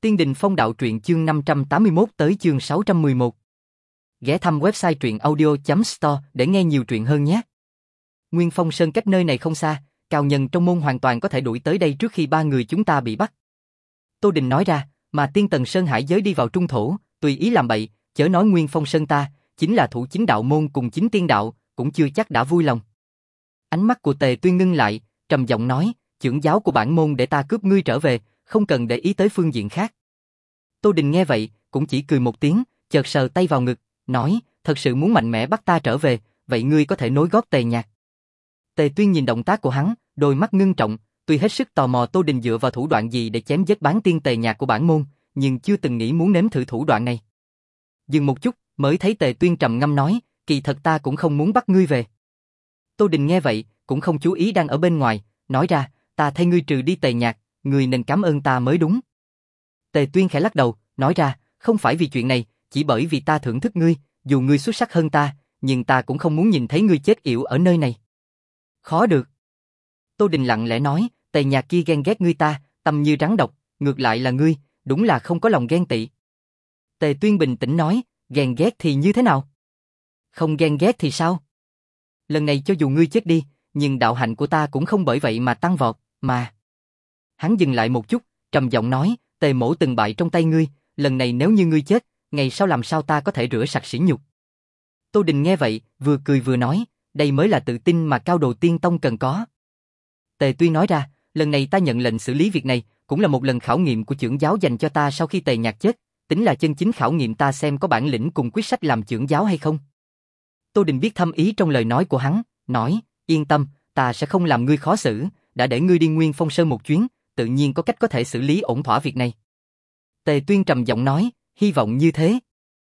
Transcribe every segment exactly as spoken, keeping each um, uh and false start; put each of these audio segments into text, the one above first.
Tiên Đình Phong Đạo Truyện chương năm trăm tám mươi mốt tới chương sáu trăm mười một. Ghé thăm website truyện audio chấm store để nghe nhiều truyện hơn nhé. Nguyên Phong Sơn cách nơi này không xa, cao nhân trong môn hoàn toàn có thể đuổi tới đây trước khi ba người chúng ta bị bắt. Tô Đình nói ra, mà Tiên Tần Sơn Hải giới đi vào trung thổ, tùy ý làm bậy, chớ nói Nguyên Phong Sơn ta, chính là thủ chính đạo môn cùng chính tiên đạo, cũng chưa chắc đã vui lòng. Ánh mắt của Tề Tuyên ngưng lại, trầm giọng nói, trưởng giáo của bản môn để ta cướp ngươi trở về, không cần để ý tới phương diện khác. Tô Đình nghe vậy, cũng chỉ cười một tiếng, chợt sờ tay vào ngực, nói, thật sự muốn mạnh mẽ bắt ta trở về, vậy ngươi có thể nối gót Tề Nhạc. Tề Tuyên nhìn động tác của hắn, đôi mắt ngưng trọng, tuy hết sức tò mò Tô Đình dựa vào thủ đoạn gì để chém giết bán tiên Tề Nhạc của bản môn, nhưng chưa từng nghĩ muốn nếm thử thủ đoạn này. Dừng một chút, mới thấy Tề Tuyên trầm ngâm nói, kỳ thật ta cũng không muốn bắt ngươi về. Tô Đình nghe vậy, cũng không chú ý đang ở bên ngoài, nói ra, ta thay ngươi trừ đi Tề Nhạc, ngươi nên cảm ơn ta mới đúng. Tề Tuyên khẽ lắc đầu, nói ra, không phải vì chuyện này, chỉ bởi vì ta thưởng thức ngươi, dù ngươi xuất sắc hơn ta, nhưng ta cũng không muốn nhìn thấy ngươi chết yểu ở nơi này. Khó được. Tô Đình lặng lẽ nói, Tề Nhạc kia ghen ghét ngươi ta, tâm như rắn độc, ngược lại là ngươi, đúng là không có lòng ghen tị. Tề Tuyên bình tĩnh nói, ghen ghét thì như thế nào? Không ghen ghét thì sao? Lần này cho dù ngươi chết đi, nhưng đạo hạnh của ta cũng không bởi vậy mà tăng vọt, mà. Hắn dừng lại một chút, trầm giọng nói, Tề mỗ từng bại trong tay ngươi, lần này nếu như ngươi chết, ngày sau làm sao ta có thể rửa sạch sỉ nhục. Tô Đình nghe vậy, vừa cười vừa nói, đây mới là tự tin mà cao đồ tiên tông cần có. Tề Tuyên nói ra, lần này ta nhận lệnh xử lý việc này, cũng là một lần khảo nghiệm của trưởng giáo dành cho ta sau khi Tề Nhạc chết, tính là chân chính khảo nghiệm ta xem có bản lĩnh cùng quyết sách làm trưởng giáo hay không. Tô Đình biết thâm ý trong lời nói của hắn, nói, yên tâm, ta sẽ không làm ngươi khó xử, đã để ngươi đi Nguyên Phong Sơn một chuyến, tự nhiên có cách có thể xử lý ổn thỏa việc này. Tề Tuyên trầm giọng nói, hy vọng như thế.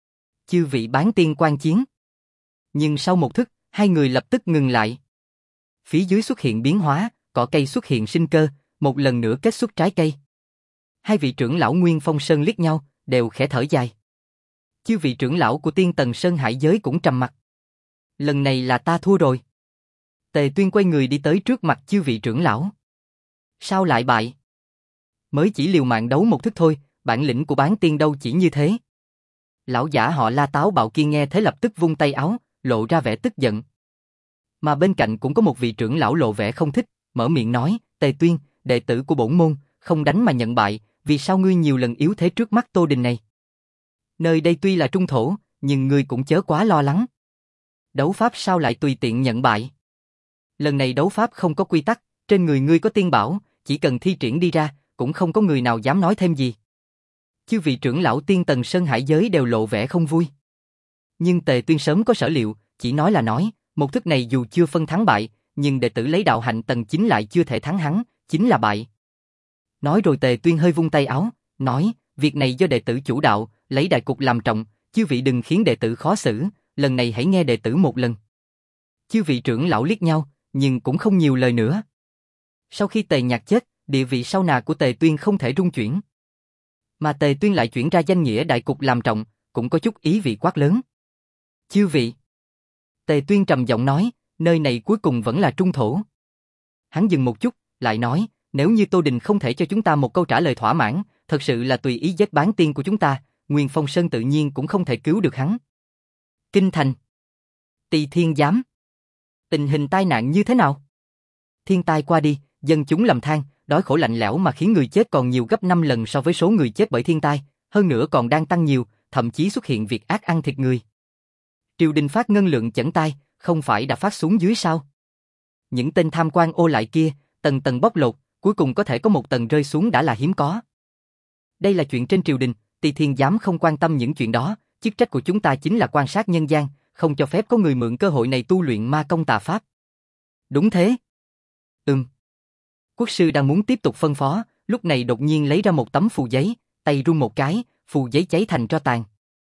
Chư vị bán tiên quan chiến. Nhưng sau một thức, hai người lập tức ngừng lại. Phía dưới xuất hiện biến hóa, cỏ cây xuất hiện sinh cơ, một lần nữa kết xuất trái cây. Hai vị trưởng lão Nguyên Phong Sơn liếc nhau, đều khẽ thở dài. Chư vị trưởng lão của Tiên Tần Sơn Hải giới cũng trầm mặt. Lần này là ta thua rồi. Tề Tuyên quay người đi tới trước mặt chư vị trưởng lão. Sao lại bại? Mới chỉ liều mạng đấu một thức thôi, bản lĩnh của bán tiên đâu chỉ như thế. Lão giả họ La táo bạo kia nghe thế lập tức vung tay áo, lộ ra vẻ tức giận. Mà bên cạnh cũng có một vị trưởng lão lộ vẻ không thích, mở miệng nói, Tề Tuyên, đệ tử của bổn môn, không đánh mà nhận bại, vì sao ngươi nhiều lần yếu thế trước mắt Tô Đình này? Nơi đây tuy là trung thổ, nhưng ngươi cũng chớ quá lo lắng. Đấu pháp sao lại tùy tiện nhận bại? Lần này đấu pháp không có quy tắc, trên người ngươi có tiên bảo, chỉ cần thi triển đi ra, cũng không có người nào dám nói thêm gì. Chư vị trưởng lão Tiên Tần Sơn Hải giới đều lộ vẻ không vui. Nhưng Tề Tuyên sớm có sở liệu, chỉ nói là nói, một thức này dù chưa phân thắng bại, nhưng đệ tử lấy đạo hạnh tầng chín lại chưa thể thắng hắn, chính là bại. Nói rồi Tề Tuyên hơi vung tay áo, nói, việc này do đệ tử chủ đạo, lấy đại cục làm trọng, chư vị đừng khiến đệ tử khó xử, lần này hãy nghe đệ tử một lần. Chư vị trưởng lão liếc nhau, nhưng cũng không nhiều lời nữa. Sau khi Tề Nhạc chết, địa vị sau nà của Tề Tuyên không thể rung chuyển. Mà Tề Tuyên lại chuyển ra danh nghĩa đại cục làm trọng, cũng có chút ý vị quát lớn. Chư vị. Tề Tuyên trầm giọng nói, nơi này cuối cùng vẫn là trung thổ. Hắn dừng một chút, lại nói, nếu như Tô Đình không thể cho chúng ta một câu trả lời thỏa mãn, thật sự là tùy ý giết bán tiên của chúng ta, Nguyên Phong Sơn tự nhiên cũng không thể cứu được hắn. Kinh thành. Tỳ Thiên Giám. Tình hình tai nạn như thế nào? Thiên tai qua đi, dân chúng lầm than, đói khổ lạnh lẽo mà khiến người chết còn nhiều gấp năm lần so với số người chết bởi thiên tai, hơn nữa còn đang tăng nhiều, thậm chí xuất hiện việc ác ăn thịt người. Triều đình phát ngân lượng chẩn tai, không phải đã phát xuống dưới sao? Những tên tham quan ô lại kia, tầng tầng bóc lột, cuối cùng có thể có một tầng rơi xuống đã là hiếm có. Đây là chuyện trên triều đình, Tỳ Thiên Giám không quan tâm những chuyện đó, chức trách của chúng ta chính là quan sát nhân gian, không cho phép có người mượn cơ hội này tu luyện ma công tà pháp. Đúng thế. Ừm. Quốc sư đang muốn tiếp tục phân phó, lúc này đột nhiên lấy ra một tấm phù giấy, tay rung một cái, phù giấy cháy thành tro tàn.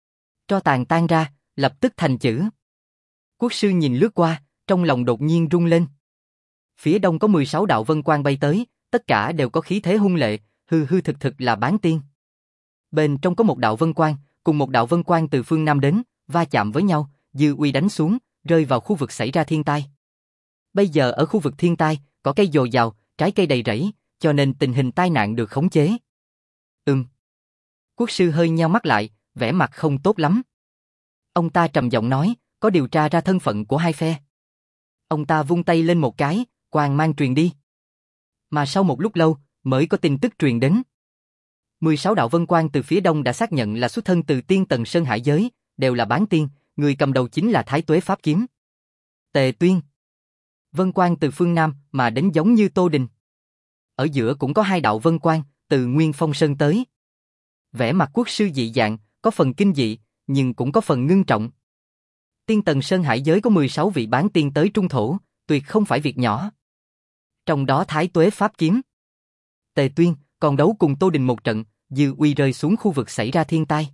Tro tàn tan ra, lập tức thành chữ. Quốc sư nhìn lướt qua, trong lòng đột nhiên rung lên. Phía đông có mười sáu đạo vân quang bay tới, tất cả đều có khí thế hung lệ, hư hư thực thực là bán tiên. Bên trong có một đạo vân quang, cùng một đạo vân quang từ phương Nam đến, va chạm với nhau, dư uy đánh xuống, rơi vào khu vực xảy ra thiên tai. Bây giờ ở khu vực thiên tai, có cây dồi dào, trái cây đầy rẫy, cho nên tình hình tai nạn được khống chế. Ừm. Quốc sư hơi nheo mắt lại, vẻ mặt không tốt lắm. Ông ta trầm giọng nói, có điều tra ra thân phận của hai phe. Ông ta vung tay lên một cái, quang mang truyền đi. Mà sau một lúc lâu, mới có tin tức truyền đến. mười sáu đạo vân quang từ phía đông đã xác nhận là xuất thân từ tiên tầng Sơn Hải giới, đều là bán tiên, người cầm đầu chính là Thái Tuế Pháp Kiếm. Tề Tuyên. Vân quang từ phương Nam mà đến giống như Tô Đình. Ở giữa cũng có hai đạo vân quang, từ Nguyên Phong Sơn tới. Vẻ mặt quốc sư dị dạng, có phần kinh dị, nhưng cũng có phần ngưng trọng. Tiên tầng Sơn Hải giới có mười sáu vị bán tiên tới trung thổ, tuyệt không phải việc nhỏ. Trong đó Thái Tuế Pháp Kiếm. Tề Tuyên còn đấu cùng Tô Đình một trận, dư uy rơi xuống khu vực xảy ra thiên tai.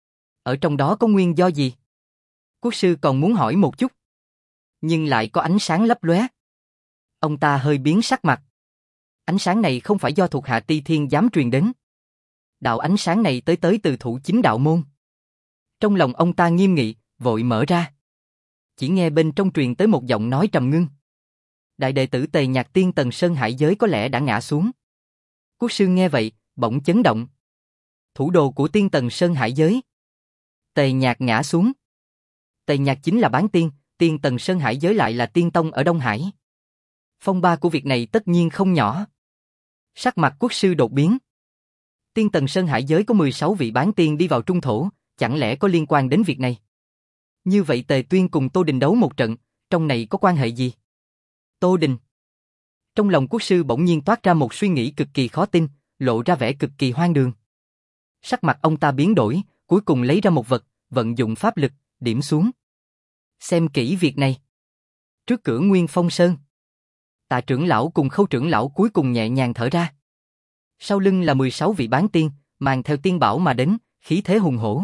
Ở trong đó có nguyên do gì? Quốc sư còn muốn hỏi một chút. Nhưng lại có ánh sáng lấp lóe. Ông ta hơi biến sắc mặt. Ánh sáng này không phải do thuộc hạ Ti Thiên Giám truyền đến. Đạo ánh sáng này tới tới từ thủ chính đạo môn. Trong lòng ông ta nghiêm nghị, vội mở ra. Chỉ nghe bên trong truyền tới một giọng nói trầm ngưng. Đại đệ tử Tề Nhạc tiên tầng Sơn Hải giới có lẽ đã ngã xuống. Quốc sư nghe vậy, bỗng chấn động. Thủ đồ của tiên tầng Sơn Hải giới. Tề Nhạc ngã xuống. Tề Nhạc chính là bán tiên, tiên tầng Sơn Hải giới lại là tiên tông ở Đông Hải. Phong ba của việc này tất nhiên không nhỏ. Sắc mặt quốc sư đột biến. Tiên tầng Sơn Hải giới có mười sáu vị bán tiên đi vào trung thổ, chẳng lẽ có liên quan đến việc này? Như vậy Tề Tuyên cùng Tô Đình đấu một trận, trong này có quan hệ gì? Tô Đình. Trong lòng quốc sư bỗng nhiên toát ra một suy nghĩ cực kỳ khó tin, lộ ra vẻ cực kỳ hoang đường. Sắc mặt ông ta biến đổi, cuối cùng lấy ra một vật, vận dụng pháp lực, điểm xuống. Xem kỹ việc này. Trước cửa Nguyên Phong Sơn, Tạ trưởng lão cùng Khâu trưởng lão cuối cùng nhẹ nhàng thở ra. Sau lưng là mười sáu vị bán tiên, mang theo tiên bảo mà đến, khí thế hùng hổ.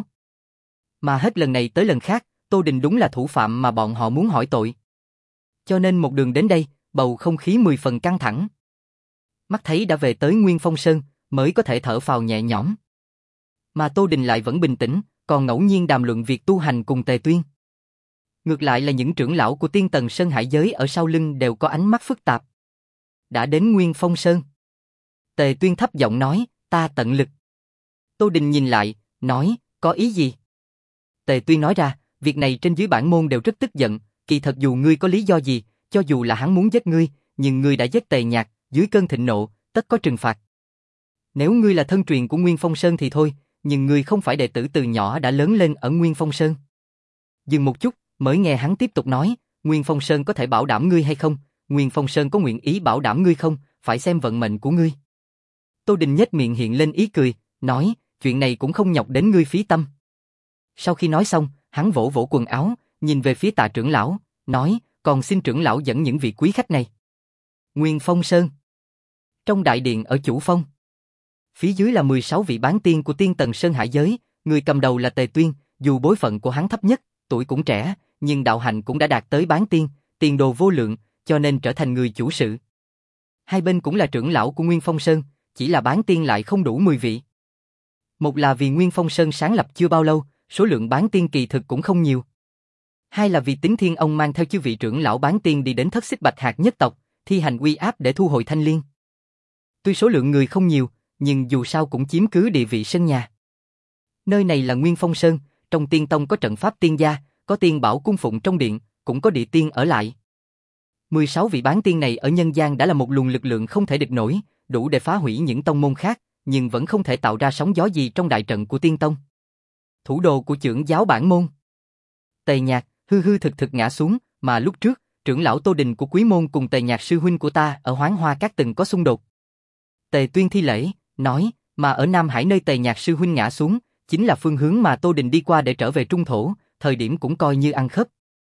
Mà hết lần này tới lần khác, Tô Đình đúng là thủ phạm mà bọn họ muốn hỏi tội. Cho nên một đường đến đây, bầu không khí mười phần căng thẳng. Mắt thấy đã về tới Nguyên Phong Sơn, mới có thể thở phào nhẹ nhõm. Mà Tô Đình lại vẫn bình tĩnh, còn ngẫu nhiên đàm luận việc tu hành cùng Tề Tuyên. Ngược lại là những trưởng lão của tiên tầng Sơn Hải giới ở sau lưng đều có ánh mắt phức tạp. Đã đến Nguyên Phong Sơn. Tề Tuyên thấp giọng nói, ta tận lực. Tô Đình nhìn lại, nói, có ý gì? Tề Tuyên nói ra, việc này trên dưới bản môn đều rất tức giận, kỳ thật dù ngươi có lý do gì, cho dù là hắn muốn giết ngươi, nhưng ngươi đã giết Tề Nhạc, dưới cơn thịnh nộ, tất có trừng phạt. Nếu ngươi là thân truyền của Nguyên Phong Sơn thì thôi, nhưng ngươi không phải đệ tử từ nhỏ đã lớn lên ở Nguyên Phong Sơn. Dừng một chút, mới nghe hắn tiếp tục nói, Nguyên Phong Sơn có thể bảo đảm ngươi hay không, Nguyên Phong Sơn có nguyện ý bảo đảm ngươi không, phải xem vận mệnh của ngươi. Tô Đình nhếch miệng hiện lên ý cười, nói, chuyện này cũng không nhọc đến ngươi phí tâm. Sau khi nói xong, hắn vỗ vỗ quần áo, nhìn về phía Tạ trưởng lão, nói, còn xin trưởng lão dẫn những vị quý khách này. Nguyên Phong Sơn. Trong đại điện ở Chủ Phong. Phía dưới là mười sáu vị bán tiên của tiên tầng Sơn Hải giới, người cầm đầu là Tề Tuyên, dù bối phận của hắn thấp nhất, tuổi cũng trẻ, nhưng đạo hạnh cũng đã đạt tới bán tiên, tiền đồ vô lượng, cho nên trở thành người chủ sự. Hai bên cũng là trưởng lão của Nguyên Phong Sơn, chỉ là bán tiên lại không đủ mười vị. Một là vì Nguyên Phong Sơn sáng lập chưa bao lâu, số lượng bán tiên kỳ thực cũng không nhiều. Hai là vì Tính Thiên ông mang theo chư vị trưởng lão bán tiên đi đến Thất Xích Bạch Hạc nhất tộc, thi hành uy áp để thu hồi Thanh Liên. Tuy số lượng người không nhiều, nhưng dù sao cũng chiếm cứ địa vị sân nhà. Nơi này là Nguyên Phong Sơn, trong tiên tông có trận pháp tiên gia, có tiên bảo cung phụng trong điện, cũng có địa tiên ở lại. mười sáu vị bán tiên này ở nhân gian đã là một luồng lực lượng không thể địch nổi, đủ để phá hủy những tông môn khác, nhưng vẫn không thể tạo ra sóng gió gì trong đại trận của tiên tông. Thủ đồ của trưởng giáo bản môn. Tề Nhạc, hư hư thực thực ngã xuống, mà lúc trước, trưởng lão Tô Đình của Quý môn cùng Tề Nhạc sư huynh của ta ở Hoán Hoa Các từng có xung đột. Tề Tuyên thi lễ, nói, mà ở Nam Hải nơi Tề Nhạc sư huynh ngã xuống, chính là phương hướng mà Tô Đình đi qua để trở về trung thổ, thời điểm cũng coi như ăn khớp.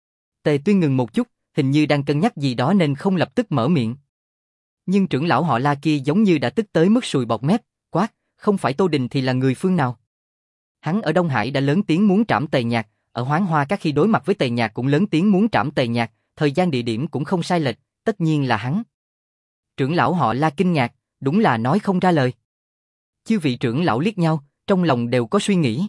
Tề Tuyên ngừng một chút, hình như đang cân nhắc gì đó nên không lập tức mở miệng. Nhưng trưởng lão họ La kia giống như đã tức tới mức sùi bọt mép, quát, không phải Tô Đình thì là người phương nào? Hắn ở Đông Hải đã lớn tiếng muốn trảm Tề Nhạc, ở Hoán Hoa Các khi đối mặt với Tề Nhạc cũng lớn tiếng muốn trảm Tề Nhạc, thời gian địa điểm cũng không sai lệch, tất nhiên là hắn. Trưởng lão họ La kinh ngạc, đúng là nói không ra lời. Chư vị trưởng lão liếc nhau, trong lòng đều có suy nghĩ.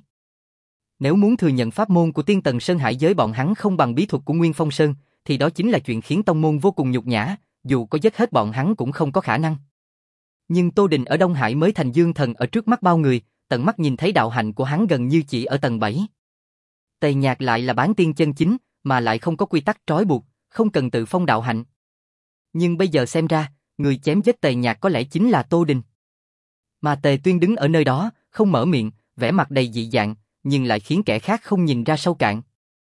Nếu muốn thừa nhận pháp môn của tiên tầng Sơn Hải giới bọn hắn không bằng bí thuật của Nguyên Phong Sơn, thì đó chính là chuyện khiến tông môn vô cùng nhục nhã, dù có giết hết bọn hắn cũng không có khả năng. Nhưng Tô Đình ở Đông Hải mới thành dương thần ở trước mắt bao người, tận mắt nhìn thấy đạo hạnh của hắn gần như chỉ ở tầng bảy. Tề Nhạc lại là bán tiên chân chính, mà lại không có quy tắc trói buộc, không cần tự phong đạo hạnh. Nhưng bây giờ xem ra, người chém giết Tề Nhạc có lẽ chính là Tô Đình. Mà Tề Tuyên đứng ở nơi đó, không mở miệng, vẻ mặt đầy dị dạng, nhưng lại khiến kẻ khác không nhìn ra sâu cạn.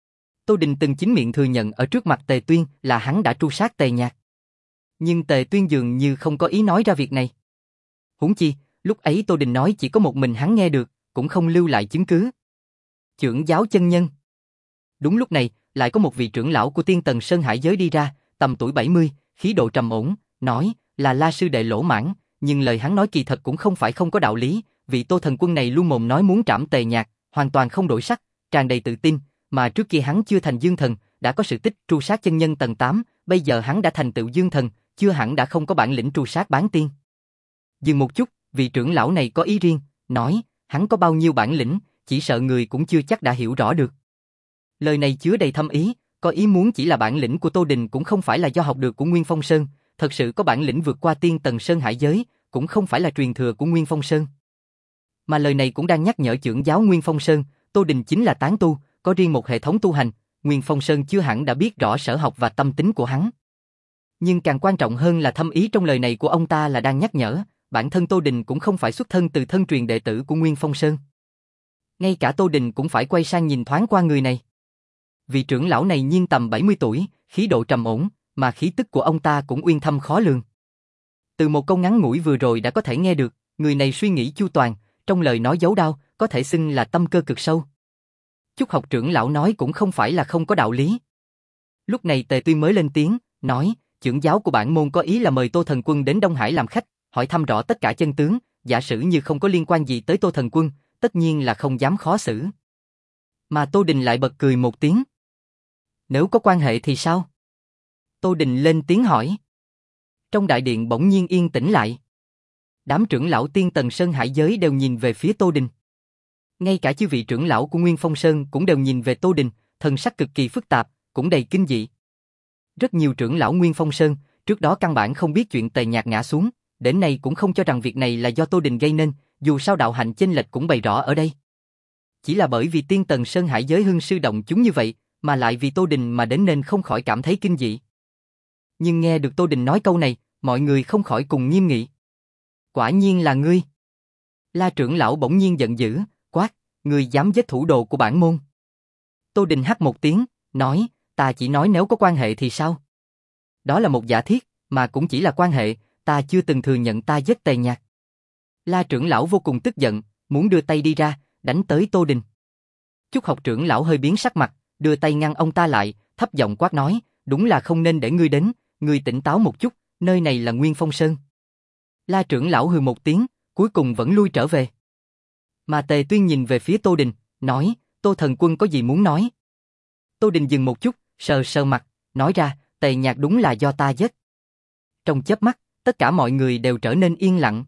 Tô Đình từng chính miệng thừa nhận ở trước mặt Tề Tuyên là hắn đã tru sát Tề Nhạc. Nhưng Tề Tuyên dường như không có ý nói ra việc này. Huống chi, lúc ấy Tô Đình nói chỉ có một mình hắn nghe được, cũng không lưu lại chứng cứ. Trưởng giáo chân nhân. Đúng lúc này, lại có một vị trưởng lão của Tiên Tần Sơn Hải giới đi ra, tầm tuổi bảy mươi, khí độ trầm ổn, nói là La sư đệ lỗ mãn, nhưng lời hắn nói kỳ thật cũng không phải không có đạo lý, vị Tô thần quân này luôn mồm nói muốn trảm Tề Nhạc, hoàn toàn không đổi sắc, tràn đầy tự tin, mà trước kia hắn chưa thành dương thần, đã có sự tích tru sát chân nhân tầng tám, bây giờ hắn đã thành tựu dương thần, chưa hẳn đã không có bản lĩnh tru sát bán tiên. Dừng một chút, vị trưởng lão này có ý riêng, nói, hắn có bao nhiêu bản lĩnh, chỉ sợ người cũng chưa chắc đã hiểu rõ được. Lời này chứa đầy thâm ý, có ý muốn chỉ là bản lĩnh của Tô Đình cũng không phải là do học được của Nguyên Phong Sơn, thật sự có bản lĩnh vượt qua Tiên Tần Sơn Hải giới, cũng không phải là truyền thừa của Nguyên Phong Sơn. Mà lời này cũng đang nhắc nhở trưởng giáo Nguyên Phong Sơn, Tô Đình chính là tán tu, có riêng một hệ thống tu hành, Nguyên Phong Sơn chưa hẳn đã biết rõ sở học và tâm tính của hắn. Nhưng càng quan trọng hơn là thâm ý trong lời này của ông ta là đang nhắc nhở, bản thân Tô Đình cũng không phải xuất thân từ thân truyền đệ tử của Nguyên Phong Sơn. Ngay cả Tô Đình cũng phải quay sang nhìn thoáng qua người này. Vị trưởng lão này nhiên tầm bảy mươi tuổi, khí độ trầm ổn, mà khí tức của ông ta cũng uyên thâm khó lường. Từ một câu ngắn ngủi vừa rồi đã có thể nghe được, người này suy nghĩ chu toàn, trong lời nói giấu đao, có thể xưng là tâm cơ cực sâu. Chúc học trưởng lão nói cũng không phải là không có đạo lý. Lúc này Tề Tuyên mới lên tiếng, nói, trưởng giáo của bản môn có ý là mời Tô thần quân đến Đông Hải làm khách, hỏi thăm rõ tất cả chân tướng, giả sử như không có liên quan gì tới Tô thần quân, tất nhiên là không dám khó xử. Mà Tô Đình lại bật cười một tiếng. Nếu có quan hệ thì sao? Tô Đình lên tiếng hỏi. Trong đại điện bỗng nhiên yên tĩnh lại. Đám trưởng lão Tiên Tần Sơn Hải giới đều nhìn về phía Tô Đình. Ngay cả chư vị trưởng lão của Nguyên Phong Sơn cũng đều nhìn về Tô Đình, thần sắc cực kỳ phức tạp, cũng đầy kinh dị. Rất nhiều trưởng lão Nguyên Phong Sơn, trước đó căn bản không biết chuyện Tề Nhạc ngã xuống, đến nay cũng không cho rằng việc này là do Tô Đình gây nên, dù sao đạo hạnh chênh lệch cũng bày rõ ở đây. Chỉ là bởi vì Tiên Tần Sơn Hải giới hưng sư động chúng như vậy, mà lại vì Tô Đình mà đến nên không khỏi cảm thấy kinh dị. Nhưng nghe được Tô Đình nói câu này, mọi người không khỏi cùng nghiêm nghị. Quả nhiên là ngươi. La trưởng lão bỗng nhiên giận dữ, quát, ngươi dám giết thủ đồ của bản môn. Tô Đình hắt một tiếng, nói, ta chỉ nói nếu có quan hệ thì sao? Đó là một giả thiết, mà cũng chỉ là quan hệ, ta chưa từng thừa nhận ta giết Tề Nhạc. La trưởng lão vô cùng tức giận, muốn đưa tay đi ra, đánh tới Tô Đình. Chúc học trưởng lão hơi biến sắc mặt, đưa tay ngăn ông ta lại, thấp giọng quát nói, đúng là không nên để ngươi đến, ngươi tỉnh táo một chút, nơi này là Nguyên Phong Sơn. La trưởng lão hừ một tiếng, cuối cùng vẫn lui trở về. Mà Tề Tuyên nhìn về phía Tô Đình, nói, Tô thần quân có gì muốn nói? Tô Đình dừng một chút, sờ sờ mặt, nói ra, Tề Nhạc đúng là do ta giết. Trong chớp mắt, tất cả mọi người đều trở nên yên lặng.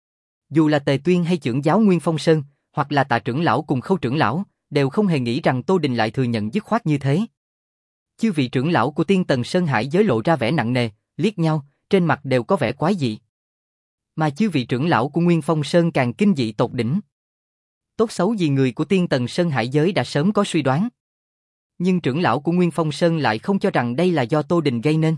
Dù là Tề Tuyên hay trưởng giáo Nguyên Phong Sơn, hoặc là Tạ trưởng lão cùng Khâu trưởng lão, đều không hề nghĩ rằng Tô Đình lại thừa nhận dứt khoát như thế. Chư vị trưởng lão của Tiên Tần Sơn Hải giới lộ ra vẻ nặng nề, liếc nhau, trên mặt đều có vẻ quái dị. Mà chư vị trưởng lão của Nguyên Phong Sơn càng kinh dị tột đỉnh. Tốt xấu gì người của Tiên Tần Sơn Hải giới đã sớm có suy đoán. Nhưng trưởng lão của Nguyên Phong Sơn lại không cho rằng đây là do Tô Đình gây nên.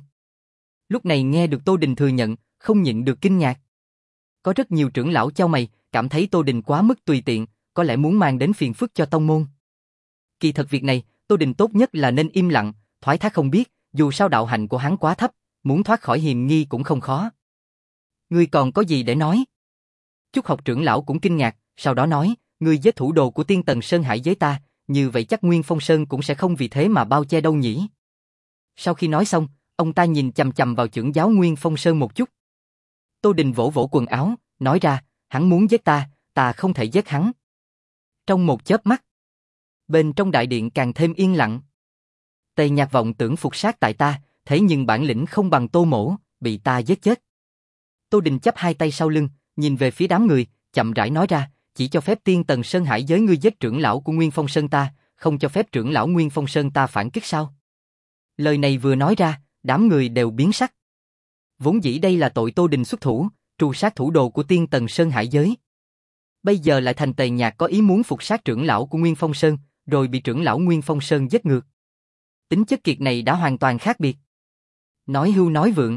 Lúc này nghe được Tô Đình thừa nhận, không nhịn được kinh ngạc. Có rất nhiều trưởng lão chau mày, cảm thấy Tô Đình quá mức tùy tiện, có lẽ muốn mang đến phiền phức cho tông môn. Kỳ thật việc này, Tô Đình tốt nhất là nên im lặng, thoái thác không biết, dù sao đạo hạnh của hắn quá thấp, muốn thoát khỏi hiềm nghi cũng không khó. Ngươi còn có gì để nói? Chúc học trưởng lão cũng kinh ngạc, sau đó nói, ngươi giết thủ đồ của Tiên Tần Sơn Hải giới ta, như vậy chắc Nguyên Phong Sơn cũng sẽ không vì thế mà bao che đâu nhỉ. Sau khi nói xong, ông ta nhìn chằm chằm vào trưởng giáo Nguyên Phong Sơn một chút. Tô Đình vỗ vỗ quần áo, nói ra, hắn muốn giết ta, ta không thể giết hắn. Trong một chớp mắt, bên trong đại điện càng thêm yên lặng. Tề Nhạc vọng tưởng phục sát tại ta, thế nhưng bản lĩnh không bằng Tô Mỗ, bị ta giết chết. Tô Đình chắp hai tay sau lưng, nhìn về phía đám người, chậm rãi nói ra, chỉ cho phép Tiên Tần Sơn Hải giới ngươi giết trưởng lão của Nguyên Phong Sơn ta, không cho phép trưởng lão Nguyên Phong Sơn ta phản kích sao? Lời này vừa nói ra, đám người đều biến sắc. Vốn dĩ đây là tội Tô Đình xuất thủ, tru sát thủ đồ của Tiên Tần Sơn Hải giới. Bây giờ lại thành Tề Nhạc có ý muốn phục sát trưởng lão của Nguyên Phong Sơn, rồi bị trưởng lão Nguyên Phong Sơn giết ngược. Tính chất kiệt này đã hoàn toàn khác biệt. Nói hưu nói vượng.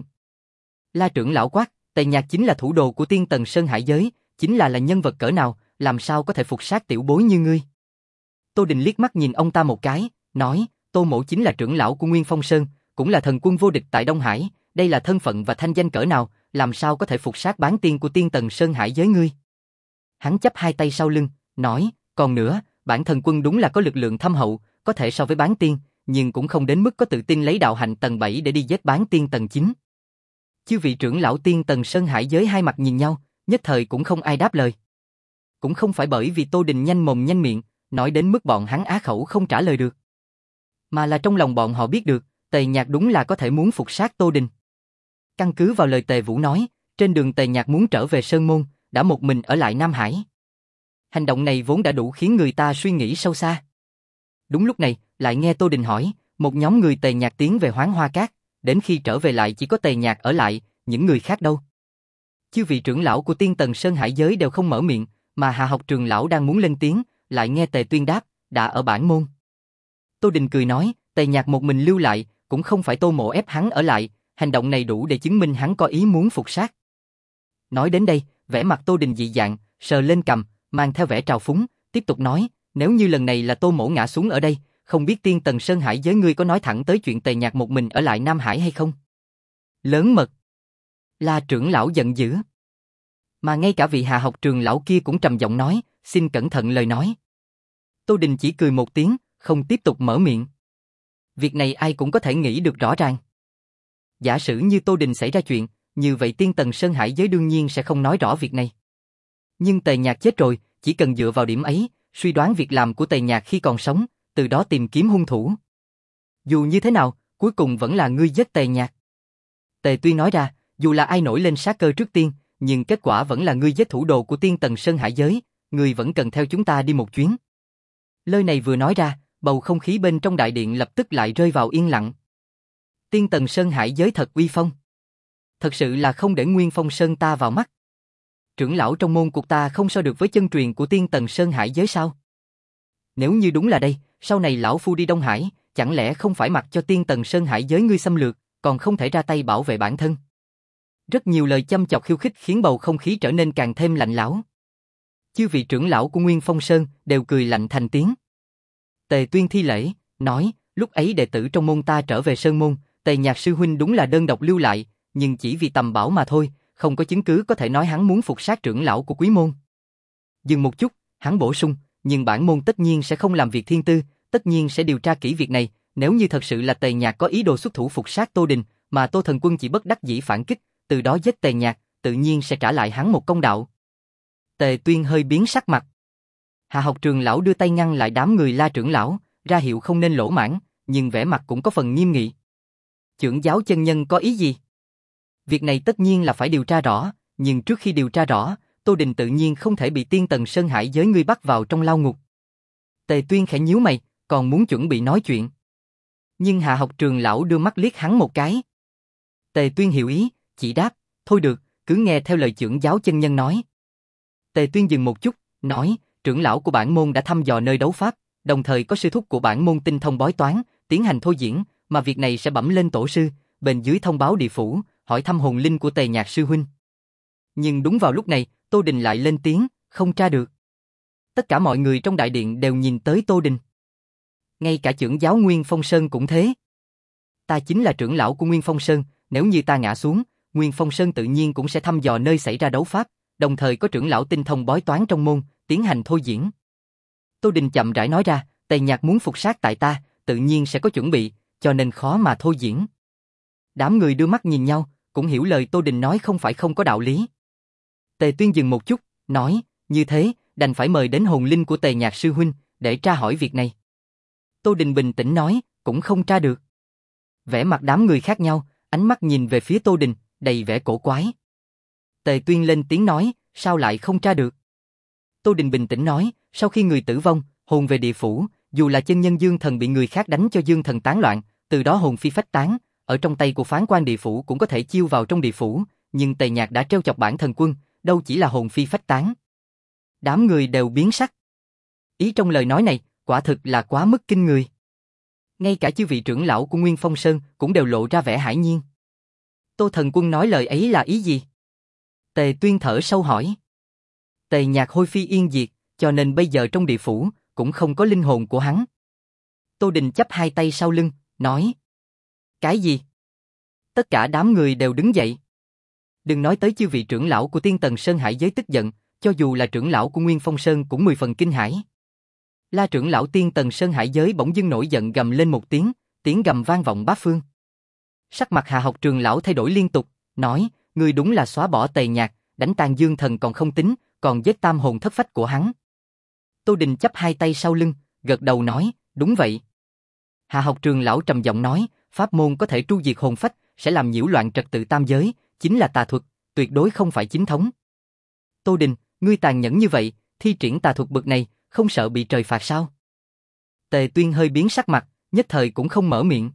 La trưởng lão quát, Tề Nhạc chính là thủ đồ của Tiên Tần Sơn Hải giới, chính là là nhân vật cỡ nào, làm sao có thể phục sát tiểu bối như ngươi. Tô Đình liếc mắt nhìn ông ta một cái, nói, Tô Mỗ chính là trưởng lão của Nguyên Phong Sơn, cũng là thần quân vô địch tại Đông Hải, đây là thân phận và thanh danh cỡ nào, làm sao có thể phục sát bán tiên của Tiên Tần Sơn Hải giới ngươi. Hắn chắp hai tay sau lưng, nói, còn nữa, bản thần quân đúng là có lực lượng thâm hậu, có thể so với bán tiên, nhưng cũng không đến mức có tự tin lấy đạo hạnh tầng bảy để đi giết bán tiên tầng chín. Chư vị trưởng lão Tiên Tần Sơn Hải giới hai mặt nhìn nhau, nhất thời cũng không ai đáp lời. Cũng không phải bởi vì Tô Đình nhanh mồm nhanh miệng, nói đến mức bọn hắn á khẩu không trả lời được, mà là trong lòng bọn họ biết được, Tề Nhạc đúng là có thể muốn phục sát Tô Đình. Căn cứ vào lời Tề Vũ nói, trên đường Tề Nhạc muốn trở về Sơn Môn, đã một mình ở lại Nam Hải. Hành động này vốn đã đủ khiến người ta suy nghĩ sâu xa. Đúng lúc này, lại nghe Tô Đình hỏi, một nhóm người Tề Nhạc tiến về Hoáng Hoa Cát, đến khi trở về lại chỉ có Tề Nhạc ở lại, những người khác đâu? Chư vị trưởng lão của Tiên Tần Sơn Hải giới đều không mở miệng, mà Hạ Học Trường lão đang muốn lên tiếng, lại nghe Tề Tuyên đáp, đã ở bản môn. Tô Đình cười nói, Tề Nhạc một mình lưu lại, cũng không phải Tô Mỗ ép hắn ở lại, hành động này đủ để chứng minh hắn có ý muốn phục sát. Nói đến đây, vẻ mặt Tô Đình dị dạng, sờ lên cằm, mang theo vẻ trào phúng, tiếp tục nói, nếu như lần này là Tô Mỗ ngã xuống ở đây, không biết Tiên Tần Sơn Hải giới ngươi có nói thẳng tới chuyện Tề Nhạc một mình ở lại Nam Hải hay không? Lớn mật. La trưởng lão giận dữ. Mà ngay cả vị Hạ Học Trường lão kia cũng trầm giọng nói, xin cẩn thận lời nói. Tô Đình chỉ cười một tiếng, không tiếp tục mở miệng. Việc này ai cũng có thể nghĩ được rõ ràng. Giả sử như Tô Đình xảy ra chuyện, như vậy Tiên Tần Sơn Hải giới đương nhiên sẽ không nói rõ việc này. Nhưng Tề Nhạc chết rồi, chỉ cần dựa vào điểm ấy, suy đoán việc làm của Tề Nhạc khi còn sống, từ đó tìm kiếm hung thủ. Dù như thế nào, cuối cùng vẫn là ngươi giết Tề Nhạc. Tề Tuyên nói ra, dù là ai nổi lên sát cơ trước tiên, nhưng kết quả vẫn là ngươi giết thủ đồ của Tiên Tần Sơn Hải giới, ngươi vẫn cần theo chúng ta đi một chuyến. Lời này vừa nói ra, bầu không khí bên trong đại điện lập tức lại rơi vào yên lặng. Tiên Tần Sơn Hải giới thật uy phong. Thật sự là không để Nguyên Phong Sơn ta vào mắt. Trưởng lão trong môn cuộc ta không so được với chân truyền của Tiên Tần Sơn Hải giới sao? Nếu như đúng là đây, sau này lão phu đi Đông Hải, chẳng lẽ không phải mặc cho Tiên Tần Sơn Hải giới ngươi xâm lược, còn không thể ra tay bảo vệ bản thân? Rất nhiều lời châm chọc khiêu khích khiến bầu không khí trở nên càng thêm lạnh lẽo. Chư vị trưởng lão của Nguyên Phong Sơn đều cười lạnh thành tiếng. Tề Tuyên thi lễ, nói, lúc ấy đệ tử trong môn ta trở về Sơn Môn, Tề Nhạc sư huynh đúng là đơn độc lưu lại, nhưng chỉ vì tầm bảo mà thôi, không có chứng cứ có thể nói hắn muốn phục sát trưởng lão của quý môn. Dừng một chút, hắn bổ sung, nhưng bản môn tất nhiên sẽ không làm việc thiên tư, tất nhiên sẽ điều tra kỹ việc này, nếu như thật sự là Tề Nhạc có ý đồ xuất thủ phục sát Tô Đình, mà Tô Thần Quân chỉ bất đắc dĩ phản kích, từ đó giết Tề Nhạc, tự nhiên sẽ trả lại hắn một công đạo. Tề Tuyên hơi biến sắc mặt. Hạ Học Trường lão đưa tay ngăn lại đám người La trưởng lão, ra hiệu không nên lỗ mãng, nhưng vẻ mặt cũng có phần nghiêm nghị. Trưởng giáo chân nhân có ý gì? Việc này tất nhiên là phải điều tra rõ, nhưng trước khi điều tra rõ, Tô Đình tự nhiên không thể bị Tiên Tần Sơn Hải giới ngươi bắt vào trong lao ngục. Tề Tuyên khẽ nhíu mày, còn muốn chuẩn bị nói chuyện. Nhưng Hạ Học Trường lão đưa mắt liếc hắn một cái. Tề Tuyên hiểu ý, chỉ đáp, thôi được, cứ nghe theo lời trưởng giáo chân nhân nói. Tề Tuyên dừng một chút, nói, trưởng lão của bản môn đã thăm dò nơi đấu pháp, đồng thời có sư thúc của bản môn tinh thông bói toán, tiến hành thôi diễn, mà việc này sẽ bẩm lên tổ sư, bên dưới thông báo địa phủ, hỏi thăm hồn linh của Tề Nhạc sư huynh. Nhưng đúng vào lúc này, Tô Đình lại lên tiếng, không tra được. Tất cả mọi người trong đại điện đều nhìn tới Tô Đình. Ngay cả trưởng giáo Nguyên Phong Sơn cũng thế. Ta chính là trưởng lão của Nguyên Phong Sơn, nếu như ta ngã xuống, Nguyên Phong Sơn tự nhiên cũng sẽ thăm dò nơi xảy ra đấu pháp, đồng thời có trưởng lão tinh thông bói toán trong môn, tiến hành thôi diễn. Tô Đình chậm rãi nói ra, Tề Nhạc muốn phục sát tại ta, tự nhiên sẽ có chuẩn bị, cho nên khó mà thôi diễn. Đám người đưa mắt nhìn nhau, cũng hiểu lời Tô Đình nói không phải không có đạo lý. Tề Tuyên dừng một chút, nói, như thế, đành phải mời đến hồn linh của Tề Nhạc sư huynh, để tra hỏi việc này. Tô Đình bình tĩnh nói, cũng không tra được. Vẻ mặt đám người khác nhau, ánh mắt nhìn về phía Tô Đình, đầy vẻ cổ quái. Tề Tuyên lên tiếng nói, sao lại không tra được? Tô Đình bình tĩnh nói, sau khi người tử vong, hồn về địa phủ, dù là chân nhân Dương Thần bị người khác đánh cho Dương Thần tán loạn, từ đó hồn phi phách tán, ở trong tay của phán quan địa phủ cũng có thể chiêu vào trong địa phủ, nhưng Tề Nhạc đã trêu chọc bản thần quân, đâu chỉ là hồn phi phách tán. Đám người đều biến sắc. Ý trong lời nói này, quả thực là quá mức kinh người. Ngay cả chư vị trưởng lão của Nguyên Phong Sơn cũng đều lộ ra vẻ hãi nhiên. Tô Thần Quân nói lời ấy là ý gì? Tề Tuyên thở sâu hỏi. Tề Nhạc hôi phi yên diệt, cho nên bây giờ trong địa phủ cũng không có linh hồn của hắn. Tô Đình chắp hai tay sau lưng, nói. Cái gì? Tất cả đám người đều đứng dậy. Đừng nói tới chư vị trưởng lão của Tiên Tần Sơn Hải giới tức giận, cho dù là trưởng lão của Nguyên Phong Sơn cũng mười phần kinh hãi. La trưởng lão Tiên Tần Sơn Hải giới bỗng dưng nổi giận gầm lên một tiếng, tiếng gầm vang vọng bát phương. Sắc mặt Hà Học Trường lão thay đổi liên tục, nói, ngươi đúng là xóa bỏ Tề Nhạc, đánh tan Dương Thần còn không tính, còn giết tam hồn thất phách của hắn. Tô Đình chắp hai tay sau lưng, gật đầu nói, đúng vậy. Hà Học Trường lão trầm giọng nói, pháp môn có thể tru diệt hồn phách, sẽ làm nhiễu loạn trật tự tam giới, chính là tà thuật, tuyệt đối không phải chính thống. Tô Đình, ngươi tàn nhẫn như vậy, thi triển tà thuật bực này, không sợ bị trời phạt sao? Tề Tuyên hơi biến sắc mặt, nhất thời cũng không mở miệng.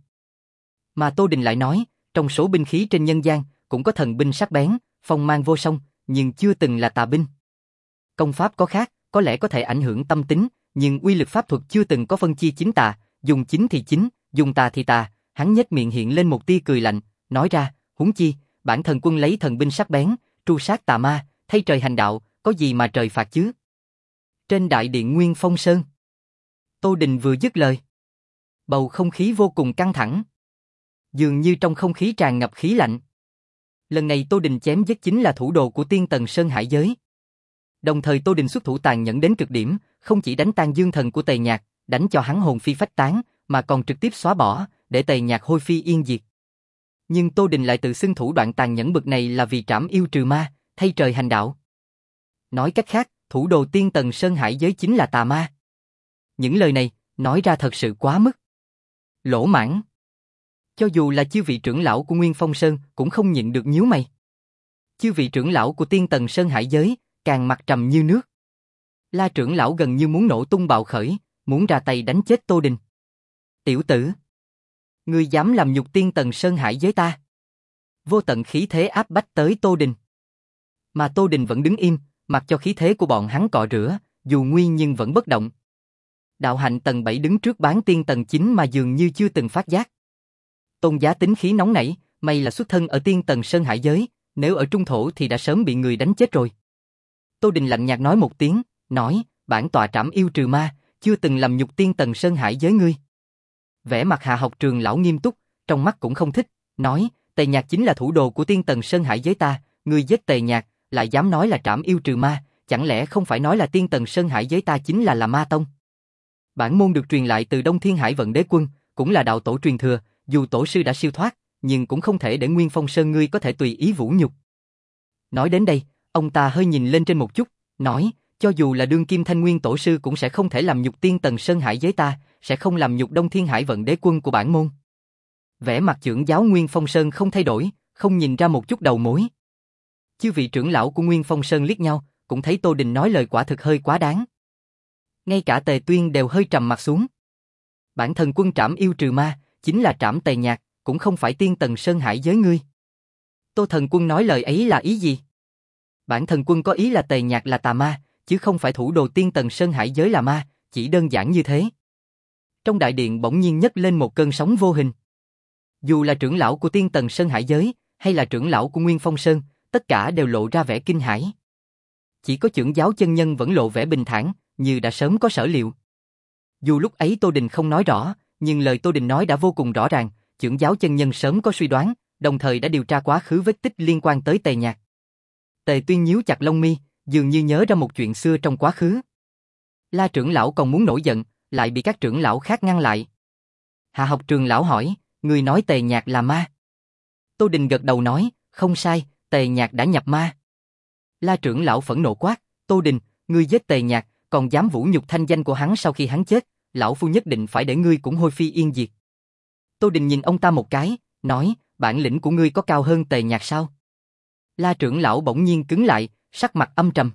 Mà Tô Đình lại nói, trong số binh khí trên nhân gian, cũng có thần binh sắc bén, phong mang vô song, nhưng chưa từng là tà binh. Công pháp có khác, có lẽ có thể ảnh hưởng tâm tính, nhưng uy lực pháp thuật chưa từng có phân chia chính tà, dùng chính thì chính, dùng tà thì tà. Hắn nhếch miệng hiện lên một tia cười lạnh, nói ra, huống chi, bản thần quân lấy thần binh sắc bén, tru sát tà ma, thay trời hành đạo, có gì mà trời phạt chứ? Trên đại điện Nguyên Phong Sơn, Tô Đình vừa dứt lời, bầu không khí vô cùng căng thẳng, dường như trong không khí tràn ngập khí lạnh. Lần này Tô Đình chém giết chính là thủ đồ của Tiên Tần Sơn Hải giới. Đồng thời Tô Đình xuất thủ tàn nhẫn đến cực điểm, không chỉ đánh tan dương thần của Tề Nhạc, đánh cho hắn hồn phi phách tán, mà còn trực tiếp xóa bỏ, để Tề Nhạc hôi phi yên diệt. Nhưng Tô Đình lại tự xưng thủ đoạn tàn nhẫn bực này là vì trảm yêu trừ ma, thay trời hành đạo. Nói cách khác, thủ đồ Tiên Tần Sơn Hải giới chính là tà ma. Những lời này, nói ra thật sự quá mức. Lỗ mãng. Cho dù là chư vị trưởng lão của Nguyên Phong Sơn cũng không nhịn được nhíu mày. Chư vị trưởng lão của Tiên Tần Sơn Hải giới, càng mặt trầm như nước. La trưởng lão gần như muốn nổ tung bạo khởi, muốn ra tay đánh chết Tô Đình. Tiểu tử, ngươi dám làm nhục Tiên Tần Sơn Hải giới ta? Vô tận khí thế áp bách tới Tô Đình. Mà Tô Đình vẫn đứng im, mặc cho khí thế của bọn hắn cọ rửa, dù nguy nhưng vẫn bất động. Đạo hạnh tầng bảy đứng trước bán tiên tầng chín mà dường như chưa từng phát giác. Tôn Giá tính khí nóng nảy, may là xuất thân ở Tiên Tần Sơn Hải giới, nếu ở trung thổ thì đã sớm bị người đánh chết rồi. Tô Đình lạnh nhạt nói một tiếng, nói, bản tọa trảm yêu trừ ma, chưa từng làm nhục Tiên Tần Sơn Hải giới ngươi. Vẻ mặt Hạ Học Trường lão nghiêm túc, trong mắt cũng không thích, nói, Tề Nhạc chính là thủ đồ của Tiên Tần Sơn Hải giới ta, ngươi giết Tề Nhạc, lại dám nói là trảm yêu trừ ma, chẳng lẽ không phải nói là Tiên Tần Sơn Hải giới ta chính là là ma tông? Bản môn được truyền lại từ Đông Thiên Hải Vận Đế Quân, cũng là đạo tổ truyền thừa, dù tổ sư đã siêu thoát, nhưng cũng không thể để Nguyên Phong Sơn ngươi có thể tùy ý vũ nhục. Nói đến đây, ông ta hơi nhìn lên trên một chút, nói, cho dù là đương kim Thanh Nguyên tổ sư cũng sẽ không thể làm nhục Tiên Tần Sơn Hải giới ta, sẽ không làm nhục Đông Thiên Hải Vận Đế Quân của bản môn. Vẻ mặt trưởng giáo Nguyên Phong Sơn không thay đổi, không nhìn ra một chút đầu mối. Chư vị trưởng lão của Nguyên Phong Sơn liếc nhau, cũng thấy Tô Đình nói lời quả thực hơi quá đáng. Ngay cả Tề Tuyên đều hơi trầm mặt xuống. Bản thân quân trảm yêu trừ ma, chính là trảm Tề Nhạc, cũng không phải Tiên Tần Sơn Hải giới ngươi. Tô Thần Quân nói lời ấy là ý gì? Bản thân quân có ý là Tề Nhạc là tà ma, chứ không phải thủ đồ Tiên Tần Sơn Hải giới là ma, chỉ đơn giản như thế. Trong đại điện bỗng nhiên nhấc lên một cơn sóng vô hình. Dù là trưởng lão của Tiên Tần Sơn Hải giới, hay là trưởng lão của Nguyên Phong Sơn, tất cả đều lộ ra vẻ kinh hãi. Chỉ có trưởng giáo chân nhân vẫn lộ vẻ bình thản, như đã sớm có sở liệu. Dù lúc ấy Tô Đình không nói rõ, nhưng lời Tô Đình nói đã vô cùng rõ ràng, trưởng giáo chân nhân sớm có suy đoán, đồng thời đã điều tra quá khứ vết tích liên quan tới Tề Nhạc. Tề Tuyên nhíu chặt lông mi, dường như nhớ ra một chuyện xưa trong quá khứ. La trưởng lão còn muốn nổi giận, lại bị các trưởng lão khác ngăn lại. Hạ Học Trường lão hỏi, người nói Tề Nhạc là ma? Tô Đình gật đầu nói, không sai, Tề Nhạc đã nhập ma. La trưởng lão phẫn nộ quát, Tô Đình, ngươi giết Tề Nhạc, còn dám vũ nhục thanh danh của hắn sau khi hắn chết, lão phu nhất định phải để ngươi cũng hôi phi yên diệt. Tô Đình nhìn ông ta một cái, nói, bản lĩnh của ngươi có cao hơn Tề Nhạc sao? La trưởng lão bỗng nhiên cứng lại, sắc mặt âm trầm.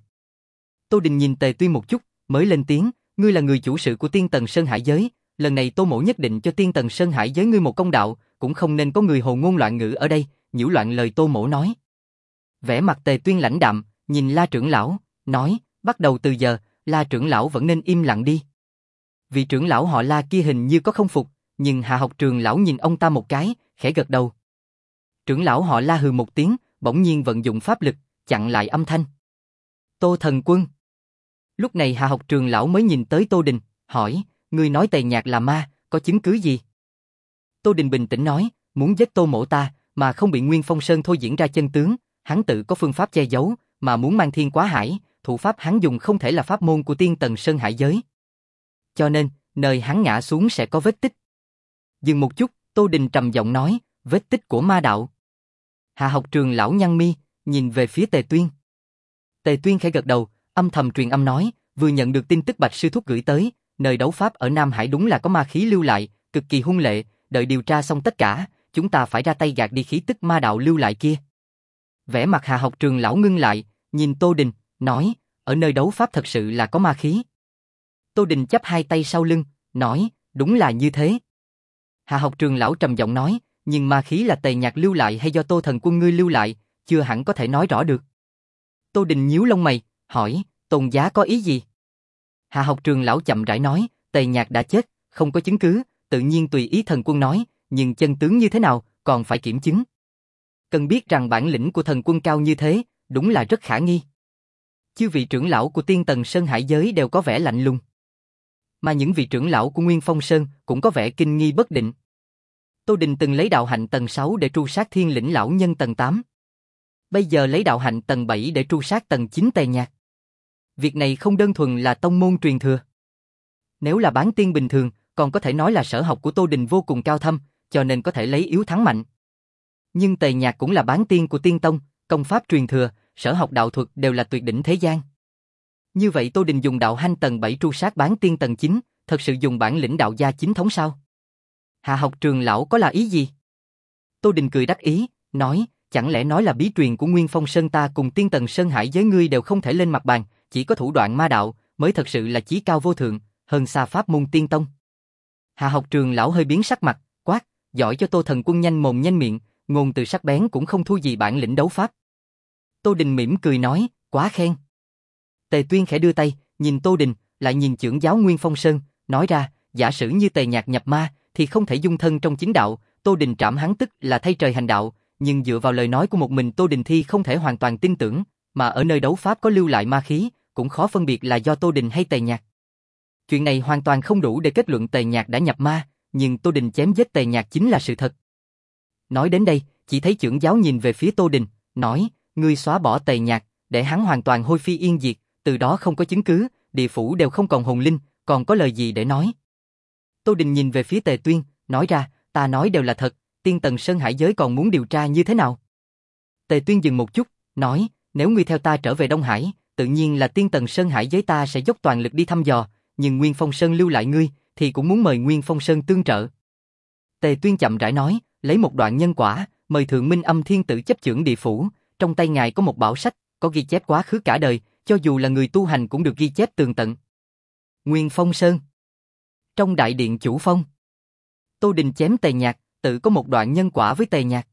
Tô Đình nhìn Tề Tuyên một chút, mới lên tiếng, ngươi là người chủ sự của Tiên Tần Sơn Hải giới, lần này Tô mỗ nhất định cho Tiên Tần Sơn Hải giới ngươi một công đạo, cũng không nên có người hồ ngôn loạn ngữ ở đây, nhiễu loạn lời Tô mỗ nói. Vẻ mặt Tề Tuyên lãnh đạm, nhìn La trưởng lão, nói, Bắt đầu từ giờ, La trưởng lão vẫn nên im lặng đi. Vị trưởng lão họ La kia hình như có không phục, nhưng Hạ học trường lão nhìn ông ta một cái, khẽ gật đầu. Trưởng lão họ La hừ một tiếng, bỗng nhiên vận dụng pháp lực, chặn lại âm thanh. Tô Thần Quân. Lúc này Hạ học trường lão mới nhìn tới Tô Đình, hỏi, ngươi nói Tề Nhạc là ma, có chứng cứ gì? Tô Đình bình tĩnh nói, muốn giết Tô Mỗ ta, mà không bị Nguyên Phong Sơn thôi diễn ra chân tướng, hắn tự có phương pháp che giấu, mà muốn mang thiên quá hải, thủ pháp hắn dùng không thể là pháp môn của tiên tần Sơn Hải giới. Cho nên, nơi hắn ngã xuống sẽ có vết tích. Dừng một chút, Tô Đình trầm giọng nói, vết tích của ma đạo. Hạ học trường lão nhăn mi, nhìn về phía Tề Tuyên. Tề Tuyên khẽ gật đầu, âm thầm truyền âm nói, vừa nhận được tin tức Bạch Sư Thúc gửi tới, nơi đấu pháp ở Nam Hải đúng là có ma khí lưu lại, cực kỳ hung lệ, đợi điều tra xong tất cả, chúng ta phải ra tay gạt đi khí tức ma đạo lưu lại kia. Vẻ mặt Hạ học trường lão ngưng lại, nhìn Tô Đình, nói, ở nơi đấu pháp thật sự là có ma khí. Tô Đình chắp hai tay sau lưng, nói, đúng là như thế. Hạ học trường lão trầm giọng nói, nhưng ma khí là Tề Nhạc lưu lại hay do Tô Thần Quân ngươi lưu lại, chưa hẳn có thể nói rõ được. Tô Đình nhíu lông mày, hỏi, Tôn giá có ý gì? Hạ học trường lão chậm rãi nói, Tề Nhạc đã chết, không có chứng cứ, tự nhiên tùy ý Thần Quân nói, nhưng chân tướng như thế nào, còn phải kiểm chứng. Cần biết rằng bản lĩnh của Thần Quân cao như thế, đúng là rất khả nghi. Chư vị trưởng lão của tiên tần Sơn Hải giới đều có vẻ lạnh lùng. Mà những vị trưởng lão của Nguyên Phong Sơn cũng có vẻ kinh nghi bất định. Tô Đình từng lấy đạo hạnh tầng sáu để tru sát thiên lĩnh lão nhân tầng tám. Bây giờ lấy đạo hạnh tầng bảy để tru sát tầng chín Tề Nhạc. Việc này không đơn thuần là tông môn truyền thừa. Nếu là bán tiên bình thường, còn có thể nói là sở học của Tô Đình vô cùng cao thâm, cho nên có thể lấy yếu thắng mạnh. Nhưng Tề Nhạc cũng là bán tiên của tiên tông, công pháp truyền thừa, sở học đạo thuật đều là tuyệt đỉnh thế gian. Như vậy Tô Đình dùng đạo hanh tầng bảy tru sát bán tiên tầng chín, thật sự dùng bản lĩnh đạo gia chính thống sao? Hạ học trường lão có là ý gì? Tô Đình cười đắc ý, nói, chẳng lẽ nói là bí truyền của Nguyên Phong Sơn ta cùng tiên tần Sơn Hải giới ngươi đều không thể lên mặt bàn, chỉ có thủ đoạn ma đạo mới thật sự là chí cao vô thượng, hơn xa pháp môn tiên tông. Hạ học trường lão hơi biến sắc mặt, quát, giỏi cho Tô Thần Quân nhanh mồm nhanh miệng, ngôn từ sắc bén cũng không thua gì bản lĩnh đấu pháp. Tô Đình mỉm cười nói, quá khen. Tề Tuyên khẽ đưa tay, nhìn Tô Đình, lại nhìn trưởng giáo Nguyên Phong Sơn, nói ra, giả sử như Tề Nhạc nhập ma, thì không thể dung thân trong chính đạo, Tô Đình trảm hắn tức là thay trời hành đạo, nhưng dựa vào lời nói của một mình Tô Đình thì không thể hoàn toàn tin tưởng, mà ở nơi đấu pháp có lưu lại ma khí, cũng khó phân biệt là do Tô Đình hay Tề Nhạc. Chuyện này hoàn toàn không đủ để kết luận Tề Nhạc đã nhập ma, nhưng Tô Đình chém giết Tề Nhạc chính là sự thật. Nói đến đây, chỉ thấy trưởng giáo nhìn về phía Tô Đình, nói, ngươi xóa bỏ Tề Nhạc, để hắn hoàn toàn hôi phi yên diệt, từ đó không có chứng cứ, địa phủ đều không còn hồn linh, còn có lời gì để nói. Tô Đình nhìn về phía Tề Tuyên, nói ra, ta nói đều là thật, tiên tần Sơn Hải giới còn muốn điều tra như thế nào? Tề Tuyên dừng một chút, nói, nếu ngươi theo ta trở về Đông Hải, tự nhiên là tiên tần Sơn Hải giới ta sẽ dốc toàn lực đi thăm dò, nhưng Nguyên Phong Sơn lưu lại ngươi, thì cũng muốn mời Nguyên Phong Sơn tương trợ. Tề Tuyên chậm rãi nói, lấy một đoạn nhân quả, mời Thượng Minh Âm Thiên Tử chấp chưởng địa phủ, trong tay ngài có một bảo sách, có ghi chép quá khứ cả đời, cho dù là người tu hành cũng được ghi chép tường tận. Nguyên Phong Sơn. Trong đại điện chủ phong, Tô Đình chém Tề Nhạc, tự có một đoạn nhân quả với Tề Nhạc.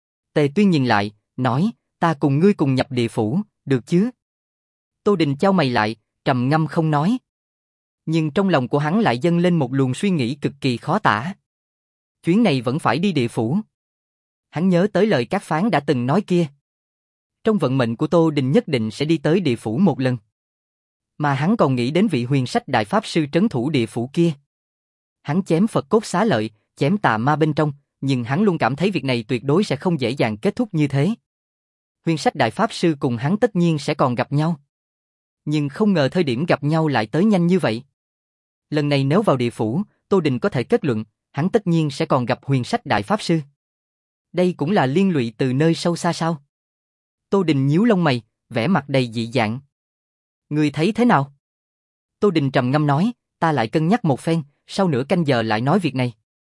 Tề Tuyên nhìn lại, nói, ta cùng ngươi cùng nhập địa phủ, được chứ? Tô Đình chau mày lại, trầm ngâm không nói. Nhưng trong lòng của hắn lại dâng lên một luồng suy nghĩ cực kỳ khó tả. Chuyến này vẫn phải đi địa phủ. Hắn nhớ tới lời Cát Phán đã từng nói kia. Trong vận mệnh của Tô Đình nhất định sẽ đi tới địa phủ một lần. Mà hắn còn nghĩ đến vị huyền sách đại pháp sư trấn thủ địa phủ kia. Hắn chém Phật cốt xá lợi, chém tà ma bên trong, nhưng hắn luôn cảm thấy việc này tuyệt đối sẽ không dễ dàng kết thúc như thế. Huyền sách đại pháp sư cùng hắn tất nhiên sẽ còn gặp nhau. Nhưng không ngờ thời điểm gặp nhau lại tới nhanh như vậy. Lần này nếu vào địa phủ, Tô Đình có thể kết luận, hắn tất nhiên sẽ còn gặp huyền sách đại pháp sư. Đây cũng là liên lụy từ nơi sâu xa sao? Tô Đình nhíu lông mày, vẻ mặt đầy dị dạng. Ngươi thấy thế nào? Tô Đình trầm ngâm nói, ta lại cân nhắc một phen, sau nửa canh giờ lại nói việc này.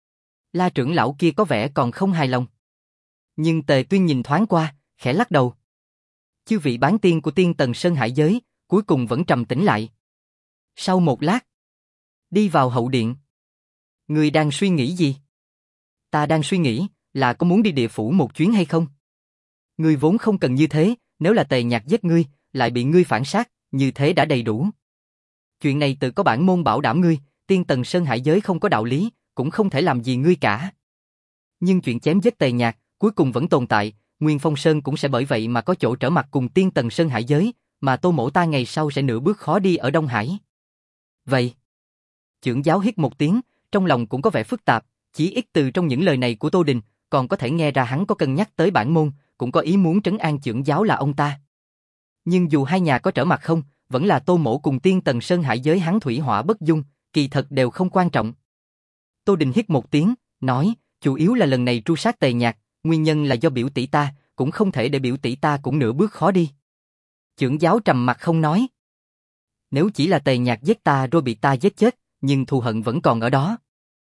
La trưởng lão kia có vẻ còn không hài lòng. Nhưng Tề Tuyên nhìn thoáng qua, khẽ lắc đầu. Chư vị bán tiên của tiên tần Sơn Hải giới, cuối cùng vẫn trầm tĩnh lại. Sau một lát, đi vào hậu điện. Ngươi đang suy nghĩ gì? Ta đang suy nghĩ, là có muốn đi địa phủ một chuyến hay không? Ngươi vốn không cần như thế, nếu là Tề Nhạc giết ngươi, lại bị ngươi phản sát, như thế đã đầy đủ. Chuyện này tự có bản môn bảo đảm ngươi, Tiên Tần Sơn Hải giới không có đạo lý, cũng không thể làm gì ngươi cả. Nhưng chuyện chém giết Tề Nhạc, cuối cùng vẫn tồn tại, Nguyên Phong Sơn cũng sẽ bởi vậy mà có chỗ trở mặt cùng Tiên Tần Sơn Hải giới, mà Tô Mỗ ta ngày sau sẽ nửa bước khó đi ở Đông Hải. Vậy, chưởng giáo hít một tiếng, trong lòng cũng có vẻ phức tạp, chỉ ít từ trong những lời này của Tô Đình, còn có thể nghe ra hắn có cân nhắc tới bản môn, cũng có ý muốn trấn an chưởng giáo là ông ta. Nhưng dù hai nhà có trở mặt không, vẫn là Tô Mỗ cùng Tiên Tần Sơn Hải giới hắn thủy hỏa bất dung, kỳ thật đều không quan trọng. Tô Đình hít một tiếng, nói, chủ yếu là lần này tru sát Tề Nhạc, nguyên nhân là do biểu tỷ ta, cũng không thể để biểu tỷ ta cũng nửa bước khó đi. Chưởng giáo trầm mặt không nói. Nếu chỉ là Tề Nhạc giết ta rồi bị ta giết chết, nhưng thù hận vẫn còn ở đó.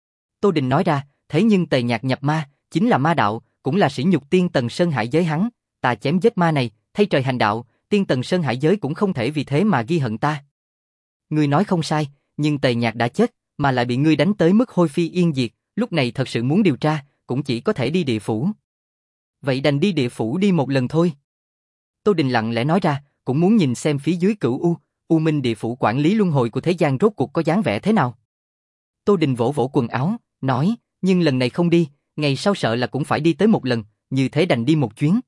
Tô Đình nói ra, thế nhưng Tề Nhạc nhập ma, chính là ma đạo, cũng là sỉ nhục Tiên Tần Sơn Hải giới hắn, ta chém giết ma này, thay trời hành đạo, Tiên Tần Sơn Hải giới cũng không thể vì thế mà ghi hận ta. Ngươi nói không sai, nhưng Tề Nhạc đã chết, mà lại bị ngươi đánh tới mức hôi phi yên diệt, lúc này thật sự muốn điều tra, cũng chỉ có thể đi địa phủ. Vậy đành đi địa phủ đi một lần thôi. Tô Đình lặng lẽ nói ra, cũng muốn nhìn xem phía dưới Cửu U, U Minh địa phủ quản lý luân hồi của thế gian rốt cuộc có dáng vẻ thế nào. Tô Đình vỗ vỗ quần áo, nói, nhưng lần này không đi, ngày sau sợ là cũng phải đi tới một lần, như thế đành đi một chuyến.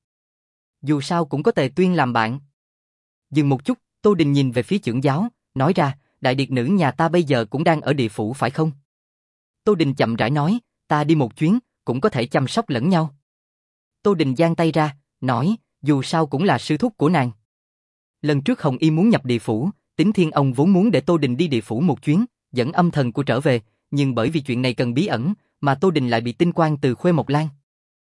Dù sao cũng có Tề Tuyên làm bạn. Dừng một chút, Tô Đình nhìn về phía chưởng giáo, nói ra, đại điệt nữ nhà ta bây giờ cũng đang ở địa phủ phải không? Tô Đình chậm rãi nói, ta đi một chuyến, cũng có thể chăm sóc lẫn nhau. Tô Đình giang tay ra, nói, dù sao cũng là sư thúc của nàng. Lần trước Hồng Y muốn nhập địa phủ, Tính Thiên ông vốn muốn để Tô Đình đi địa phủ một chuyến, dẫn âm thần của trở về, nhưng bởi vì chuyện này cần bí ẩn, mà Tô Đình lại bị tinh quang từ Khuê Mộc Lan.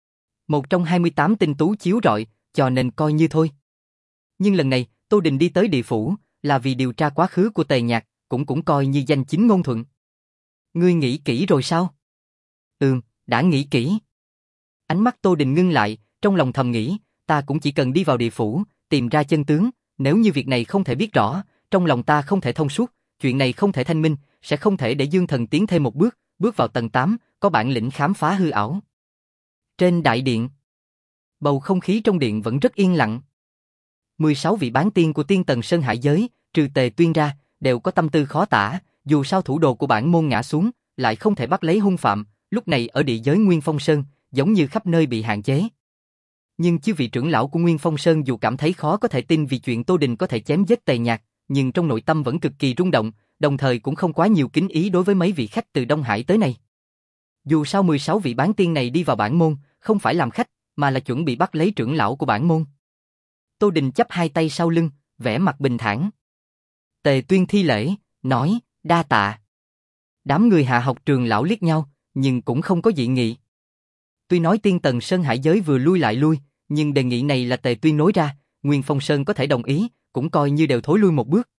Một trong hai mươi tám tinh tú chiếu rọi, cho nên coi như thôi. Nhưng lần này, Tô Đình đi tới địa phủ, là vì điều tra quá khứ của Tề Nhạc, cũng cũng coi như danh chính ngôn thuận. Ngươi nghĩ kỹ rồi sao? Ừm, đã nghĩ kỹ. Ánh mắt Tô Đình ngưng lại, trong lòng thầm nghĩ, ta cũng chỉ cần đi vào địa phủ, tìm ra chân tướng, nếu như việc này không thể biết rõ, trong lòng ta không thể thông suốt, chuyện này không thể thanh minh, sẽ không thể để Dương Thần tiến thêm một bước, bước vào tầng tám, có bản lĩnh khám phá hư ảo. Trên đại điện, bầu không khí trong điện vẫn rất yên lặng. mười sáu vị bán tiên của Tiên Tần Sơn Hải giới, trừ Tề Tuyên ra, đều có tâm tư khó tả, dù sao thủ đồ của bản môn ngã xuống, lại không thể bắt lấy hung phạm, lúc này ở địa giới Nguyên Phong Sơn, giống như khắp nơi bị hạn chế. Nhưng chư vị trưởng lão của Nguyên Phong Sơn dù cảm thấy khó có thể tin vì chuyện Tô Đình có thể chém giết Tề Nhạc, nhưng trong nội tâm vẫn cực kỳ rung động, đồng thời cũng không quá nhiều kính ý đối với mấy vị khách từ Đông Hải tới này. Dù sao mười sáu vị bán tiên này đi vào bản môn, không phải làm khách, mà là chuẩn bị bắt lấy trưởng lão của bản môn. Tô Đình chắp hai tay sau lưng, vẻ mặt bình thản. Tề Tuyên thi lễ, nói, đa tạ. Đám người hạ học trường lão liếc nhau, nhưng cũng không có dị nghị. Tuy nói Tiên Tần Sơn Hải giới vừa lui lại lui, nhưng đề nghị này là Tề Tuyên nói ra, Nguyên Phong Sơn có thể đồng ý, cũng coi như đều thối lui một bước.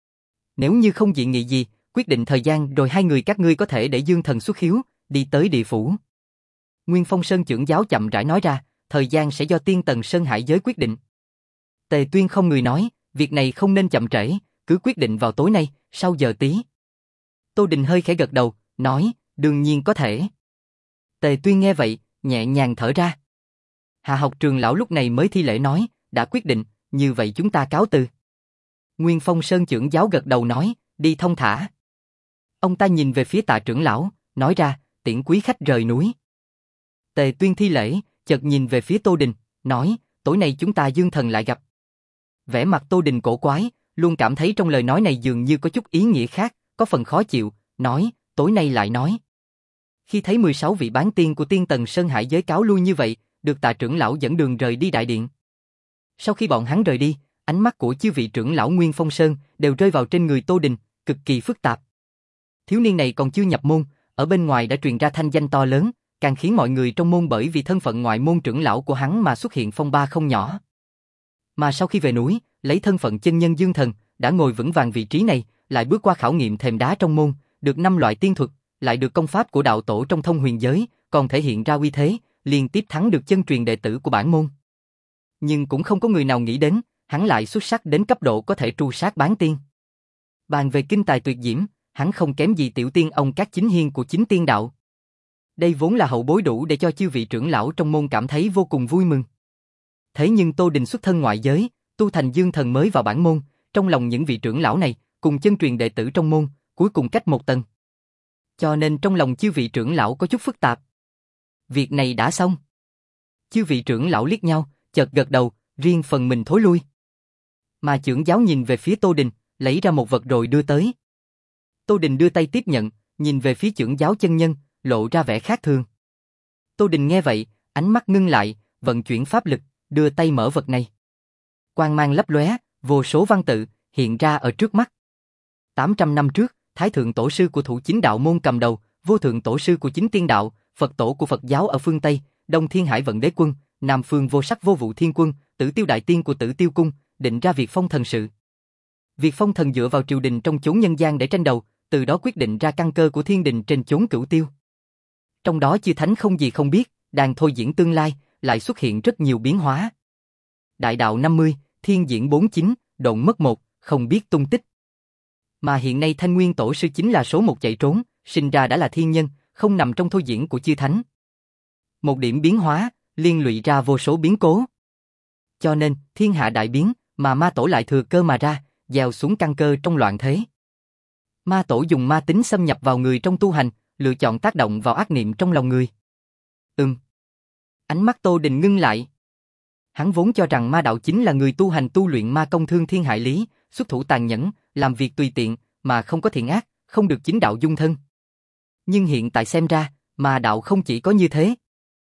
Nếu như không dị nghị gì, quyết định thời gian rồi hai người các ngươi có thể để Dương Thần xuất hiếu, đi tới địa phủ. Nguyên Phong Sơn trưởng giáo chậm rãi nói ra, thời gian sẽ do Tiên Tần Sơn Hải giới quyết định. Tề Tuyên không người nói, việc này không nên chậm trễ, cứ quyết định vào tối nay, sau giờ tí. Tô Đình hơi khẽ gật đầu, nói, đương nhiên có thể. Tề Tuyên nghe vậy, nhẹ nhàng thở ra. Hạ học trường lão lúc này mới thi lễ nói, đã quyết định, như vậy chúng ta cáo từ. Nguyên Phong Sơn trưởng giáo gật đầu nói, đi thông thả. Ông ta nhìn về phía Tạ trưởng lão, nói ra, tiễn quý khách rời núi. Tề Tuyên thi lễ, chợt nhìn về phía Tô Đình, nói, tối nay chúng ta Dương Thần lại gặp. Vẻ mặt Tô Đình cổ quái, luôn cảm thấy trong lời nói này dường như có chút ý nghĩa khác, có phần khó chịu, nói, tối nay lại nói. Khi thấy mười sáu vị bán tiên của Tiên Tần Sơn Hải giới cáo lui như vậy, được Tạ trưởng lão dẫn đường rời đi đại điện. Sau khi bọn hắn rời đi, ánh mắt của chư vị trưởng lão Nguyên Phong Sơn đều rơi vào trên người Tô Đình, cực kỳ phức tạp. Thiếu niên này còn chưa nhập môn, ở bên ngoài đã truyền ra thanh danh to lớn, càng khiến mọi người trong môn bởi vì thân phận ngoại môn trưởng lão của hắn mà xuất hiện phong ba không nhỏ. Mà sau khi về núi, lấy thân phận chân nhân Dương Thần, đã ngồi vững vàng vị trí này, lại bước qua khảo nghiệm thềm đá trong môn, được năm loại tiên thuật, lại được công pháp của đạo tổ trong thông huyền giới, còn thể hiện ra uy thế, liên tiếp thắng được chân truyền đệ tử của bản môn. Nhưng cũng không có người nào nghĩ đến, hắn lại xuất sắc đến cấp độ có thể tru sát bán tiên. Bàn về kinh tài tuyệt diễm, hắn không kém gì tiểu tiên ông các chính hiên của chính tiên đạo. Đây vốn là hậu bối đủ để cho chư vị trưởng lão trong môn cảm thấy vô cùng vui mừng. Thế nhưng Tô Đình xuất thân ngoại giới, tu thành Dương Thần mới vào bản môn, trong lòng những vị trưởng lão này, cùng chân truyền đệ tử trong môn, cuối cùng cách một tầng. Cho nên trong lòng chư vị trưởng lão có chút phức tạp. Việc này đã xong. Chư vị trưởng lão liếc nhau, chợt gật đầu, riêng phần mình thối lui. Mà trưởng giáo nhìn về phía Tô Đình, lấy ra một vật rồi đưa tới. Tô Đình đưa tay tiếp nhận, nhìn về phía trưởng giáo chân nhân, lộ ra vẻ khác thường. Tô Đình nghe vậy, ánh mắt ngưng lại, vận chuyển pháp lực, đưa tay mở vật này. Quang mang lấp lóe, vô số văn tự hiện ra ở trước mắt. tám trăm năm trước, Thái thượng tổ sư của Thủ Chính đạo môn cầm đầu, Vô thượng tổ sư của Chính Tiên đạo, Phật tổ của Phật giáo ở phương Tây, Đông Thiên Hải Vận Đế quân, Nam Phương Vô Sắc Vô Vụ Thiên quân, Tử Tiêu đại tiên của Tử Tiêu cung, định ra việc phong thần sự. Việc phong thần dựa vào triều đình trong chốn nhân gian để tranh đầu, từ đó quyết định ra căn cơ của thiên đình trên chốn Cửu Tiêu. Trong đó chư thánh không gì không biết, đang thôi diễn tương lai, lại xuất hiện rất nhiều biến hóa. Đại đạo năm mươi, thiên diễn bốn mươi chín, độn mất một, không biết tung tích. Mà hiện nay Thanh Nguyên tổ sư chính là số một chạy trốn, sinh ra đã là thiên nhân, không nằm trong thôi diễn của chư thánh. Một điểm biến hóa, liên lụy ra vô số biến cố. Cho nên, thiên hạ đại biến, mà ma tổ lại thừa cơ mà ra, gieo xuống căn cơ trong loạn thế. Ma tổ dùng ma tính xâm nhập vào người trong tu hành, lựa chọn tác động vào ác niệm trong lòng người. Ừm. Ánh mắt Tô Đình ngưng lại. Hắn vốn cho rằng ma đạo chính là người tu hành tu luyện ma công thương thiên hại lý, xuất thủ tàn nhẫn, làm việc tùy tiện, mà không có thiện ác, không được chính đạo dung thân. Nhưng hiện tại xem ra, ma đạo không chỉ có như thế.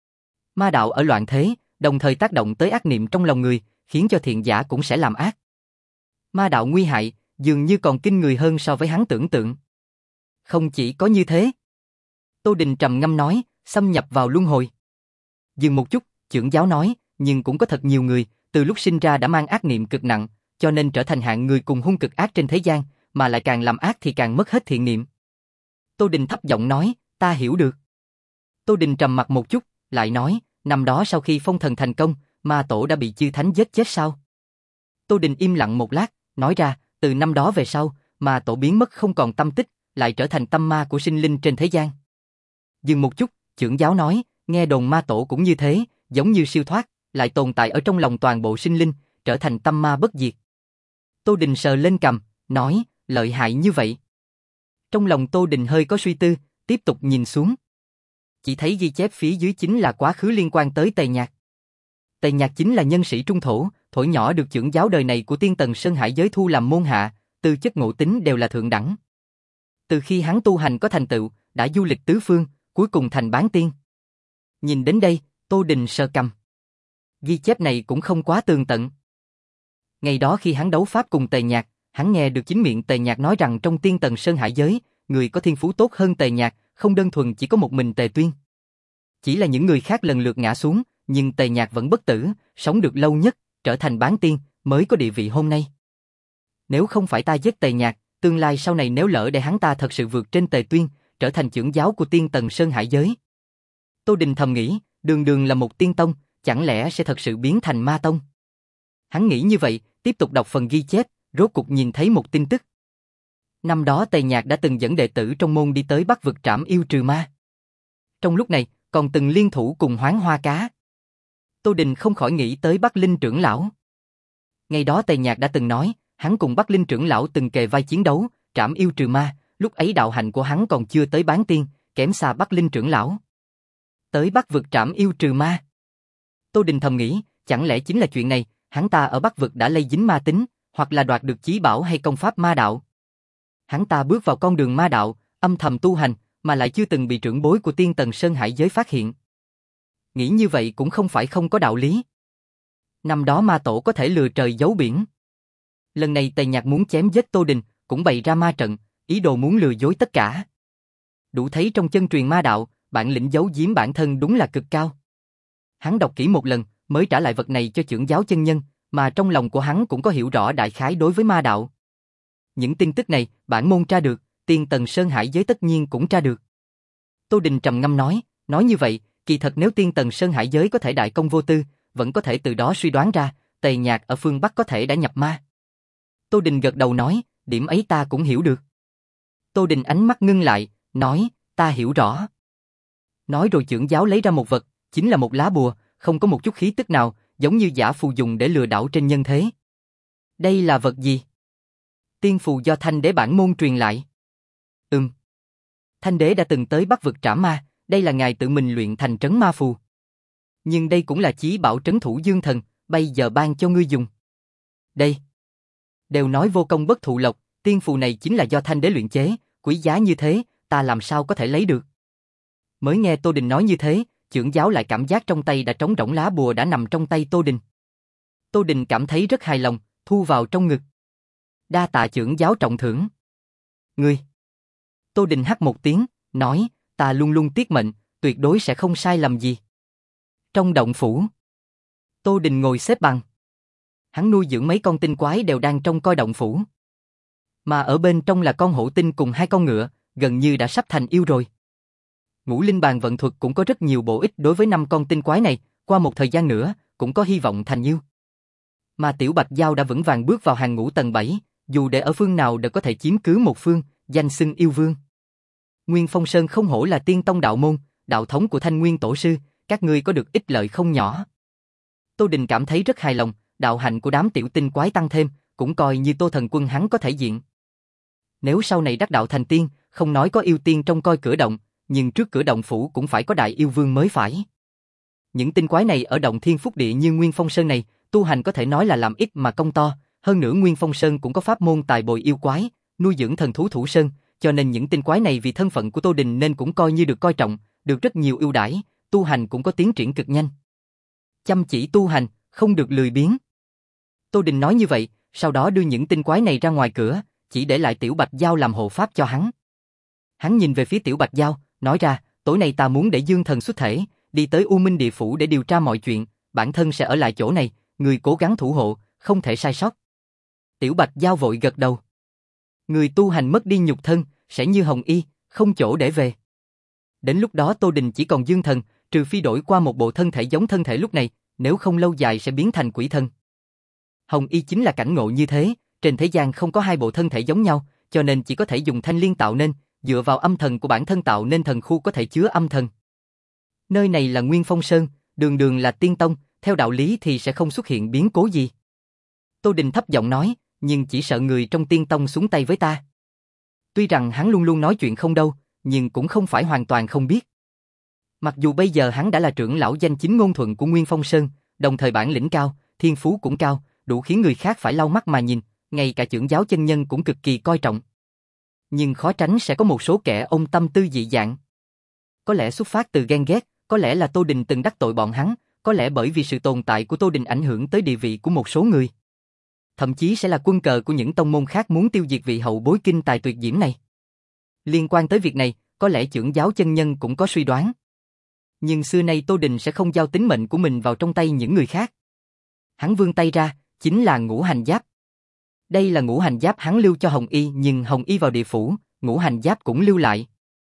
Ma đạo ở loạn thế, đồng thời tác động tới ác niệm trong lòng người, khiến cho thiện giả cũng sẽ làm ác. Ma đạo nguy hại, dường như còn kinh người hơn so với hắn tưởng tượng. Không chỉ có như thế. Tô Đình trầm ngâm nói, xâm nhập vào luân hồi. Dừng một chút, trưởng giáo nói, nhưng cũng có thật nhiều người, từ lúc sinh ra đã mang ác niệm cực nặng, cho nên trở thành hạng người cùng hung cực ác trên thế gian, mà lại càng làm ác thì càng mất hết thiện niệm. Tô Đình thấp giọng nói, ta hiểu được. Tô Đình trầm mặt một chút, lại nói, năm đó sau khi phong thần thành công, ma tổ đã bị chư thánh giết chết sao? Tô Đình im lặng một lát, nói ra, từ năm đó về sau, ma tổ biến mất không còn tâm tích, lại trở thành tâm ma của sinh linh trên thế gian. Dừng một chút, trưởng giáo nói, nghe đồn ma tổ cũng như thế, giống như siêu thoát, lại tồn tại ở trong lòng toàn bộ sinh linh, trở thành tâm ma bất diệt. Tô Đình sờ lên cằm, nói, lợi hại như vậy. Trong lòng Tô Đình hơi có suy tư, tiếp tục nhìn xuống. Chỉ thấy ghi chép phía dưới chính là quá khứ liên quan tới Tề Nhạc. Tề Nhạc chính là nhân sĩ trung thổ, thổi nhỏ được trưởng giáo đời này của Tiên Tần Sơn Hải giới thu làm môn hạ, tư chất ngộ tính đều là thượng đẳng. Từ khi hắn tu hành có thành tựu, đã du lịch tứ phương, cuối cùng thành bán tiên. Nhìn đến đây, Tô Đình sờ cằm. Ghi chép này cũng không quá tường tận. Ngày đó khi hắn đấu pháp cùng Tề Nhạc, hắn nghe được chính miệng Tề Nhạc nói rằng trong Tiên Tần Sơn Hải giới, người có thiên phú tốt hơn Tề Nhạc, không đơn thuần chỉ có một mình Tề Tuyên. Chỉ là những người khác lần lượt ngã xuống, nhưng Tề Nhạc vẫn bất tử, sống được lâu nhất, trở thành bán tiên, mới có địa vị hôm nay. Nếu không phải ta giết Tề Nhạc, tương lai sau này nếu lỡ để hắn ta thật sự vượt trên Tề Tuyên, trở thành trưởng giáo của Tiên Tần Sơn Hải giới. Tô Đình thầm nghĩ, đường đường là một tiên tông, chẳng lẽ sẽ thật sự biến thành ma tông? Hắn nghĩ như vậy, tiếp tục đọc phần ghi chép, rốt cục nhìn thấy một tin tức. Năm đó Tề Nhạc đã từng dẫn đệ tử trong môn đi tới Bắc vực trảm yêu trừ ma. Trong lúc này, còn từng liên thủ cùng Hoán Hoa Cá. Tô Đình không khỏi nghĩ tới Bắc Linh trưởng lão. Ngày đó Tề Nhạc đã từng nói, hắn cùng Bắc Linh trưởng lão từng kề vai chiến đấu, trảm yêu trừ ma, lúc ấy đạo hạnh của hắn còn chưa tới bán tiên, kém xa Bắc Linh trưởng lão. Tới Bắc vực trảm yêu trừ ma. Tô Đình thầm nghĩ, chẳng lẽ chính là chuyện này, hắn ta ở Bắc vực đã lây dính ma tính, hoặc là đoạt được chí bảo hay công pháp ma đạo. Hắn ta bước vào con đường ma đạo, âm thầm tu hành, mà lại chưa từng bị trưởng bối của Tiên Tần Sơn Hải giới phát hiện. Nghĩ như vậy cũng không phải không có đạo lý. Năm đó ma tổ có thể lừa trời giấu biển. Lần này Tề Nhạc muốn chém giết Tô Đình, cũng bày ra ma trận, ý đồ muốn lừa dối tất cả. Đủ thấy trong chân truyền ma đạo, bản lĩnh giấu giếm bản thân đúng là cực cao. Hắn đọc kỹ một lần, mới trả lại vật này cho trưởng giáo chân nhân, mà trong lòng của hắn cũng có hiểu rõ đại khái đối với ma đạo. Những tin tức này, bản môn tra được, Tiên Tần Sơn Hải giới tất nhiên cũng tra được. Tô Đình trầm ngâm nói, nói như vậy, kỳ thật nếu Tiên Tần Sơn Hải giới có thể đại công vô tư, vẫn có thể từ đó suy đoán ra, Tề Nhạc ở phương Bắc có thể đã nhập ma. Tô Đình gật đầu nói, điểm ấy ta cũng hiểu được. Tô Đình ánh mắt ngưng lại, nói, ta hiểu rõ. Nói rồi trưởng giáo lấy ra một vật, chính là một lá bùa, không có một chút khí tức nào, giống như giả phù dùng để lừa đảo trên nhân thế. Đây là vật gì? Tiên phù do Thanh đế bản môn truyền lại. Ừm. Thanh đế đã từng tới Bắc vực trảm ma, đây là ngài tự mình luyện thành trấn ma phù. Nhưng đây cũng là chí bảo trấn thủ dương thần, bây giờ ban cho ngươi dùng. Đây. Đều nói vô công bất thụ lộc, tiên phù này chính là do Thanh đế luyện chế, quý giá như thế, ta làm sao có thể lấy được. Mới nghe Tô Đình nói như thế, chưởng giáo lại cảm giác trong tay đã trống rỗng, lá bùa đã nằm trong tay Tô Đình. Tô Đình cảm thấy rất hài lòng, thu vào trong ngực. Đa tạ chưởng giáo trọng thưởng. Ngươi. Tô Đình hắt một tiếng, nói, ta luôn luôn tiết mệnh, tuyệt đối sẽ không sai lầm gì. Trong động phủ, Tô Đình ngồi xếp bằng. Hắn nuôi dưỡng mấy con tinh quái đều đang trông coi động phủ. Mà ở bên trong là con hổ tinh cùng hai con ngựa, gần như đã sắp thành yêu rồi. Ngũ linh bàn vận thuật cũng có rất nhiều bổ ích đối với năm con tinh quái này, qua một thời gian nữa, cũng có hy vọng thành yêu. Mà Tiểu Bạch Giao đã vững vàng bước vào hàng ngũ tầng bảy, dù để ở phương nào đều có thể chiếm cứ một phương, danh xưng yêu vương. Nguyên Phong Sơn không hổ là tiên tông đạo môn, đạo thống của Thanh Nguyên Tổ Sư, các ngươi có được ích lợi không nhỏ. Tô Đình cảm thấy rất hài lòng, đạo hạnh của đám tiểu tinh quái tăng thêm, cũng coi như Tô Thần Quân hắn có thể diện. Nếu sau này đắc đạo thành tiên, không nói có yêu tiên trông coi cửa động, nhưng trước cửa động phủ cũng phải có đại yêu vương mới phải. Những tinh quái này ở động thiên phúc địa như Nguyên Phong Sơn này, tu hành có thể nói là làm ít mà công to, hơn nữa Nguyên Phong Sơn cũng có pháp môn tài bồi yêu quái, nuôi dưỡng thần thú thủ sơn, cho nên những tinh quái này vì thân phận của Tô Đình nên cũng coi như được coi trọng, được rất nhiều ưu đãi, tu hành cũng có tiến triển cực nhanh. Chăm chỉ tu hành, không được lười biếng. Tô Đình nói như vậy, sau đó đưa những tinh quái này ra ngoài cửa, chỉ để lại Tiểu Bạch Giao làm hộ pháp cho hắn. Hắn nhìn về phía Tiểu Bạch Giao, nói ra, tối nay ta muốn để Dương Thần xuất thể, đi tới U Minh Địa Phủ để điều tra mọi chuyện, bản thân sẽ ở lại chỗ này, người cố gắng thủ hộ, không thể sai sót. Tiểu Bạch Giao vội gật đầu. Người tu hành mất đi nhục thân, sẽ như hồng y, không chỗ để về. Đến lúc đó Tô Đình chỉ còn Dương Thần, trừ phi đổi qua một bộ thân thể giống thân thể lúc này, nếu không lâu dài sẽ biến thành quỷ thân. Hồng y chính là cảnh ngộ như thế, trên thế gian không có hai bộ thân thể giống nhau, cho nên chỉ có thể dùng thanh liên tạo nên, dựa vào âm thần của bản thân tạo nên thần khu có thể chứa âm thần. Nơi này là Nguyên Phong Sơn, đường đường là tiên tông, theo đạo lý thì sẽ không xuất hiện biến cố gì. Tô Đình thấp giọng nói, nhưng chỉ sợ người trong tiên tông xuống tay với ta. Tuy rằng hắn luôn luôn nói chuyện không đâu, nhưng cũng không phải hoàn toàn không biết. Mặc dù bây giờ hắn đã là trưởng lão danh chính ngôn thuận của Nguyên Phong Sơn, đồng thời bản lĩnh cao, thiên phú cũng cao, đủ khiến người khác phải lau mắt mà nhìn, ngay cả trưởng giáo chân nhân cũng cực kỳ coi trọng. Nhưng khó tránh sẽ có một số kẻ ôm tâm tư dị dạng. Có lẽ xuất phát từ ghen ghét, có lẽ là Tô Đình từng đắc tội bọn hắn, có lẽ bởi vì sự tồn tại của Tô Đình ảnh hưởng tới địa vị của một số người. Thậm chí sẽ là quân cờ của những tông môn khác muốn tiêu diệt vị hậu bối kinh tài tuyệt diễm này. Liên quan tới việc này, có lẽ trưởng giáo chân nhân cũng có suy đoán. Nhưng xưa nay Tô Đình sẽ không giao tính mệnh của mình vào trong tay những người khác. Hắn vươn tay ra, chính là ngũ hành giáp. Đây là ngũ hành giáp hắn lưu cho Hồng Y, nhưng Hồng Y vào địa phủ, ngũ hành giáp cũng lưu lại.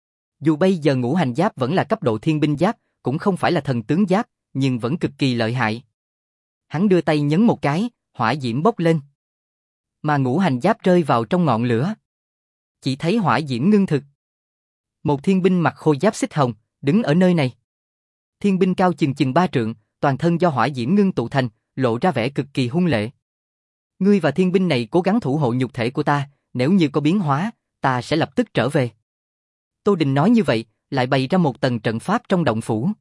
Dù bây giờ ngũ hành giáp vẫn là cấp độ thiên binh giáp, cũng không phải là thần tướng giáp, nhưng vẫn cực kỳ lợi hại. Hắn đưa tay nhấn một cái, hỏa diễm bốc lên. Mà ngũ hành giáp rơi vào trong ngọn lửa. Chỉ thấy hỏa diễm ngưng thực. Một thiên binh mặc khôi giáp xích hồng, đứng ở nơi này. Thiên binh cao chừng chừng ba trượng, toàn thân do hỏa diễm ngưng tụ thành, lộ ra vẻ cực kỳ hung lệ. Ngươi và thiên binh này cố gắng thủ hộ nhục thể của ta, nếu như có biến hóa, ta sẽ lập tức trở về. Tô Đình nói như vậy, lại bày ra một tầng trận pháp trong động phủ.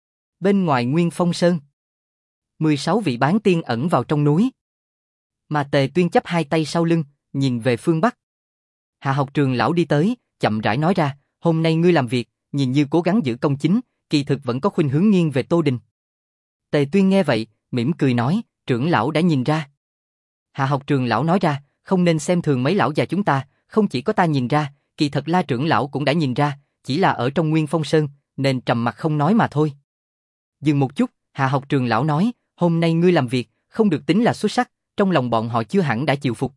Bên ngoài Nguyên Phong Sơn, mười sáu vị bán tiên ẩn vào trong núi. Mà Tề Tuyên chắp hai tay sau lưng, nhìn về phương Bắc. Hạ học trường lão đi tới, chậm rãi nói ra, hôm nay ngươi làm việc, nhìn như cố gắng giữ công chính, kỳ thực vẫn có khuynh hướng nghiêng về Tô Đình. Tề Tuyên nghe vậy, mỉm cười nói, trưởng lão đã nhìn ra. Hạ học trường lão nói ra, không nên xem thường mấy lão già chúng ta, không chỉ có ta nhìn ra, kỳ thật La trưởng lão cũng đã nhìn ra, chỉ là ở trong Nguyên Phong Sơn, nên trầm mặt không nói mà thôi. Dừng một chút, Hạ học trường lão nói, hôm nay ngươi làm việc, không được tính là xuất sắc, trong lòng bọn họ chưa hẳn đã chịu phục.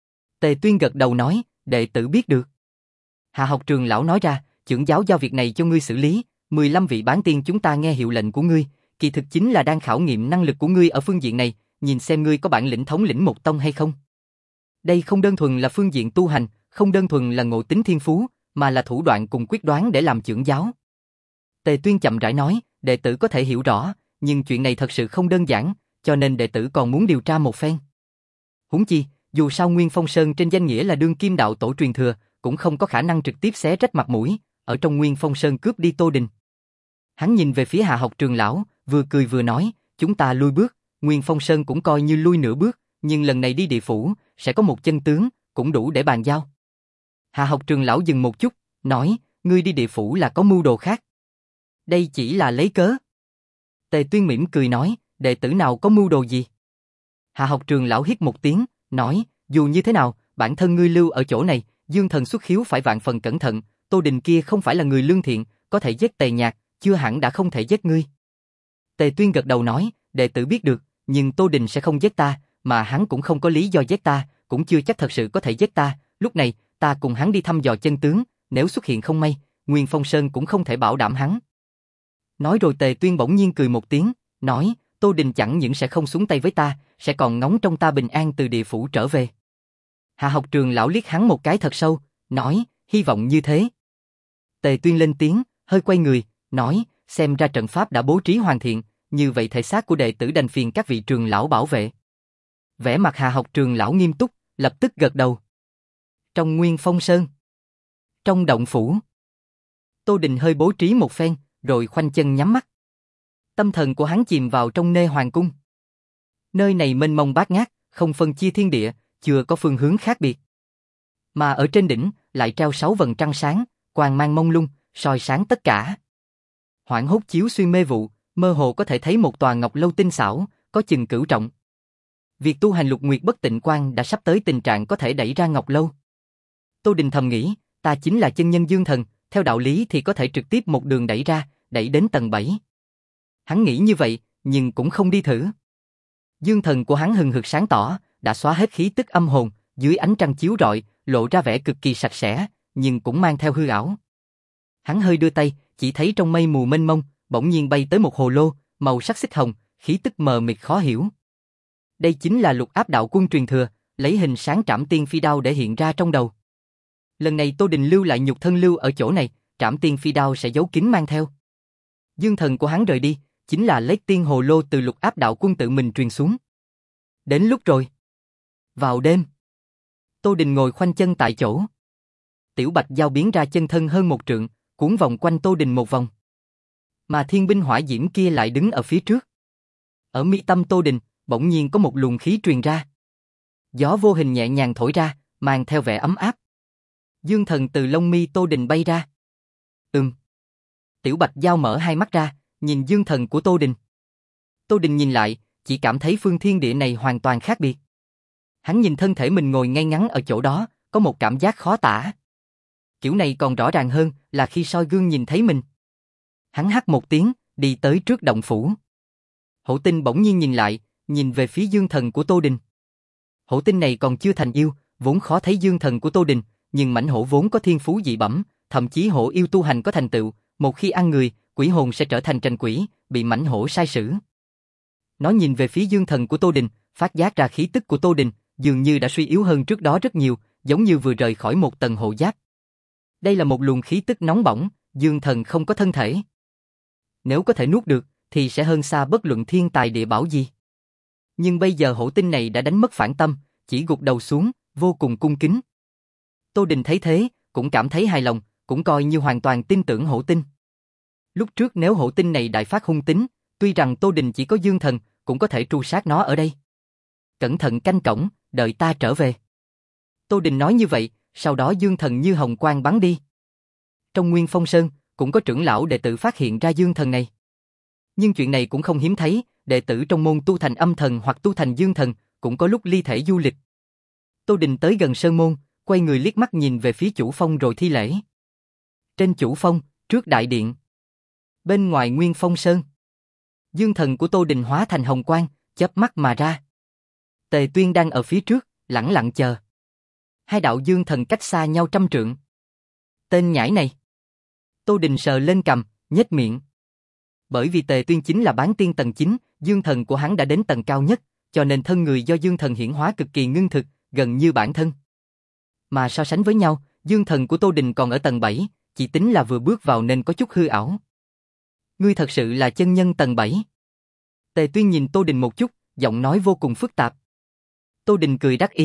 Tề Tuyên gật đầu nói, đệ tử biết được. Hạ học trường lão nói ra, trưởng giáo giao việc này cho ngươi xử lý, mười lăm vị bán tiên chúng ta nghe hiệu lệnh của ngươi, kỳ thực chính là đang khảo nghiệm năng lực của ngươi ở phương diện này, nhìn xem ngươi có bản lĩnh thống lĩnh một tông hay không. Đây không đơn thuần là phương diện tu hành, không đơn thuần là ngộ tính thiên phú, mà là thủ đoạn cùng quyết đoán để làm trưởng giáo. Tề Tuyên chậm rãi nói, đệ tử có thể hiểu rõ, nhưng chuyện này thật sự không đơn giản, cho nên đệ tử còn muốn điều tra một phen. Huống chi, Dù sao Nguyên Phong Sơn trên danh nghĩa là đương kim đạo tổ truyền thừa, cũng không có khả năng trực tiếp xé rách mặt mũi, ở trong Nguyên Phong Sơn cướp đi Tô Đình. Hắn nhìn về phía Hạ học trường lão, vừa cười vừa nói, chúng ta lui bước, Nguyên Phong Sơn cũng coi như lui nửa bước, nhưng lần này đi địa phủ, sẽ có một chân tướng, cũng đủ để bàn giao. Hạ học trường lão dừng một chút, nói, ngươi đi địa phủ là có mưu đồ khác. Đây chỉ là lấy cớ. Tề Tuyên mỉm cười nói, đệ tử nào có mưu đồ gì? Hạ học trường lão hít một tiếng, nói, dù như thế nào, bản thân ngươi lưu ở chỗ này, dương thần xuất khiếu phải vạn phần cẩn thận, Tô Đình kia không phải là người lương thiện, có thể giết Tề Nhạc, chưa hẳn đã không thể giết ngươi. Tề Tuyên gật đầu nói, đệ tử biết được, nhưng Tô Đình sẽ không giết ta, mà hắn cũng không có lý do giết ta, cũng chưa chắc thật sự có thể giết ta, lúc này, ta cùng hắn đi thăm dò chân tướng, nếu xuất hiện không may, Nguyên Phong Sơn cũng không thể bảo đảm hắn. Nói rồi Tề Tuyên bỗng nhiên cười một tiếng, nói, Tô Đình chẳng những sẽ không xuống tay với ta, sẽ còn ngóng trong ta bình an từ địa phủ trở về. Hạ học trường lão liếc hắn một cái thật sâu, nói, hy vọng như thế. Tề Tuyên lên tiếng, hơi quay người, nói, xem ra trận pháp đã bố trí hoàn thiện, như vậy thể xác của đệ tử đành phiền các vị trường lão bảo vệ. Vẻ mặt Hạ học trường lão nghiêm túc, lập tức gật đầu. Trong Nguyên Phong Sơn, trong động phủ, Tô Đình hơi bố trí một phen, rồi khoanh chân nhắm mắt. Tâm thần của hắn chìm vào trong nê hoàng cung. Nơi này mênh mông bát ngát, không phân chia thiên địa, chưa có phương hướng khác biệt. Mà ở trên đỉnh, lại treo sáu vầng trăng sáng, quang mang mông lung, soi sáng tất cả. Hoảng hốt chiếu xuyên mê vụ, mơ hồ có thể thấy một tòa ngọc lâu tinh xảo, có chừng cửu trọng. Việc tu hành lục nguyệt bất tịnh quan đã sắp tới tình trạng có thể đẩy ra ngọc lâu. Tô Đình thầm nghĩ, ta chính là chân nhân dương thần, theo đạo lý thì có thể trực tiếp một đường đẩy ra, đẩy đến tầng bảy. Hắn nghĩ như vậy, nhưng cũng không đi thử. Dương thần của hắn hừng hực sáng tỏ, đã xóa hết khí tức âm hồn, dưới ánh trăng chiếu rọi, lộ ra vẻ cực kỳ sạch sẽ, nhưng cũng mang theo hư ảo. Hắn hơi đưa tay, chỉ thấy trong mây mù mênh mông, bỗng nhiên bay tới một hồ lô, màu sắc xích hồng, khí tức mờ mịt khó hiểu. Đây chính là Lục Áp đạo quân truyền thừa, lấy hình sáng Trảm Tiên Phi Đao để hiện ra trong đầu. Lần này Tô Đình lưu lại nhục thân lưu ở chỗ này, Trảm Tiên Phi Đao sẽ giấu kín mang theo. Dương thần của hắn rời đi, chính là lấy tiên hồ lô từ Lục Áp đạo quân tự mình truyền xuống. Đến lúc rồi. Vào đêm, Tô Đình ngồi khoanh chân tại chỗ. Tiểu Bạch Giao biến ra chân thân hơn một trượng, cuốn vòng quanh Tô Đình một vòng. Mà thiên binh hỏa diễm kia lại đứng ở phía trước. Ở mi tâm Tô Đình, bỗng nhiên có một luồng khí truyền ra. Gió vô hình nhẹ nhàng thổi ra, mang theo vẻ ấm áp. Dương thần từ lông mi Tô Đình bay ra. Ừm. Tiểu Bạch Giao mở hai mắt ra, nhìn dương thần của Tô Đình. Tô Đình nhìn lại, chỉ cảm thấy phương thiên địa này hoàn toàn khác biệt. Hắn nhìn thân thể mình ngồi ngay ngắn ở chỗ đó, có một cảm giác khó tả. Kiểu này còn rõ ràng hơn là khi soi gương nhìn thấy mình. Hắn hắt một tiếng, đi tới trước động phủ. Hổ Tinh bỗng nhiên nhìn lại, nhìn về phía dương thần của Tô Đình. Hổ Tinh này còn chưa thành yêu, vốn khó thấy dương thần của Tô Đình, nhưng mãnh hổ vốn có thiên phú dị bẩm, thậm chí hổ yêu tu hành có thành tựu, một khi ăn người, quỷ hồn sẽ trở thành trành quỷ, bị mãnh hổ sai sử. Nó nhìn về phía dương thần của Tô Đình, phát giác ra khí tức của Tô Đình, dường như đã suy yếu hơn trước đó rất nhiều, giống như vừa rời khỏi một tầng hộ giáp. Đây là một luồng khí tức nóng bỏng, dương thần không có thân thể. Nếu có thể nuốt được, thì sẽ hơn xa bất luận thiên tài địa bảo gì. Nhưng bây giờ hổ tinh này đã đánh mất phản tâm, chỉ gục đầu xuống, vô cùng cung kính. Tô Đình thấy thế, cũng cảm thấy hài lòng, cũng coi như hoàn toàn tin tưởng hổ tinh. Lúc trước nếu hổ tinh này đại phát hung tính, tuy rằng Tô Đình chỉ có dương thần, cũng có thể tru sát nó ở đây. Cẩn thận canh cổng, đợi ta trở về. Tô Đình nói như vậy, sau đó dương thần như hồng quang bắn đi. Trong Nguyên Phong Sơn, cũng có trưởng lão đệ tử phát hiện ra dương thần này. Nhưng chuyện này cũng không hiếm thấy, đệ tử trong môn tu thành âm thần hoặc tu thành dương thần, cũng có lúc ly thể du lịch. Tô Đình tới gần sơn môn, quay người liếc mắt nhìn về phía chủ phong rồi thi lễ. Trên chủ phong, trước đại điện. Bên ngoài Nguyên Phong Sơn, dương thần của Tô Đình hóa thành hồng quang, chớp mắt mà ra. Tề Tuyên đang ở phía trước, lẳng lặng chờ. Hai đạo dương thần cách xa nhau trăm trượng. Tên nhãi này. Tô Đình sờ lên cằm, nhếch miệng. Bởi vì Tề Tuyên chính là bán tiên tầng chín, dương thần của hắn đã đến tầng cao nhất, cho nên thân người do dương thần hiển hóa cực kỳ ngưng thực, gần như bản thân. Mà so sánh với nhau, dương thần của Tô Đình còn ở tầng bảy, chỉ tính là vừa bước vào nên có chút hư ảo. Ngươi thật sự là chân nhân tầng bảy. Tề Tuyên nhìn Tô Đình một chút, giọng nói vô cùng phức tạp. Tô Đình cười đắc ý,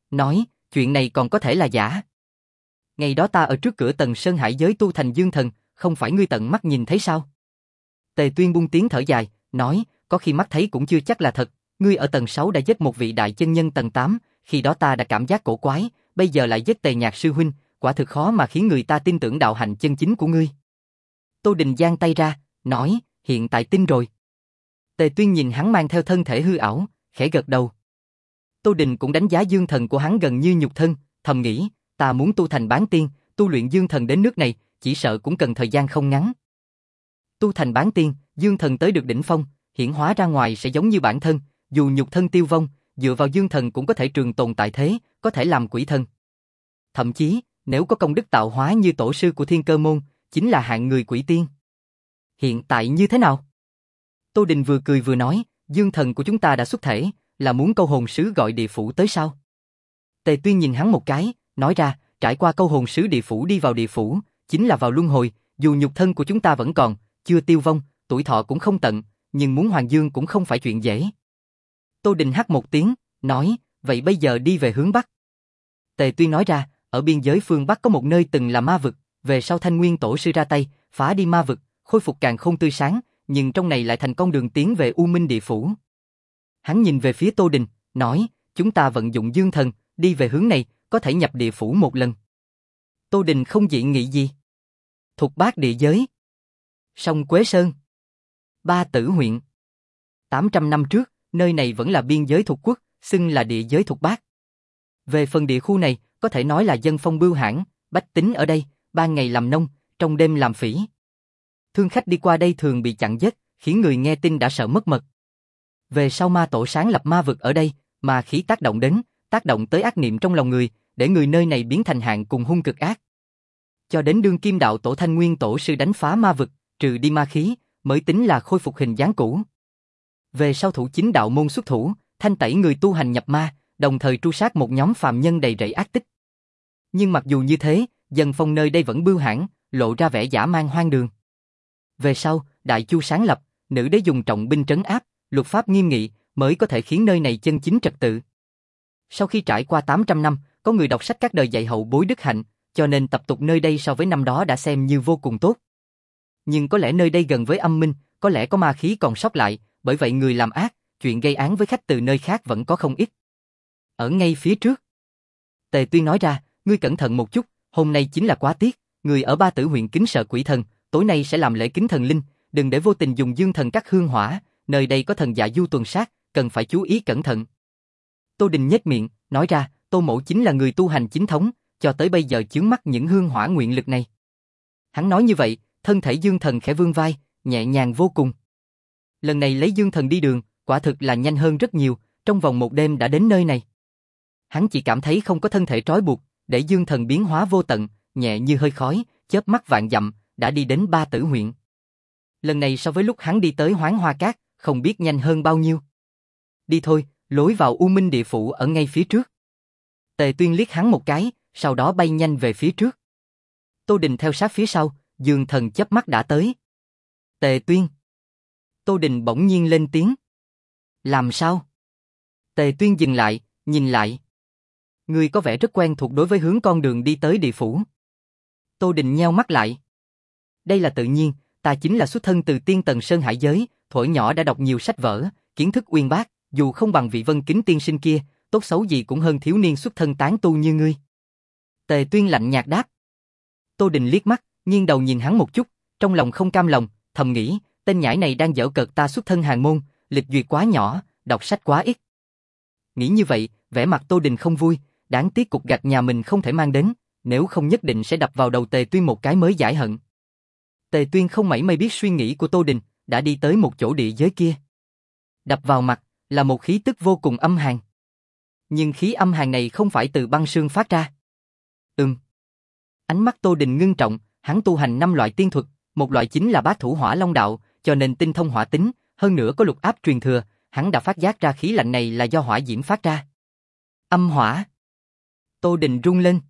nói, chuyện này còn có thể là giả. Ngày đó ta ở trước cửa Tần Sơn Hải giới tu thành dương thần, không phải ngươi tận mắt nhìn thấy sao? Tề Tuyên buông tiếng thở dài, nói, có khi mắt thấy cũng chưa chắc là thật, ngươi ở tầng sáu đã giết một vị đại chân nhân tầng tám, khi đó ta đã cảm giác cổ quái, bây giờ lại giết Tề Nhạc sư huynh, quả thực khó mà khiến người ta tin tưởng đạo hạnh chân chính của ngươi. Tô Đình giang tay ra, nói, hiện tại tin rồi. Tề Tuyên nhìn hắn mang theo thân thể hư ảo, khẽ gật đầu. Tô Đình cũng đánh giá dương thần của hắn gần như nhục thân, thầm nghĩ, ta muốn tu thành bán tiên, tu luyện dương thần đến nước này, chỉ sợ cũng cần thời gian không ngắn. Tu thành bán tiên, dương thần tới được đỉnh phong, hiển hóa ra ngoài sẽ giống như bản thân, dù nhục thân tiêu vong, dựa vào dương thần cũng có thể trường tồn tại thế, có thể làm quỷ thần. Thậm chí, nếu có công đức tạo hóa như tổ sư của Thiên Cơ môn, chính là hạng người quỷ tiên. Hiện tại như thế nào? Tô Đình vừa cười vừa nói, dương thần của chúng ta đã xuất thể, là muốn câu hồn sứ gọi địa phủ tới sao? Tề Tuyên nhìn hắn một cái, nói ra, trải qua câu hồn sứ địa phủ đi vào địa phủ, chính là vào luân hồi, dù nhục thân của chúng ta vẫn còn, chưa tiêu vong, tuổi thọ cũng không tận, nhưng muốn hoàng dương cũng không phải chuyện dễ. Tô Đình hắt một tiếng, nói, vậy bây giờ đi về hướng Bắc. Tề Tuyên nói ra, ở biên giới phương Bắc có một nơi từng là ma vực, về sau Thanh Nguyên tổ sư ra tay, phá đi ma vực, khôi phục càn khôn tươi sáng, nhưng trong này lại thành con đường tiến về U Minh địa phủ. Hắn nhìn về phía Tô Đình, nói, chúng ta vận dụng dương thần, đi về hướng này, có thể nhập địa phủ một lần. Tô Đình không dị nghị gì. Thục Bát địa giới. Sông Quế Sơn. Ba Tử huyện. tám trăm năm trước, nơi này vẫn là biên giới thuộc quốc, xưng là địa giới Thục Bát. Về phần địa khu này, có thể nói là dân phong bưu hãn, bách tính ở đây, ban ngày làm nông, trong đêm làm phỉ. Thương khách đi qua đây thường bị chặn giết, khiến người nghe tin đã sợ mất mật. Về sau ma tổ sáng lập ma vực ở đây, mà khí tác động đến, tác động tới ác niệm trong lòng người, để người nơi này biến thành hạng cùng hung cực ác. Cho đến đương kim đạo tổ Thanh Nguyên tổ sư đánh phá ma vực, trừ đi ma khí, mới tính là khôi phục hình dáng cũ. Về sau thủ chính đạo môn xuất thủ, thanh tẩy người tu hành nhập ma, đồng thời tru sát một nhóm phàm nhân đầy rẫy ác tích. Nhưng mặc dù như thế, dân phong nơi đây vẫn bưu hãn, lộ ra vẻ dã man hoang đường. Về sau, Đại Chu sáng lập, nữ đế dùng trọng binh trấn áp, luật pháp nghiêm nghị, mới có thể khiến nơi này chân chính trật tự. Sau khi trải qua tám trăm năm, có người đọc sách các đời dạy hậu bối đức hạnh, cho nên tập tục nơi đây so với năm đó đã xem như vô cùng tốt. Nhưng có lẽ nơi đây gần với âm minh, có lẽ có ma khí còn sót lại, bởi vậy người làm ác, chuyện gây án với khách từ nơi khác vẫn có không ít. Ở ngay phía trước. Tề Tuyên nói ra, ngươi cẩn thận một chút, hôm nay chính là quá tiết, người ở Ba Tử huyện kính sợ quỷ thần, tối nay sẽ làm lễ kính thần linh, đừng để vô tình dùng dương thần cắt hương hỏa, nơi đây có thần dạ du tuần sát, cần phải chú ý cẩn thận. Tô Đình nhếch miệng, nói ra, Tô Mỗ chính là người tu hành chính thống, cho tới bây giờ chướng mắt những hương hỏa nguyện lực này. Hắn nói như vậy, thân thể dương thần khẽ vươn vai, nhẹ nhàng vô cùng. Lần này lấy dương thần đi đường, quả thực là nhanh hơn rất nhiều, trong vòng một đêm đã đến nơi này. Hắn chỉ cảm thấy không có thân thể trói buộc, để dương thần biến hóa vô tận, nhẹ như hơi khói, chớp mắt vạn dặm, đã đi đến Ba Tử huyện. Lần này so với lúc hắn đi tới Hoán Hoa Cát, không biết nhanh hơn bao nhiêu. Đi thôi, lối vào U Minh địa phủ ở ngay phía trước. Tề Tuyên liếc hắn một cái, sau đó bay nhanh về phía trước. Tô Đình theo sát phía sau, dương thần chớp mắt đã tới. Tề Tuyên. Tô Đình bỗng nhiên lên tiếng. Làm sao? Tề Tuyên dừng lại, nhìn lại. Ngươi có vẻ rất quen thuộc đối với hướng con đường đi tới địa phủ. Tô Đình nheo mắt lại. Đây là tự nhiên, ta chính là xuất thân từ tiên tần Sơn Hải giới, thuở nhỏ đã đọc nhiều sách vở, kiến thức uyên bác, dù không bằng vị Vân Kính tiên sinh kia, tốt xấu gì cũng hơn thiếu niên xuất thân tán tu như ngươi. Tề Tuyên lạnh nhạt đáp. Tô Đình liếc mắt, nghiêng đầu nhìn hắn một chút, trong lòng không cam lòng, thầm nghĩ, tên nhãi này đang giễu cợt ta xuất thân hàn môn, lịch duyệt quá nhỏ, đọc sách quá ít. Nghĩ như vậy, vẻ mặt Tô Đình không vui, đáng tiếc cục gạch nhà mình không thể mang đến, nếu không nhất định sẽ đập vào đầu Tề Tuyên một cái mới giải hận. Tề Tuyên không mảy may biết suy nghĩ của Tô Đình, đã đi tới một chỗ địa giới kia. Đập vào mặt là một khí tức vô cùng âm hàn. Nhưng khí âm hàn này không phải từ băng sương phát ra. Ừm. Ánh mắt Tô Đình ngưng trọng, hắn tu hành năm loại tiên thuật, một loại chính là Bát Thủ Hỏa Long đạo, cho nên tinh thông hỏa tính, hơn nữa có lục áp truyền thừa, hắn đã phát giác ra khí lạnh này là do hỏa diễm phát ra. Âm hỏa. Tô Đình run lên.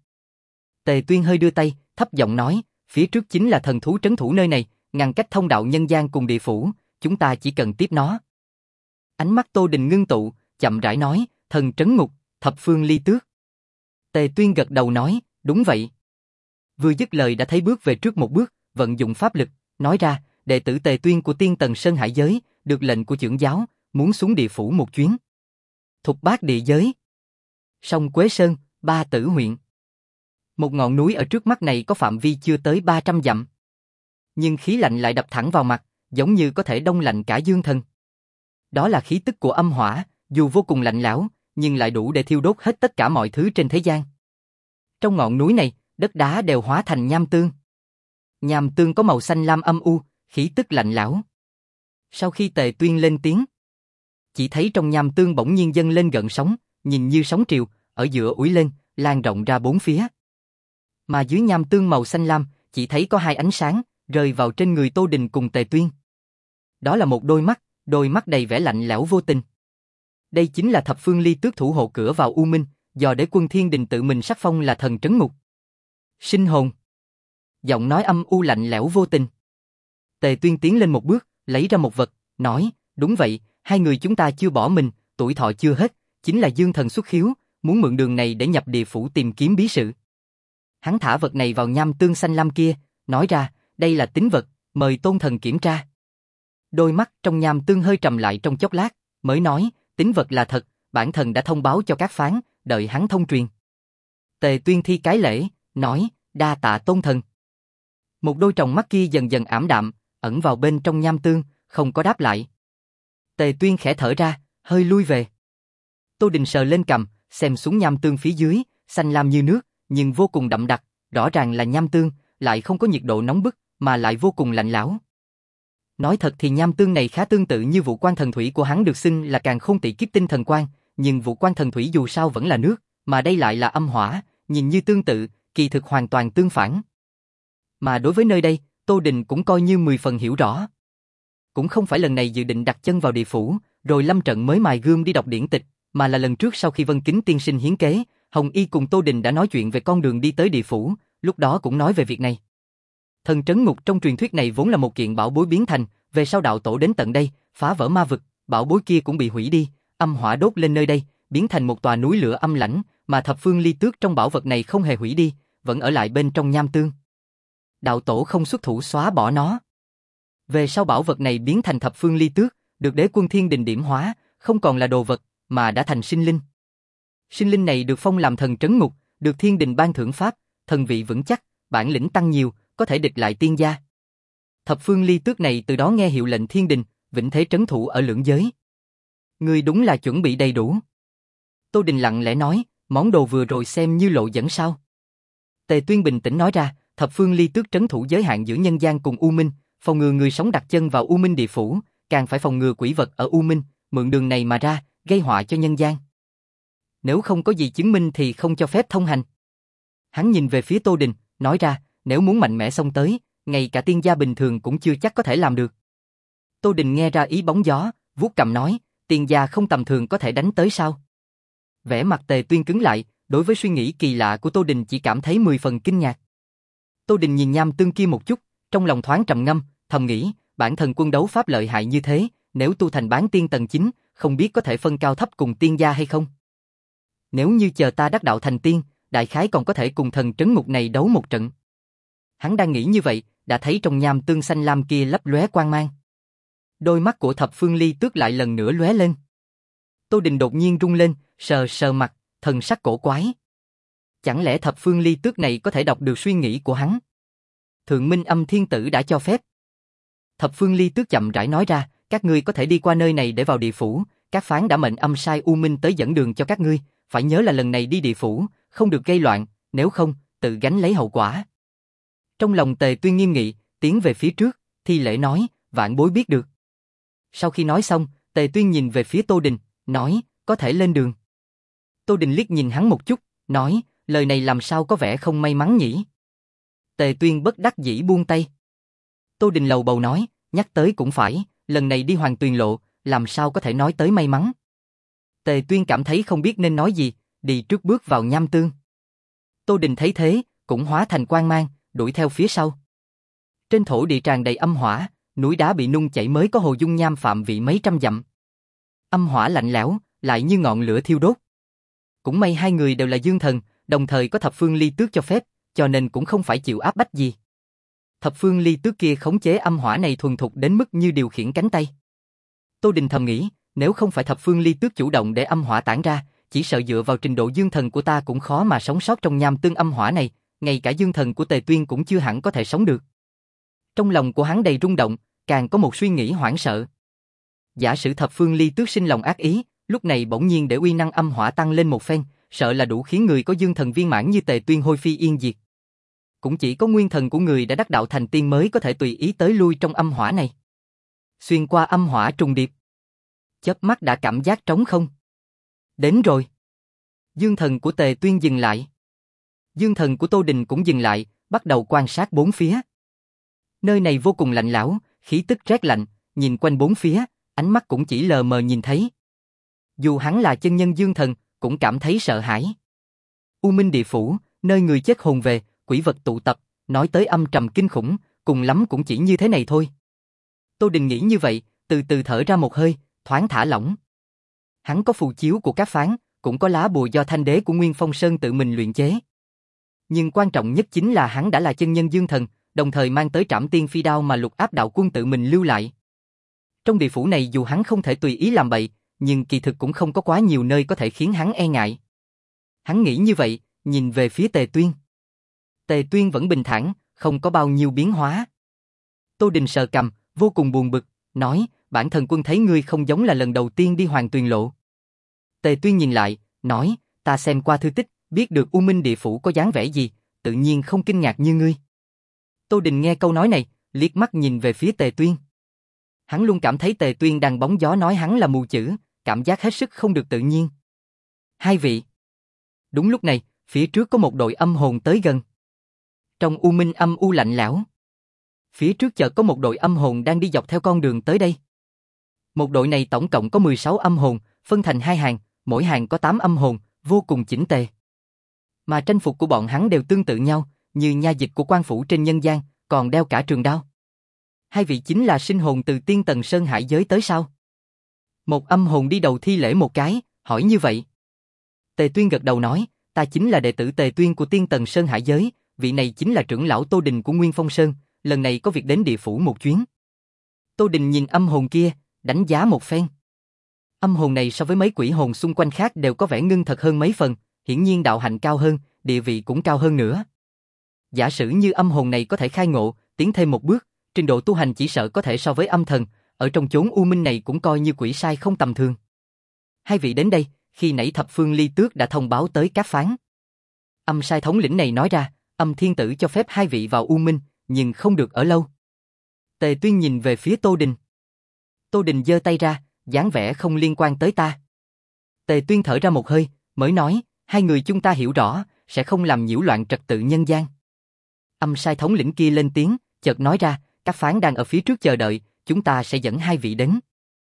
Tề Tuyên hơi đưa tay, thấp giọng nói, phía trước chính là thần thú trấn thủ nơi này, ngăn cách thông đạo nhân gian cùng địa phủ, chúng ta chỉ cần tiếp nó. Ánh mắt Tô Đình ngưng tụ, chậm rãi nói, thần trấn ngục, thập phương ly tước. Tề Tuyên gật đầu nói, đúng vậy. Vừa dứt lời đã thấy bước về trước một bước, vận dụng pháp lực, nói ra, đệ tử Tề Tuyên của Tiên Tần Sơn Hải Giới, được lệnh của trưởng giáo, muốn xuống địa phủ một chuyến. Thục Bát địa giới. Sông Quế Sơn, Ba Tử huyện. Một ngọn núi ở trước mắt này có phạm vi chưa tới ba trăm dặm. Nhưng khí lạnh lại đập thẳng vào mặt, giống như có thể đông lạnh cả dương thần. Đó là khí tức của âm hỏa, dù vô cùng lạnh lẽo, nhưng lại đủ để thiêu đốt hết tất cả mọi thứ trên thế gian. Trong ngọn núi này, đất đá đều hóa thành nham tương. Nham tương có màu xanh lam âm u, khí tức lạnh lẽo. Sau khi Tề Tuyên lên tiếng, chỉ thấy trong nham tương bỗng nhiên dâng lên gợn sóng, nhìn như sóng triều, ở giữa ủi lên, lan rộng ra bốn phía. Mà dưới nham tương màu xanh lam, chỉ thấy có hai ánh sáng, rơi vào trên người Tô Đình cùng Tề Tuyên. Đó là một đôi mắt, đôi mắt đầy vẻ lạnh lẽo vô tình. Đây chính là thập phương ly tước thủ hộ cửa vào U Minh, do đế quân Thiên Đình tự mình sắc phong là thần trấn ngục. Sinh hồn. Giọng nói âm u lạnh lẽo vô tình. Tề Tuyên tiến lên một bước, lấy ra một vật, nói, đúng vậy, hai người chúng ta chưa bỏ mình, tuổi thọ chưa hết, chính là dương thần xuất khiếu, muốn mượn đường này để nhập địa phủ tìm kiếm bí sự. Hắn thả vật này vào nham tương xanh lam kia, nói ra, đây là tín vật, mời tôn thần kiểm tra. Đôi mắt trong nham tương hơi trầm lại trong chốc lát, mới nói, tín vật là thật, bản thần đã thông báo cho các phán, đợi hắn thông truyền. Tề Tuyên thi cái lễ, nói, đa tạ tôn thần. Một đôi tròng mắt kia dần dần ảm đạm, ẩn vào bên trong nham tương, không có đáp lại. Tề Tuyên khẽ thở ra, hơi lui về. Tô Đình sờ lên cằm, xem xuống nham tương phía dưới, xanh lam như nước, nhưng vô cùng đậm đặc, rõ ràng là nham tương, lại không có nhiệt độ nóng bức, mà lại vô cùng lạnh lẽo. Nói thật thì nham tương này khá tương tự như Vũ Quan thần thủy của hắn được xưng là Càn Khôn Tỷ Kiếp Tinh Thần Quang, nhưng Vũ Quan thần thủy dù sao vẫn là nước, mà đây lại là âm hỏa, nhìn như tương tự, kỳ thực hoàn toàn tương phản. Mà đối với nơi đây, Tô Đình cũng coi như mười phần hiểu rõ. Cũng không phải lần này dự định đặt chân vào địa phủ, rồi lâm trận mới mài gươm đi đọc điển tịch, mà là lần trước sau khi Vân Kính tiên sinh hiến kế, Hồng Y cùng Tô Đình đã nói chuyện về con đường đi tới địa phủ, lúc đó cũng nói về việc này. Thần trấn ngục trong truyền thuyết này vốn là một kiện bảo bối biến thành, về sau đạo tổ đến tận đây, phá vỡ ma vực, bảo bối kia cũng bị hủy đi, âm hỏa đốt lên nơi đây, biến thành một tòa núi lửa âm lãnh, mà thập phương ly tước trong bảo vật này không hề hủy đi, vẫn ở lại bên trong nham tương. Đạo tổ không xuất thủ xóa bỏ nó. Về sau bảo vật này biến thành thập phương ly tước, được đế quân Thiên Đình điểm hóa, không còn là đồ vật, mà đã thành sinh linh. Sinh linh này được phong làm thần trấn ngục, được Thiên Đình ban thưởng pháp, thần vị vững chắc, bản lĩnh tăng nhiều, có thể địch lại tiên gia. Thập phương ly tước này từ đó nghe hiệu lệnh Thiên Đình, vĩnh thế trấn thủ ở lưỡng giới. Ngươi đúng là chuẩn bị đầy đủ. Tô Đình lặng lẽ nói, món đồ vừa rồi xem như lộ dẫn sao? Tề Tuyên bình tĩnh nói ra, thập phương ly tước trấn thủ giới hạn giữa nhân gian cùng U Minh, phòng ngừa người sống đặt chân vào U Minh địa phủ, càng phải phòng ngừa quỷ vật ở U Minh, mượn đường này mà ra, gây họa cho nhân gian. Nếu không có gì chứng minh thì không cho phép thông hành. Hắn nhìn về phía Tô Đình, nói ra, nếu muốn mạnh mẽ xông tới, ngay cả tiên gia bình thường cũng chưa chắc có thể làm được. Tô Đình nghe ra ý bóng gió, vuốt cằm nói, tiên gia không tầm thường có thể đánh tới sao? Vẻ mặt Tề Tuyên cứng lại, đối với suy nghĩ kỳ lạ của Tô Đình chỉ cảm thấy mười phần kinh ngạc. Tô Đình nhìn nham tương kia một chút, trong lòng thoáng trầm ngâm, thầm nghĩ, bản thân quân đấu pháp lợi hại như thế, nếu tu thành bán tiên tầng chín, không biết có thể phân cao thấp cùng tiên gia hay không? Nếu như chờ ta đắc đạo thành tiên, đại khái còn có thể cùng thần trấn ngục này đấu một trận. Hắn đang nghĩ như vậy, đã thấy trong nham tương xanh lam kia lấp lóe quang mang. Đôi mắt của thập phương ly tước lại lần nữa lóe lên. Tô Đình đột nhiên rung lên, sờ sờ mặt, thần sắc cổ quái. Chẳng lẽ thập phương ly tước này có thể đọc được suy nghĩ của hắn? Thượng Minh Âm Thiên Tử đã cho phép. Thập phương ly tước chậm rãi nói ra, các ngươi có thể đi qua nơi này để vào địa phủ, các phán đã mệnh âm sai U Minh tới dẫn đường cho các ngươi, phải nhớ là lần này đi địa phủ, không được gây loạn, nếu không, tự gánh lấy hậu quả. Trong lòng Tề Tuyên nghiêm nghị, tiến về phía trước, thi lễ nói, vạn bối biết được. Sau khi nói xong, Tề Tuyên nhìn về phía Tô Đình, nói, có thể lên đường. Tô Đình liếc nhìn hắn một chút, nói, lời này làm sao có vẻ không may mắn nhỉ? Tề Tuyên bất đắc dĩ buông tay. Tô Đình lầu bầu nói, nhắc tới cũng phải, lần này đi Hoàng Tuyền Lộ, làm sao có thể nói tới may mắn. Tề Tuyên cảm thấy không biết nên nói gì, đi trước bước vào nham tương. Tô Đình thấy thế, cũng hóa thành quang mang, đuổi theo phía sau. Trên thổ địa tràn đầy âm hỏa, núi đá bị nung chảy mới có hồ dung nham phạm vị mấy trăm dặm. Âm hỏa lạnh lẽo, lại như ngọn lửa thiêu đốt. Cũng may hai người đều là dương thần, đồng thời có thập phương ly tước cho phép, cho nên cũng không phải chịu áp bách gì. Thập phương ly tước kia khống chế âm hỏa này thuần thục đến mức như điều khiển cánh tay. Tô Đình thầm nghĩ, nếu không phải thập phương ly tước chủ động để âm hỏa tản ra, chỉ sợ dựa vào trình độ dương thần của ta cũng khó mà sống sót trong nham tương âm hỏa này, ngay cả dương thần của Tề Tuyên cũng chưa hẳn có thể sống được. Trong lòng của hắn đầy rung động, càng có một suy nghĩ hoảng sợ. Giả sử thập phương ly tước sinh lòng ác ý, lúc này bỗng nhiên để uy năng âm hỏa tăng lên một phen, sợ là đủ khiến người có dương thần viên mãn như Tề Tuyên hôi phi yên diệt. Cũng chỉ có nguyên thần của người đã đắc đạo thành tiên mới có thể tùy ý tới lui trong âm hỏa này. Xuyên qua âm hỏa trùng điệp, chớp mắt đã cảm giác trống không. Đến rồi. Dương thần của Tề Tuyên dừng lại. Dương thần của Tô Đình cũng dừng lại, bắt đầu quan sát bốn phía. Nơi này vô cùng lạnh lẽo, khí tức rét lạnh, nhìn quanh bốn phía, ánh mắt cũng chỉ lờ mờ nhìn thấy. Dù hắn là chân nhân dương thần, cũng cảm thấy sợ hãi. U Minh Địa Phủ, nơi người chết hồn về, quỷ vật tụ tập, nói tới âm trầm kinh khủng, cùng lắm cũng chỉ như thế này thôi. Tô Đình nghĩ như vậy, từ từ thở ra một hơi, thoáng thả lỏng. Hắn có phù chiếu của các phán, cũng có lá bùa do Thanh Đế của Nguyên Phong Sơn tự mình luyện chế. Nhưng quan trọng nhất chính là hắn đã là chân nhân dương thần, đồng thời mang tới Trảm Tiên Phi Đao mà Lục Áp đạo quân tự mình lưu lại. Trong địa phủ này dù hắn không thể tùy ý làm bậy, nhưng kỳ thực cũng không có quá nhiều nơi có thể khiến hắn e ngại. Hắn nghĩ như vậy, nhìn về phía Tề Tuyên. Tề Tuyên vẫn bình thản, không có bao nhiêu biến hóa. Tô Đình sờ cằm, vô cùng buồn bực, nói, bản thần quân thấy ngươi không giống là lần đầu tiên đi Hoàng Tuyền Lộ. Tề Tuyên nhìn lại, nói, ta xem qua thư tích, biết được U Minh Địa Phủ có dáng vẻ gì, tự nhiên không kinh ngạc như ngươi. Tô Đình nghe câu nói này, liếc mắt nhìn về phía Tề Tuyên. Hắn luôn cảm thấy Tề Tuyên đang bóng gió nói hắn là mù chữ, cảm giác hết sức không được tự nhiên. Hai vị. Đúng lúc này, phía trước có một đội âm hồn tới gần. Trong u minh âm u lạnh lẽo. Phía trước chợt có một đội âm hồn đang đi dọc theo con đường tới đây. Một đội này tổng cộng có mười sáu âm hồn, phân thành hai hàng, mỗi hàng có tám âm hồn, vô cùng chỉnh tề. Mà trang phục của bọn hắn đều tương tự nhau, như nha dịch của quan phủ trên nhân gian, còn đeo cả trường đao. Hai vị chính là sinh hồn từ Tiên Tần Sơn Hải giới tới sao? Một âm hồn đi đầu thi lễ một cái, hỏi như vậy. Tề Tuyên gật đầu nói, ta chính là đệ tử Tề Tuyên của Tiên Tần Sơn Hải giới, vị này chính là trưởng lão Tô Đình của Nguyên Phong Sơn, lần này có việc đến địa phủ một chuyến. Tô Đình nhìn âm hồn kia, đánh giá một phen. Âm hồn này so với mấy quỷ hồn xung quanh khác đều có vẻ ngưng thật hơn mấy phần, hiển nhiên đạo hạnh cao hơn, địa vị cũng cao hơn nữa. Giả sử như âm hồn này có thể khai ngộ, tiến thêm một bước, trình độ tu hành chỉ sợ có thể so với âm thần, ở trong chốn u minh này cũng coi như quỷ sai không tầm thường. Hai vị đến đây, khi nãy thập phương ly tước đã thông báo tới các phán. Âm sai thống lĩnh này nói ra, âm thiên tử cho phép hai vị vào u minh, nhưng không được ở lâu. Tề Tuyên nhìn về phía Tô Đình. Tô Đình giơ tay ra, dáng vẻ không liên quan tới ta. Tề Tuyên thở ra một hơi, mới nói, hai người chúng ta hiểu rõ, sẽ không làm nhiễu loạn trật tự nhân gian. Âm sai thống lĩnh kia lên tiếng, chợt nói ra, các phán đang ở phía trước chờ đợi, chúng ta sẽ dẫn hai vị đến.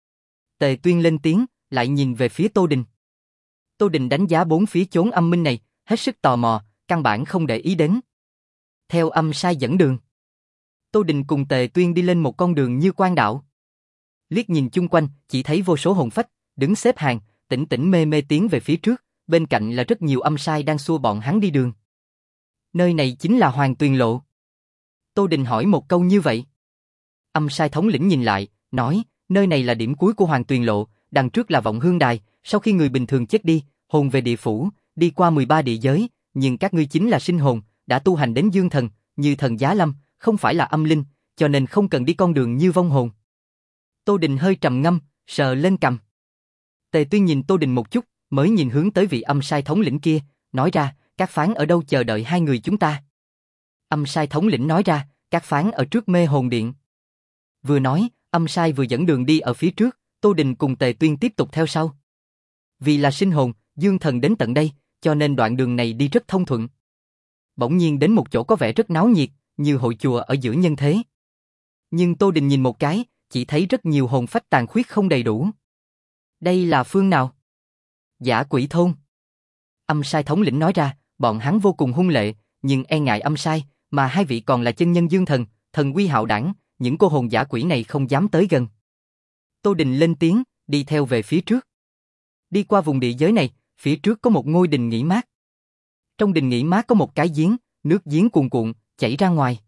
Tề Tuyên lên tiếng, lại nhìn về phía Tô Đình. Tô Đình đánh giá bốn phía chốn âm minh này, hết sức tò mò, căn bản không để ý đến. Theo âm sai dẫn đường, Tô Đình cùng Tề Tuyên đi lên một con đường như quan đạo. Liếc nhìn chung quanh, chỉ thấy vô số hồn phách, đứng xếp hàng, tỉnh tỉnh mê mê tiến về phía trước, bên cạnh là rất nhiều âm sai đang xua bọn hắn đi đường. Nơi này chính là Hoàng Tuyền Lộ. Tô Đình hỏi một câu như vậy. Âm sai thống lĩnh nhìn lại, nói, nơi này là điểm cuối của Hoàng Tuyền Lộ, đằng trước là Vọng Hương Đài, sau khi người bình thường chết đi, hồn về địa phủ, đi qua mười ba địa giới, nhưng các ngươi chính là sinh hồn, đã tu hành đến dương thần, như thần Giá Lâm, không phải là âm linh, cho nên không cần đi con đường như vong hồn. Tô Đình hơi trầm ngâm, sờ lên cằm. Tề Tuyên nhìn Tô Đình một chút, mới nhìn hướng tới vị âm sai thống lĩnh kia, nói ra, các phán ở đâu chờ đợi hai người chúng ta. Âm sai thống lĩnh nói ra, các phán ở trước mê hồn điện. Vừa nói, âm sai vừa dẫn đường đi ở phía trước, Tô Đình cùng Tề Tuyên tiếp tục theo sau. Vì là sinh hồn, dương thần đến tận đây, cho nên đoạn đường này đi rất thông thuận. Bỗng nhiên đến một chỗ có vẻ rất náo nhiệt, như hội chùa ở giữa nhân thế. Nhưng Tô Đình nhìn một cái, chỉ thấy rất nhiều hồn phách tàn khuyết không đầy đủ. Đây là phương nào? Giả Quỷ Thôn. Âm sai thống lĩnh nói ra, bọn hắn vô cùng hung lệ, nhưng e ngại âm sai, mà hai vị còn là chân nhân dương thần, thần uy hạo đảng, những cô hồn giả quỷ này không dám tới gần. Tô Đình lên tiếng, đi theo về phía trước. Đi qua vùng địa giới này, phía trước có một ngôi đình nghỉ mát. Trong đình nghỉ mát có một cái giếng, nước giếng cuồn cuộn, chảy ra ngoài.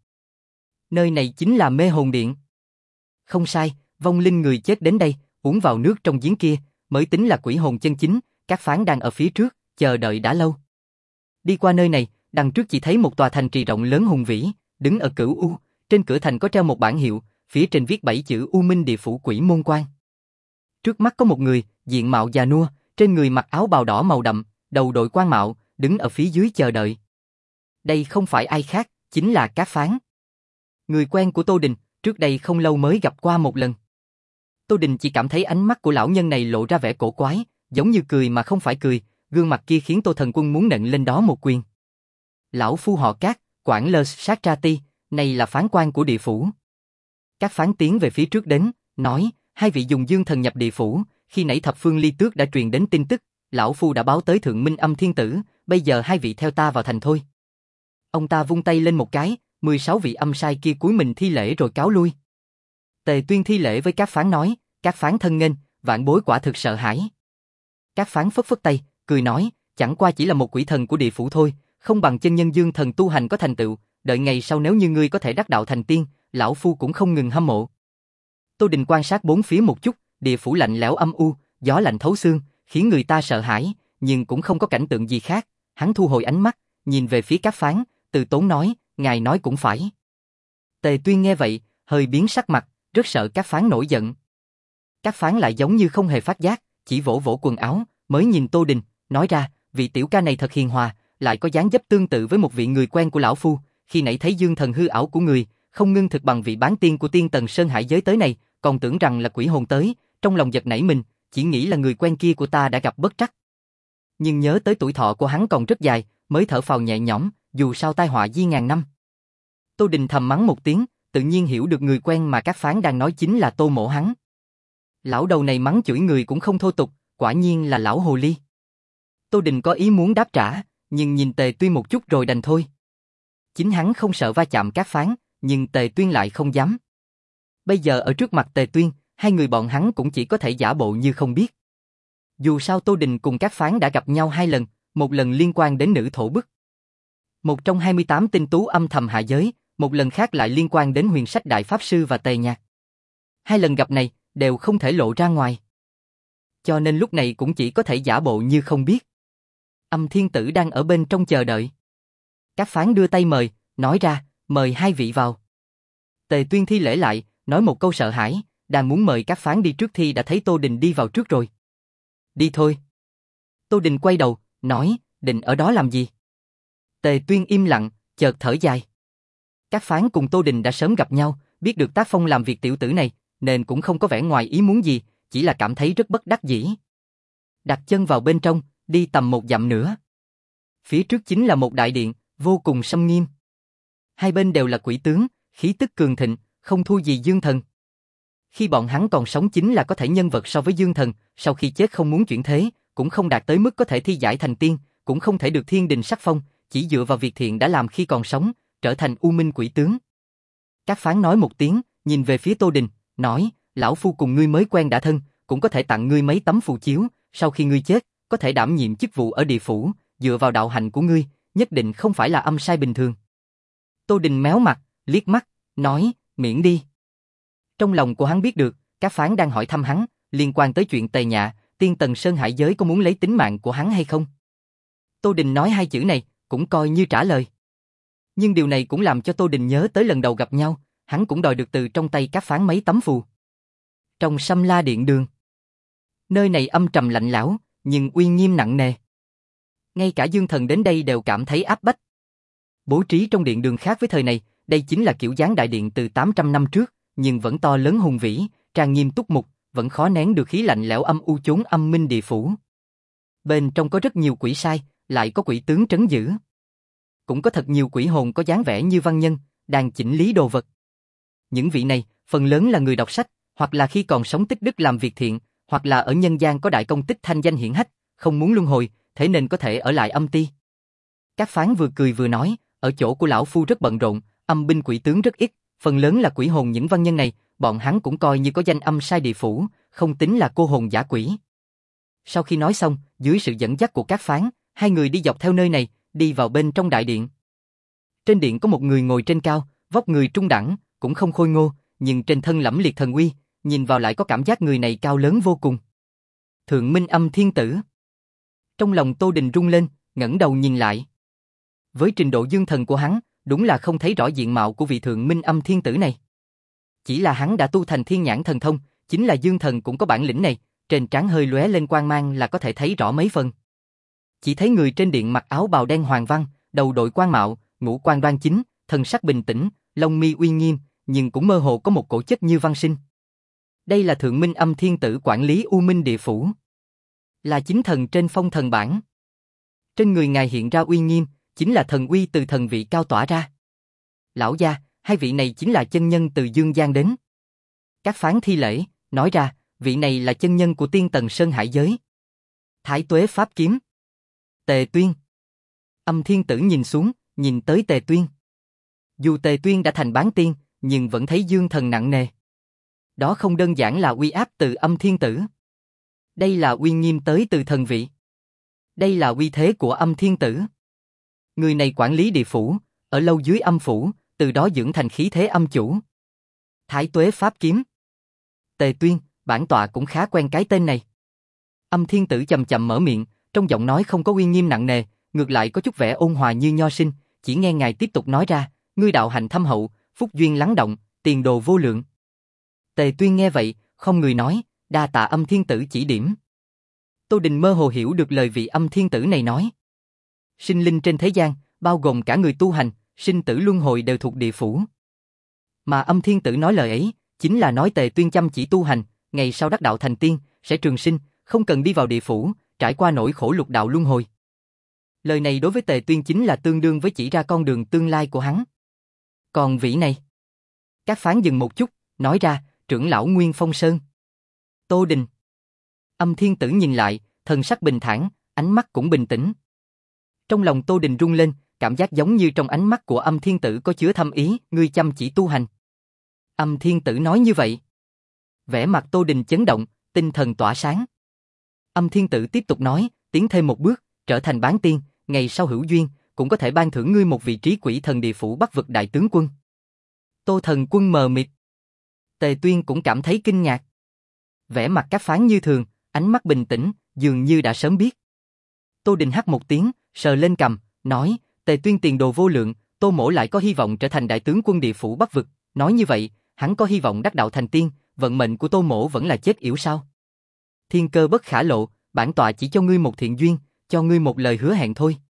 Nơi này chính là mê hồn điện. Không sai, vong linh người chết đến đây, uống vào nước trong giếng kia, mới tính là quỷ hồn chân chính. Các phán đang ở phía trước, chờ đợi đã lâu. Đi qua nơi này, đằng trước chỉ thấy một tòa thành trì rộng lớn hùng vĩ, đứng ở Cửu U, trên cửa thành có treo một bảng hiệu, phía trên viết bảy chữ U Minh Địa Phủ Quỷ Môn Quan. Trước mắt có một người, diện mạo già nua, trên người mặc áo bào đỏ màu đậm, đầu đội quan mạo, đứng ở phía dưới chờ đợi. Đây không phải ai khác, chính là Cát Phán. Người quen của Tô Đình, trước đây không lâu mới gặp qua một lần. Tô Đình chỉ cảm thấy ánh mắt của lão nhân này lộ ra vẻ cổ quái, giống như cười mà không phải cười, gương mặt kia khiến Tô Thần Quân muốn nện lên đó một quyền. Lão phu họ Cát, quản lơ sát tra ti, này là phán quan của địa phủ. Cát Phán tiến về phía trước đến, nói, hai vị dùng dương thần nhập địa phủ, khi nãy thập phương ly tước đã truyền đến tin tức, lão phu đã báo tới thượng minh âm thiên tử, bây giờ hai vị theo ta vào thành thôi. Ông ta vung tay lên một cái, mười sáu vị âm sai kia cúi mình thi lễ rồi cáo lui. Tề Tuyên thi lễ với Cát Phán nói, Cát Phán thân nghênh, vạn bối quả thực sợ hãi. Cát Phán phất phất tay, cười nói, chẳng qua chỉ là một quỷ thần của địa phủ thôi, không bằng chân nhân dương thần tu hành có thành tựu, đợi ngày sau nếu như ngươi có thể đắc đạo thành tiên, lão phu cũng không ngừng hâm mộ. Tô Đình quan sát bốn phía một chút, địa phủ lạnh lẽo âm u, gió lạnh thấu xương, khiến người ta sợ hãi, nhưng cũng không có cảnh tượng gì khác. Hắn thu hồi ánh mắt, nhìn về phía Cát Phán, từ tốn nói, ngài nói cũng phải. Tề Tuyên nghe vậy, hơi biến sắc mặt, rất sợ Cát Phán nổi giận. Cát Phán lại giống như không hề phát giác, chỉ vỗ vỗ quần áo, mới nhìn Tô Đình, nói ra, vị tiểu ca này thật hiền hòa, lại có dáng dấp tương tự với một vị người quen của lão phu, khi nãy thấy dương thần hư ảo của người, không ngưng thực bằng vị bán tiên của tiên tần Sơn Hải giới tới này, còn tưởng rằng là quỷ hồn tới, trong lòng giật nảy mình, chỉ nghĩ là người quen kia của ta đã gặp bất trắc. Nhưng nhớ tới tuổi thọ của hắn còn rất dài, mới thở phào nhẹ nhõm, dù sao tai họa di ngàn năm. Tô Đình thầm mắng một tiếng, tự nhiên hiểu được người quen mà Cát Phán đang nói chính là Tô Mỗ hắn. Lão đầu này mắng chửi người cũng không thô tục, quả nhiên là lão hồ ly. Tô Đình có ý muốn đáp trả, nhưng nhìn Tề Tuyên một chút rồi đành thôi. Chính hắn không sợ va chạm Cát Phán, nhưng Tề Tuyên lại không dám. Bây giờ ở trước mặt Tề Tuyên, hai người bọn hắn cũng chỉ có thể giả bộ như không biết. Dù sao Tô Đình cùng Cát Phán đã gặp nhau hai lần, một lần liên quan đến nữ thổ bức. Một trong hai mươi tám tinh tú âm thầm hạ giới, một lần khác lại liên quan đến huyền sách đại pháp sư và Tề Nhạc. Hai lần gặp này đều không thể lộ ra ngoài. Cho nên lúc này cũng chỉ có thể giả bộ như không biết. Âm thiên tử đang ở bên trong chờ đợi. Cát Phán đưa tay mời, nói ra, mời hai vị vào. Tề Tuyên thi lễ lại, nói một câu sợ hãi, đang muốn mời Cát Phán đi trước thì đã thấy Tô Đình đi vào trước rồi. Đi thôi. Tô Đình quay đầu, nói, định ở đó làm gì? Tề Tuyên im lặng, chợt thở dài. Cát Phán cùng Tô Đình đã sớm gặp nhau, biết được tác phong làm việc tiểu tử này, nên cũng không có vẻ ngoài ý muốn gì, chỉ là cảm thấy rất bất đắc dĩ. Đặt chân vào bên trong, đi tầm một dặm nữa. Phía trước chính là một đại điện, vô cùng sâm nghiêm. Hai bên đều là quỷ tướng, khí tức cường thịnh, không thua gì dương thần. Khi bọn hắn còn sống chính là có thể nhân vật so với dương thần, sau khi chết không muốn chuyển thế, cũng không đạt tới mức có thể thi giải thành tiên, cũng không thể được thiên đình sắc phong, chỉ dựa vào việc thiện đã làm khi còn sống, trở thành u minh quỷ tướng. Cát Phán nói một tiếng, nhìn về phía Tô Đình, nói, lão phu cùng ngươi mới quen đã thân, cũng có thể tặng ngươi mấy tấm phù chiếu, sau khi ngươi chết, có thể đảm nhiệm chức vụ ở địa phủ, dựa vào đạo hạnh của ngươi, nhất định không phải là âm sai bình thường. Tô Đình méo mặt, liếc mắt, nói, miễn đi. Trong lòng của hắn biết được, Cát Phán đang hỏi thăm hắn, liên quan tới chuyện Tề Nhạ, tiên tần Sơn Hải giới có muốn lấy tính mạng của hắn hay không. Tô Đình nói hai chữ này, cũng coi như trả lời. Nhưng điều này cũng làm cho Tô Đình nhớ tới lần đầu gặp nhau, hắn cũng đòi được từ trong tay Cát Phán mấy tấm phù. Trong Sâm La Điện Đường, nơi này âm trầm lạnh lẽo, nhưng uy nghiêm nặng nề. Ngay cả dương thần đến đây đều cảm thấy áp bách. Bố trí trong điện đường khác với thời này, đây chính là kiểu dáng đại điện từ tám trăm năm trước, nhưng vẫn to lớn hùng vĩ, trang nghiêm túc mục, vẫn khó nén được khí lạnh lẽo âm u chốn âm minh địa phủ. Bên trong có rất nhiều quỷ sai, lại có quỷ tướng trấn giữ. Cũng có thật nhiều quỷ hồn có dáng vẻ như văn nhân, đang chỉnh lý đồ vật. Những vị này, phần lớn là người đọc sách, hoặc là khi còn sống tích đức làm việc thiện, hoặc là ở nhân gian có đại công tích thanh danh hiển hách, không muốn luân hồi, thế nên có thể ở lại âm ti. Cát Phán vừa cười vừa nói, ở chỗ của lão phu rất bận rộn, âm binh quỷ tướng rất ít, phần lớn là quỷ hồn những văn nhân này, bọn hắn cũng coi như có danh âm sai địa phủ, không tính là cô hồn giả quỷ. Sau khi nói xong, dưới sự dẫn dắt của Cát Phán, hai người đi dọc theo nơi này, đi vào bên trong đại điện. Trên điện có một người ngồi trên cao, vóc người trung đẳng, cũng không khôi ngô, nhưng trên thân lẫm liệt thần uy, nhìn vào lại có cảm giác người này cao lớn vô cùng. Thượng Minh Âm Thiên Tử. Trong lòng Tô Đình rung lên, ngẩng đầu nhìn lại. Với trình độ dương thần của hắn, đúng là không thấy rõ diện mạo của vị Thượng Minh Âm Thiên Tử này. Chỉ là hắn đã tu thành thiên nhãn thần thông, chính là dương thần cũng có bản lĩnh này, trên trán hơi lóe lên quang mang là có thể thấy rõ mấy phần. Chỉ thấy người trên điện mặc áo bào đen hoàng văn, đầu đội quan mạo, ngũ quan đoan chính, thần sắc bình tĩnh, lông mi uy nghiêm, nhưng cũng mơ hồ có một cổ chất như văn sinh. Đây là Thượng Minh Âm Thiên Tử quản lý U Minh Địa Phủ, là chính thần trên phong thần bảng. Trên người ngài hiện ra uy nghiêm, chính là thần uy từ thần vị cao tỏa ra. Lão gia, hai vị này chính là chân nhân từ Dương Gian đến. Các phán thi lễ, nói ra, vị này là chân nhân của Tiên Tần Sơn Hải giới. Thái Tuế Pháp Kiếm. Tề Tuyên. Âm Thiên Tử nhìn xuống, nhìn tới Tề Tuyên. Dù Tề Tuyên đã thành bán tiên, nhưng vẫn thấy dương thần nặng nề. Đó không đơn giản là uy áp từ Âm Thiên Tử. Đây là uy nghiêm tới từ thần vị. Đây là uy thế của Âm Thiên Tử. Người này quản lý địa phủ, ở lâu dưới âm phủ, từ đó dưỡng thành khí thế âm chủ. Thái Tuế Pháp Kiếm. Tề Tuyên, bản tọa cũng khá quen cái tên này. Âm Thiên Tử chậm chậm mở miệng, trong giọng nói không có uy nghiêm nặng nề, ngược lại có chút vẻ ôn hòa như nho sinh, chỉ nghe ngài tiếp tục nói ra, ngươi đạo hạnh thâm hậu, phúc duyên lắng động, tiền đồ vô lượng. Tề Tuyên nghe vậy, không người nói, đa tạ Âm Thiên Tử chỉ điểm. Tô Đình mơ hồ hiểu được lời vị Âm Thiên Tử này nói. Sinh linh trên thế gian, bao gồm cả người tu hành, sinh tử luân hồi đều thuộc địa phủ. Mà Âm Thiên Tử nói lời ấy, chính là nói Tề Tuyên chăm chỉ tu hành, ngày sau đắc đạo thành tiên, sẽ trường sinh, không cần đi vào địa phủ, trải qua nỗi khổ lục đạo luân hồi. Lời này đối với Tề Tuyên chính là tương đương với chỉ ra con đường tương lai của hắn. Còn vị này? Các phán dừng một chút, nói ra, trưởng lão Nguyên Phong Sơn. Tô Đình. Âm Thiên Tử nhìn lại, thần sắc bình thản, ánh mắt cũng bình tĩnh. Trong lòng Tô Đình rung lên, cảm giác giống như trong ánh mắt của Âm Thiên Tử có chứa thâm ý, ngươi chăm chỉ tu hành. Âm Thiên Tử nói như vậy. Vẻ mặt Tô Đình chấn động, tinh thần tỏa sáng. Âm Thiên Tử tiếp tục nói, tiến thêm một bước, trở thành bán tiên, ngày sau hữu duyên, cũng có thể ban thưởng ngươi một vị trí quỷ thần địa phủ Bắc vực đại tướng quân. Tô Thần Quân mờ mịt. Tề Tuyên cũng cảm thấy kinh ngạc. Vẻ mặt các phán như thường, ánh mắt bình tĩnh, dường như đã sớm biết. Tô Đình hắt một tiếng, sờ lên cằm, nói, Tề Tuyên tiền đồ vô lượng, Tô Mỗ lại có hy vọng trở thành đại tướng quân địa phủ Bắc vực. Nói như vậy, hắn có hy vọng đắc đạo thành tiên, vận mệnh của Tô Mỗ vẫn là chết yểu sao? Thiên cơ bất khả lộ, bản tọa chỉ cho ngươi một thiện duyên, cho ngươi một lời hứa hẹn thôi.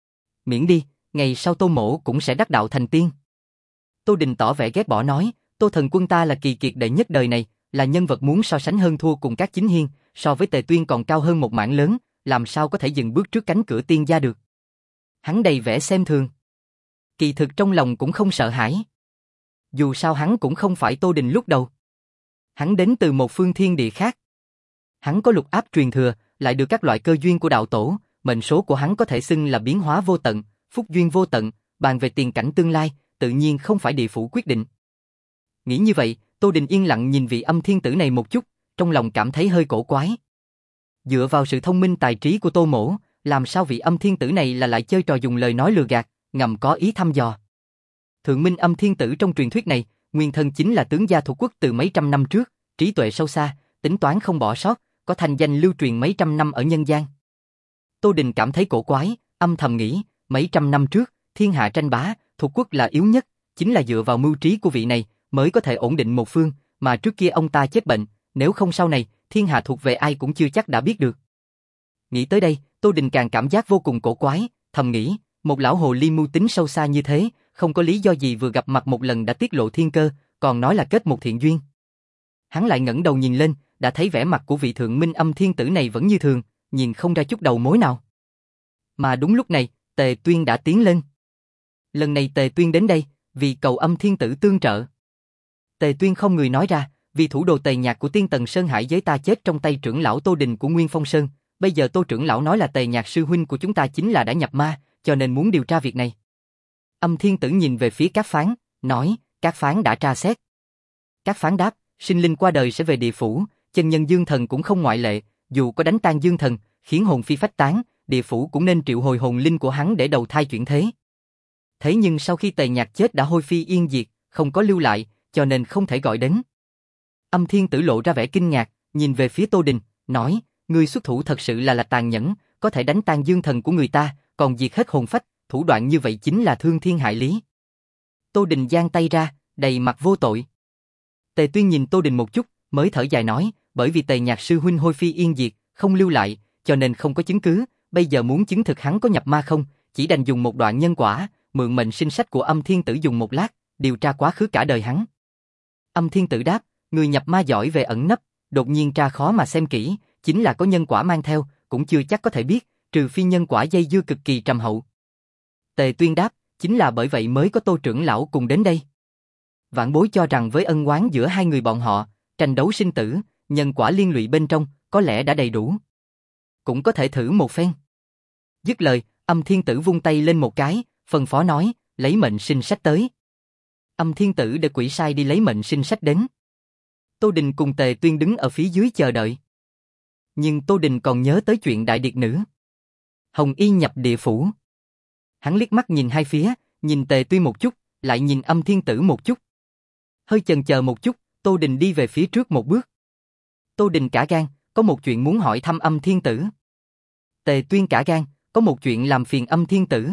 Miễn đi, ngày sau Tô Mỗ cũng sẽ đắc đạo thành tiên. Tô Đình tỏ vẻ ghét bỏ nói, Tô Thần Quân ta là kỳ kiệt đệ nhất đời này, là nhân vật muốn so sánh hơn thua cùng các chính hiên, so với Tề Tuyên còn cao hơn một mảng lớn, làm sao có thể dừng bước trước cánh cửa tiên gia được. Hắn đầy vẻ xem thường. Kỳ thực trong lòng cũng không sợ hãi. Dù sao hắn cũng không phải Tô Đình lúc đầu. Hắn đến từ một phương thiên địa khác. Hắn có lục áp truyền thừa, lại được các loại cơ duyên của đạo tổ, mệnh số của hắn có thể xưng là biến hóa vô tận, phúc duyên vô tận, bàn về tiền cảnh tương lai, tự nhiên không phải địa phủ quyết định. Nghĩ như vậy, Tô Đình yên lặng nhìn vị Âm Thiên Tử này một chút, trong lòng cảm thấy hơi cổ quái. Dựa vào sự thông minh tài trí của Tô Mỗ, làm sao vị Âm Thiên Tử này là lại chơi trò dùng lời nói lừa gạt, ngầm có ý thăm dò. Thượng Minh Âm Thiên Tử trong truyền thuyết này, nguyên thân chính là tướng gia thuộc quốc từ mấy trăm năm trước, trí tuệ sâu xa, tính toán không bỏ sót, có thành danh lưu truyền mấy trăm năm ở nhân gian. Tô Đình cảm thấy cổ quái, âm thầm nghĩ, mấy trăm năm trước, thiên hạ tranh bá, thuộc quốc là yếu nhất, chính là dựa vào mưu trí của vị này mới có thể ổn định một phương, mà trước kia ông ta chết bệnh, nếu không sau này, thiên hạ thuộc về ai cũng chưa chắc đã biết được. Nghĩ tới đây, Tô Đình càng cảm giác vô cùng cổ quái, thầm nghĩ, một lão hồ ly mưu tính sâu xa như thế, không có lý do gì vừa gặp mặt một lần đã tiết lộ thiên cơ, còn nói là kết một thiện duyên. Hắn lại ngẩng đầu nhìn lên, đã thấy vẻ mặt của vị Thượng Minh Âm Thiên Tử này vẫn như thường, nhìn không ra chút đầu mối nào. Mà đúng lúc này, Tề Tuyên đã tiến lên. Lần này Tề Tuyên đến đây, vì cầu Âm Thiên Tử tương trợ. Tề Tuyên không người nói ra, vì thủ đồ Tề Nhạc của Tiên Tần Sơn Hải giới ta chết trong tay trưởng lão Tô Đình của Nguyên Phong Sơn, bây giờ Tô trưởng lão nói là Tề Nhạc sư huynh của chúng ta chính là đã nhập ma, cho nên muốn điều tra việc này. Âm Thiên Tử nhìn về phía các phán, nói, các phán đã tra xét. Các phán đáp, sinh linh qua đời sẽ về địa phủ, chân nhân dương thần cũng không ngoại lệ, dù có đánh tan dương thần, khiến hồn phi phách tán, địa phủ cũng nên triệu hồi hồn linh của hắn để đầu thai chuyển thế. Thế nhưng sau khi Tề Nhạc chết đã hôi phi yên diệt, không có lưu lại, cho nên không thể gọi đến. Âm Thiên Tử lộ ra vẻ kinh ngạc, nhìn về phía Tô Đình, nói, ngươi xuất thủ thật sự là là tàn nhẫn, có thể đánh tan dương thần của người ta, còn diệt hết hồn phách, thủ đoạn như vậy chính là thương thiên hại lý. Tô Đình giang tay ra, đầy mặt vô tội. Tề Tuyên nhìn Tô Đình một chút, mới thở dài nói, bởi vì Tề Nhạc sư huynh hôi phi yên diệt, không lưu lại, cho nên không có chứng cứ, bây giờ muốn chứng thực hắn có nhập ma không, chỉ đành dùng một đoạn nhân quả, mượn mệnh sinh sách của Âm Thiên Tử dùng một lát, điều tra quá khứ cả đời hắn. Âm Thiên Tử đáp, người nhập ma giỏi về ẩn nấp, đột nhiên tra khó mà xem kỹ, chính là có nhân quả mang theo, cũng chưa chắc có thể biết, trừ phi nhân quả dây dưa cực kỳ trầm hậu. Tề Tuyên đáp, chính là bởi vậy mới có Tô trưởng lão cùng đến đây. Vãn bối cho rằng với ân oán giữa hai người bọn họ, tranh đấu sinh tử, nhân quả liên lụy bên trong, có lẽ đã đầy đủ. Cũng có thể thử một phen. Dứt lời, Âm Thiên Tử vung tay lên một cái, phân phó nói, lấy mệnh sinh sách tới. Âm Thiên Tử để quỷ sai đi lấy mệnh sinh sách đến. Tô Đình cùng Tề Tuyên đứng ở phía dưới chờ đợi. Nhưng Tô Đình còn nhớ tới chuyện đại điệt nữ. Hồng Y nhập địa phủ. Hắn liếc mắt nhìn hai phía, nhìn Tề Tuyên một chút, lại nhìn Âm Thiên Tử một chút. Hơi chần chờ một chút, Tô Đình đi về phía trước một bước. Tô Đình cả gan, có một chuyện muốn hỏi thăm Âm Thiên Tử. Tề Tuyên cả gan, có một chuyện làm phiền Âm Thiên Tử.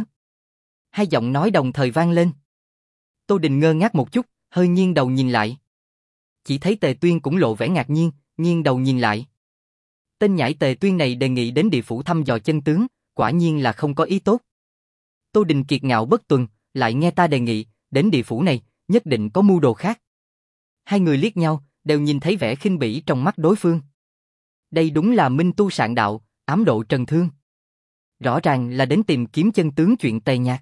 Hai giọng nói đồng thời vang lên. Tô Đình ngơ ngác một chút, hơi nghiêng đầu nhìn lại. Chỉ thấy Tề Tuyên cũng lộ vẻ ngạc nhiên, nghiêng đầu nhìn lại. Tên nhãi Tề Tuyên này đề nghị đến địa phủ thăm dò chân tướng, quả nhiên là không có ý tốt. Tô Đình kiệt ngạo bất tuần, lại nghe ta đề nghị, đến địa phủ này, nhất định có mưu đồ khác. Hai người liếc nhau, đều nhìn thấy vẻ khinh bỉ trong mắt đối phương. Đây đúng là minh tu sạn đạo, ám độ trần thương. Rõ ràng là đến tìm kiếm chân tướng chuyện Tề Nhạc.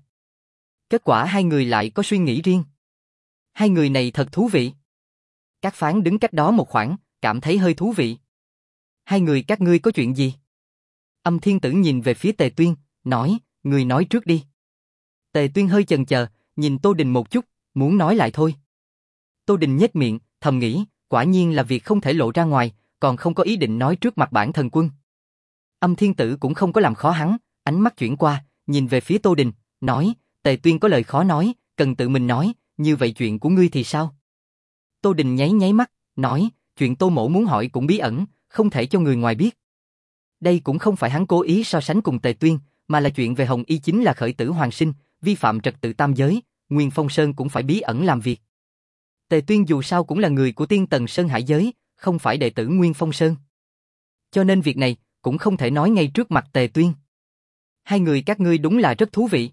Kết quả hai người lại có suy nghĩ riêng. Hai người này thật thú vị. Các phán đứng cách đó một khoảng, cảm thấy hơi thú vị. Hai người các ngươi có chuyện gì? Âm Thiên Tử nhìn về phía Tề Tuyên, nói, ngươi nói trước đi. Tề Tuyên hơi chần chờ, nhìn Tô Đình một chút, muốn nói lại thôi. Tô Đình nhếch miệng, thầm nghĩ, quả nhiên là việc không thể lộ ra ngoài, còn không có ý định nói trước mặt bản thần quân. Âm Thiên Tử cũng không có làm khó hắn, ánh mắt chuyển qua, nhìn về phía Tô Đình, nói, Tề Tuyên có lời khó nói, cần tự mình nói, như vậy chuyện của ngươi thì sao? Tô Đình nháy nháy mắt, nói, chuyện Tô Mỗ muốn hỏi cũng bí ẩn, không thể cho người ngoài biết. Đây cũng không phải hắn cố ý so sánh cùng Tề Tuyên, mà là chuyện về Hồng Y chính là khởi tử hoàn sinh, vi phạm trật tự tam giới, Nguyên Phong Sơn cũng phải bí ẩn làm việc. Tề Tuyên dù sao cũng là người của Tiên Tần Sơn Hải giới, không phải đệ tử Nguyên Phong Sơn. Cho nên việc này cũng không thể nói ngay trước mặt Tề Tuyên. Hai người các ngươi đúng là rất thú vị.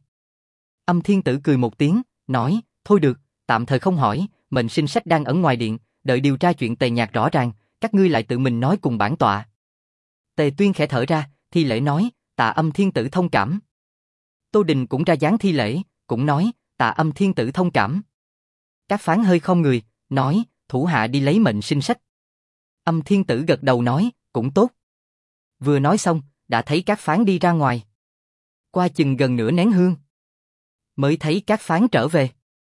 Âm Thiên Tử cười một tiếng, nói, thôi được, tạm thời không hỏi, mệnh sinh sách đang ở ngoài điện, đợi điều tra chuyện Tề Nhạc rõ ràng, các ngươi lại tự mình nói cùng bản tọa. Tề Tuyên khẽ thở ra, thi lễ nói, tạ Âm Thiên Tử thông cảm. Tô Đình cũng ra dáng thi lễ, cũng nói, tạ Âm Thiên Tử thông cảm. Các phán hơi không người, nói, thủ hạ đi lấy mệnh sinh sách. Âm Thiên Tử gật đầu nói, cũng tốt. Vừa nói xong, đã thấy các phán đi ra ngoài. Qua chừng gần nửa nén hương, mới thấy các phán trở về.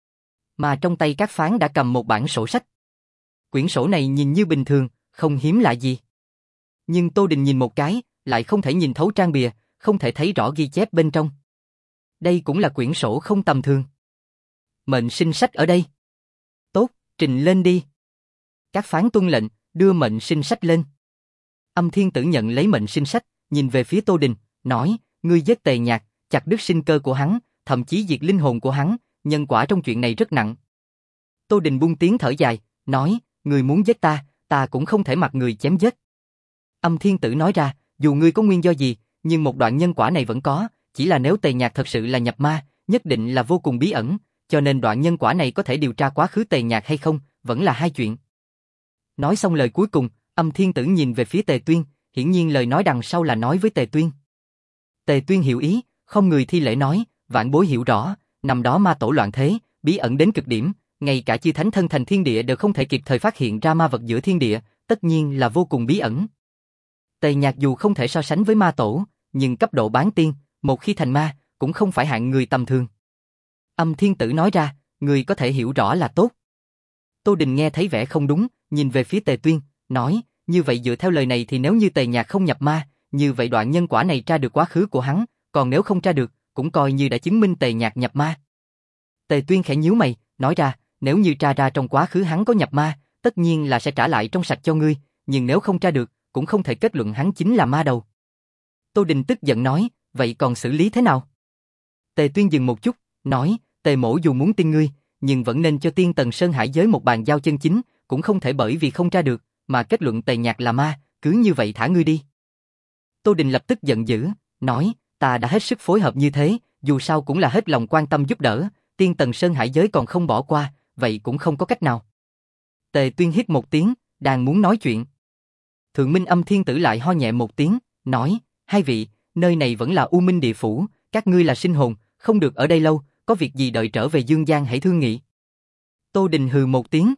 Mà trong tay các phán đã cầm một bản sổ sách. Quyển sổ này nhìn như bình thường, không hiếm lạ gì. Nhưng Tô Đình nhìn một cái, lại không thể nhìn thấu trang bìa, không thể thấy rõ ghi chép bên trong. Đây cũng là quyển sổ không tầm thường. Mệnh sinh sách ở đây. Tốt, trình lên đi. Các phán tuân lệnh, đưa mệnh sinh sách lên. Âm Thiên Tử nhận lấy mệnh sinh sách, nhìn về phía Tô Đình, nói, ngươi giết Tề Nhạc, chặt đứt sinh cơ của hắn, thậm chí diệt linh hồn của hắn, nhân quả trong chuyện này rất nặng. Tô Đình buông tiếng thở dài, nói, ngươi muốn giết ta, ta cũng không thể mặc người chém giết. Âm Thiên Tử nói ra, dù ngươi có nguyên do gì, nhưng một đoạn nhân quả này vẫn có, chỉ là nếu Tề Nhạc thật sự là nhập ma, nhất định là vô cùng bí ẩn, cho nên đoạn nhân quả này có thể điều tra quá khứ Tề Nhạc hay không, vẫn là hai chuyện. Nói xong lời cuối cùng, Âm Thiên Tử nhìn về phía Tề Tuyên, hiển nhiên lời nói đằng sau là nói với Tề Tuyên. Tề Tuyên hiểu ý, không người thi lễ nói, vãn bối hiểu rõ, năm đó ma tổ loạn thế, bí ẩn đến cực điểm, ngay cả chư thánh thân thành thiên địa đều không thể kịp thời phát hiện ra ma vật giữa thiên địa, tất nhiên là vô cùng bí ẩn. Tề Nhạc dù không thể so sánh với ma tổ, nhưng cấp độ bán tiên, một khi thành ma, cũng không phải hạng người tầm thường. Âm Thiên Tử nói ra, người có thể hiểu rõ là tốt. Tô Đình nghe thấy vẻ không đúng, nhìn về phía Tề Tuyên, nói, như vậy dựa theo lời này thì nếu như Tề Nhạc không nhập ma, như vậy đoạn nhân quả này tra được quá khứ của hắn, còn nếu không tra được, cũng coi như đã chứng minh Tề Nhạc nhập ma. Tề Tuyên khẽ nhíu mày, nói ra, nếu như tra ra trong quá khứ hắn có nhập ma, tất nhiên là sẽ trả lại trong sạch cho ngươi, nhưng nếu không tra được, cũng không thể kết luận hắn chính là ma đầu. Tô Đình tức giận nói, vậy còn xử lý thế nào? Tề Tuyên dừng một chút, nói, Tề mỗ dù muốn tin ngươi, nhưng vẫn nên cho Tiên Tần Sơn Hải giới một bàn giao chân chính, cũng không thể bởi vì không tra được, mà kết luận Tề Nhạc là ma, cứ như vậy thả ngươi đi. Tô Đình lập tức giận dữ, nói, ta đã hết sức phối hợp như thế, dù sao cũng là hết lòng quan tâm giúp đỡ, Tiên Tần Sơn Hải giới còn không bỏ qua, vậy cũng không có cách nào. Tề Tuyên hít một tiếng, đang muốn nói chuyện. Thượng Minh Âm Thiên Tử lại ho nhẹ một tiếng, nói, hai vị, nơi này vẫn là U Minh Địa Phủ, các ngươi là sinh hồn, không được ở đây lâu, có việc gì đợi trở về Dương Gian hãy thương nghị. Tô Đình hừ một tiếng.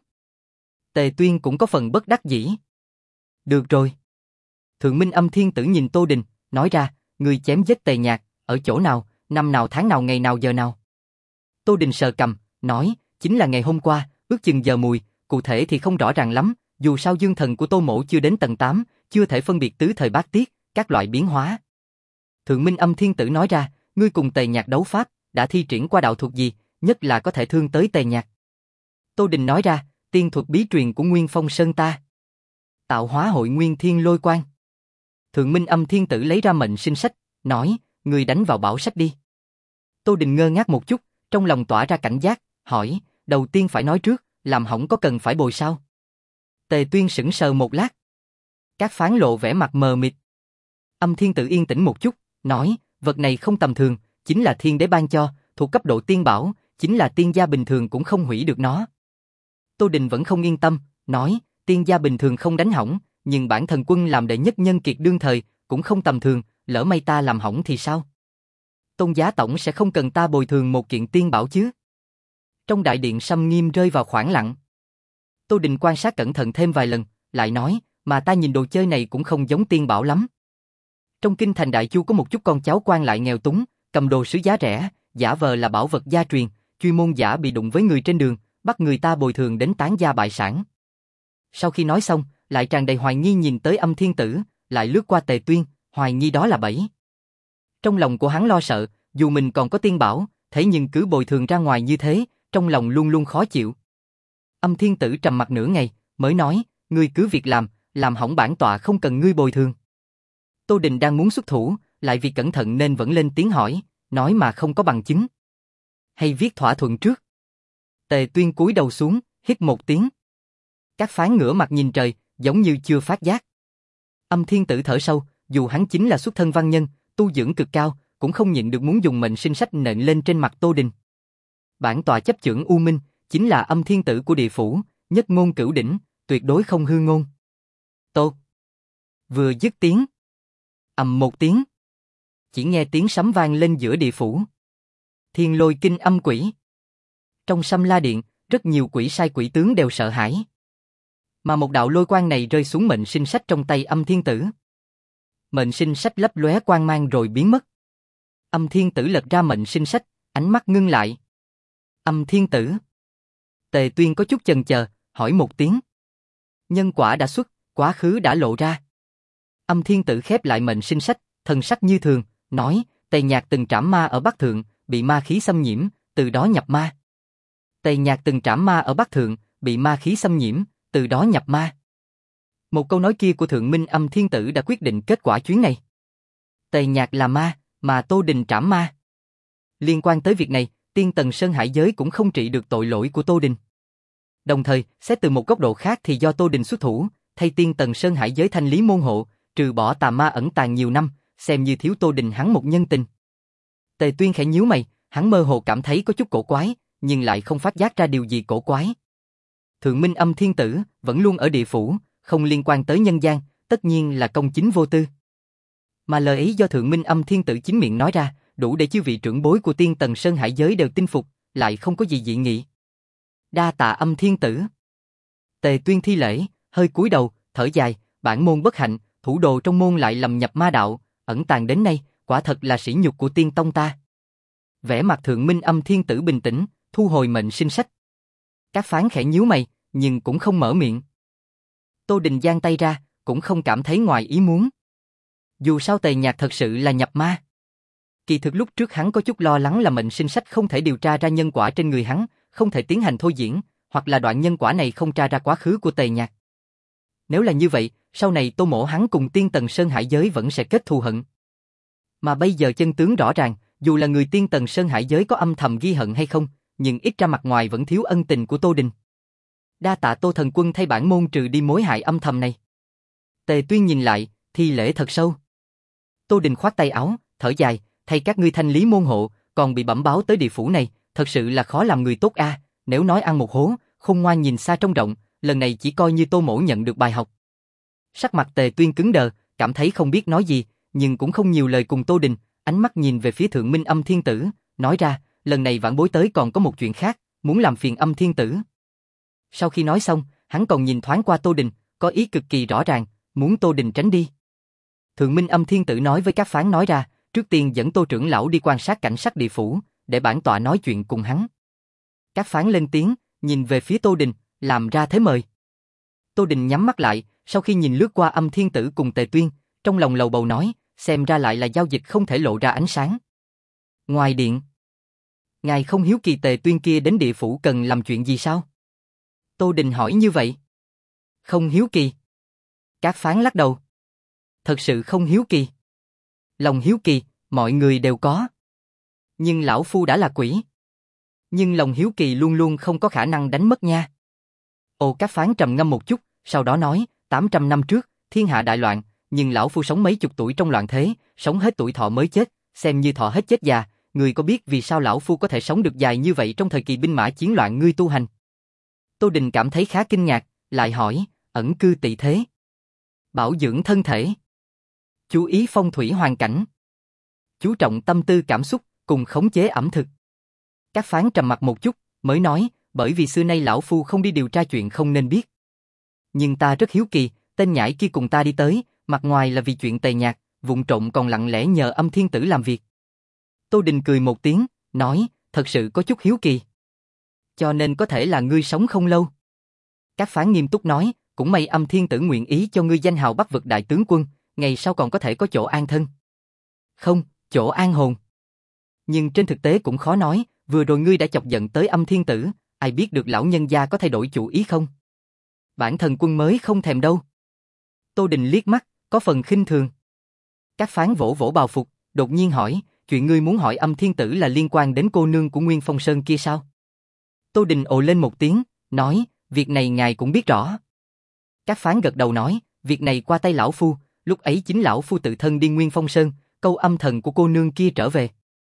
Tề Tuyên cũng có phần bất đắc dĩ. Được rồi. Thượng Minh Âm Thiên Tử nhìn Tô Đình, nói ra, ngươi chém giết Tề Nhạc, ở chỗ nào, năm nào tháng nào ngày nào giờ nào. Tô Đình sờ cằm, nói, chính là ngày hôm qua, ước chừng giờ mùi, cụ thể thì không rõ ràng lắm, dù sao dương thần của Tô Mỗ chưa đến tầng tám, chưa thể phân biệt tứ thời bát tiết, các loại biến hóa. Thượng Minh Âm Thiên Tử nói ra, ngươi cùng Tề Nhạc đấu pháp, đã thi triển qua đạo thuật gì, nhất là có thể thương tới Tề Nhạc. Tô Đình nói ra, tiên thuật bí truyền của Nguyên Phong Sơn ta. Tạo hóa hội Nguyên Thiên Lôi Quang. Thượng Minh Âm Thiên Tử lấy ra mệnh sinh sách, nói, ngươi đánh vào bảo sách đi. Tô Đình ngơ ngác một chút, trong lòng tỏa ra cảnh giác, hỏi, đầu tiên phải nói trước, làm hỏng có cần phải bồi sao? Tề Tuyên sững sờ một lát. Các phán lộ vẻ mặt mờ mịt. Âm Thiên Tử yên tĩnh một chút, nói, vật này không tầm thường, chính là thiên đế ban cho, thuộc cấp độ tiên bảo, chính là tiên gia bình thường cũng không hủy được nó. Tô Đình vẫn không yên tâm, nói, tiên gia bình thường không đánh hỏng, nhưng bản thần quân làm đệ nhất nhân kiệt đương thời, cũng không tầm thường, lỡ may ta làm hỏng thì sao? Tôn giá tổng sẽ không cần ta bồi thường một kiện tiên bảo chứ? Trong đại điện Sâm Nghiêm rơi vào khoảng lặng. Tô Đình quan sát cẩn thận thêm vài lần, lại nói, mà ta nhìn đồ chơi này cũng không giống tiên bảo lắm. Trong kinh thành Đại Chu có một chút con cháu quan lại nghèo túng, cầm đồ sứ giá rẻ, giả vờ là bảo vật gia truyền, chuyên môn giả bị đụng với người trên đường, bắt người ta bồi thường đến tán gia bại sản. Sau khi nói xong, lại tràn đầy hoài nghi nhìn tới Âm Thiên Tử, lại lướt qua Tề Tuyên, hoài nghi đó là bẫy. Trong lòng của hắn lo sợ, dù mình còn có tiên bảo, thế nhưng cứ bồi thường ra ngoài như thế, trong lòng luôn luôn khó chịu. Âm Thiên Tử trầm mặt nửa ngày, mới nói, ngươi cứ việc làm, làm hỏng bản tọa không cần ngươi bồi thường. Tô Đình đang muốn xuất thủ, lại vì cẩn thận nên vẫn lên tiếng hỏi, nói mà không có bằng chứng. Hay viết thỏa thuận trước? Tề Tuyên cúi đầu xuống, hít một tiếng. Các phán ngửa mặt nhìn trời, giống như chưa phát giác. Âm Thiên Tử thở sâu, dù hắn chính là xuất thân văn nhân, tu dưỡng cực cao, cũng không nhịn được muốn dùng mệnh sinh sách nện lên trên mặt Tô Đình. Bản tọa chấp chưởng U Minh, chính là Âm Thiên Tử của địa phủ, nhất ngôn cửu đỉnh, tuyệt đối không hư ngôn. Tô. Vừa dứt tiếng, ầm một tiếng, chỉ nghe tiếng sấm vang lên giữa địa phủ. Thiên Lôi kinh âm quỷ. Trong Sâm La Điện, rất nhiều quỷ sai quỷ tướng đều sợ hãi. Mà một đạo lôi quang này rơi xuống mệnh sinh sách trong tay Âm Thiên Tử. Mệnh sinh sách lấp lóe quang mang rồi biến mất. Âm Thiên Tử lật ra mệnh sinh sách, ánh mắt ngưng lại. Âm Thiên Tử. Tề Tuyên có chút chần chờ, hỏi một tiếng. Nhân quả đã xuất, quá khứ đã lộ ra. Âm Thiên Tử khép lại mệnh sinh sách, thần sắc như thường, nói, Tề Nhạc từng trảm ma ở Bắc Thượng, bị ma khí xâm nhiễm, từ đó nhập ma. Tề Nhạc từng trảm ma ở Bắc Thượng, bị ma khí xâm nhiễm, từ đó nhập ma. Một câu nói kia của Thượng Minh Âm Thiên Tử đã quyết định kết quả chuyến này. Tề Nhạc là ma, mà Tô Đình trảm ma. Liên quan tới việc này, Tiên Tần Sơn Hải giới cũng không trị được tội lỗi của Tô Đình. Đồng thời, xét từ một góc độ khác thì do Tô Đình xuất thủ, thay Tiên Tần Sơn Hải giới thanh lý môn hộ, trừ bỏ tà ma ẩn tàng nhiều năm, xem như thiếu Tô Đình hắn một nhân tình. Tề Tuyên khẽ nhíu mày, hắn mơ hồ cảm thấy có chút cổ quái, nhưng lại không phát giác ra điều gì cổ quái. Thượng Minh Âm Thiên Tử vẫn luôn ở địa phủ, không liên quan tới nhân gian, tất nhiên là công chính vô tư. Mà lời ấy do Thượng Minh Âm Thiên Tử chính miệng nói ra, đủ để chư vị trưởng bối của Tiên Tần Sơn Hải giới đều tin phục, lại không có gì dị nghị. Đa tạ Âm Thiên Tử. Tề Tuyên thi lễ, hơi cúi đầu, thở dài, bản môn bất hạnh, thủ đồ trong môn lại lầm nhập ma đạo, ẩn tàng đến nay, quả thật là sỉ nhục của tiên tông ta. Vẻ mặt Thượng Minh Âm Thiên Tử bình tĩnh, thu hồi mệnh sinh sách. Các phán khẽ nhíu mày, nhưng cũng không mở miệng. Tô Đình giang tay ra, cũng không cảm thấy ngoài ý muốn. Dù sao Tề Nhạc thật sự là nhập ma. Kỳ thực lúc trước hắn có chút lo lắng là mệnh sinh sách không thể điều tra ra nhân quả trên người hắn, không thể tiến hành thôi diễn, hoặc là đoạn nhân quả này không tra ra quá khứ của Tề Nhạc. Nếu là như vậy, sau này Tô Mỗ hắn cùng Tiên Tần Sơn Hải giới vẫn sẽ kết thù hận. Mà bây giờ chân tướng rõ ràng, dù là người Tiên Tần Sơn Hải giới có âm thầm ghi hận hay không, nhưng ít ra mặt ngoài vẫn thiếu ân tình của Tô Đình. Đa tạ Tô thần quân thay bản môn trừ đi mối hại âm thầm này. Tề Tuyên nhìn lại, thi lễ thật sâu. Tô Đình khoát tay áo, thở dài, thay các ngươi thanh lý môn hộ, còn bị bẩm báo tới địa phủ này, thật sự là khó làm người tốt a. À, nếu nói ăn một hố, không ngoan nhìn xa trông rộng, lần này chỉ coi như Tô Mỗ nhận được bài học. Sắc mặt Tề Tuyên cứng đờ, cảm thấy không biết nói gì, nhưng cũng không nhiều lời cùng Tô Đình, ánh mắt nhìn về phía Thượng Minh Âm Thiên Tử, nói ra, lần này vãn bối tới còn có một chuyện khác, muốn làm phiền Âm Thiên Tử. Sau khi nói xong, hắn còn nhìn thoáng qua Tô Đình, có ý cực kỳ rõ ràng, muốn Tô Đình tránh đi. Thượng Minh Âm Thiên Tử nói với các phán nói ra, trước tiên dẫn Tô trưởng lão đi quan sát cảnh sắc địa phủ, để bản tọa nói chuyện cùng hắn. Các phán lên tiếng, nhìn về phía Tô Đình, làm ra thế mời. Tô Đình nhắm mắt lại, sau khi nhìn lướt qua Âm Thiên Tử cùng Tề Tuyên, trong lòng lầu bầu nói, xem ra lại là giao dịch không thể lộ ra ánh sáng. Ngoài điện, ngài không hiếu kỳ Tề Tuyên kia đến địa phủ cần làm chuyện gì sao? Tô Đình hỏi như vậy. Không hiếu kỳ. Các phán lắc đầu. Thật sự không hiếu kỳ. Lòng hiếu kỳ, mọi người đều có. Nhưng lão phu đã là quỷ. Nhưng lòng hiếu kỳ luôn luôn không có khả năng đánh mất nha. Ồ, các phán trầm ngâm một chút, sau đó nói, tám trăm năm trước, thiên hạ đại loạn, nhưng lão phu sống mấy chục tuổi trong loạn thế, sống hết tuổi thọ mới chết, xem như thọ hết chết già, người có biết vì sao lão phu có thể sống được dài như vậy trong thời kỳ binh mã chiến loạn ngươi tu hành? Tô Đình cảm thấy khá kinh ngạc, lại hỏi, ẩn cư tị thế, bảo dưỡng thân thể, chú ý phong thủy hoàn cảnh, chú trọng tâm tư cảm xúc, cùng khống chế ẩm thực. Các phán trầm mặc một chút, mới nói, bởi vì xưa nay lão phu không đi điều tra chuyện không nên biết. Nhưng ta rất hiếu kỳ, tên nhãi kia cùng ta đi tới, mặt ngoài là vì chuyện Tề Nhạc, vụng trộm còn lặng lẽ nhờ Âm Thiên Tử làm việc. Tô Đình cười một tiếng, nói, thật sự có chút hiếu kỳ. Cho nên có thể là ngươi sống không lâu. Các phán nghiêm túc nói, cũng may Âm Thiên Tử nguyện ý cho ngươi danh hào Bắc vực đại tướng quân, ngày sau còn có thể có chỗ an thân. Không, chỗ an hồn. Nhưng trên thực tế cũng khó nói, vừa rồi ngươi đã chọc giận tới Âm Thiên Tử, ai biết được lão nhân gia có thay đổi chủ ý không? Bản thần quân mới không thèm đâu. Tô Đình liếc mắt, có phần khinh thường. Các phán vỗ vỗ bào phục, đột nhiên hỏi, chuyện ngươi muốn hỏi Âm Thiên Tử là liên quan đến cô nương của Nguyên Phong Sơn kia sao? Tô Đình ồ lên một tiếng, nói, việc này ngài cũng biết rõ. Các phán gật đầu nói, việc này qua tay lão phu, lúc ấy chính lão phu tự thân đi Nguyên Phong Sơn, câu âm thần của cô nương kia trở về.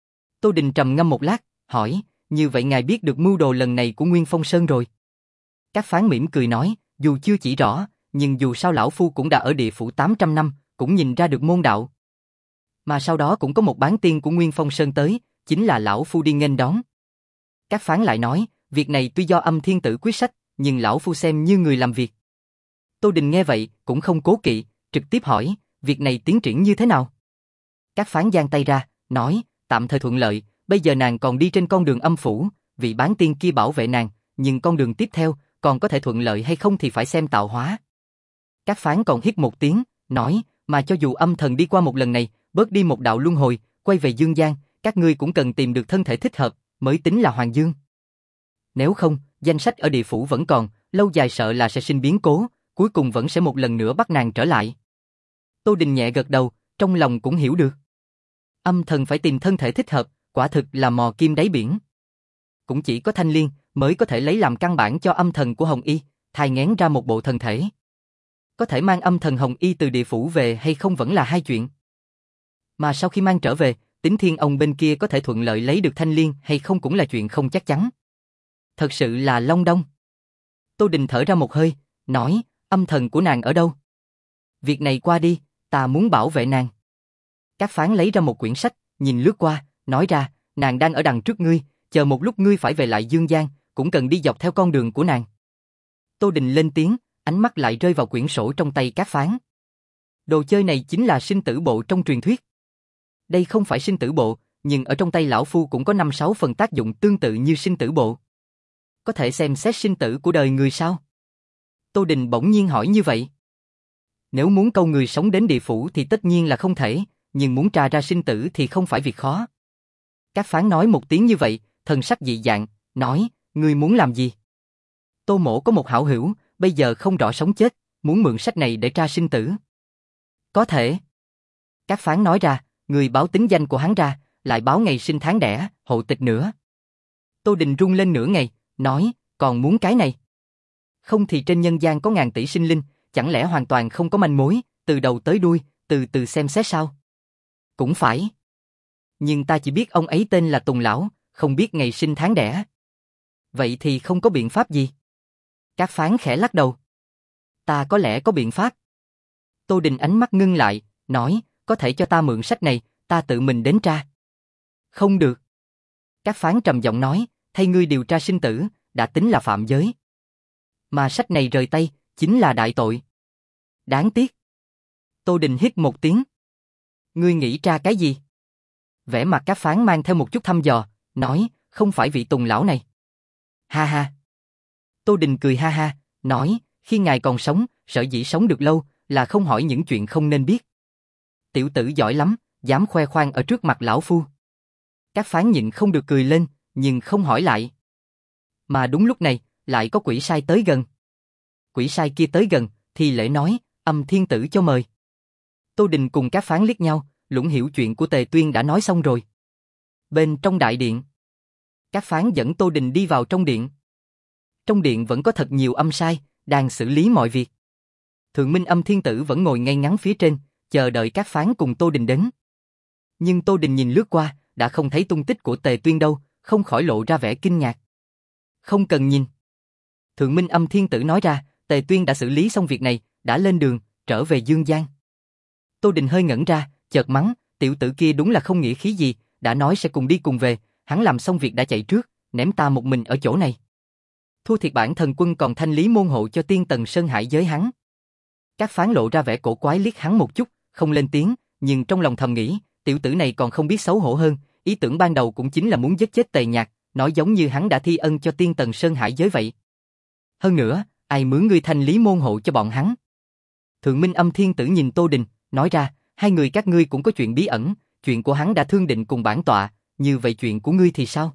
Tô Đình trầm ngâm một lát, hỏi, như vậy ngài biết được mưu đồ lần này của Nguyên Phong Sơn rồi? Các phán mỉm cười nói, dù chưa chỉ rõ, nhưng dù sao lão phu cũng đã ở địa phủ tám trăm năm, cũng nhìn ra được môn đạo. Mà sau đó cũng có một bán tiên của Nguyên Phong Sơn tới, chính là lão phu đi nghênh đón. Các phán lại nói, việc này tuy do Âm Thiên Tử quyết sách, nhưng lão phu xem như người làm việc. Tô Đình nghe vậy, cũng không cố kỵ, trực tiếp hỏi, việc này tiến triển như thế nào? Các phán giang tay ra, nói, tạm thời thuận lợi, bây giờ nàng còn đi trên con đường âm phủ, vị bán tiên kia bảo vệ nàng, nhưng con đường tiếp theo, còn có thể thuận lợi hay không thì phải xem tạo hóa. Các phán còn hít một tiếng, nói, mà cho dù âm thần đi qua một lần này, bớt đi một đạo luân hồi, quay về dương gian, các ngươi cũng cần tìm được thân thể thích hợp, mới tính là hoàng dương. Nếu không, danh sách ở địa phủ vẫn còn, lâu dài sợ là sẽ sinh biến cố, cuối cùng vẫn sẽ một lần nữa bắt nàng trở lại. Tô Đình nhẹ gật đầu, trong lòng cũng hiểu được. Âm thần phải tìm thân thể thích hợp, quả thực là mò kim đáy biển. Cũng chỉ có Thanh Liên mới có thể lấy làm căn bản cho âm thần của Hồng Y, thai nghén ra một bộ thần thể. Có thể mang âm thần Hồng Y từ địa phủ về hay không vẫn là hai chuyện. Mà sau khi mang trở về, Tính Thiên ông bên kia có thể thuận lợi lấy được Thanh Liên hay không cũng là chuyện không chắc chắn. Thật sự là long đong. Tô Đình thở ra một hơi, nói, âm thần của nàng ở đâu? Việc này qua đi, ta muốn bảo vệ nàng. Các phán lấy ra một quyển sách, nhìn lướt qua, nói ra, nàng đang ở đằng trước ngươi, chờ một lúc ngươi phải về lại dương gian, cũng cần đi dọc theo con đường của nàng. Tô Đình lên tiếng, ánh mắt lại rơi vào quyển sổ trong tay các phán. Đồ chơi này chính là sinh tử bộ trong truyền thuyết. Đây không phải sinh tử bộ, nhưng ở trong tay lão phu cũng có năm sáu phần tác dụng tương tự như sinh tử bộ. Có thể xem xét sinh tử của đời người sao? Tô Đình bỗng nhiên hỏi như vậy. Nếu muốn câu người sống đến địa phủ thì tất nhiên là không thể, nhưng muốn tra ra sinh tử thì không phải việc khó. Các phán nói một tiếng như vậy, thần sắc dị dạng, nói, ngươi muốn làm gì? Tô Mỗ có một hảo hữu, bây giờ không rõ sống chết, muốn mượn sách này để tra sinh tử. Có thể. Các phán nói ra, người báo tính danh của hắn ra, lại báo ngày sinh tháng đẻ, hộ tịch nữa. Tô Đình run lên nửa ngày, nói, còn muốn cái này? Không thì trên nhân gian có ngàn tỷ sinh linh, chẳng lẽ hoàn toàn không có manh mối, từ đầu tới đuôi, từ từ xem xét sao? Cũng phải. Nhưng ta chỉ biết ông ấy tên là Tùng Lão, không biết ngày sinh tháng đẻ. Vậy thì không có biện pháp gì? Các phán khẽ lắc đầu. Ta có lẽ có biện pháp. Tô Đình ánh mắt ngưng lại, nói, có thể cho ta mượn sách này, ta tự mình đến tra. Không được. Các phán trầm giọng nói, thay ngươi điều tra sinh tử, đã tính là phạm giới. Mà sách này rời tay, chính là đại tội. Đáng tiếc. Tô Đình hít một tiếng. Ngươi nghĩ tra cái gì? Vẻ mặt các phán mang theo một chút thăm dò, nói, không phải vị Tùng Lão này. Ha ha. Tô Đình cười ha ha, nói, khi ngài còn sống, sở dĩ sống được lâu, là không hỏi những chuyện không nên biết. Tiểu tử giỏi lắm, dám khoe khoang ở trước mặt lão phu. Các phán nhịn không được cười lên, nhưng không hỏi lại. Mà đúng lúc này, lại có quỷ sai tới gần. Quỷ sai kia tới gần, thì lễ nói, Âm Thiên Tử cho mời. Tô Đình cùng các phán liếc nhau, lũng hiểu chuyện của Tề Tuyên đã nói xong rồi. Bên trong đại điện, các phán dẫn Tô Đình đi vào trong điện. Trong điện vẫn có thật nhiều âm sai, đang xử lý mọi việc. Thượng Minh Âm Thiên Tử vẫn ngồi ngay ngắn phía trên, chờ đợi các phán cùng Tô Đình đến. Nhưng Tô Đình nhìn lướt qua, đã không thấy tung tích của Tề Tuyên đâu, không khỏi lộ ra vẻ kinh ngạc. Không cần nhìn. Thượng Minh Âm Thiên Tử nói ra, Tề Tuyên đã xử lý xong việc này, đã lên đường, trở về Dương Giang. Tô Đình hơi ngẩn ra, chợt mắng, tiểu tử kia đúng là không nghĩa khí gì, đã nói sẽ cùng đi cùng về, hắn làm xong việc đã chạy trước, ném ta một mình ở chỗ này. Thua thiệt bản thần quân còn thanh lý môn hộ cho tiên tần Sơn Hải giới hắn. Các phán lộ ra vẻ cổ quái liếc hắn một chút, không lên tiếng, nhưng trong lòng thầm nghĩ, tiểu tử này còn không biết xấu hổ hơn, ý tưởng ban đầu cũng chính là muốn giết chết Tề Nhạc, nói giống như hắn đã thi ân cho tiên tần Sơn Hải giới vậy. Hơn nữa, ai mướn ngươi thanh lý môn hộ cho bọn hắn? Thượng Minh Âm Thiên Tử nhìn Tô Đình, nói ra, hai người các ngươi cũng có chuyện bí ẩn, chuyện của hắn đã thương định cùng bản tọa, như vậy chuyện của ngươi thì sao?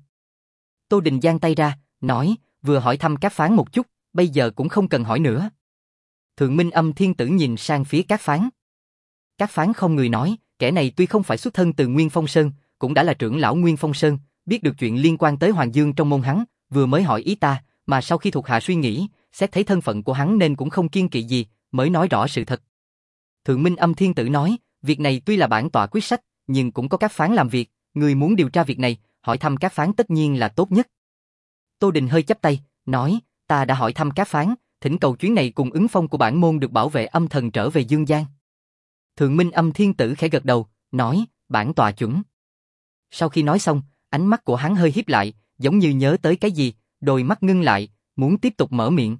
Tô Đình giang tay ra, nói, vừa hỏi thăm các phán một chút, bây giờ cũng không cần hỏi nữa. Thượng Minh Âm Thiên Tử nhìn sang phía các phán. Các phán không người nói, kẻ này tuy không phải xuất thân từ Nguyên Phong Sơn, cũng đã là trưởng lão Nguyên Phong Sơn, biết được chuyện liên quan tới Hoàng Dương trong môn hắn, vừa mới hỏi ý ta, mà sau khi thuộc hạ suy nghĩ, xét thấy thân phận của hắn nên cũng không kiêng kỵ gì, mới nói rõ sự thật. Thượng Minh Âm Thiên Tử nói, việc này tuy là bản tọa quyết sách, nhưng cũng có các phán làm việc, người muốn điều tra việc này, hỏi thăm các phán tất nhiên là tốt nhất. Tô Đình hơi chắp tay, nói, ta đã hỏi thăm các phán, thỉnh cầu chuyến này cùng ứng phong của bản môn được bảo vệ âm thần trở về Dương Giang. Thượng Minh Âm Thiên Tử khẽ gật đầu, nói, bản tọa chuẩn. Sau khi nói xong, ánh mắt của hắn hơi híp lại, giống như nhớ tới cái gì, đôi mắt ngưng lại, muốn tiếp tục mở miệng.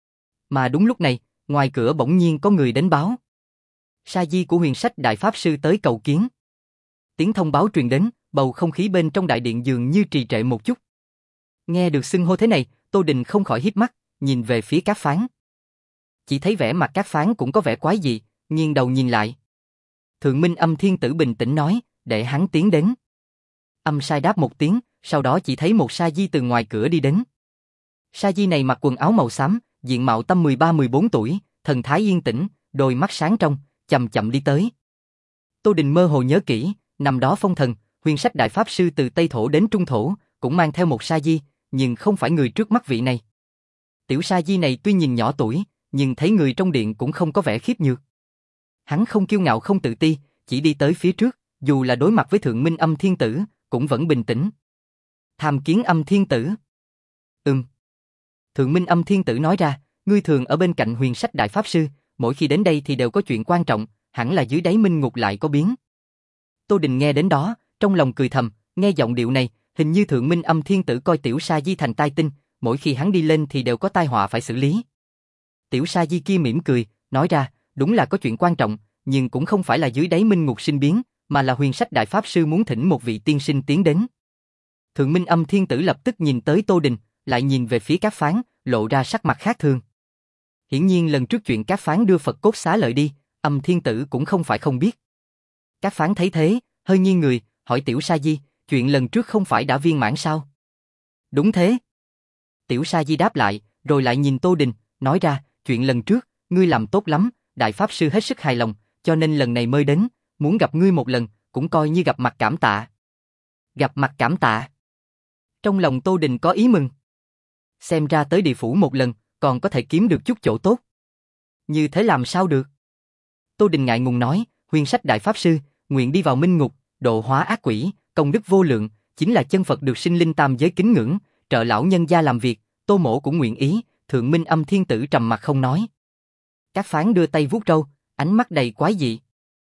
Mà đúng lúc này, ngoài cửa bỗng nhiên có người đến báo. Sa di của Huyền Sách Đại Pháp Sư tới cầu kiến. Tiếng thông báo truyền đến, bầu không khí bên trong đại điện dường như trì trệ một chút. Nghe được xưng hô thế này, Tô Đình không khỏi híp mắt, nhìn về phía các phán. Chỉ thấy vẻ mặt các phán cũng có vẻ quái dị, nghiêng đầu nhìn lại. Thượng Minh Âm Thiên Tử bình tĩnh nói, để hắn tiến đến. Âm sai đáp một tiếng, sau đó chỉ thấy một sa di từ ngoài cửa đi đến. Sa di này mặc quần áo màu xám, diện mạo tầm mười ba mười bốn tuổi, thần thái yên tĩnh, đôi mắt sáng trong, chậm chậm đi tới. Tô Đình mơ hồ nhớ kỹ, năm đó phong thần, Huyền Sách Đại Pháp Sư từ Tây Thổ đến Trung Thổ, cũng mang theo một sa di, nhưng không phải người trước mắt vị này. Tiểu sa di này tuy nhìn nhỏ tuổi, nhưng thấy người trong điện cũng không có vẻ khiếp nhược. Hắn không kiêu ngạo không tự ti, chỉ đi tới phía trước, dù là đối mặt với Thượng Minh Âm Thiên Tử, cũng vẫn bình tĩnh. Tham kiến Âm Thiên Tử. Ừm. Thượng Minh Âm Thiên Tử nói ra, ngươi thường ở bên cạnh Huyền Sách Đại Pháp Sư, mỗi khi đến đây thì đều có chuyện quan trọng, hẳn là dưới đáy minh ngục lại có biến. Tô Đình nghe đến đó, trong lòng cười thầm, nghe giọng điệu này, hình như Thượng Minh Âm Thiên Tử coi tiểu sa di thành tai tinh, mỗi khi hắn đi lên thì đều có tai họa phải xử lý. Tiểu sa di kia mỉm cười, nói ra, đúng là có chuyện quan trọng, nhưng cũng không phải là dưới đáy minh ngục sinh biến, mà là Huyền Sách Đại Pháp Sư muốn thỉnh một vị tiên sinh tiến đến. Thượng Minh Âm Thiên Tử lập tức nhìn tới Tô Đình, lại nhìn về phía các phán, lộ ra sắc mặt khác thường. Hiển nhiên lần trước chuyện Cát Phán đưa Phật cốt xá lợi đi, Âm Thiên Tử cũng không phải không biết. Cát Phán thấy thế, hơi nghiêng người, hỏi Tiểu Sa Di, chuyện lần trước không phải đã viên mãn sao? Đúng thế. Tiểu Sa Di đáp lại, rồi lại nhìn Tô Đình, nói ra, chuyện lần trước, ngươi làm tốt lắm, Đại Pháp Sư hết sức hài lòng, cho nên lần này mới đến, muốn gặp ngươi một lần, cũng coi như gặp mặt cảm tạ. Gặp mặt cảm tạ. Trong lòng Tô Đình có ý mừng. Xem ra tới địa phủ một lần, còn có thể kiếm được chút chỗ tốt. Như thế làm sao được? Tô Đình ngại ngùng nói, Huyền Sách Đại Pháp Sư, nguyện đi vào minh ngục, độ hóa ác quỷ, công đức vô lượng, chính là chân Phật được sinh linh tam giới kính ngưỡng, trợ lão nhân gia làm việc, Tô mỗ cũng nguyện ý. Thượng Minh Âm Thiên Tử trầm mặt không nói. Cát Phán đưa tay vuốt râu, ánh mắt đầy quái dị.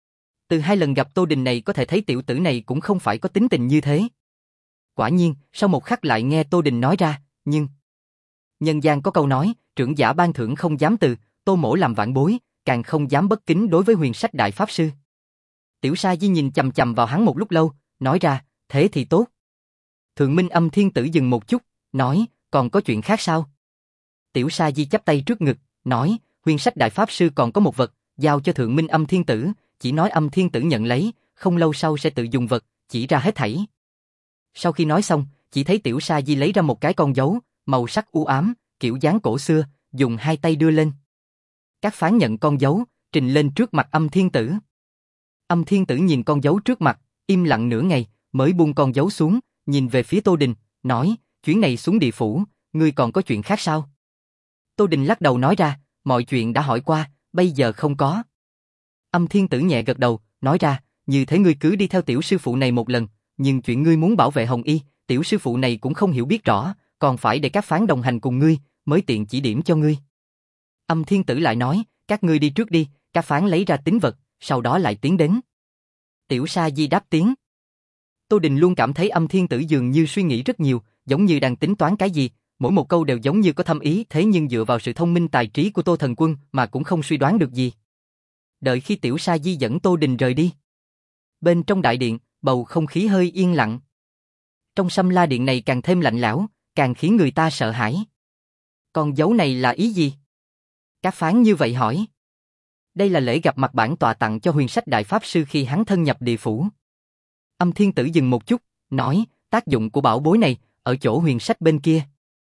Từ hai lần gặp Tô Đình này có thể thấy tiểu tử này cũng không phải có tính tình như thế. Quả nhiên, sau một khắc lại nghe Tô Đình nói ra, nhưng... Nhân gian có câu nói, trưởng giả ban thưởng không dám từ, Tô mỗ làm vạn bối, càng không dám bất kính đối với Huyền Sách Đại Pháp Sư. Tiểu Sa Di nhìn chằm chằm vào hắn một lúc lâu, nói ra, thế thì tốt. Thượng Minh Âm Thiên Tử dừng một chút, nói, còn có chuyện khác sao? Tiểu Sa Di chắp tay trước ngực, nói, Huyền Sách Đại Pháp Sư còn có một vật, giao cho Thượng Minh Âm Thiên Tử, chỉ nói Âm Thiên Tử nhận lấy, không lâu sau sẽ tự dùng vật, chỉ ra hết thảy. Sau khi nói xong, chỉ thấy Tiểu Sa Di lấy ra một cái con dấu, màu sắc u ám, kiểu dáng cổ xưa, dùng hai tay đưa lên. Cát Phán nhận con dấu, trình lên trước mặt Âm Thiên Tử. Âm Thiên Tử nhìn con dấu trước mặt, im lặng nửa ngày, mới buông con dấu xuống, nhìn về phía Tô Đình, nói, chuyến này xuống địa phủ, ngươi còn có chuyện khác sao? Tô Đình lắc đầu nói ra, mọi chuyện đã hỏi qua, bây giờ không có. Âm Thiên Tử nhẹ gật đầu, nói ra, như thế ngươi cứ đi theo tiểu sư phụ này một lần, nhưng chuyện ngươi muốn bảo vệ Hồng Y, tiểu sư phụ này cũng không hiểu biết rõ, còn phải để Cát Phán đồng hành cùng ngươi, mới tiện chỉ điểm cho ngươi. Âm Thiên Tử lại nói, các ngươi đi trước đi, Cát Phán lấy ra tín vật, sau đó lại tiến đến. Tiểu Sa Di đáp tiếng. Tô Đình luôn cảm thấy Âm Thiên Tử dường như suy nghĩ rất nhiều, giống như đang tính toán cái gì, mỗi một câu đều giống như có thâm ý, thế nhưng dựa vào sự thông minh tài trí của Tô Thần Quân mà cũng không suy đoán được gì. Đợi khi Tiểu Sa Di dẫn Tô Đình rời đi. Bên trong đại điện, bầu không khí hơi yên lặng. Trong Sâm La Điện này càng thêm lạnh lẽo, càng khiến người ta sợ hãi. Con dấu này là ý gì? Cát Phán như vậy hỏi. Đây là lễ gặp mặt bản tọa tặng cho Huyền Sách Đại Pháp Sư khi hắn thân nhập địa phủ. Âm Thiên Tử dừng một chút, nói, tác dụng của bảo bối này, ở chỗ huyền sách bên kia.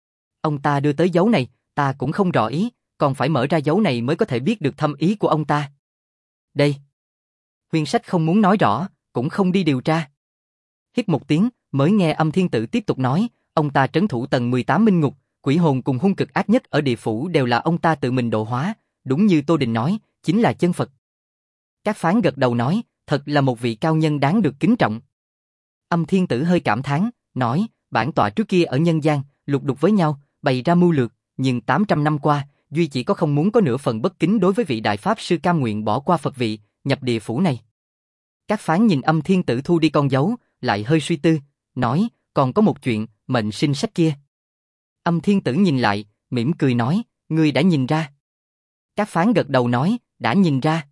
Ông ta đưa tới dấu này, ta cũng không rõ ý, còn phải mở ra dấu này mới có thể biết được thâm ý của ông ta. Đây. Huyền sách không muốn nói rõ, cũng không đi điều tra. Hít một tiếng, mới nghe Âm Thiên Tử tiếp tục nói, ông ta trấn thủ tầng mười tám minh ngục, quỷ hồn cùng hung cực ác nhất ở địa phủ đều là ông ta tự mình độ hóa, đúng như Tô Đình nói, chính là chân Phật. Cát Phán gật đầu nói, thật là một vị cao nhân đáng được kính trọng. Âm Thiên Tử hơi cảm thán, nói, bản tọa trước kia ở nhân gian, lục đục với nhau, bày ra mưu lược, nhưng tám trăm năm qua, duy chỉ có không muốn có nửa phần bất kính đối với vị Đại Pháp Sư cam nguyện bỏ qua Phật vị, nhập địa phủ này. Cát Phán nhìn Âm Thiên Tử thu đi con dấu, lại hơi suy tư, nói, còn có một chuyện, mệnh sinh sách kia. Âm Thiên Tử nhìn lại, mỉm cười nói, ngươi đã nhìn ra. Cát Phán gật đầu nói, đã nhìn ra.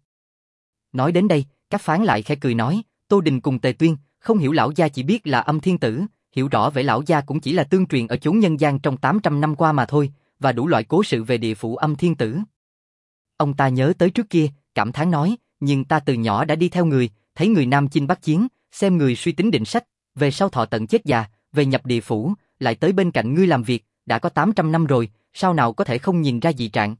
Nói đến đây, Cát Phán lại khẽ cười nói, Tô Đình cùng Tề Tuyên, không hiểu lão gia chỉ biết là Âm Thiên Tử, hiểu rõ về lão gia cũng chỉ là tương truyền ở chốn nhân gian trong tám trăm năm qua mà thôi, và đủ loại cố sự về địa phủ Âm Thiên Tử. Ông ta nhớ tới trước kia, cảm thán nói, nhưng ta từ nhỏ đã đi theo người, thấy người nam chinh bắc chiến, xem người suy tính định sách, về sau thọ tận chết già, về nhập địa phủ, lại tới bên cạnh ngươi làm việc, đã có tám trăm năm rồi, sao nào có thể không nhìn ra dị trạng.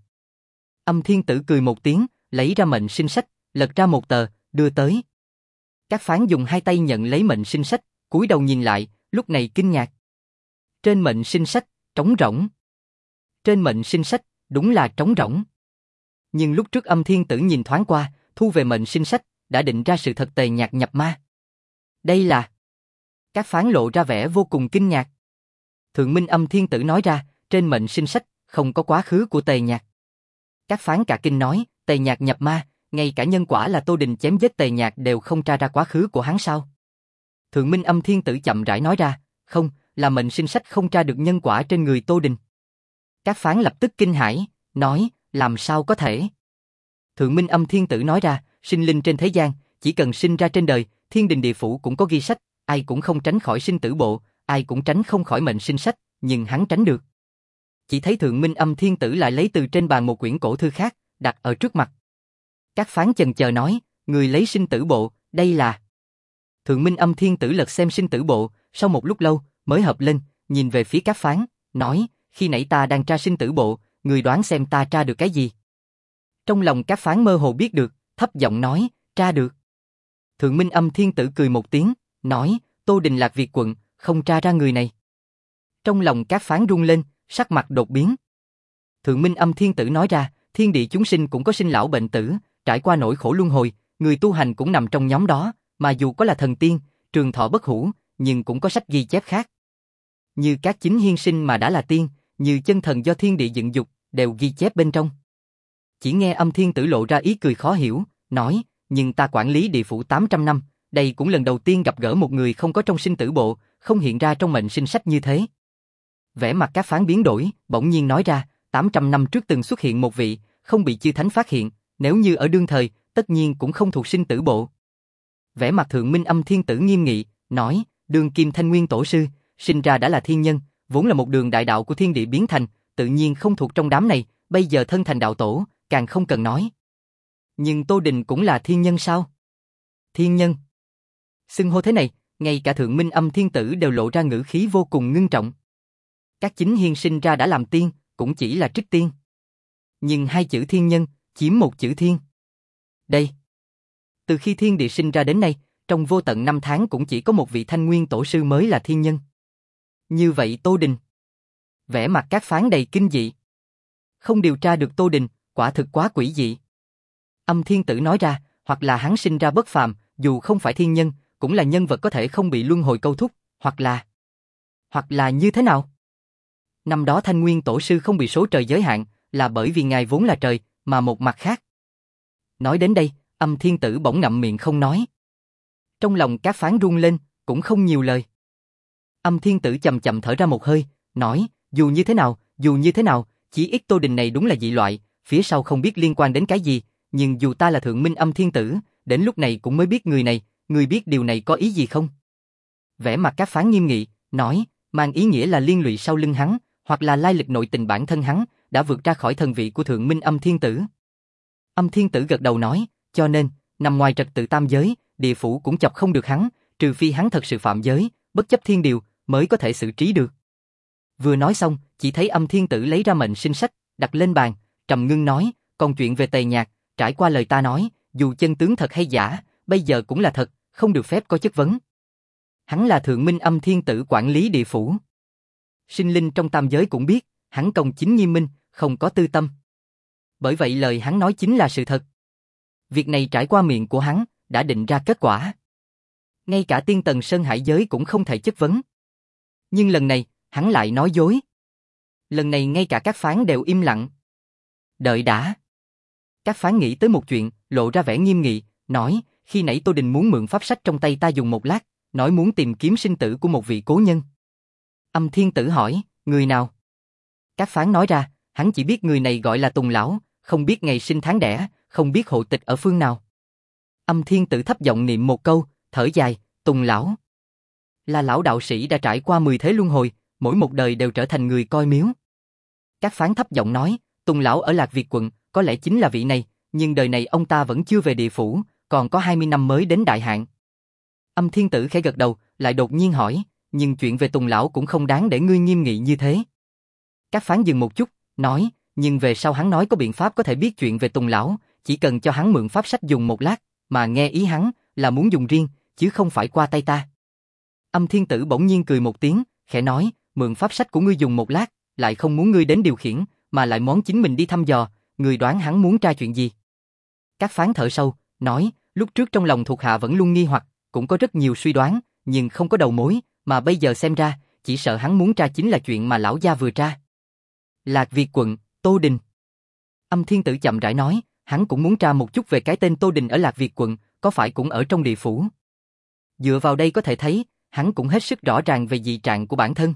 Âm Thiên Tử cười một tiếng, lấy ra mệnh sinh sách, lật ra một tờ, đưa tới. Cát Phán dùng hai tay nhận lấy mệnh sinh sách, cúi đầu nhìn lại, lúc này kinh ngạc. Trên mệnh sinh sách, trống rỗng. Trên mệnh sinh sách, đúng là trống rỗng. Nhưng lúc trước Âm Thiên Tử nhìn thoáng qua, thu về mệnh sinh sách, đã định ra sự thật Tề Nhạc nhập ma. Đây là... Cát Phán lộ ra vẻ vô cùng kinh ngạc. Thượng Minh Âm Thiên Tử nói ra, trên mệnh sinh sách, không có quá khứ của Tề Nhạc. Cát Phán cả kinh nói, Tề Nhạc nhập ma, ngay cả nhân quả là Tô Đình chém giết Tề Nhạc đều không tra ra quá khứ của hắn sao? Thượng Minh Âm Thiên Tử chậm rãi nói ra, không, là mệnh sinh sách không tra được nhân quả trên người Tô Đình. Cát Phán lập tức kinh hãi, nói, làm sao có thể? Thượng Minh Âm Thiên Tử nói ra, sinh linh trên thế gian, chỉ cần sinh ra trên đời, thiên đình địa phủ cũng có ghi sách, ai cũng không tránh khỏi sinh tử bộ, ai cũng tránh không khỏi mệnh sinh sách, nhưng hắn tránh được. Chỉ thấy Thượng Minh Âm Thiên Tử lại lấy từ trên bàn một quyển cổ thư khác, đặt ở trước mặt. Các phán chần chờ nói, người lấy sinh tử bộ, đây là... Thượng Minh Âm Thiên Tử lật xem sinh tử bộ, sau một lúc lâu, mới hợp lên, nhìn về phía các phán, nói, khi nãy ta đang tra sinh tử bộ, người đoán xem ta tra được cái gì. Trong lòng các phán mơ hồ biết được, thấp giọng nói, tra được. Thượng Minh Âm Thiên Tử cười một tiếng, nói, Tô Đình Lạc Việt quận, không tra ra người này. Trong lòng các phán rung lên, sắc mặt đột biến. Thượng Minh Âm Thiên Tử nói ra, thiên địa chúng sinh cũng có sinh lão bệnh tử, trải qua nỗi khổ luân hồi, người tu hành cũng nằm trong nhóm đó, mà dù có là thần tiên, trường thọ bất hủ, nhưng cũng có sách ghi chép khác. Như các chính hiên sinh mà đã là tiên, như chân thần do thiên địa dựng dục, đều ghi chép bên trong. Chỉ nghe Âm Thiên Tử lộ ra ý cười khó hiểu, nói, nhưng ta quản lý địa phủ tám trăm năm, đây cũng lần đầu tiên gặp gỡ một người không có trong sinh tử bộ, không hiện ra trong mệnh sinh sách như thế. Vẻ mặt các phán biến đổi, bỗng nhiên nói ra, tám trăm năm trước từng xuất hiện một vị, không bị chư thánh phát hiện, nếu như ở đương thời, tất nhiên cũng không thuộc sinh tử bộ. Vẻ mặt Thượng Minh Âm Thiên Tử nghiêm nghị, nói, đương kim Thanh Nguyên Tổ sư, sinh ra đã là thiên nhân, vốn là một đường đại đạo của thiên địa biến thành, tự nhiên không thuộc trong đám này, bây giờ thân thành đạo tổ, càng không cần nói. Nhưng Tô Đình cũng là thiên nhân sao? Thiên nhân. Xưng hô thế này, ngay cả Thượng Minh Âm Thiên Tử đều lộ ra ngữ khí vô cùng ngưng trọng. Các chính hiên sinh ra đã làm tiên, cũng chỉ là trích tiên. Nhưng hai chữ thiên nhân, chiếm một chữ thiên. Đây. Từ khi thiên địa sinh ra đến nay, trong vô tận năm tháng cũng chỉ có một vị Thanh Nguyên Tổ sư mới là thiên nhân. Như vậy Tô Đình. Vẻ mặt các phán đầy kinh dị. Không điều tra được Tô Đình, quả thực quá quỷ dị. Âm Thiên Tử nói ra, hoặc là hắn sinh ra bất phàm, dù không phải thiên nhân, cũng là nhân vật có thể không bị luân hồi câu thúc, hoặc là... Hoặc là như thế nào? Năm đó Thanh Nguyên Tổ sư không bị số trời giới hạn, là bởi vì ngài vốn là trời, mà một mặt khác. Nói đến đây, Âm Thiên Tử bỗng ngậm miệng không nói. Trong lòng các phán run lên, cũng không nhiều lời. Âm Thiên Tử chậm chậm thở ra một hơi, nói, dù như thế nào, dù như thế nào, chỉ ít Tô Đình này đúng là dị loại, phía sau không biết liên quan đến cái gì, nhưng dù ta là Thượng Minh Âm Thiên Tử, đến lúc này cũng mới biết người này, người biết điều này có ý gì không? Vẻ mặt các phán nghiêm nghị, nói, mang ý nghĩa là liên lụy sau lưng hắn, hoặc là lai lịch nội tình bản thân hắn, đã vượt ra khỏi thần vị của Thượng Minh Âm Thiên Tử. Âm Thiên Tử gật đầu nói, cho nên, nằm ngoài trật tự tam giới, địa phủ cũng chọc không được hắn, trừ phi hắn thật sự phạm giới, bất chấp thiên điều, mới có thể xử trí được. Vừa nói xong, chỉ thấy Âm Thiên Tử lấy ra mệnh sinh sách, đặt lên bàn, trầm ngưng nói, còn chuyện về Tề Nhạc, trải qua lời ta nói, dù chân tướng thật hay giả, bây giờ cũng là thật, không được phép có chất vấn. Hắn là Thượng Minh Âm Thiên Tử quản lý địa phủ. Sinh linh trong tam giới cũng biết, hắn công chính nghiêm minh, không có tư tâm. Bởi vậy lời hắn nói chính là sự thật. Việc này trải qua miệng của hắn, đã định ra kết quả. Ngay cả tiên tần Sơn Hải giới cũng không thể chất vấn. Nhưng lần này, hắn lại nói dối. Lần này ngay cả các phán đều im lặng. Đợi đã. Các phán nghĩ tới một chuyện, lộ ra vẻ nghiêm nghị, nói, khi nãy Tô Đình muốn mượn pháp sách trong tay ta dùng một lát, nói muốn tìm kiếm sinh tử của một vị cố nhân. Âm Thiên Tử hỏi, người nào? Các phán nói ra, hắn chỉ biết người này gọi là Tùng Lão, không biết ngày sinh tháng đẻ, không biết hộ tịch ở phương nào. Âm Thiên Tử thấp giọng niệm một câu, thở dài, Tùng Lão. Là lão đạo sĩ đã trải qua mười thế luân hồi, mỗi một đời đều trở thành người coi miếu. Các phán thấp giọng nói, Tùng Lão ở Lạc Việt quận, có lẽ chính là vị này, nhưng đời này ông ta vẫn chưa về địa phủ, còn có hai mươi năm mới đến đại hạn. Âm Thiên Tử khẽ gật đầu, lại đột nhiên hỏi, nhưng chuyện về Tùng Lão cũng không đáng để ngươi nghiêm nghị như thế. Các phán dừng một chút, nói, nhưng về sau hắn nói có biện pháp có thể biết chuyện về Tùng Lão, chỉ cần cho hắn mượn pháp sách dùng một lát, mà nghe ý hắn là muốn dùng riêng, chứ không phải qua tay ta. Âm Thiên Tử bỗng nhiên cười một tiếng, khẽ nói, mượn pháp sách của ngươi dùng một lát, lại không muốn ngươi đến điều khiển, mà lại món chính mình đi thăm dò, ngươi đoán hắn muốn tra chuyện gì? Các phán thở sâu, nói, lúc trước trong lòng thuộc hạ vẫn luôn nghi hoặc, cũng có rất nhiều suy đoán, nhưng không có đầu mối, mà bây giờ xem ra, chỉ sợ hắn muốn tra chính là chuyện mà lão gia vừa tra. Lạc Việt quận, Tô Đình. Âm Thiên Tử chậm rãi nói, hắn cũng muốn tra một chút về cái tên Tô Đình ở Lạc Việt quận, có phải cũng ở trong địa phủ. Dựa vào đây có thể thấy, hắn cũng hết sức rõ ràng về dị trạng của bản thân.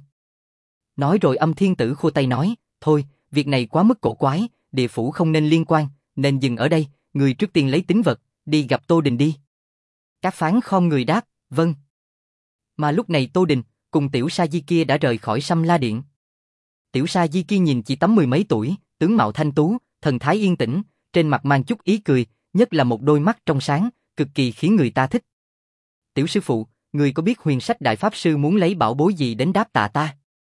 Nói rồi Âm Thiên Tử khua tay nói, thôi, việc này quá mức cổ quái, địa phủ không nên liên quan, nên dừng ở đây, người trước tiên lấy tín vật, đi gặp Tô Đình đi. Các phán khom người đáp, vâng. Mà lúc này Tô Đình, cùng tiểu sa di kia đã rời khỏi Sâm La Điện. Tiểu sa di kia nhìn chỉ tắm mười mấy tuổi, tướng mạo thanh tú, thần thái yên tĩnh, trên mặt mang chút ý cười, nhất là một đôi mắt trong sáng, cực kỳ khiến người ta thích. Tiểu sư phụ, người có biết huyền sách đại pháp sư muốn lấy bảo bối gì đến đáp tạ ta?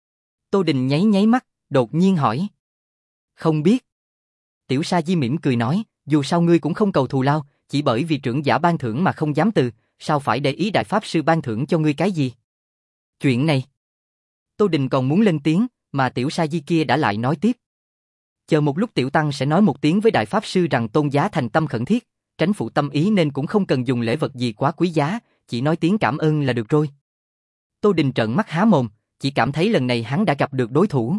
Tô Đình nháy nháy mắt, đột nhiên hỏi. Không biết. Tiểu sa di mỉm cười nói, dù sao ngươi cũng không cầu thù lao, chỉ bởi vì trưởng giả ban thưởng mà không dám từ, sao phải để ý đại pháp sư ban thưởng cho ngươi cái gì? Chuyện này. Tô Đình còn muốn lên tiếng, mà tiểu sa di kia đã lại nói tiếp. Chờ một lúc tiểu tăng sẽ nói một tiếng với đại pháp sư rằng tôn giá thành tâm khẩn thiết, tránh phụ tâm ý nên cũng không cần dùng lễ vật gì quá quý giá, chỉ nói tiếng cảm ơn là được rồi. Tô Đình trợn mắt há mồm, chỉ cảm thấy lần này hắn đã gặp được đối thủ.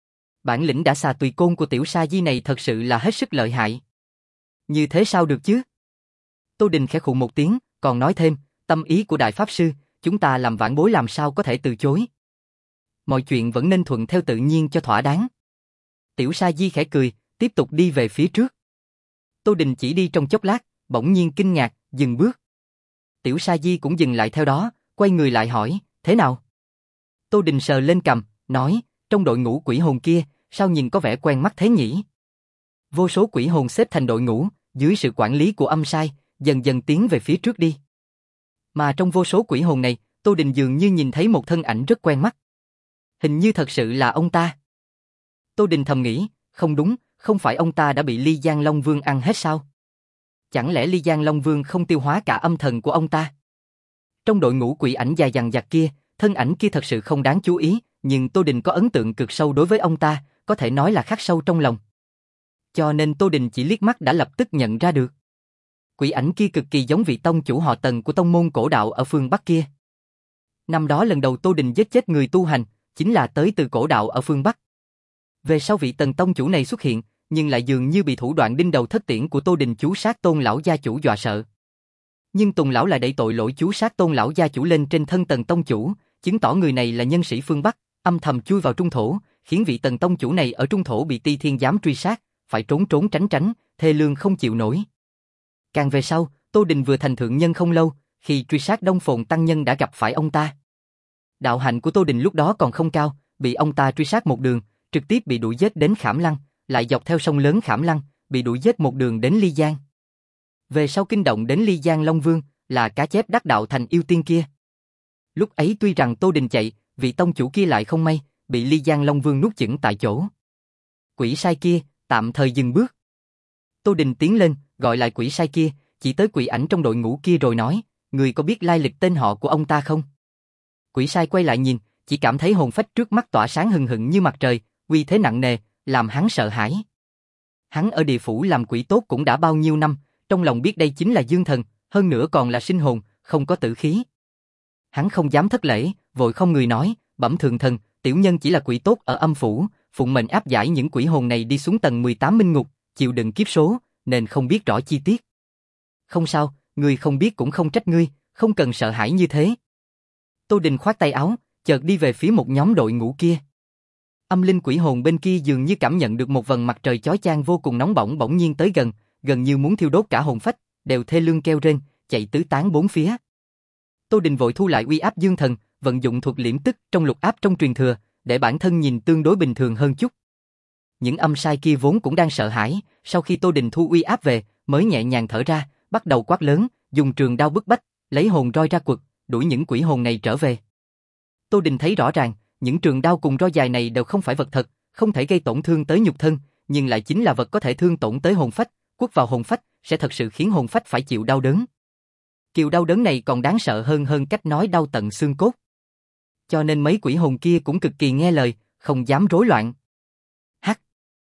Bản lĩnh đã xà tùy côn của tiểu sa di này thật sự là hết sức lợi hại. Như thế sao được chứ? Tô Đình khẽ khụ một tiếng, còn nói thêm, tâm ý của đại pháp sư, chúng ta làm vãn bối làm sao có thể từ chối. Mọi chuyện vẫn nên thuận theo tự nhiên cho thỏa đáng. Tiểu sa di khẽ cười, tiếp tục đi về phía trước. Tô Đình chỉ đi trong chốc lát, bỗng nhiên kinh ngạc, dừng bước. Tiểu sa di cũng dừng lại theo đó, quay người lại hỏi, thế nào? Tô Đình sờ lên cằm, nói, trong đội ngũ quỷ hồn kia, sao nhìn có vẻ quen mắt thế nhỉ? Vô số quỷ hồn xếp thành đội ngũ, dưới sự quản lý của âm sai, dần dần tiến về phía trước đi. Mà trong vô số quỷ hồn này, Tô Đình dường như nhìn thấy một thân ảnh rất quen mắt. Hình như thật sự là ông ta. Tô Đình thầm nghĩ, không đúng, không phải ông ta đã bị Ly Giang Long Vương ăn hết sao? Chẳng lẽ Ly Giang Long Vương không tiêu hóa cả âm thần của ông ta? Trong đội ngũ quỷ ảnh dài dằng dặc kia, thân ảnh kia thật sự không đáng chú ý, nhưng Tô Đình có ấn tượng cực sâu đối với ông ta, có thể nói là khắc sâu trong lòng. Cho nên Tô Đình chỉ liếc mắt đã lập tức nhận ra được. Quỷ ảnh kia cực kỳ giống vị tông chủ họ Tần của tông môn cổ đạo ở phương Bắc kia. Năm đó lần đầu Tô Đình giết chết người tu hành, chính là tới từ cổ đạo ở phương Bắc. Về sau vị Tần tông chủ này xuất hiện, nhưng lại dường như bị thủ đoạn đinh đầu thất tiễn của Tô Đình chú sát Tôn lão gia chủ dọa sợ. Nhưng Tùng lão lại đẩy tội lỗi chú sát Tôn lão gia chủ lên trên thân Tần tông chủ, chứng tỏ người này là nhân sĩ phương Bắc, âm thầm chui vào trung thổ, khiến vị Tần tông chủ này ở trung thổ bị Ti Thiên giám truy sát, phải trốn trốn tránh tránh, thê lương không chịu nổi. Càng về sau, Tô Đình vừa thành thượng nhân không lâu, khi truy sát Đông Phồn tăng nhân đã gặp phải ông ta. Đạo hạnh của Tô Đình lúc đó còn không cao, bị ông ta truy sát một đường, trực tiếp bị đuổi giết đến Khảm Lăng, lại dọc theo sông lớn Khảm Lăng, bị đuổi giết một đường đến Ly Giang. Về sau kinh động đến Ly Giang Long Vương, là cá chép đắc đạo thành yêu tiên kia. Lúc ấy tuy rằng Tô Đình chạy, vị tông chủ kia lại không may, bị Ly Giang Long Vương nuốt chửng tại chỗ. Quỷ sai kia, tạm thời dừng bước. Tô Đình tiến lên, gọi lại quỷ sai kia, chỉ tới quỷ ảnh trong đội ngũ kia rồi nói, người có biết lai lịch tên họ của ông ta không? Quỷ sai quay lại nhìn, chỉ cảm thấy hồn phách trước mắt tỏa sáng hừng hừng như mặt trời, uy thế nặng nề, làm hắn sợ hãi. Hắn ở địa phủ làm quỷ tốt cũng đã bao nhiêu năm, trong lòng biết đây chính là dương thần, hơn nữa còn là sinh hồn, không có tử khí. Hắn không dám thất lễ, vội không người nói, bẩm thượng thần, tiểu nhân chỉ là quỷ tốt ở âm phủ, phụng mệnh áp giải những quỷ hồn này đi xuống tầng mười tám minh ngục, chịu đựng kiếp số, nên không biết rõ chi tiết. Không sao, ngươi không biết cũng không trách ngươi, không cần sợ hãi như thế. Tô Đình khoát tay áo, chợt đi về phía một nhóm đội ngũ kia. Âm linh quỷ hồn bên kia dường như cảm nhận được một vầng mặt trời chói chang vô cùng nóng bỏng bỗng nhiên tới gần, gần như muốn thiêu đốt cả hồn phách, đều thê lương kêu rên, chạy tứ tán bốn phía. Tô Đình vội thu lại uy áp dương thần, vận dụng thuật liễm tức trong lục áp trong truyền thừa, để bản thân nhìn tương đối bình thường hơn chút. Những âm sai kia vốn cũng đang sợ hãi, sau khi Tô Đình thu uy áp về, mới nhẹ nhàng thở ra, bắt đầu quát lớn, dùng trường đao bức bách, lấy hồn roi ra quật, đuổi những quỷ hồn này trở về. Tô Đình thấy rõ ràng, những trường đao cùng roi dài này đều không phải vật thật, không thể gây tổn thương tới nhục thân, nhưng lại chính là vật có thể thương tổn tới hồn phách, quất vào hồn phách sẽ thật sự khiến hồn phách phải chịu đau đớn. Kiểu đau đớn này còn đáng sợ hơn hơn cách nói đau tận xương cốt. Cho nên mấy quỷ hồn kia cũng cực kỳ nghe lời, không dám rối loạn. Hắc.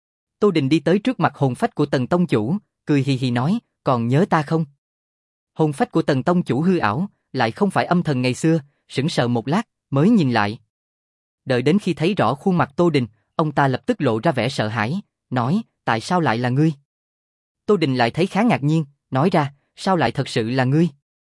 Tô Đình đi tới trước mặt hồn phách của Tần tông chủ, cười hì hì nói, còn nhớ ta không? Hồn phách của Tần tông chủ hư ảo, lại không phải âm thần ngày xưa, sững sờ một lát, mới nhìn lại. Đợi đến khi thấy rõ khuôn mặt Tô Đình, ông ta lập tức lộ ra vẻ sợ hãi, nói, tại sao lại là ngươi? Tô Đình lại thấy khá ngạc nhiên, nói ra, sao lại thật sự là ngươi?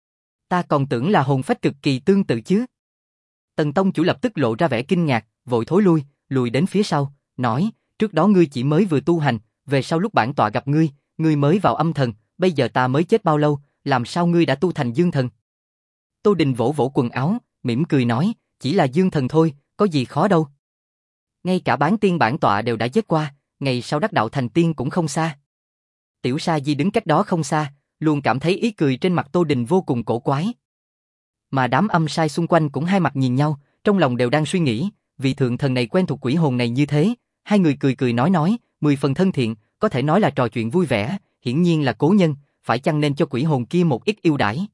Ta còn tưởng là hồn phách cực kỳ tương tự chứ. Tần tông chủ lập tức lộ ra vẻ kinh ngạc, vội thối lui, lùi đến phía sau, nói, trước đó ngươi chỉ mới vừa tu hành, về sau lúc bản tọa gặp ngươi, ngươi mới vào âm thần, bây giờ ta mới chết bao lâu, làm sao ngươi đã tu thành dương thần? Tô Đình vỗ vỗ quần áo, mỉm cười nói, chỉ là dương thần thôi, có gì khó đâu. Ngay cả bán tiên bản tọa đều đã giết qua, ngày sau đắc đạo thành tiên cũng không xa. Tiểu Sa Di đứng cách đó không xa, luôn cảm thấy ý cười trên mặt Tô Đình vô cùng cổ quái. Mà đám âm sai xung quanh cũng hai mặt nhìn nhau, trong lòng đều đang suy nghĩ, vị thượng thần này quen thuộc quỷ hồn này như thế, hai người cười cười nói nói, mười phần thân thiện, có thể nói là trò chuyện vui vẻ, hiển nhiên là cố nhân, phải chăng nên cho quỷ hồn kia một ít ưu đãi.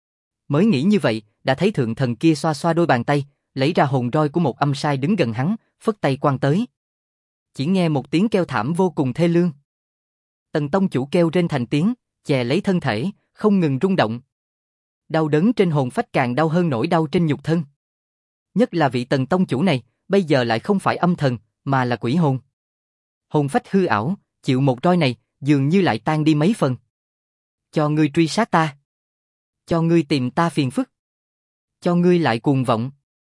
Mới nghĩ như vậy, đã thấy thượng thần kia xoa xoa đôi bàn tay, lấy ra hồn roi của một âm sai đứng gần hắn, phất tay quăng tới. Chỉ nghe một tiếng kêu thảm vô cùng thê lương. Tần tông chủ kêu rên thành tiếng, chè lấy thân thể, không ngừng rung động. Đau đớn trên hồn phách càng đau hơn nỗi đau trên nhục thân. Nhất là vị tần tông chủ này, bây giờ lại không phải âm thần, mà là quỷ hồn. Hồn phách hư ảo, chịu một roi này, dường như lại tan đi mấy phần. Cho ngươi truy sát ta. Cho ngươi tìm ta phiền phức. Cho ngươi lại cuồng vọng.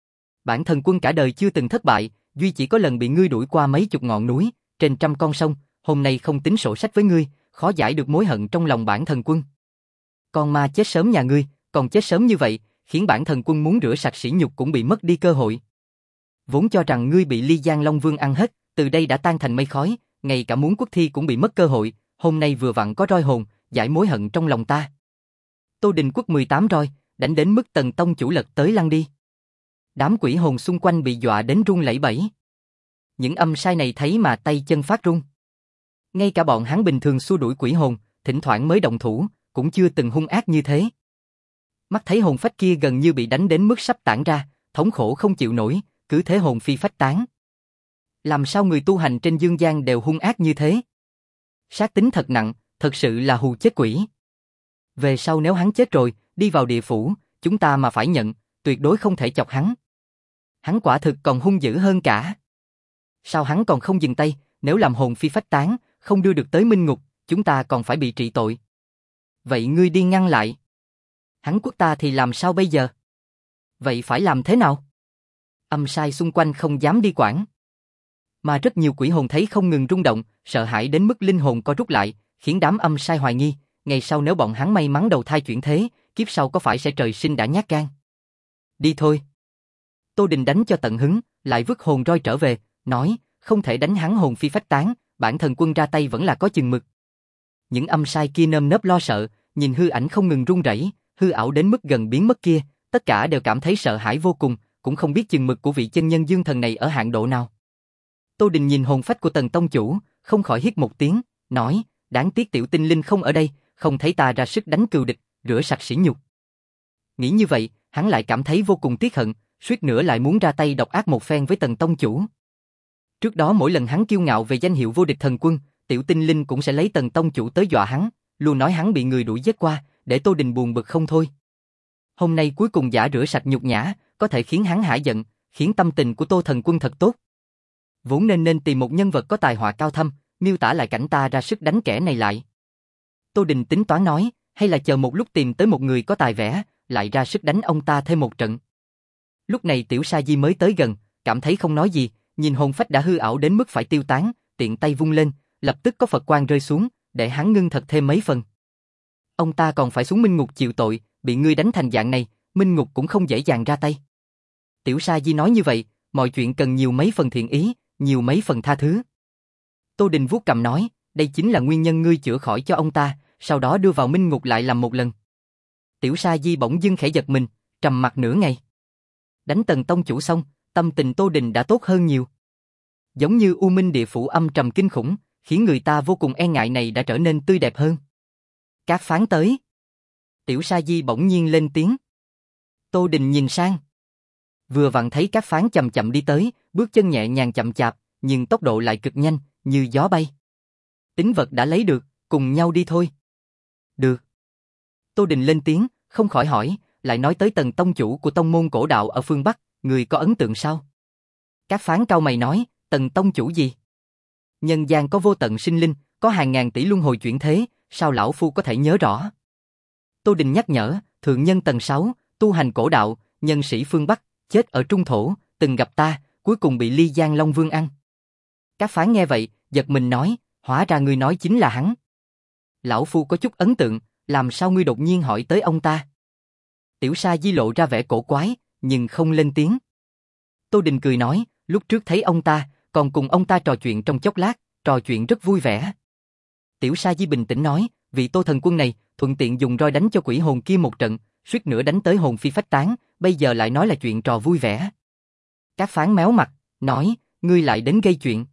Bản thần quân cả đời chưa từng thất bại, duy chỉ có lần bị ngươi đuổi qua mấy chục ngọn núi, trên trăm con sông, hôm nay không tính sổ sách với ngươi, khó giải được mối hận trong lòng bản thần quân. Con ma chết sớm nhà ngươi, còn chết sớm như vậy, khiến bản thần quân muốn rửa sạch sỉ nhục cũng bị mất đi cơ hội. Vốn cho rằng ngươi bị Ly Giang Long Vương ăn hết, từ đây đã tan thành mây khói, ngay cả muốn quốc thi cũng bị mất cơ hội, hôm nay vừa vặn có roi hồn, giải mối hận trong lòng ta. Tô Đình quất mười tám roi, đánh đến mức tần tông chủ lật tới lăn đi. Đám quỷ hồn xung quanh bị dọa đến run lẩy bẩy. Những âm sai này thấy mà tay chân phát run. Ngay cả bọn hắn bình thường xua đuổi quỷ hồn, thỉnh thoảng mới động thủ, cũng chưa từng hung ác như thế. Mắt thấy hồn phách kia gần như bị đánh đến mức sắp tản ra, thống khổ không chịu nổi, cứ thế hồn phi phách tán. Làm sao người tu hành trên dương gian đều hung ác như thế? Sát tính thật nặng, thật sự là hù chết quỷ. Về sau nếu hắn chết rồi, đi vào địa phủ, chúng ta mà phải nhận, tuyệt đối không thể chọc hắn. Hắn quả thực còn hung dữ hơn cả. Sao hắn còn không dừng tay, nếu làm hồn phi phách tán, không đưa được tới minh ngục, chúng ta còn phải bị trị tội. Vậy ngươi đi ngăn lại. Hắn quất ta thì làm sao bây giờ? Vậy phải làm thế nào? Âm sai xung quanh không dám đi quản. Mà rất nhiều quỷ hồn thấy không ngừng rung động, sợ hãi đến mức linh hồn co rút lại, khiến đám âm sai hoài nghi, ngày sau nếu bọn hắn may mắn đầu thai chuyển thế, kiếp sau có phải sẽ trời sinh đã nhát gan. Đi thôi. Tô Đình đánh cho tận hứng, lại vứt hồn roi trở về, nói, không thể đánh hắn hồn phi phách tán, bản thần quân ra tay vẫn là có chừng mực. Những âm sai kia nơm nớp lo sợ, nhìn hư ảnh không ngừng run rẩy, hư ảo đến mức gần biến mất kia, tất cả đều cảm thấy sợ hãi vô cùng, cũng không biết chừng mực của vị chân nhân dương thần này ở hạng độ nào. Tô Đình nhìn hồn phách của Tần tông chủ, không khỏi hít một tiếng, nói, đáng tiếc tiểu tinh linh không ở đây, không thấy ta ra sức đánh cừu địch, rửa sạch sỉ nhục. Nghĩ như vậy, hắn lại cảm thấy vô cùng tiếc hận, suýt nữa lại muốn ra tay độc ác một phen với Tần tông chủ. Trước đó mỗi lần hắn kiêu ngạo về danh hiệu vô địch thần quân, tiểu tinh linh cũng sẽ lấy Tần tông chủ tới dọa hắn, luôn nói hắn bị người đuổi giết qua, để Tô Đình buồn bực không thôi. Hôm nay cuối cùng giả rửa sạch nhục nhã, có thể khiến hắn hả giận, khiến tâm tình của Tô thần quân thật tốt. Vốn nên nên tìm một nhân vật có tài họa cao thâm, miêu tả lại cảnh ta ra sức đánh kẻ này lại. Tô Đình tính toán nói, hay là chờ một lúc tìm tới một người có tài vẽ, lại ra sức đánh ông ta thêm một trận. Lúc này Tiểu Sa Di mới tới gần, cảm thấy không nói gì, nhìn hồn phách đã hư ảo đến mức phải tiêu tán, tiện tay vung lên, lập tức có Phật quang rơi xuống, để hắn ngưng thật thêm mấy phần. Ông ta còn phải xuống minh ngục chịu tội, bị ngươi đánh thành dạng này, minh ngục cũng không dễ dàng ra tay. Tiểu Sa Di nói như vậy, mọi chuyện cần nhiều mấy phần thiện ý, nhiều mấy phần tha thứ. Tô Đình vuốt cằm nói, đây chính là nguyên nhân ngươi chữa khỏi cho ông ta, sau đó đưa vào minh ngục lại làm một lần. Tiểu Sa Di bỗng dưng khẽ giật mình, trầm mặt nửa ngày. Đánh Tần tông chủ xong, tâm tình Tô Đình đã tốt hơn nhiều. Giống như U Minh địa phủ âm trầm kinh khủng, khiến người ta vô cùng e ngại này đã trở nên tươi đẹp hơn. Các phán tới. Tiểu Sa Di bỗng nhiên lên tiếng. Tô Đình nhìn sang. Vừa vặn thấy các phán chậm chậm đi tới, bước chân nhẹ nhàng chậm chạp, nhưng tốc độ lại cực nhanh, như gió bay. Tín vật đã lấy được, cùng nhau đi thôi. Được. Tô Đình lên tiếng, không khỏi hỏi, lại nói tới Tần tông chủ của tông môn cổ đạo ở phương Bắc, người có ấn tượng sao? Các phán cau mày nói, Tần tông chủ gì? Nhân gian có vô tận sinh linh, có hàng ngàn tỷ luân hồi chuyển thế, sao lão phu có thể nhớ rõ? Tô Đình nhắc nhở, thượng nhân tầng sáu, tu hành cổ đạo, nhân sĩ phương Bắc, chết ở trung thổ, từng gặp ta, cuối cùng bị Ly Giang Long Vương ăn. Các phán nghe vậy, giật mình nói, hóa ra ngươi nói chính là hắn. Lão phu có chút ấn tượng, làm sao ngươi đột nhiên hỏi tới ông ta? Tiểu Sa Di lộ ra vẻ cổ quái, nhưng không lên tiếng. Tô Đình cười nói, lúc trước thấy ông ta, còn cùng ông ta trò chuyện trong chốc lát, trò chuyện rất vui vẻ. Tiểu Sa Di bình tĩnh nói, vị Tô thần quân này, thuận tiện dùng roi đánh cho quỷ hồn kia một trận, suýt nữa đánh tới hồn phi phách tán, bây giờ lại nói là chuyện trò vui vẻ. Các Phán méo mặt, nói, ngươi lại đến gây chuyện.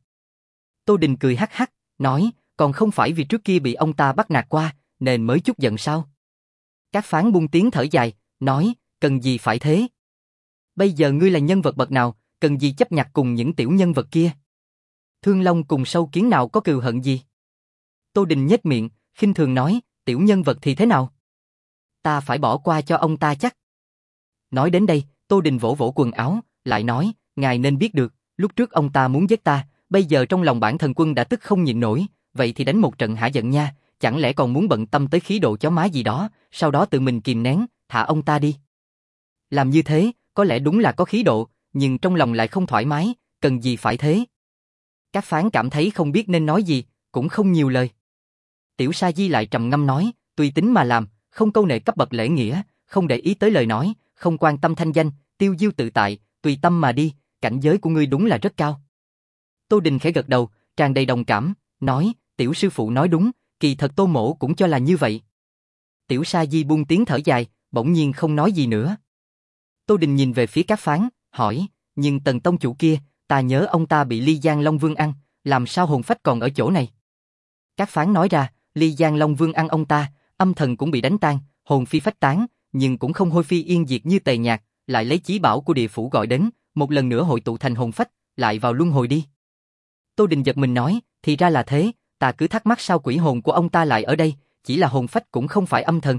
Tô Đình cười hắc hắc, nói, còn không phải vì trước kia bị ông ta bắt nạt qua, nên mới chút giận sao? Các Phán buông tiếng thở dài, nói, cần gì phải thế? Bây giờ ngươi là nhân vật bậc nào, cần gì chấp nhặt cùng những tiểu nhân vật kia? Thương Long cùng sâu kiến nào có cừu hận gì? Tô Đình nhếch miệng, khinh thường nói, tiểu nhân vật thì thế nào? Ta phải bỏ qua cho ông ta chắc. Nói đến đây, Tô Đình vỗ vỗ quần áo, lại nói, ngài nên biết được, lúc trước ông ta muốn giết ta, bây giờ trong lòng bản thần quân đã tức không nhịn nổi, vậy thì đánh một trận hả giận nha, chẳng lẽ còn muốn bận tâm tới khí độ chó má gì đó, sau đó tự mình kìm nén, thả ông ta đi. Làm như thế, có lẽ đúng là có khí độ, nhưng trong lòng lại không thoải mái, cần gì phải thế? Các Phán cảm thấy không biết nên nói gì, cũng không nhiều lời. Tiểu Sa Di lại trầm ngâm nói, tùy tính mà làm, không câu nệ cấp bậc lễ nghĩa, không để ý tới lời nói, không quan tâm thanh danh, tiêu diêu tự tại, tùy tâm mà đi, cảnh giới của ngươi đúng là rất cao. Tô Đình khẽ gật đầu, tràn đầy đồng cảm, nói, tiểu sư phụ nói đúng, kỳ thật Tô mỗ cũng cho là như vậy. Tiểu Sa Di buông tiếng thở dài, bỗng nhiên không nói gì nữa. Tô Đình nhìn về phía Các Phán, hỏi, nhưng Tần tông chủ kia, ta nhớ ông ta bị Ly Giang Long Vương ăn, làm sao hồn phách còn ở chỗ này? Các Phán nói ra, Ly Giang Long Vương ăn ông ta, âm thần cũng bị đánh tan, hồn phi phách tán, nhưng cũng không hôi phi yên diệt như Tề Nhạc, lại lấy chí bảo của địa phủ gọi đến, một lần nữa hội tụ thành hồn phách, lại vào luân hồi đi. Tô Đình giật mình nói, thì ra là thế, ta cứ thắc mắc sao quỷ hồn của ông ta lại ở đây, chỉ là hồn phách cũng không phải âm thần.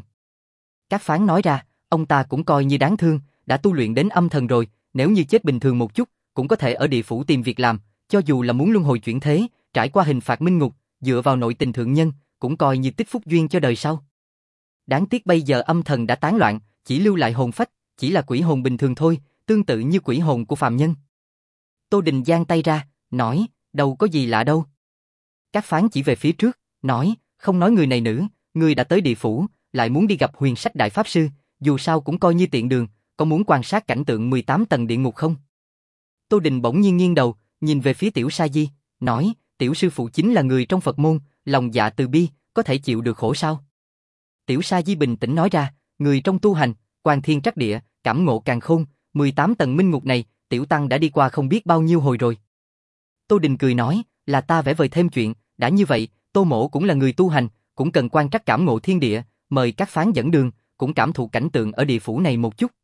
Các Phán nói ra, ông ta cũng coi như đáng thương, đã tu luyện đến âm thần rồi, nếu như chết bình thường một chút, cũng có thể ở địa phủ tìm việc làm, cho dù là muốn luân hồi chuyển thế, trải qua hình phạt minh ngục, dựa vào nội tình thượng nhân, cũng coi như tích phúc duyên cho đời sau. Đáng tiếc bây giờ âm thần đã tán loạn, chỉ lưu lại hồn phách, chỉ là quỷ hồn bình thường thôi, tương tự như quỷ hồn của phàm nhân. Tô Đình giang tay ra, nói, đâu có gì lạ đâu. Các Phán chỉ về phía trước, nói, không nói người này nữ, người đã tới địa phủ, lại muốn đi gặp Huyền Sách Đại Pháp Sư, dù sao cũng coi như tiện đường, có muốn quan sát cảnh tượng mười tám tầng địa ngục không? Tô Đình bỗng nhiên nghiêng đầu, nhìn về phía Tiểu Sa Di, nói, tiểu sư phụ chính là người trong Phật môn, lòng dạ từ bi, có thể chịu được khổ sao? Tiểu Sa Di bình tĩnh nói ra, người trong tu hành, quan thiên trắc địa, cảm ngộ càn khôn, mười tám tầng minh ngục này, tiểu tăng đã đi qua không biết bao nhiêu hồi rồi. Tô Đình cười nói, là ta vẽ vời thêm chuyện, đã như vậy, Tô mỗ cũng là người tu hành, cũng cần quan trắc cảm ngộ thiên địa, mời Các Phán dẫn đường, cũng cảm thụ cảnh tượng ở địa phủ này một chút.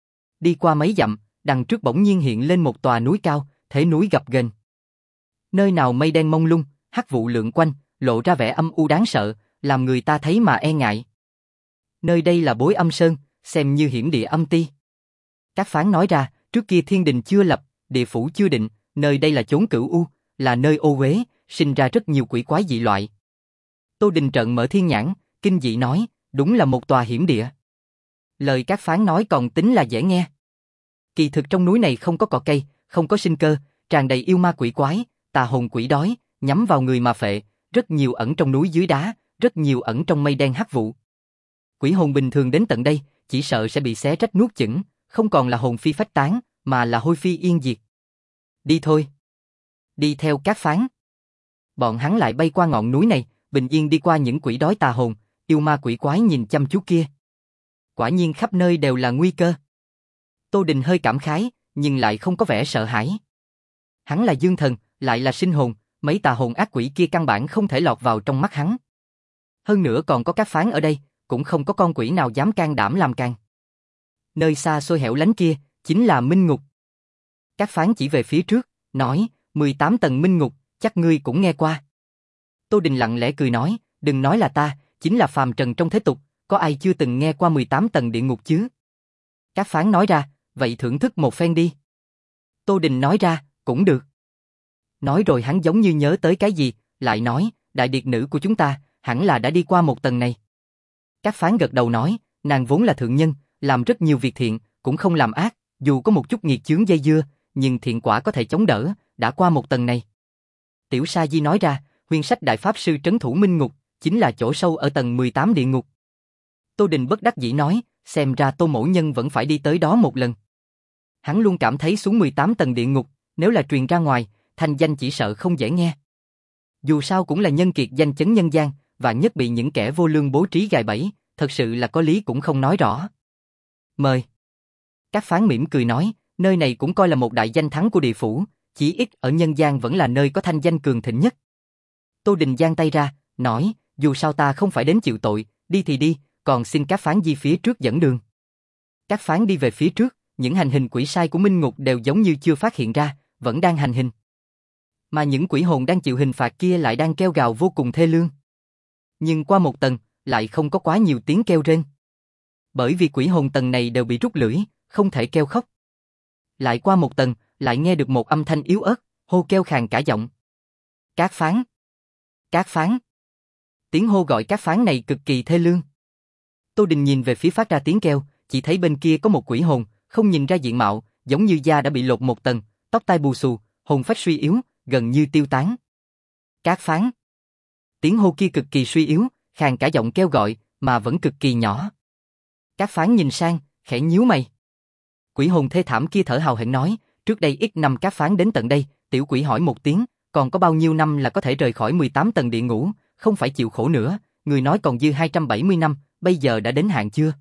Đi qua mấy dặm, đằng trước bỗng nhiên hiện lên một tòa núi cao, thế núi gập ghềnh. Nơi nào mây đen mông lung, hắc vụ lượn quanh, lộ ra vẻ âm u đáng sợ, làm người ta thấy mà e ngại. Nơi đây là Bối Âm Sơn, xem như hiểm địa âm ti. Các Phán nói ra, trước kia thiên đình chưa lập, địa phủ chưa định, nơi đây là chốn cửu u, là nơi ô uế, sinh ra rất nhiều quỷ quái dị loại. Tô Đình trợn mở thiên nhãn, kinh dị nói, đúng là một tòa hiểm địa. Lời Các Phán nói còn tính là dễ nghe. Kỳ thực trong núi này không có cỏ cây, không có sinh cơ, tràn đầy yêu ma quỷ quái, tà hồn quỷ đói, nhắm vào người mà phệ, rất nhiều ẩn trong núi dưới đá, rất nhiều ẩn trong mây đen hắc vụ. Quỷ hồn bình thường đến tận đây, chỉ sợ sẽ bị xé rách nuốt chửng, không còn là hồn phi phách tán, mà là hôi phi yên diệt. Đi thôi. Đi theo Các Phán. Bọn hắn lại bay qua ngọn núi này, bình yên đi qua những quỷ đói tà hồn, yêu ma quỷ quái nhìn chăm chú kia. Quả nhiên khắp nơi đều là nguy cơ. Tô Đình hơi cảm khái, nhưng lại không có vẻ sợ hãi. Hắn là dương thần, lại là sinh hồn, mấy tà hồn ác quỷ kia căn bản không thể lọt vào trong mắt hắn. Hơn nữa còn có Các Phán ở đây, cũng không có con quỷ nào dám can đảm làm càng. Nơi xa xôi hẻo lánh kia, chính là Minh Ngục. Các Phán chỉ về phía trước, nói, mười tám tầng Minh Ngục, chắc ngươi cũng nghe qua. Tô Đình lặng lẽ cười nói, đừng nói là ta, chính là phàm trần trong thế tục, có ai chưa từng nghe qua mười tám tầng địa ngục chứ? Các Phán nói ra, vậy thưởng thức một phen đi. Tô Đình nói ra, cũng được. Nói rồi hắn giống như nhớ tới cái gì, lại nói, đại điệt nữ của chúng ta, hẳn là đã đi qua một tầng này. Các Phán gật đầu nói, nàng vốn là thượng nhân, làm rất nhiều việc thiện, cũng không làm ác, dù có một chút nghiệt chướng dây dưa, nhưng thiện quả có thể chống đỡ, đã qua một tầng này. Tiểu Sa Di nói ra, Huyền Sách Đại Pháp Sư trấn thủ Minh Ngục, chính là chỗ sâu ở tầng mười tám địa ngục. Tô Đình bất đắc dĩ nói, xem ra Tô mỗ nhân vẫn phải đi tới đó một lần. Hắn luôn cảm thấy xuống mười tám tầng địa ngục, nếu là truyền ra ngoài, thanh danh chỉ sợ không dễ nghe. Dù sao cũng là nhân kiệt danh chấn nhân gian, vạn nhất bị những kẻ vô lương bố trí gài bẫy, thật sự là có lý cũng không nói rõ. Mời. Các phán mỉm cười nói, nơi này cũng coi là một đại danh thắng của địa phủ, chỉ ít ở nhân gian vẫn là nơi có thanh danh cường thịnh nhất. Tô Đình giang tay ra, nói, dù sao ta không phải đến chịu tội, đi thì đi, còn xin các phán di phía trước dẫn đường. Các phán đi về phía trước, những hành hình quỷ sai của Minh Ngục đều giống như chưa phát hiện ra, vẫn đang hành hình. Mà những quỷ hồn đang chịu hình phạt kia lại đang kêu gào vô cùng thê lương. Nhưng qua một tầng, lại không có quá nhiều tiếng kêu rên. Bởi vì quỷ hồn tầng này đều bị rút lưỡi, không thể kêu khóc. Lại qua một tầng, lại nghe được một âm thanh yếu ớt, hô kêu khàn cả giọng. Các phán! Các phán! Tiếng hô gọi các phán này cực kỳ thê lương. Tô Đình nhìn về phía phát ra tiếng kêu, chỉ thấy bên kia có một quỷ hồn, không nhìn ra diện mạo, giống như da đã bị lột một tầng, tóc tai bù xù, hồn phách suy yếu, gần như tiêu tán. Các phán! Tiếng hô kia cực kỳ suy yếu, khàn cả giọng kêu gọi, mà vẫn cực kỳ nhỏ. Các phán nhìn sang, khẽ nhíu mày. Quỷ hồn thê thảm kia thở hào hển nói, trước đây ít năm các phán đến tận đây, tiểu quỷ hỏi một tiếng, còn có bao nhiêu năm là có thể rời khỏi mười tám tầng địa ngục, không phải chịu khổ nữa, người nói còn dư hai trăm bảy mươi năm, bây giờ đã đến hạn chưa?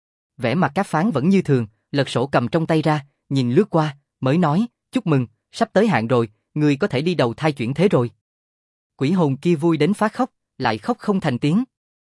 Vẻ mặt các phán vẫn như thường, lật sổ cầm trong tay ra, nhìn lướt qua, mới nói, chúc mừng, sắp tới hạn rồi, người có thể đi đầu thai chuyển thế rồi. Quỷ hồn kia vui đến phát khóc, lại khóc không thành tiếng.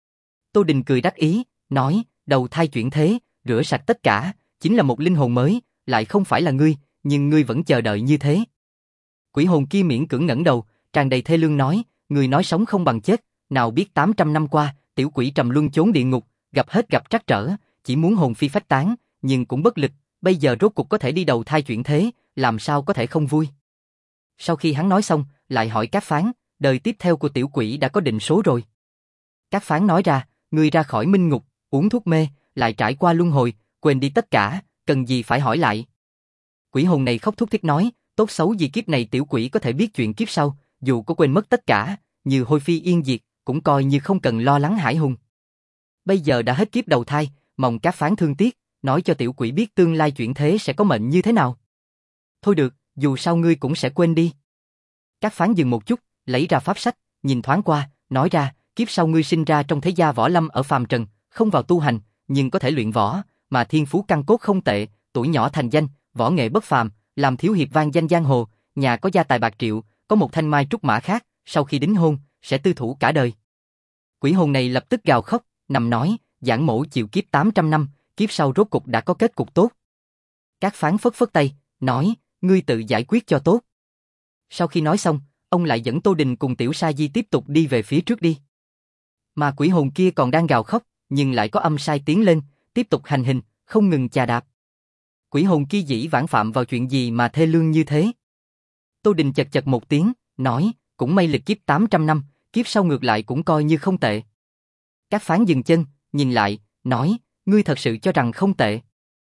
Tô Đình cười đắc ý, nói, đầu thai chuyển thế, rửa sạch tất cả, chính là một linh hồn mới, lại không phải là ngươi, nhưng ngươi vẫn chờ đợi như thế. Quỷ hồn kia miễn cưỡng ngẩng đầu, tràn đầy thê lương nói, người nói sống không bằng chết, nào biết tám trăm năm qua, tiểu quỷ trầm luân chốn địa ngục, gặp hết gặp trắc trở, chỉ muốn hồn phi phách tán, nhưng cũng bất lực, bây giờ rốt cục có thể đi đầu thai chuyển thế, làm sao có thể không vui. Sau khi hắn nói xong, lại hỏi các phán, đời tiếp theo của tiểu quỷ đã có định số rồi. Các phán nói ra, ngươi ra khỏi minh ngục, uống thuốc mê, lại trải qua luân hồi, quên đi tất cả, cần gì phải hỏi lại. Quỷ hồn này khóc thút thít nói, tốt xấu gì kiếp này tiểu quỷ có thể biết chuyện kiếp sau, dù có quên mất tất cả, như hôi phi yên diệt, cũng coi như không cần lo lắng hải hùng. Bây giờ đã hết kiếp đầu thai, mong các phán thương tiếc, nói cho tiểu quỷ biết tương lai chuyển thế sẽ có mệnh như thế nào. Thôi được, dù sao ngươi cũng sẽ quên đi. Các phán dừng một chút, lấy ra pháp sách, nhìn thoáng qua, nói ra, kiếp sau ngươi sinh ra trong thế gia võ lâm ở phàm trần, không vào tu hành, nhưng có thể luyện võ, mà thiên phú căn cốt không tệ, tuổi nhỏ thành danh, võ nghệ bất phàm, làm thiếu hiệp vang danh giang hồ, nhà có gia tài bạc triệu, có một thanh mai trúc mã khác, sau khi đính hôn, sẽ tư thủ cả đời. Quỷ hồn này lập tức gào khóc, nằm nói, giảng mổ chịu kiếp tám trăm năm, kiếp sau rốt cục đã có kết cục tốt. Các phán phất phất tay, nói, ngươi tự giải quyết cho tốt. Sau khi nói xong, ông lại dẫn Tô Đình cùng Tiểu Sa Di tiếp tục đi về phía trước đi. Mà quỷ hồn kia còn đang gào khóc, nhưng lại có âm sai tiến lên, tiếp tục hành hình, không ngừng chà đạp. Quỷ hồn kia dĩ vãng phạm vào chuyện gì mà thê lương như thế? Tô Đình chật chật một tiếng, nói, cũng may lịch kiếp tám trăm năm, kiếp sau ngược lại cũng coi như không tệ. Các phán dừng chân, nhìn lại, nói, ngươi thật sự cho rằng không tệ.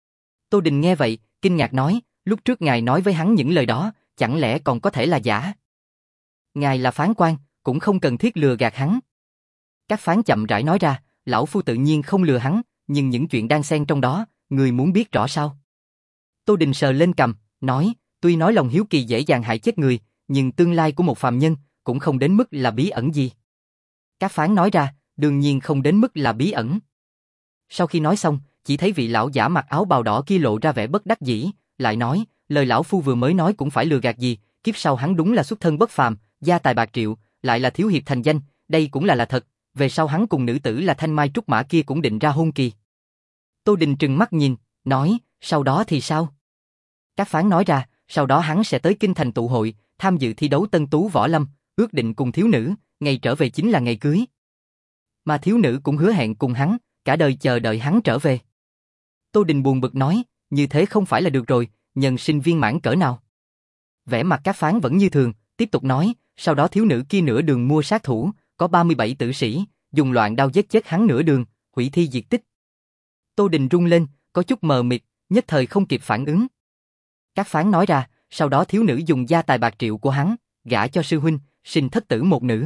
Tô Đình nghe vậy, kinh ngạc nói, lúc trước ngài nói với hắn những lời đó, chẳng lẽ còn có thể là giả? Ngài là phán quan, cũng không cần thiết lừa gạt hắn. Các phán chậm rãi nói ra, lão phu tự nhiên không lừa hắn, nhưng những chuyện đang xen trong đó, người muốn biết rõ sao? Tô Đình sờ lên cằm, nói, tuy nói lòng hiếu kỳ dễ dàng hại chết người, nhưng tương lai của một phàm nhân cũng không đến mức là bí ẩn gì. Các phán nói ra, đương nhiên không đến mức là bí ẩn. Sau khi nói xong, chỉ thấy vị lão giả mặc áo bào đỏ kia lộ ra vẻ bất đắc dĩ, lại nói, lời lão phu vừa mới nói cũng phải lừa gạt gì, kiếp sau hắn đúng là xuất thân bất phàm, gia tài bạc triệu, lại là thiếu hiệp thành danh, đây cũng là là thật, về sau hắn cùng nữ tử là thanh mai trúc mã kia cũng định ra hôn kỳ. Tô Đình trừng mắt nhìn, nói, sau đó thì sao? Các phán nói ra, sau đó hắn sẽ tới kinh thành tụ hội, tham dự thi đấu tân tú võ lâm, ước định cùng thiếu nữ, ngày trở về chính là ngày cưới. Mà thiếu nữ cũng hứa hẹn cùng hắn, cả đời chờ đợi hắn trở về. Tô Đình buồn bực nói, như thế không phải là được rồi, nhân sinh viên mãn cỡ nào? Vẻ mặt các phán vẫn như thường, tiếp tục nói, sau đó thiếu nữ kia nửa đường mua sát thủ, có ba mươi bảy tử sĩ, dùng loạn đao giết chết hắn nửa đường, hủy thi diệt tích. Tô Đình rung lên, có chút mờ mịt, nhất thời không kịp phản ứng. Các phán nói ra, sau đó thiếu nữ dùng gia tài bạc triệu của hắn, gả cho sư huynh, sinh thất tử một nữ.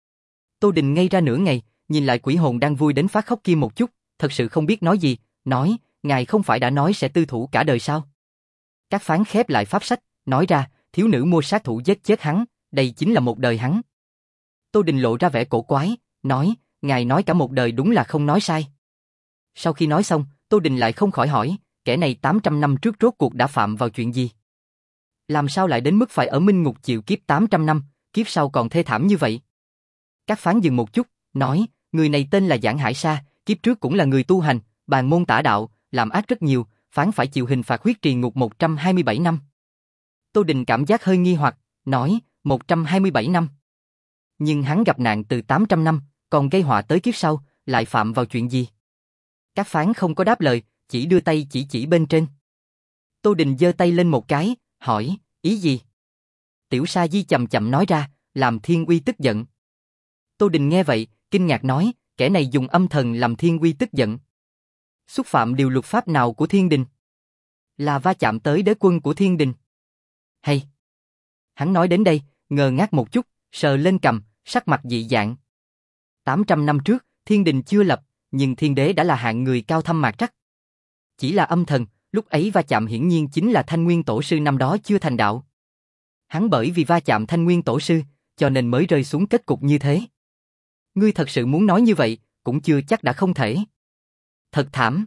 Tô Đình ngây ra nửa ngày, nhìn lại quỷ hồn đang vui đến phát khóc kia một chút, thật sự không biết nói gì, nói, ngài không phải đã nói sẽ tư thủ cả đời sao? Các phán khép lại pháp sách, nói ra, thiếu nữ mua sát thủ giết chết hắn, đây chính là một đời hắn. Tô Đình lộ ra vẻ cổ quái, nói, ngài nói cả một đời đúng là không nói sai. Sau khi nói xong, Tô Đình lại không khỏi hỏi, kẻ này tám trăm năm trước rốt cuộc đã phạm vào chuyện gì? Làm sao lại đến mức phải ở minh ngục chịu kiếp tám trăm năm, kiếp sau còn thê thảm như vậy? Các phán dừng một chút, nói, người này tên là Giảng Hải Sa, kiếp trước cũng là người tu hành, bàn môn tả đạo, làm ác rất nhiều, phán phải chịu hình phạt huyết trì ngục một trăm hai mươi bảy năm. Tô Đình cảm giác hơi nghi hoặc, nói, một trăm hai mươi bảy năm. Nhưng hắn gặp nạn từ tám trăm năm, còn gây họa tới kiếp sau, lại phạm vào chuyện gì? Các phán không có đáp lời, chỉ đưa tay chỉ chỉ bên trên. Tô Đình giơ tay lên một cái, hỏi, ý gì? Tiểu Sa Di chậm chậm nói ra, làm Thiên Uy tức giận. Tô Đình nghe vậy, kinh ngạc nói, kẻ này dùng âm thần làm Thiên Uy tức giận. Xúc phạm điều luật pháp nào của Thiên Đình? Là va chạm tới đế quân của Thiên Đình. Hay? Hắn nói đến đây, ngơ ngác một chút, sờ lên cằm, sắc mặt dị dạng. tám trăm năm trước, Thiên Đình chưa lập, nhưng Thiên Đế đã là hạng người cao thâm mạc trắc. Chỉ là âm thần, lúc ấy va chạm hiển nhiên chính là Thanh Nguyên Tổ Sư năm đó chưa thành đạo. Hắn bởi vì va chạm Thanh Nguyên Tổ Sư, cho nên mới rơi xuống kết cục như thế. Ngươi thật sự muốn nói như vậy, cũng chưa chắc đã không thể. Thật thảm.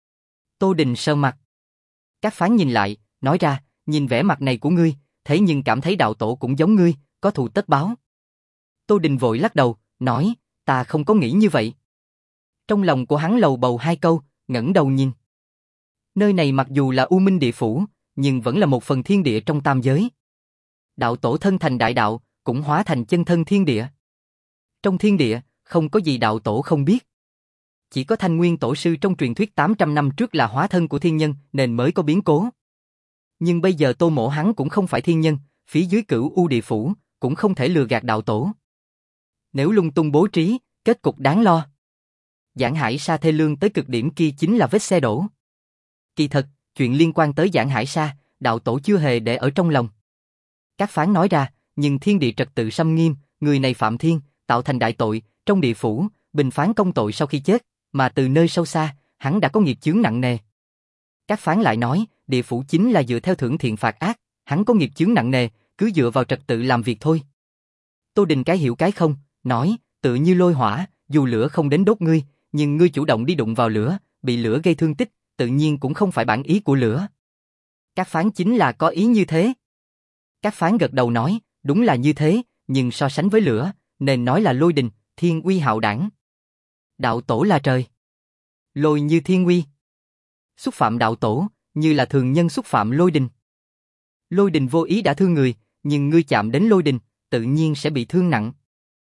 Tô Đình sờ mặt. Các phán nhìn lại, nói ra, nhìn vẻ mặt này của ngươi, thế nhưng cảm thấy đạo tổ cũng giống ngươi, có thù tất báo. Tô Đình vội lắc đầu, nói, ta không có nghĩ như vậy. Trong lòng của hắn lầu bầu hai câu, ngẩng đầu nhìn. Nơi này mặc dù là U Minh Địa Phủ, nhưng vẫn là một phần thiên địa trong tam giới. Đạo tổ thân thành đại đạo, cũng hóa thành chân thân thiên địa. Trong thiên địa, không có gì đạo tổ không biết. Chỉ có Thanh Nguyên Tổ Sư trong truyền thuyết tám trăm năm trước là hóa thân của thiên nhân nên mới có biến cố. Nhưng bây giờ Tô Mỗ hắn cũng không phải thiên nhân, phía dưới Cửu U Địa Phủ, cũng không thể lừa gạt đạo tổ. Nếu lung tung bố trí, kết cục đáng lo. Giảng Hải Sa thê lương tới cực điểm kia chính là vết xe đổ. Kỳ thật, chuyện liên quan tới Giảng Hải Sa, đạo tổ chưa hề để ở trong lòng. Các phán nói ra, nhưng thiên địa trật tự xâm nghiêm, người này phạm thiên, tạo thành đại tội, trong địa phủ, bình phán công tội sau khi chết, mà từ nơi sâu xa, hắn đã có nghiệp chướng nặng nề. Các phán lại nói, địa phủ chính là dựa theo thưởng thiện phạt ác, hắn có nghiệp chướng nặng nề, cứ dựa vào trật tự làm việc thôi. Tô Đình cái hiểu cái không, nói, tự như lôi hỏa, dù lửa không đến đốt ngươi, nhưng ngươi chủ động đi đụng vào lửa, bị lửa gây thương tích, tự nhiên cũng không phải bản ý của lửa. Các phán chính là có ý như thế. Các phán gật đầu nói, đúng là như thế, nhưng so sánh với lửa, nên nói là lôi đình, thiên uy hạo đảng. Đạo tổ là trời. Lôi như thiên uy. Xúc phạm đạo tổ, như là thường nhân xúc phạm lôi đình. Lôi đình vô ý đã thương người, nhưng ngươi chạm đến lôi đình, tự nhiên sẽ bị thương nặng.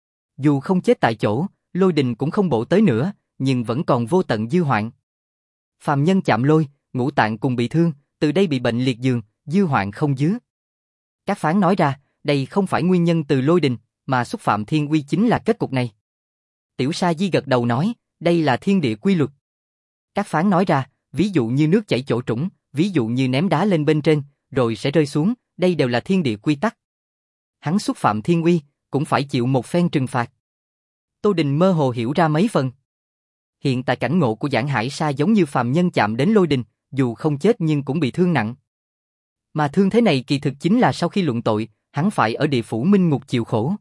Dù không chết tại chỗ, lôi đình cũng không bổ tới nữa, nhưng vẫn còn vô tận dư hoạn. Phàm nhân chạm lôi, ngũ tạng cùng bị thương, từ đây bị bệnh liệt giường, dư hoạn không dứ. Các phán nói ra, đây không phải nguyên nhân từ lôi đình, mà xúc phạm thiên uy chính là kết cục này. Tiểu Sa Di gật đầu nói, đây là thiên địa quy luật. Các phán nói ra, ví dụ như nước chảy chỗ trũng, ví dụ như ném đá lên bên trên, rồi sẽ rơi xuống, đây đều là thiên địa quy tắc. Hắn xúc phạm thiên uy, cũng phải chịu một phen trừng phạt. Tô Đình mơ hồ hiểu ra mấy phần. Hiện tại cảnh ngộ của Giảng Hải Sa giống như phàm nhân chạm đến lôi đình, dù không chết nhưng cũng bị thương nặng. Mà thương thế này kỳ thực chính là sau khi luận tội, hắn phải ở địa phủ minh ngục chịu khổ.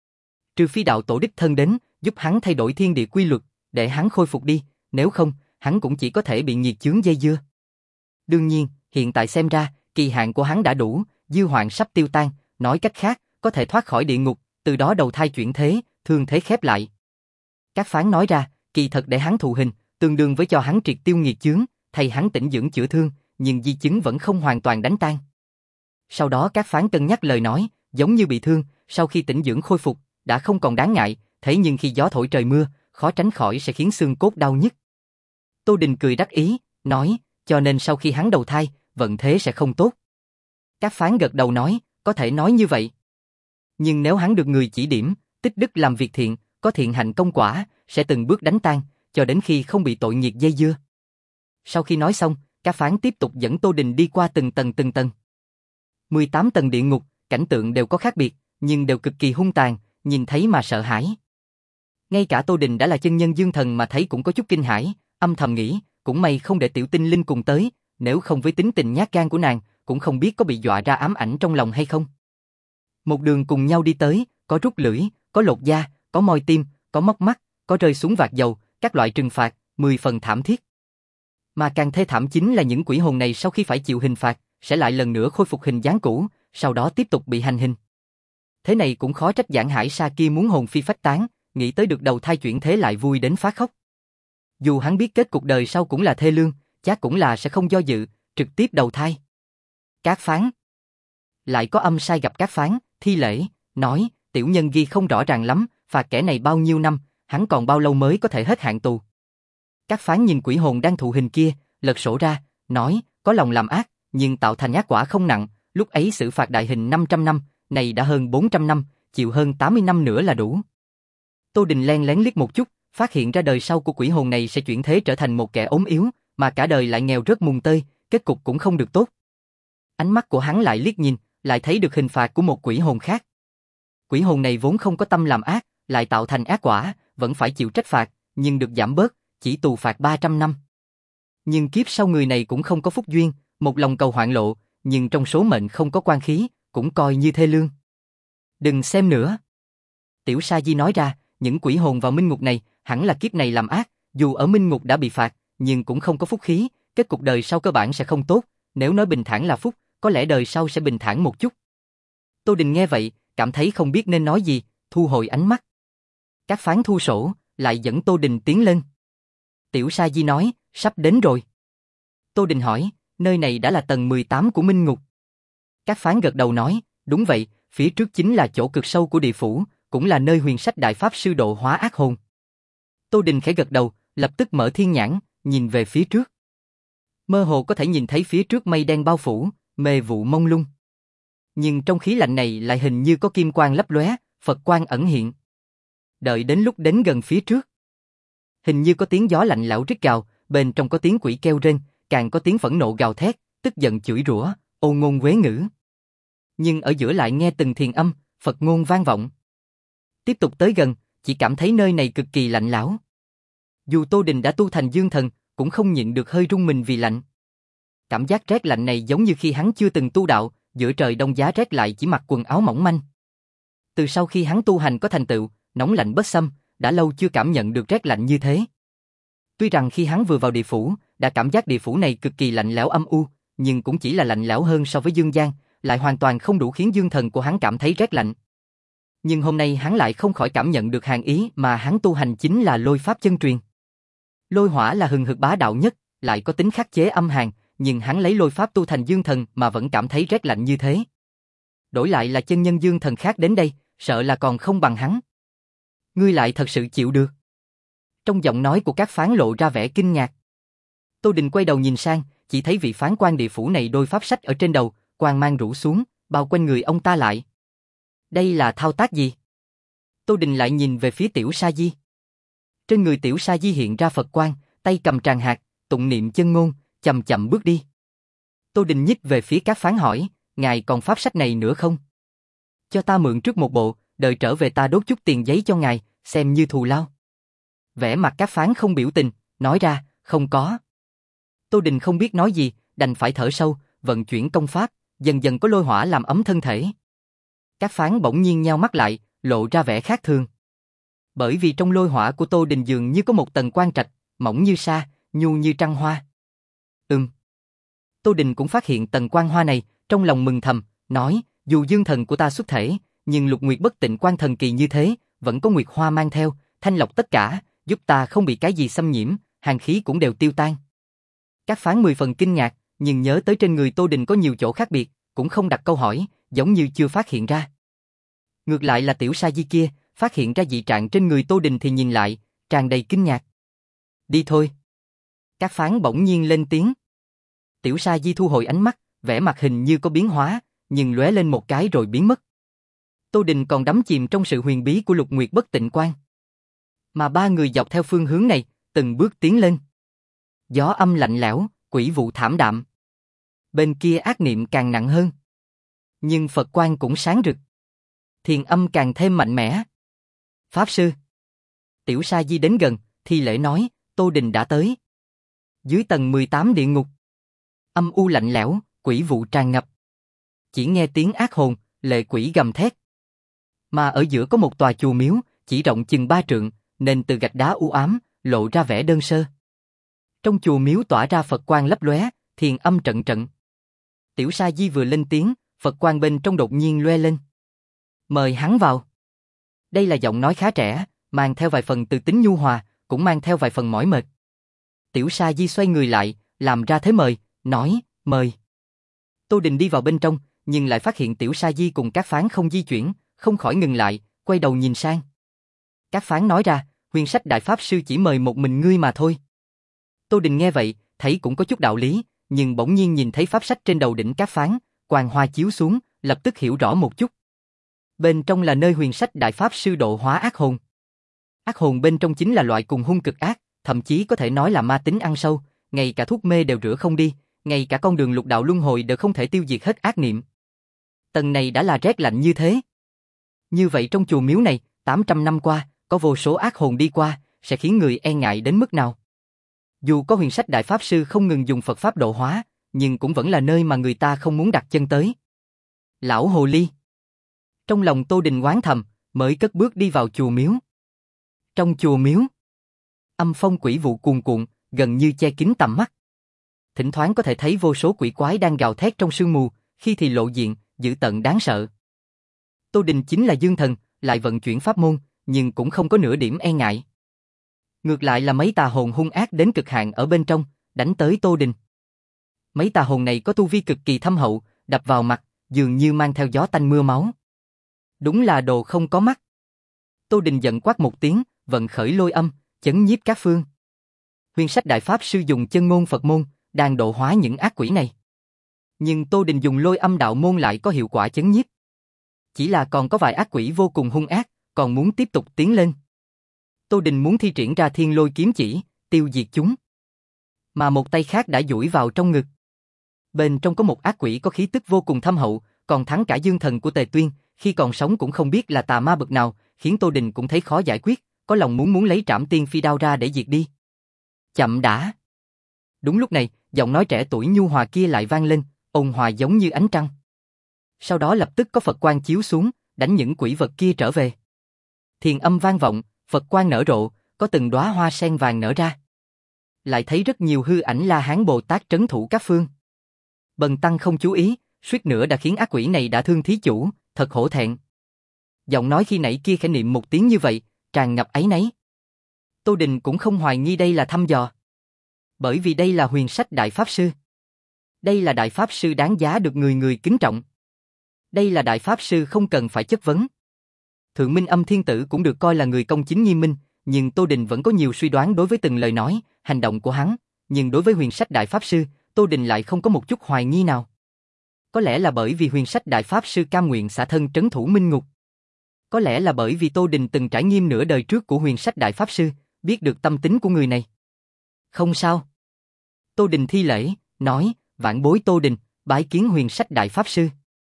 Trừ phi đạo tổ đích thân đến, giúp hắn thay đổi thiên địa quy luật, để hắn khôi phục đi, nếu không, hắn cũng chỉ có thể bị nghiệt chướng dây dưa. Đương nhiên, hiện tại xem ra, kỳ hạn của hắn đã đủ, dư hoạn sắp tiêu tan, nói cách khác, có thể thoát khỏi địa ngục, từ đó đầu thai chuyển thế, thương thế khép lại. Các phán nói ra, kỳ thật để hắn thụ hình, tương đương với cho hắn triệt tiêu nghiệt chướng, thay hắn tĩnh dưỡng chữa thương, nhưng di chứng vẫn không hoàn toàn đánh tan. Sau đó các phán cân nhắc lời nói, giống như bị thương, sau khi tĩnh dưỡng khôi phục, đã không còn đáng ngại, thế nhưng khi gió thổi trời mưa, khó tránh khỏi sẽ khiến xương cốt đau nhức. Tô Đình cười đắc ý, nói, cho nên sau khi hắn đầu thai, vận thế sẽ không tốt. Các phán gật đầu nói, có thể nói như vậy. Nhưng nếu hắn được người chỉ điểm, tích đức làm việc thiện, có thiện hạnh công quả, sẽ từng bước đánh tan, cho đến khi không bị tội nghiệp dây dưa. Sau khi nói xong, các phán tiếp tục dẫn Tô Đình đi qua từng tầng từng tầng. mười tám tầng địa ngục, cảnh tượng đều có khác biệt, nhưng đều cực kỳ hung tàn, nhìn thấy mà sợ hãi. Ngay cả Tô Đình đã là chân nhân dương thần mà thấy cũng có chút kinh hãi, âm thầm nghĩ, cũng may không để tiểu tinh linh cùng tới, nếu không với tính tình nhát gan của nàng, cũng không biết có bị dọa ra ám ảnh trong lòng hay không. Một đường cùng nhau đi tới, có rút lưỡi, có lột da, có moi tim, có móc mắt, có rơi xuống vạc dầu, các loại trừng phạt, mười phần thảm thiết. Mà càng thê thảm chính là những quỷ hồn này sau khi phải chịu hình phạt, sẽ lại lần nữa khôi phục hình dáng cũ, sau đó tiếp tục bị hành hình. Thế này cũng khó trách Giảng Hải Sa kia muốn hồn phi phách tán, nghĩ tới được đầu thai chuyển thế lại vui đến phá khóc. Dù hắn biết kết cục đời sau cũng là thê lương, chắc cũng là sẽ không do dự, trực tiếp đầu thai. Cát Phán. Lại có âm sai gặp Cát Phán, thi lễ, nói, tiểu nhân ghi không rõ ràng lắm, phạt kẻ này bao nhiêu năm, hắn còn bao lâu mới có thể hết hạn tù. Cát Phán nhìn quỷ hồn đang thụ hình kia, lật sổ ra, nói, có lòng làm ác, nhưng tạo thành ác quả không nặng, lúc ấy xử phạt đại hình năm trăm năm, này đã hơn bốn trăm năm, chịu hơn tám mươi năm nữa là đủ. Tô Đình len lén liếc một chút, phát hiện ra đời sau của quỷ hồn này sẽ chuyển thế trở thành một kẻ ốm yếu, mà cả đời lại nghèo rớt mùng tơi, kết cục cũng không được tốt. Ánh mắt của hắn lại liếc nhìn, lại thấy được hình phạt của một quỷ hồn khác. Quỷ hồn này vốn không có tâm làm ác, lại tạo thành ác quả, vẫn phải chịu trách phạt, nhưng được giảm bớt, chỉ tù phạt ba trăm năm. Nhưng kiếp sau người này cũng không có phúc duyên, một lòng cầu hoạn lộ, nhưng trong số mệnh không có quan khí, cũng coi như thê lương. Đừng xem nữa. Tiểu Sa Di nói ra, những quỷ hồn vào minh ngục này, hẳn là kiếp này làm ác, dù ở minh ngục đã bị phạt, nhưng cũng không có phúc khí, kết cục đời sau cơ bản sẽ không tốt, nếu nói bình thản là phúc, có lẽ đời sau sẽ bình thản một chút. Tô Đình nghe vậy, cảm thấy không biết nên nói gì, thu hồi ánh mắt. Cát Phán thu sổ, lại dẫn Tô Đình tiến lên. Tiểu Sa Di nói, sắp đến rồi. Tô Đình hỏi, nơi này đã là tầng mười tám của minh ngục. Cát Phán gật đầu nói, đúng vậy, phía trước chính là chỗ cực sâu của địa phủ, cũng là nơi huyền sách đại pháp sư độ hóa ác hồn. Tô Đình khẽ gật đầu, lập tức mở thiên nhãn, nhìn về phía trước. Mơ hồ có thể nhìn thấy phía trước mây đen bao phủ, mê vụ mông lung. Nhưng trong khí lạnh này lại hình như có kim quang lấp lóe, Phật quang ẩn hiện. Đợi đến lúc đến gần phía trước, hình như có tiếng gió lạnh lẽo rít gào, bên trong có tiếng quỷ kêu rên, càng có tiếng phẫn nộ gào thét, tức giận chửi rủa, ôn ngôn quế ngữ. Nhưng ở giữa lại nghe từng thiền âm, Phật ngôn vang vọng. Tiếp tục tới gần, chỉ cảm thấy nơi này cực kỳ lạnh lẽo. Dù Tô Đình đã tu thành dương thần, cũng không nhịn được hơi run mình vì lạnh. Cảm giác rét lạnh này giống như khi hắn chưa từng tu đạo, giữa trời đông giá rét lại chỉ mặc quần áo mỏng manh. Từ sau khi hắn tu hành có thành tựu, nóng lạnh bất xâm, đã lâu chưa cảm nhận được rét lạnh như thế. Tuy rằng khi hắn vừa vào địa phủ, đã cảm giác địa phủ này cực kỳ lạnh lẽo âm u, nhưng cũng chỉ là lạnh lẽo hơn so với dương gian, lại hoàn toàn không đủ khiến dương thần của hắn cảm thấy rét lạnh. Nhưng hôm nay hắn lại không khỏi cảm nhận được hàn ý mà hắn tu hành chính là lôi pháp chân truyền. Lôi hỏa là hừng hực bá đạo nhất, lại có tính khắc chế âm hàn, nhưng hắn lấy lôi pháp tu thành dương thần mà vẫn cảm thấy rét lạnh như thế. Đổi lại là chân nhân dương thần khác đến đây, sợ là còn không bằng hắn. Ngươi lại thật sự chịu được. Trong giọng nói của Cát Phán lộ ra vẻ kinh ngạc. Tô Đình quay đầu nhìn sang, chỉ thấy vị phán quan địa phủ này đôi pháp sách ở trên đầu, quang mang rủ xuống, bao quanh người ông ta lại. Đây là thao tác gì? Tô Đình lại nhìn về phía Tiểu Sa Di. Trên người Tiểu Sa Di hiện ra Phật quang, tay cầm tràng hạt, tụng niệm chân ngôn, chậm chậm bước đi. Tô Đình nhích về phía Cát Phán hỏi, ngài còn pháp sách này nữa không? Cho ta mượn trước một bộ, đợi trở về ta đốt chút tiền giấy cho ngài, xem như thù lao. Vẻ mặt Cát Phán không biểu tình, nói ra, không có. Tô Đình không biết nói gì, đành phải thở sâu, vận chuyển công pháp, dần dần có lôi hỏa làm ấm thân thể. Cát Phán bỗng nhiên nheo mắt lại, lộ ra vẻ khác thường. Bởi vì trong lôi hỏa của Tô Đình dường như có một tầng quang trạch, mỏng như sa, nhu như trăng hoa. Ừm. Tô Đình cũng phát hiện tầng quang hoa này, trong lòng mừng thầm, nói, dù dương thần của ta xuất thể, nhưng lục nguyệt bất tịnh quan thần kỳ như thế, vẫn có nguyệt hoa mang theo, thanh lọc tất cả, giúp ta không bị cái gì xâm nhiễm, hàn khí cũng đều tiêu tan. Cát Phán mười phần kinh ngạc, nhưng nhớ tới trên người Tô Đình có nhiều chỗ khác biệt, cũng không đặt câu hỏi, giống như chưa phát hiện ra. Ngược lại là Tiểu Sa Di kia, phát hiện ra dị trạng trên người Tô Đình thì nhìn lại, tràn đầy kinh ngạc. Đi thôi. Cát Phán bỗng nhiên lên tiếng. Tiểu Sa Di thu hồi ánh mắt, vẻ mặt hình như có biến hóa, nhưng lóe lên một cái rồi biến mất. Tô Đình còn đắm chìm trong sự huyền bí của lục nguyệt bất tịnh quan. Mà ba người dọc theo phương hướng này, từng bước tiến lên. Gió âm lạnh lẽo, quỷ vụ thảm đạm. Bên kia ác niệm càng nặng hơn. Nhưng Phật quang cũng sáng rực. Thiền âm càng thêm mạnh mẽ. Pháp sư. Tiểu Sa Di đến gần, thi lễ nói, Tô Đình đã tới. Dưới tầng mười tám địa ngục. Âm u lạnh lẽo, quỷ vụ tràn ngập. Chỉ nghe tiếng ác hồn, Lệ quỷ gầm thét. Mà ở giữa có một tòa chùa miếu, chỉ rộng chừng ba trượng, nên từ gạch đá u ám, lộ ra vẻ đơn sơ. Trong chùa miếu tỏa ra Phật quang lấp lóe, thiền âm trận trận. Tiểu Sa Di vừa lên tiếng, Phật quang bên trong đột nhiên loe lên. Mời hắn vào. Đây là giọng nói khá trẻ, mang theo vài phần từ tính nhu hòa, cũng mang theo vài phần mỏi mệt. Tiểu Sa Di xoay người lại, làm ra thế mời, nói, mời. Tô Đình đi vào bên trong, nhưng lại phát hiện Tiểu Sa Di cùng Các Phán không di chuyển, không khỏi ngừng lại, quay đầu nhìn sang. Các Phán nói ra, Huyền Sách Đại Pháp Sư chỉ mời một mình ngươi mà thôi. Tô Đình nghe vậy, thấy cũng có chút đạo lý, nhưng bỗng nhiên nhìn thấy pháp sách trên đầu đỉnh Các Phán, quang hoa chiếu xuống, lập tức hiểu rõ một chút. Bên trong là nơi Huyền Sách Đại Pháp Sư độ hóa ác hồn. Ác hồn bên trong chính là loại cùng hung cực ác, thậm chí có thể nói là ma tính ăn sâu, ngay cả thuốc mê đều rửa không đi, ngay cả con đường lục đạo luân hồi đều không thể tiêu diệt hết ác niệm. Tầng này đã là rét lạnh như thế. Như vậy trong chùa miếu này, tám trăm năm qua, có vô số ác hồn đi qua, sẽ khiến người e ngại đến mức nào. Dù có Huyền Sách Đại Pháp Sư không ngừng dùng Phật Pháp độ hóa, nhưng cũng vẫn là nơi mà người ta không muốn đặt chân tới. Lão Hồ Ly. Trong lòng Tô Đình oán thầm, mới cất bước đi vào chùa miếu. Trong chùa miếu, âm phong quỷ vụ cuồn cuộn, gần như che kín tầm mắt. Thỉnh thoảng có thể thấy vô số quỷ quái đang gào thét trong sương mù, khi thì lộ diện, dữ tợn đáng sợ. Tô Đình chính là dương thần, lại vận chuyển pháp môn, nhưng cũng không có nửa điểm e ngại. Ngược lại là mấy tà hồn hung ác đến cực hạn ở bên trong, đánh tới Tô Đình. Mấy tà hồn này có tu vi cực kỳ thâm hậu, đập vào mặt, dường như mang theo gió tanh mưa máu. Đúng là đồ không có mắt. Tô Đình giận quát một tiếng, vận khởi lôi âm, chấn nhiếp các phương. Huyền Sách Đại Pháp Sư dùng chân ngôn Phật môn, đang độ hóa những ác quỷ này. Nhưng Tô Đình dùng lôi âm đạo môn lại có hiệu quả chấn nhiếp. Chỉ là còn có vài ác quỷ vô cùng hung ác, còn muốn tiếp tục tiến lên. Tô Đình muốn thi triển ra thiên lôi kiếm chỉ, tiêu diệt chúng. Mà một tay khác đã duỗi vào trong ngực. Bên trong có một ác quỷ có khí tức vô cùng thâm hậu, còn thắng cả dương thần của Tề Tuyên, khi còn sống cũng không biết là tà ma bậc nào, khiến Tô Đình cũng thấy khó giải quyết, có lòng muốn muốn lấy Trảm Tiên Phi đao ra để diệt đi. Chậm đã. Đúng lúc này, giọng nói trẻ tuổi nhu hòa kia lại vang lên, ôn hòa giống như ánh trăng. Sau đó lập tức có Phật quang chiếu xuống, đánh những quỷ vật kia trở về. Thiền âm vang vọng, Phật quang nở rộ, có từng đóa hoa sen vàng nở ra. Lại thấy rất nhiều hư ảnh La Hán Bồ Tát trấn thủ các phương. Bần tăng không chú ý, suýt nữa đã khiến ác quỷ này đã thương thí chủ, thật hổ thẹn. Giọng nói khi nãy kia khẽ niệm một tiếng như vậy, tràn ngập áy náy. Tô Đình cũng không hoài nghi đây là thăm dò. Bởi vì đây là Huyền Sách Đại Pháp Sư. Đây là Đại Pháp Sư đáng giá được người người kính trọng. Đây là Đại Pháp Sư không cần phải chất vấn. Thượng Minh Âm Thiên Tử cũng được coi là người công chính nghiêm minh, nhưng Tô Đình vẫn có nhiều suy đoán đối với từng lời nói, hành động của hắn, nhưng đối với Huyền Sách Đại Pháp Sư, Tô Đình lại không có một chút hoài nghi nào. Có lẽ là bởi vì Huyền Sách Đại Pháp Sư cam nguyện xả thân trấn thủ minh ngục. Có lẽ là bởi vì Tô Đình từng trải nghiệm nửa đời trước của Huyền Sách Đại Pháp Sư, biết được tâm tính của người này. Không sao. Tô Đình thi lễ, nói, vãn bối Tô Đình, bái kiến Huyền Sách Đại Pháp Sư.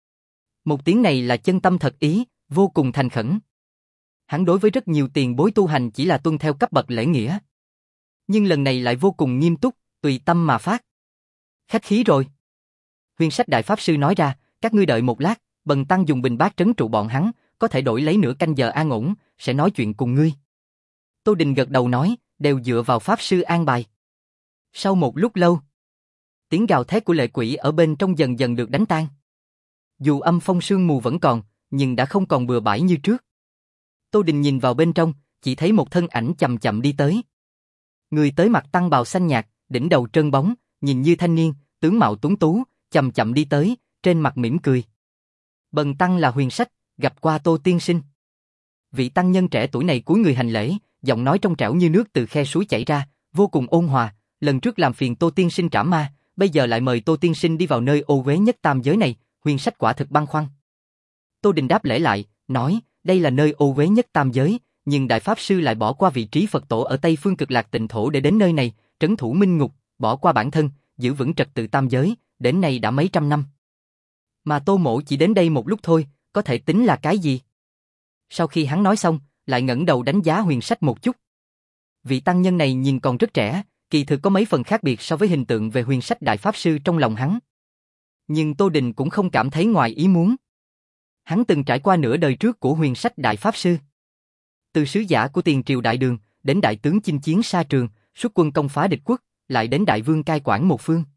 Một tiếng này là chân tâm thật ý, vô cùng thành khẩn. Hắn đối với rất nhiều tiền bối tu hành chỉ là tuân theo cấp bậc lễ nghĩa. Nhưng lần này lại vô cùng nghiêm túc, tùy tâm mà phát. Khách khí rồi. Huyền Sách Đại Pháp Sư nói ra, các ngươi đợi một lát, bần tăng dùng bình bát trấn trụ bọn hắn, có thể đổi lấy nửa canh giờ an ổn, sẽ nói chuyện cùng ngươi. Tô Đình gật đầu nói, đều dựa vào Pháp Sư an bài. Sau một lúc lâu, tiếng gào thét của lệ quỷ ở bên trong dần dần được đánh tan. Dù âm phong sương mù vẫn còn, nhưng đã không còn bừa bãi như trước. Tô Đình nhìn vào bên trong, chỉ thấy một thân ảnh chậm chậm đi tới. Người tới mặc tăng bào xanh nhạt, đỉnh đầu trơn bóng, nhìn như thanh niên, tướng mạo tuấn tú, chậm chậm đi tới, trên mặt mỉm cười. Bần tăng là Huyền Sách, gặp qua Tô tiên sinh. Vị tăng nhân trẻ tuổi này cúi người hành lễ, giọng nói trong trẻo như nước từ khe suối chảy ra, vô cùng ôn hòa. Lần trước làm phiền Tô tiên sinh trảm ma, bây giờ lại mời Tô tiên sinh đi vào nơi ô uế nhất tam giới này. Huyền Sách quả thực băn khoăn. Tô Đình đáp lễ lại, nói, đây là nơi ô uế nhất tam giới, nhưng Đại Pháp Sư lại bỏ qua vị trí Phật tổ ở Tây Phương Cực Lạc Tịnh Thổ để đến nơi này, trấn thủ minh ngục, bỏ qua bản thân, giữ vững trật tự tam giới, đến nay đã mấy trăm năm. Mà Tô Mỗ chỉ đến đây một lúc thôi, có thể tính là cái gì? Sau khi hắn nói xong, lại ngẩng đầu đánh giá Huyền Sách một chút. Vị tăng nhân này nhìn còn rất trẻ, kỳ thực có mấy phần khác biệt so với hình tượng về Huyền Sách Đại Pháp Sư trong lòng hắn. Nhưng Tô Đình cũng không cảm thấy ngoài ý muốn. Hắn từng trải qua nửa đời trước của huyền sách đại pháp sư. Từ sứ giả của tiền triều đại đường, đến đại tướng chinh chiến sa trường, xuất quân công phá địch quốc, lại đến đại vương cai quản một phương.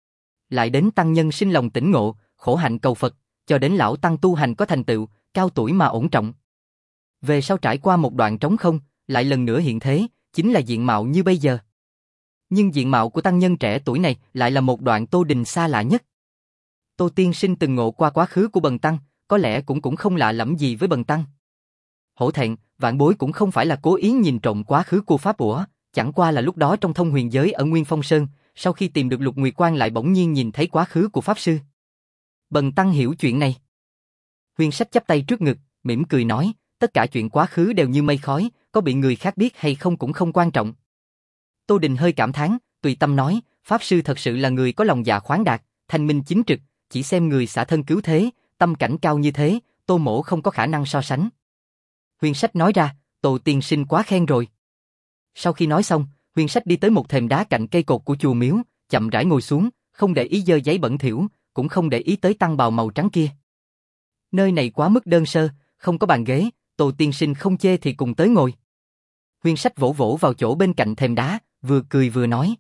Lại đến tăng nhân sinh lòng tỉnh ngộ, khổ hạnh cầu Phật, cho đến lão tăng tu hành có thành tựu, cao tuổi mà ổn trọng. Về sau trải qua một đoạn trống không, lại lần nữa hiện thế, chính là diện mạo như bây giờ. Nhưng diện mạo của tăng nhân trẻ tuổi này lại là một đoạn Tô Đình xa lạ nhất. Tô tiên sinh từng ngộ qua quá khứ của Bần tăng, có lẽ cũng cũng không lạ lẫm gì với Bần tăng. Hổ thẹn, vạn bối cũng không phải là cố ý nhìn trộm quá khứ của pháp ủa, chẳng qua là lúc đó trong thông huyền giới ở Nguyên Phong Sơn, sau khi tìm được Lục Nguyệt Quan lại bỗng nhiên nhìn thấy quá khứ của pháp sư. Bần tăng hiểu chuyện này. Huyền sách chắp tay trước ngực, mỉm cười nói, tất cả chuyện quá khứ đều như mây khói, có bị người khác biết hay không cũng không quan trọng. Tô Đình hơi cảm thán, tùy tâm nói, pháp sư thật sự là người có lòng dạ khoáng đạt, thanh minh chính trực, chỉ xem người xả thân cứu thế, tâm cảnh cao như thế, Tô mỗ không có khả năng so sánh. Huyền sách nói ra, Tô tiên sinh quá khen rồi. Sau khi nói xong, Huyền sách đi tới một thềm đá cạnh cây cột của chùa miếu, chậm rãi ngồi xuống, không để ý dơ giấy bẩn thỉu, cũng không để ý tới tăng bào màu trắng kia. Nơi này quá mức đơn sơ, không có bàn ghế, Tô tiên sinh không chê thì cùng tới ngồi. Huyền sách vỗ vỗ vào chỗ bên cạnh thềm đá, vừa cười vừa nói.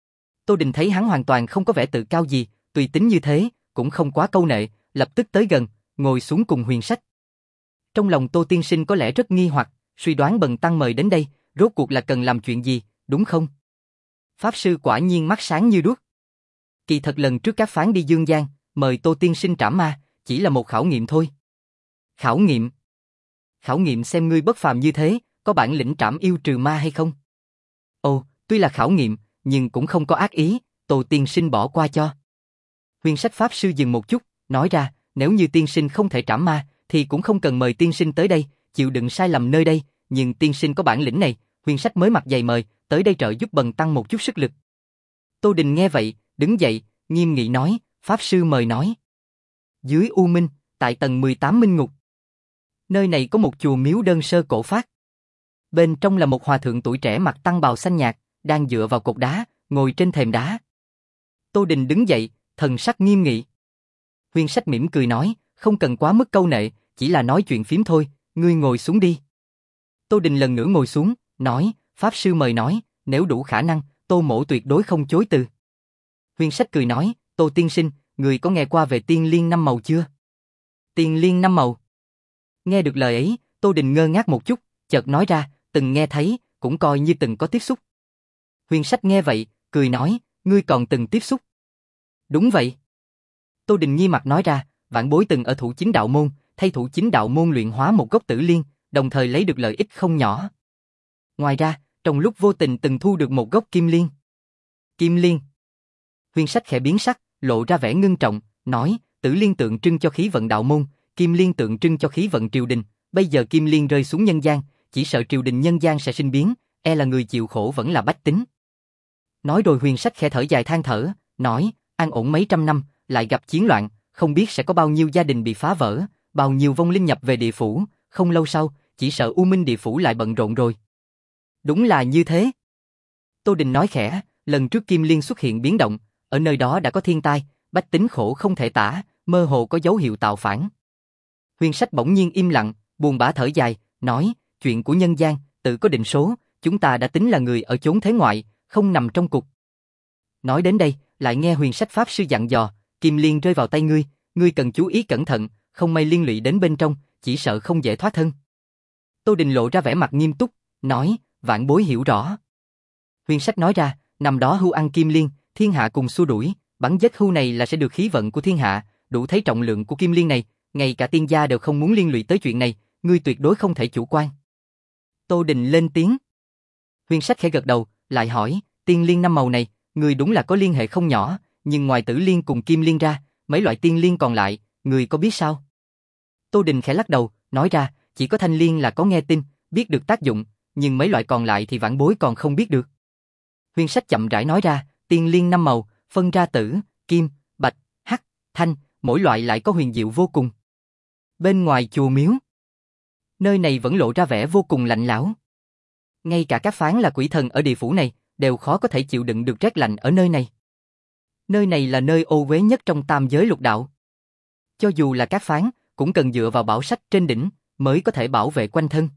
Tô Đình thấy hắn hoàn toàn không có vẻ tự cao gì, tùy tính như thế, cũng không quá câu nệ, lập tức tới gần, ngồi xuống cùng Huyền sách. Trong lòng Tô tiên sinh có lẽ rất nghi hoặc, suy đoán Bần tăng mời đến đây, rốt cuộc là cần làm chuyện gì, đúng không? Pháp sư quả nhiên mắt sáng như đuốc. Kỳ thật lần trước các phán đi Dương Giang, mời Tô tiên sinh trảm ma, chỉ là một khảo nghiệm thôi. Khảo nghiệm? Khảo nghiệm xem ngươi bất phàm như thế, có bản lĩnh trảm yêu trừ ma hay không? Ồ, tuy là khảo nghiệm, nhưng cũng không có ác ý, Tô tiên sinh bỏ qua cho. Huyền sách pháp sư dừng một chút, nói ra, nếu như tiên sinh không thể trảm ma, thì cũng không cần mời tiên sinh tới đây, chịu đựng sai lầm nơi đây, nhưng tiên sinh có bản lĩnh này, Huyền sách mới mặt dày mời, tới đây trợ giúp Bần tăng một chút sức lực. Tô Đình nghe vậy, đứng dậy, nghiêm nghị nói, pháp sư mời nói. Dưới U Minh, tại tầng mười tám Minh Ngục. Nơi này có một chùa miếu đơn sơ cổ phác. Bên trong là một hòa thượng tuổi trẻ mặc tăng bào xanh nhạt, đang dựa vào cột đá, ngồi trên thềm đá. Tô Đình đứng dậy, thần sắc nghiêm nghị. Huyền sách mỉm cười nói, không cần quá mức câu nệ, chỉ là nói chuyện phím thôi, ngươi ngồi xuống đi. Tô Đình lần nữa ngồi xuống, nói, pháp sư mời nói, nếu đủ khả năng, Tô mỗ tuyệt đối không chối từ. Huyền sách cười nói, Tô tiên sinh, người có nghe qua về tiên liên năm màu chưa? Tiên liên năm màu. Nghe được lời ấy, Tô Đình ngơ ngác một chút, chợt nói ra, từng nghe thấy, cũng coi như từng có tiếp xúc. Huyền sách nghe vậy, cười nói, ngươi còn từng tiếp xúc. Đúng vậy. Tô Đình nghi mặt nói ra, vãn bối từng ở thủ chính đạo môn, thay thủ chính đạo môn luyện hóa một gốc tử liên, đồng thời lấy được lợi ích không nhỏ. Ngoài ra, trong lúc vô tình từng thu được một gốc kim liên. Kim liên. Huyền sách khẽ biến sắc, lộ ra vẻ ngưng trọng, nói, tử liên tượng trưng cho khí vận đạo môn, kim liên tượng trưng cho khí vận triều đình, bây giờ kim liên rơi xuống nhân gian, chỉ sợ triều đình nhân gian sẽ sinh biến, e là người chịu khổ vẫn là bách tính. Nói rồi Huyền sách khẽ thở dài than thở, nói, an ổn mấy trăm năm, lại gặp chiến loạn, không biết sẽ có bao nhiêu gia đình bị phá vỡ, bao nhiêu vong linh nhập về địa phủ, không lâu sau, chỉ sợ U Minh địa phủ lại bận rộn rồi. Đúng là như thế. Tô Đình nói khẽ, lần trước kim liên xuất hiện biến động, ở nơi đó đã có thiên tai, bách tính khổ không thể tả, mơ hồ có dấu hiệu tạo phản. Huyền sách bỗng nhiên im lặng, buồn bã thở dài, nói, chuyện của nhân gian, tự có định số, chúng ta đã tính là người ở chốn thế ngoại, không nằm trong cục. Nói đến đây, lại nghe Huyền sách pháp sư dặn dò, kim liên rơi vào tay ngươi, ngươi cần chú ý cẩn thận, không may liên lụy đến bên trong, chỉ sợ không dễ thoát thân. Tô Đình lộ ra vẻ mặt nghiêm túc, nói, vãn bối hiểu rõ. Huyền sách nói ra, năm đó hưu ăn kim liên, thiên hạ cùng xua đuổi, bắn giết hưu này là sẽ được khí vận của thiên hạ, đủ thấy trọng lượng của kim liên này, ngay cả tiên gia đều không muốn liên lụy tới chuyện này, ngươi tuyệt đối không thể chủ quan. Tô Đình lên tiếng. Huyền sách khẽ gật đầu, lại hỏi, tiên liên năm màu này, người đúng là có liên hệ không nhỏ, nhưng ngoài tử liên cùng kim liên ra, mấy loại tiên liên còn lại, người có biết sao? Tô Đình khẽ lắc đầu, nói ra, chỉ có thanh liên là có nghe tin, biết được tác dụng, nhưng mấy loại còn lại thì vãn bối còn không biết được. Huyền sách chậm rãi nói ra, tiên liên năm màu, phân ra tử, kim, bạch, hắc, thanh, mỗi loại lại có huyền diệu vô cùng. Bên ngoài chùa miếu, nơi này vẫn lộ ra vẻ vô cùng lạnh lẽo. Ngay cả các phán là quỷ thần ở địa phủ này, đều khó có thể chịu đựng được rét lạnh ở nơi này. Nơi này là nơi ô uế nhất trong tam giới lục đạo. Cho dù là các phán, cũng cần dựa vào bảo sách trên đỉnh, mới có thể bảo vệ quanh thân.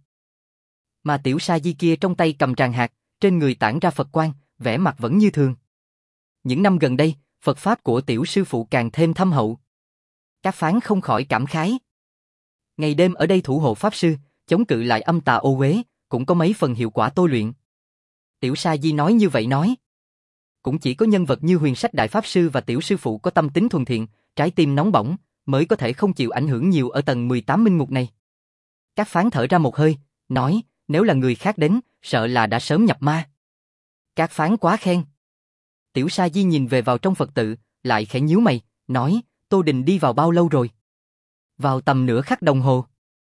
Mà tiểu sa di kia trong tay cầm tràng hạt, trên người tản ra Phật quang, vẻ mặt vẫn như thường. Những năm gần đây, Phật pháp của tiểu sư phụ càng thêm thâm hậu. Các phán không khỏi cảm khái. Ngày đêm ở đây thủ hộ pháp sư, chống cự lại âm tà ô uế, cũng có mấy phần hiệu quả tôi luyện. Tiểu sa di nói như vậy nói. Cũng chỉ có nhân vật như Huyền Sách Đại Pháp Sư và tiểu sư phụ có tâm tính thuần thiện, trái tim nóng bỏng, mới có thể không chịu ảnh hưởng nhiều ở tầng mười tám minh ngục này. Các phán thở ra một hơi, nói, nếu là người khác đến, sợ là đã sớm nhập ma. Các phán quá khen. Tiểu sa di nhìn về vào trong Phật tự, lại khẽ nhíu mày, nói, Tô Đình đi vào bao lâu rồi? Vào tầm nửa khắc đồng hồ.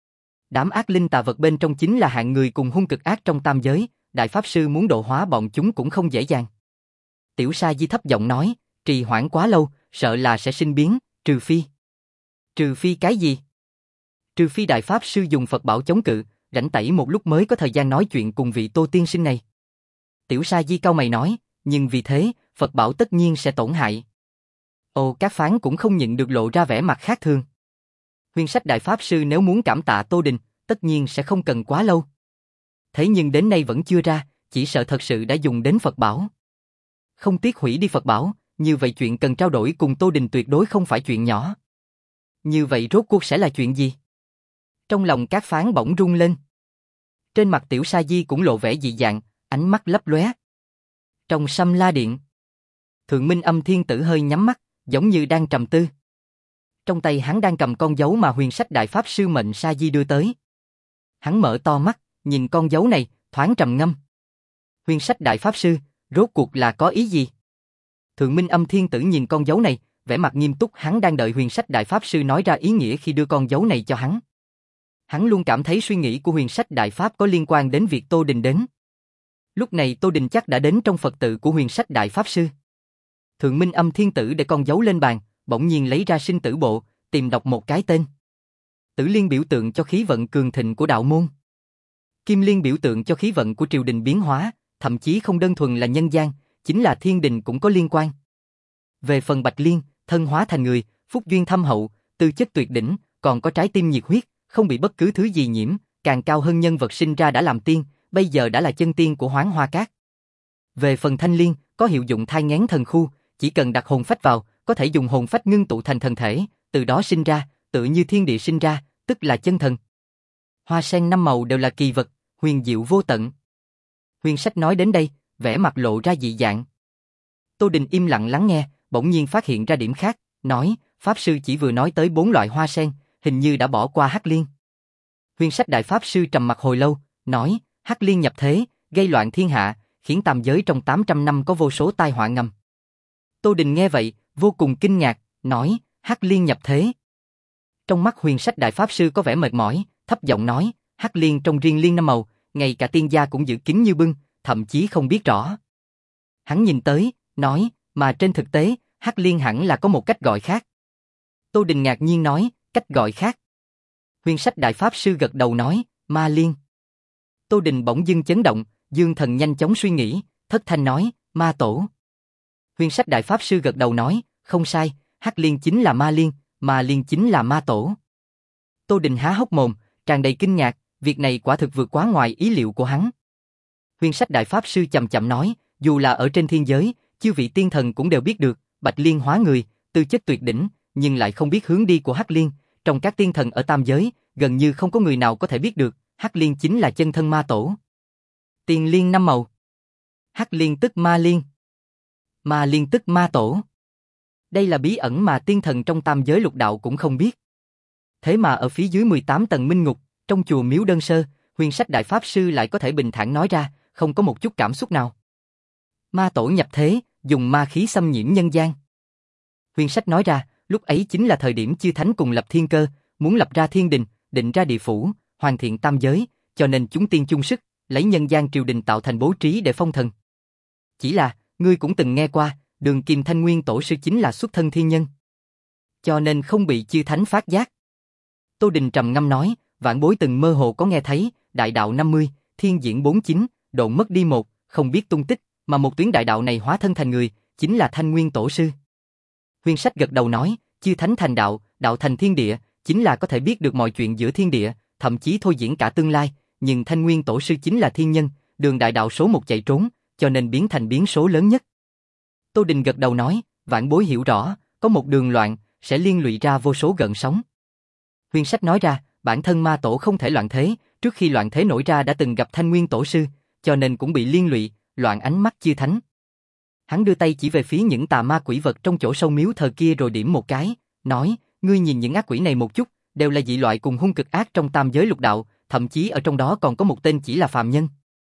Đám ác linh tà vật bên trong chính là hạng người cùng hung cực ác trong tam giới, Đại Pháp Sư muốn độ hóa bọn chúng cũng không dễ dàng. Tiểu sa di thấp giọng nói, trì hoãn quá lâu, sợ là sẽ sinh biến, trừ phi. Trừ phi cái gì? Trừ phi Đại Pháp Sư dùng Phật bảo chống cự, rảnh tẩy một lúc mới có thời gian nói chuyện cùng vị Tô tiên sinh này. Tiểu sa di cau mày nói, nhưng vì thế, Phật bảo tất nhiên sẽ tổn hại. Ồ, các phán cũng không nhịn được lộ ra vẻ mặt khác thường. Huyền Sách Đại Pháp Sư nếu muốn cảm tạ Tô Đình, tất nhiên sẽ không cần quá lâu. Thế nhưng đến nay vẫn chưa ra, chỉ sợ thật sự đã dùng đến Phật bảo. Không tiếc hủy đi Phật bảo, như vậy chuyện cần trao đổi cùng Tô Đình tuyệt đối không phải chuyện nhỏ. Như vậy rốt cuộc sẽ là chuyện gì? Trong lòng các phán bỗng rung lên. Trên mặt tiểu sa di cũng lộ vẻ dị dạng, ánh mắt lấp lóe. Trong Sâm La Điện, Thượng Minh Âm Thiên Tử hơi nhắm mắt, giống như đang trầm tư. Trong tay hắn đang cầm con dấu mà Huyền Sách Đại Pháp Sư mệnh sa di đưa tới. Hắn mở to mắt, nhìn con dấu này, thoáng trầm ngâm. Huyền Sách Đại Pháp Sư, rốt cuộc là có ý gì? Thượng Minh Âm Thiên Tử nhìn con dấu này, vẻ mặt nghiêm túc, hắn đang đợi Huyền Sách Đại Pháp Sư nói ra ý nghĩa khi đưa con dấu này cho hắn. Hắn luôn cảm thấy suy nghĩ của Huyền Sách Đại Pháp có liên quan đến việc Tô Đình đến. Lúc này Tô Đình chắc đã đến trong Phật tự của Huyền Sách Đại Pháp Sư. Thượng Minh Âm Thiên Tử để con dấu lên bàn, bỗng nhiên lấy ra sinh tử bộ, tìm đọc một cái tên. Tử Liên biểu tượng cho khí vận cường thịnh của đạo môn. Kim Liên biểu tượng cho khí vận của triều đình biến hóa, thậm chí không đơn thuần là nhân gian, chính là thiên đình cũng có liên quan. Về phần Bạch Liên, thân hóa thành người, phúc duyên thâm hậu, tư chất tuyệt đỉnh, còn có trái tim nhiệt huyết, không bị bất cứ thứ gì nhiễm, càng cao hơn nhân vật sinh ra đã làm tiên, bây giờ đã là chân tiên của Hoáng Hoa Cát. Về phần Thanh Liên, có hiệu dụng thai nghén thần khu, chỉ cần đặt hồn phách vào, có thể dùng hồn phách ngưng tụ thành thần thể, từ đó sinh ra, tự như thiên địa sinh ra, tức là chân thần. Hoa sen năm màu đều là kỳ vật, huyền diệu vô tận. Huyền Sách nói đến đây, vẻ mặt lộ ra dị dạng. Tô Đình im lặng lắng nghe, bỗng nhiên phát hiện ra điểm khác, nói, Pháp Sư chỉ vừa nói tới bốn loại hoa sen, hình như đã bỏ qua Hắc Liên. Huyền Sách Đại Pháp Sư trầm mặc hồi lâu, nói, Hắc Liên nhập thế, gây loạn thiên hạ, khiến tam giới trong tám trăm năm có vô số tai họa ngầm. Tô Đình nghe vậy, vô cùng kinh ngạc, nói, Hắc Liên nhập thế. Trong mắt Huyền Sách Đại Pháp Sư có vẻ mệt mỏi, thấp giọng nói, Hắc Liên trong riêng liên năm màu, ngay cả tiên gia cũng giữ kín như bưng, thậm chí không biết rõ. Hắn nhìn tới, nói, mà trên thực tế, Hắc Liên hẳn là có một cách gọi khác. Tô Đình ngạc nhiên nói, cách gọi khác. Huyền Sách Đại Pháp Sư gật đầu nói, Ma Liên. Tô Đình bỗng dưng chấn động, dương thần nhanh chóng suy nghĩ, thất thanh nói, Ma Tổ. Huyền Sách Đại Pháp Sư gật đầu nói, không sai, Hắc Liên chính là Ma Liên, Ma Liên chính là Ma Tổ. Tô Đình há hốc mồm, tràn đầy kinh ngạc, việc này quả thực vượt quá ngoài ý liệu của hắn. Huyền Sách Đại Pháp Sư chậm chậm nói, dù là ở trên thiên giới, chư vị tiên thần cũng đều biết được, Bạch Liên hóa người, tư chất tuyệt đỉnh, nhưng lại không biết hướng đi của Hắc Liên, trong các tiên thần ở tam giới, gần như không có người nào có thể biết được, Hắc Liên chính là chân thân Ma Tổ. Tiền Liên năm màu. Hắc Liên tức Ma Liên. Ma Liên tức Ma Tổ. Đây là bí ẩn mà tiên thần trong tam giới lục đạo cũng không biết. Thế mà ở phía dưới mười tám tầng minh ngục, trong chùa miếu đơn sơ, Huyền Sách Đại Pháp Sư lại có thể bình thản nói ra, không có một chút cảm xúc nào. Ma Tổ nhập thế, dùng ma khí xâm nhiễm nhân gian. Huyền Sách nói ra, lúc ấy chính là thời điểm chư thánh cùng lập thiên cơ, muốn lập ra thiên đình, định ra địa phủ, hoàn thiện tam giới, cho nên chúng tiên chung sức, lấy nhân gian triều đình tạo thành bố trí để phong thần. Chỉ là, ngươi cũng từng nghe qua, Đường Kim Thanh Nguyên Tổ sư chính là xuất thân thiên nhân, cho nên không bị chư thánh phát giác. Tô Đình trầm ngâm nói, vạn bối từng mơ hồ có nghe thấy, đại đạo năm mươi, thiên diễn bốn mươi chín, độn mất đi một, không biết tung tích, mà một tuyến đại đạo này hóa thân thành người, chính là Thanh Nguyên Tổ sư. Huyền Sách gật đầu nói, chư thánh thành đạo, đạo thành thiên địa, chính là có thể biết được mọi chuyện giữa thiên địa, thậm chí thôi diễn cả tương lai, nhưng Thanh Nguyên Tổ sư chính là thiên nhân, đường đại đạo số một chạy trốn, cho nên biến thành biến số lớn nhất. Tô Đình gật đầu nói, vạn bối hiểu rõ, có một đường loạn, sẽ liên lụy ra vô số gợn sóng. Huyền Sách nói ra, bản thân ma tổ không thể loạn thế, trước khi loạn thế nổi ra đã từng gặp Thanh Nguyên Tổ sư, cho nên cũng bị liên lụy, loạn ánh mắt chư thánh. Hắn đưa tay chỉ về phía những tà ma quỷ vật trong chỗ sâu miếu thờ kia rồi điểm một cái, nói, ngươi nhìn những ác quỷ này một chút, đều là dị loại cùng hung cực ác trong tam giới lục đạo, thậm chí ở trong đó còn có một tên chỉ là phàm nhân.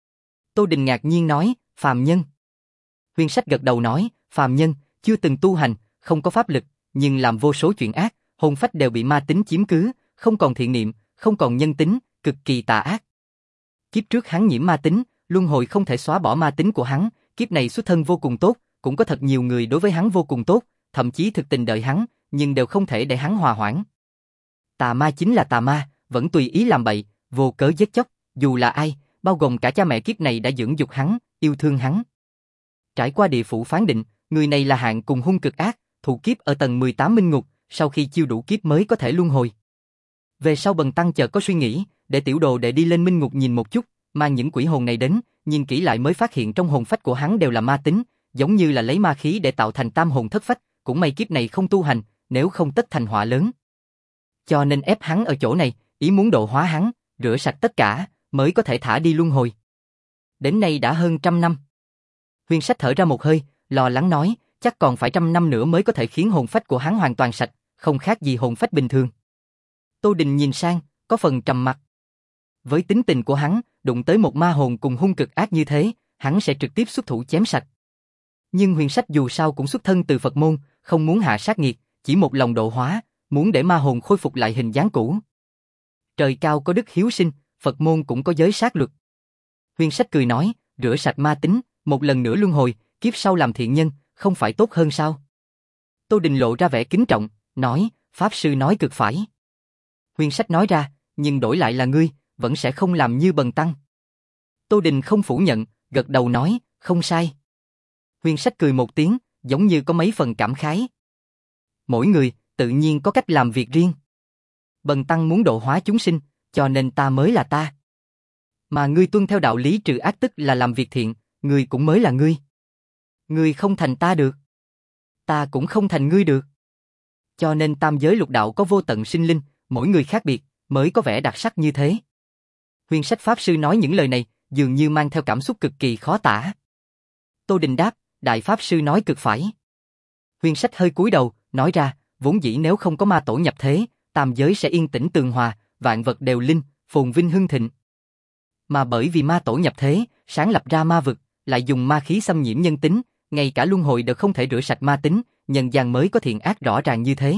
Tô Đình ngạc nhiên nói, phàm nhân. Huyền Sách gật đầu nói, phàm nhân, chưa từng tu hành, không có pháp lực, nhưng làm vô số chuyện ác, hồn phách đều bị ma tính chiếm cứ, không còn thiện niệm, không còn nhân tính, cực kỳ tà ác. Kiếp trước hắn nhiễm ma tính, luân hồi không thể xóa bỏ ma tính của hắn, kiếp này xuất thân vô cùng tốt, cũng có thật nhiều người đối với hắn vô cùng tốt, thậm chí thực tình đợi hắn, nhưng đều không thể để hắn hòa hoãn. Tà ma chính là tà ma, vẫn tùy ý làm bậy, vô cớ giết chóc, dù là ai, bao gồm cả cha mẹ kiếp này đã dưỡng dục hắn, yêu thương hắn. Trải qua địa phủ phán định, người này là hạng cùng hung cực ác, thụ kiếp ở tầng mười tám minh ngục, sau khi chiêu đủ kiếp mới có thể luân hồi. Về sau Bần Tăng chợt có suy nghĩ, để tiểu đồ đệ đi lên minh ngục nhìn một chút, mang những quỷ hồn này đến, nhìn kỹ lại mới phát hiện trong hồn phách của hắn đều là ma tính, giống như là lấy ma khí để tạo thành tam hồn thất phách, cũng may kiếp này không tu hành, nếu không tất thành họa lớn. Cho nên ép hắn ở chỗ này, ý muốn độ hóa hắn, rửa sạch tất cả, mới có thể thả đi luân hồi. Đến nay đã hơn trăm năm. Huyền Sách thở ra một hơi, lo lắng nói, chắc còn phải trăm năm nữa mới có thể khiến hồn phách của hắn hoàn toàn sạch, không khác gì hồn phách bình thường. Tô Đình nhìn sang, có phần trầm mặc. Với tính tình của hắn, đụng tới một ma hồn cùng hung cực ác như thế, hắn sẽ trực tiếp xuất thủ chém sạch. Nhưng Huyền Sách dù sao cũng xuất thân từ Phật môn, không muốn hạ sát nghiệt, chỉ một lòng độ hóa, muốn để ma hồn khôi phục lại hình dáng cũ. Trời cao có đức hiếu sinh, Phật môn cũng có giới sát luật. Huyền Sách cười nói, rửa sạch ma tính, một lần nữa luân hồi, kiếp sau làm thiện nhân, không phải tốt hơn sao? Tô Đình lộ ra vẻ kính trọng, nói, Pháp Sư nói cực phải. Huyền Sách nói ra, nhưng đổi lại là ngươi, vẫn sẽ không làm như Bần Tăng. Tô Đình không phủ nhận, gật đầu nói, không sai. Huyền Sách cười một tiếng, giống như có mấy phần cảm khái. Mỗi người, tự nhiên có cách làm việc riêng. Bần Tăng muốn độ hóa chúng sinh, cho nên ta mới là ta. Mà ngươi tuân theo đạo lý trừ ác tức là làm việc thiện, ngươi cũng mới là ngươi. Ngươi không thành ta được. Ta cũng không thành ngươi được. Cho nên tam giới lục đạo có vô tận sinh linh, mỗi người khác biệt, mới có vẻ đặc sắc như thế. Huyền Sách Pháp Sư nói những lời này, dường như mang theo cảm xúc cực kỳ khó tả. Tô Đình đáp, Đại Pháp Sư nói cực phải. Huyền Sách hơi cúi đầu, nói ra, vốn dĩ nếu không có ma tổ nhập thế, tam giới sẽ yên tĩnh tường hòa, vạn vật đều linh, phồn vinh hưng thịnh. Mà bởi vì ma tổ nhập thế, sáng lập ra ma vực, lại dùng ma khí xâm nhiễm nhân tính, ngay cả luân hồi đều không thể rửa sạch ma tính, nhân gian mới có thiện ác rõ ràng như thế.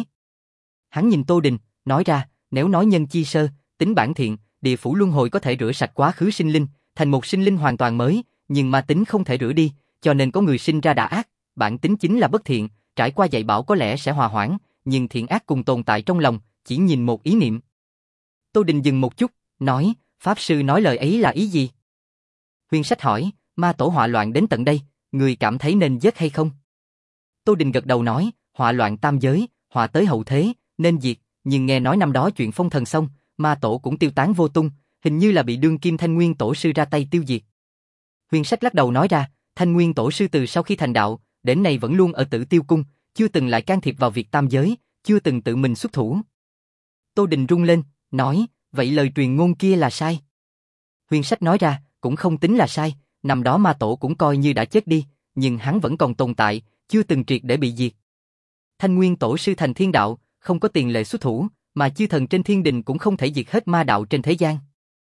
Hắn nhìn Tô Đình, nói ra, nếu nói nhân chi sơ, tính bản thiện, địa phủ luân hồi có thể rửa sạch quá khứ sinh linh, thành một sinh linh hoàn toàn mới, nhưng ma tính không thể rửa đi, cho nên có người sinh ra đã ác, bản tính chính là bất thiện, trải qua dạy bảo có lẽ sẽ hòa hoãn, nhưng thiện ác cùng tồn tại trong lòng, chỉ nhìn một ý niệm. Tô Đình dừng một chút, nói, Pháp Sư nói lời ấy là ý gì? Huyền Sách hỏi, ma tổ họa loạn đến tận đây, người cảm thấy nên giết hay không? Tô Đình gật đầu nói, họa loạn tam giới, họa tới hậu thế, nên diệt, nhưng nghe nói năm đó chuyện phong thần xong, ma tổ cũng tiêu tán vô tung, hình như là bị đương kim Thanh Nguyên Tổ sư ra tay tiêu diệt. Huyền Sách lắc đầu nói ra, Thanh Nguyên Tổ sư từ sau khi thành đạo, đến nay vẫn luôn ở Tử Tiêu Cung, chưa từng lại can thiệp vào việc tam giới, chưa từng tự mình xuất thủ. Tô Đình rung lên, nói, vậy lời truyền ngôn kia là sai. Huyền Sách nói ra, cũng không tính là sai, năm đó ma tổ cũng coi như đã chết đi, nhưng hắn vẫn còn tồn tại, chưa từng triệt để bị diệt. Thanh Nguyên Tổ sư thành thiên đạo, không có tiền lệ xuất thủ, mà chư thần trên thiên đình cũng không thể diệt hết ma đạo trên thế gian.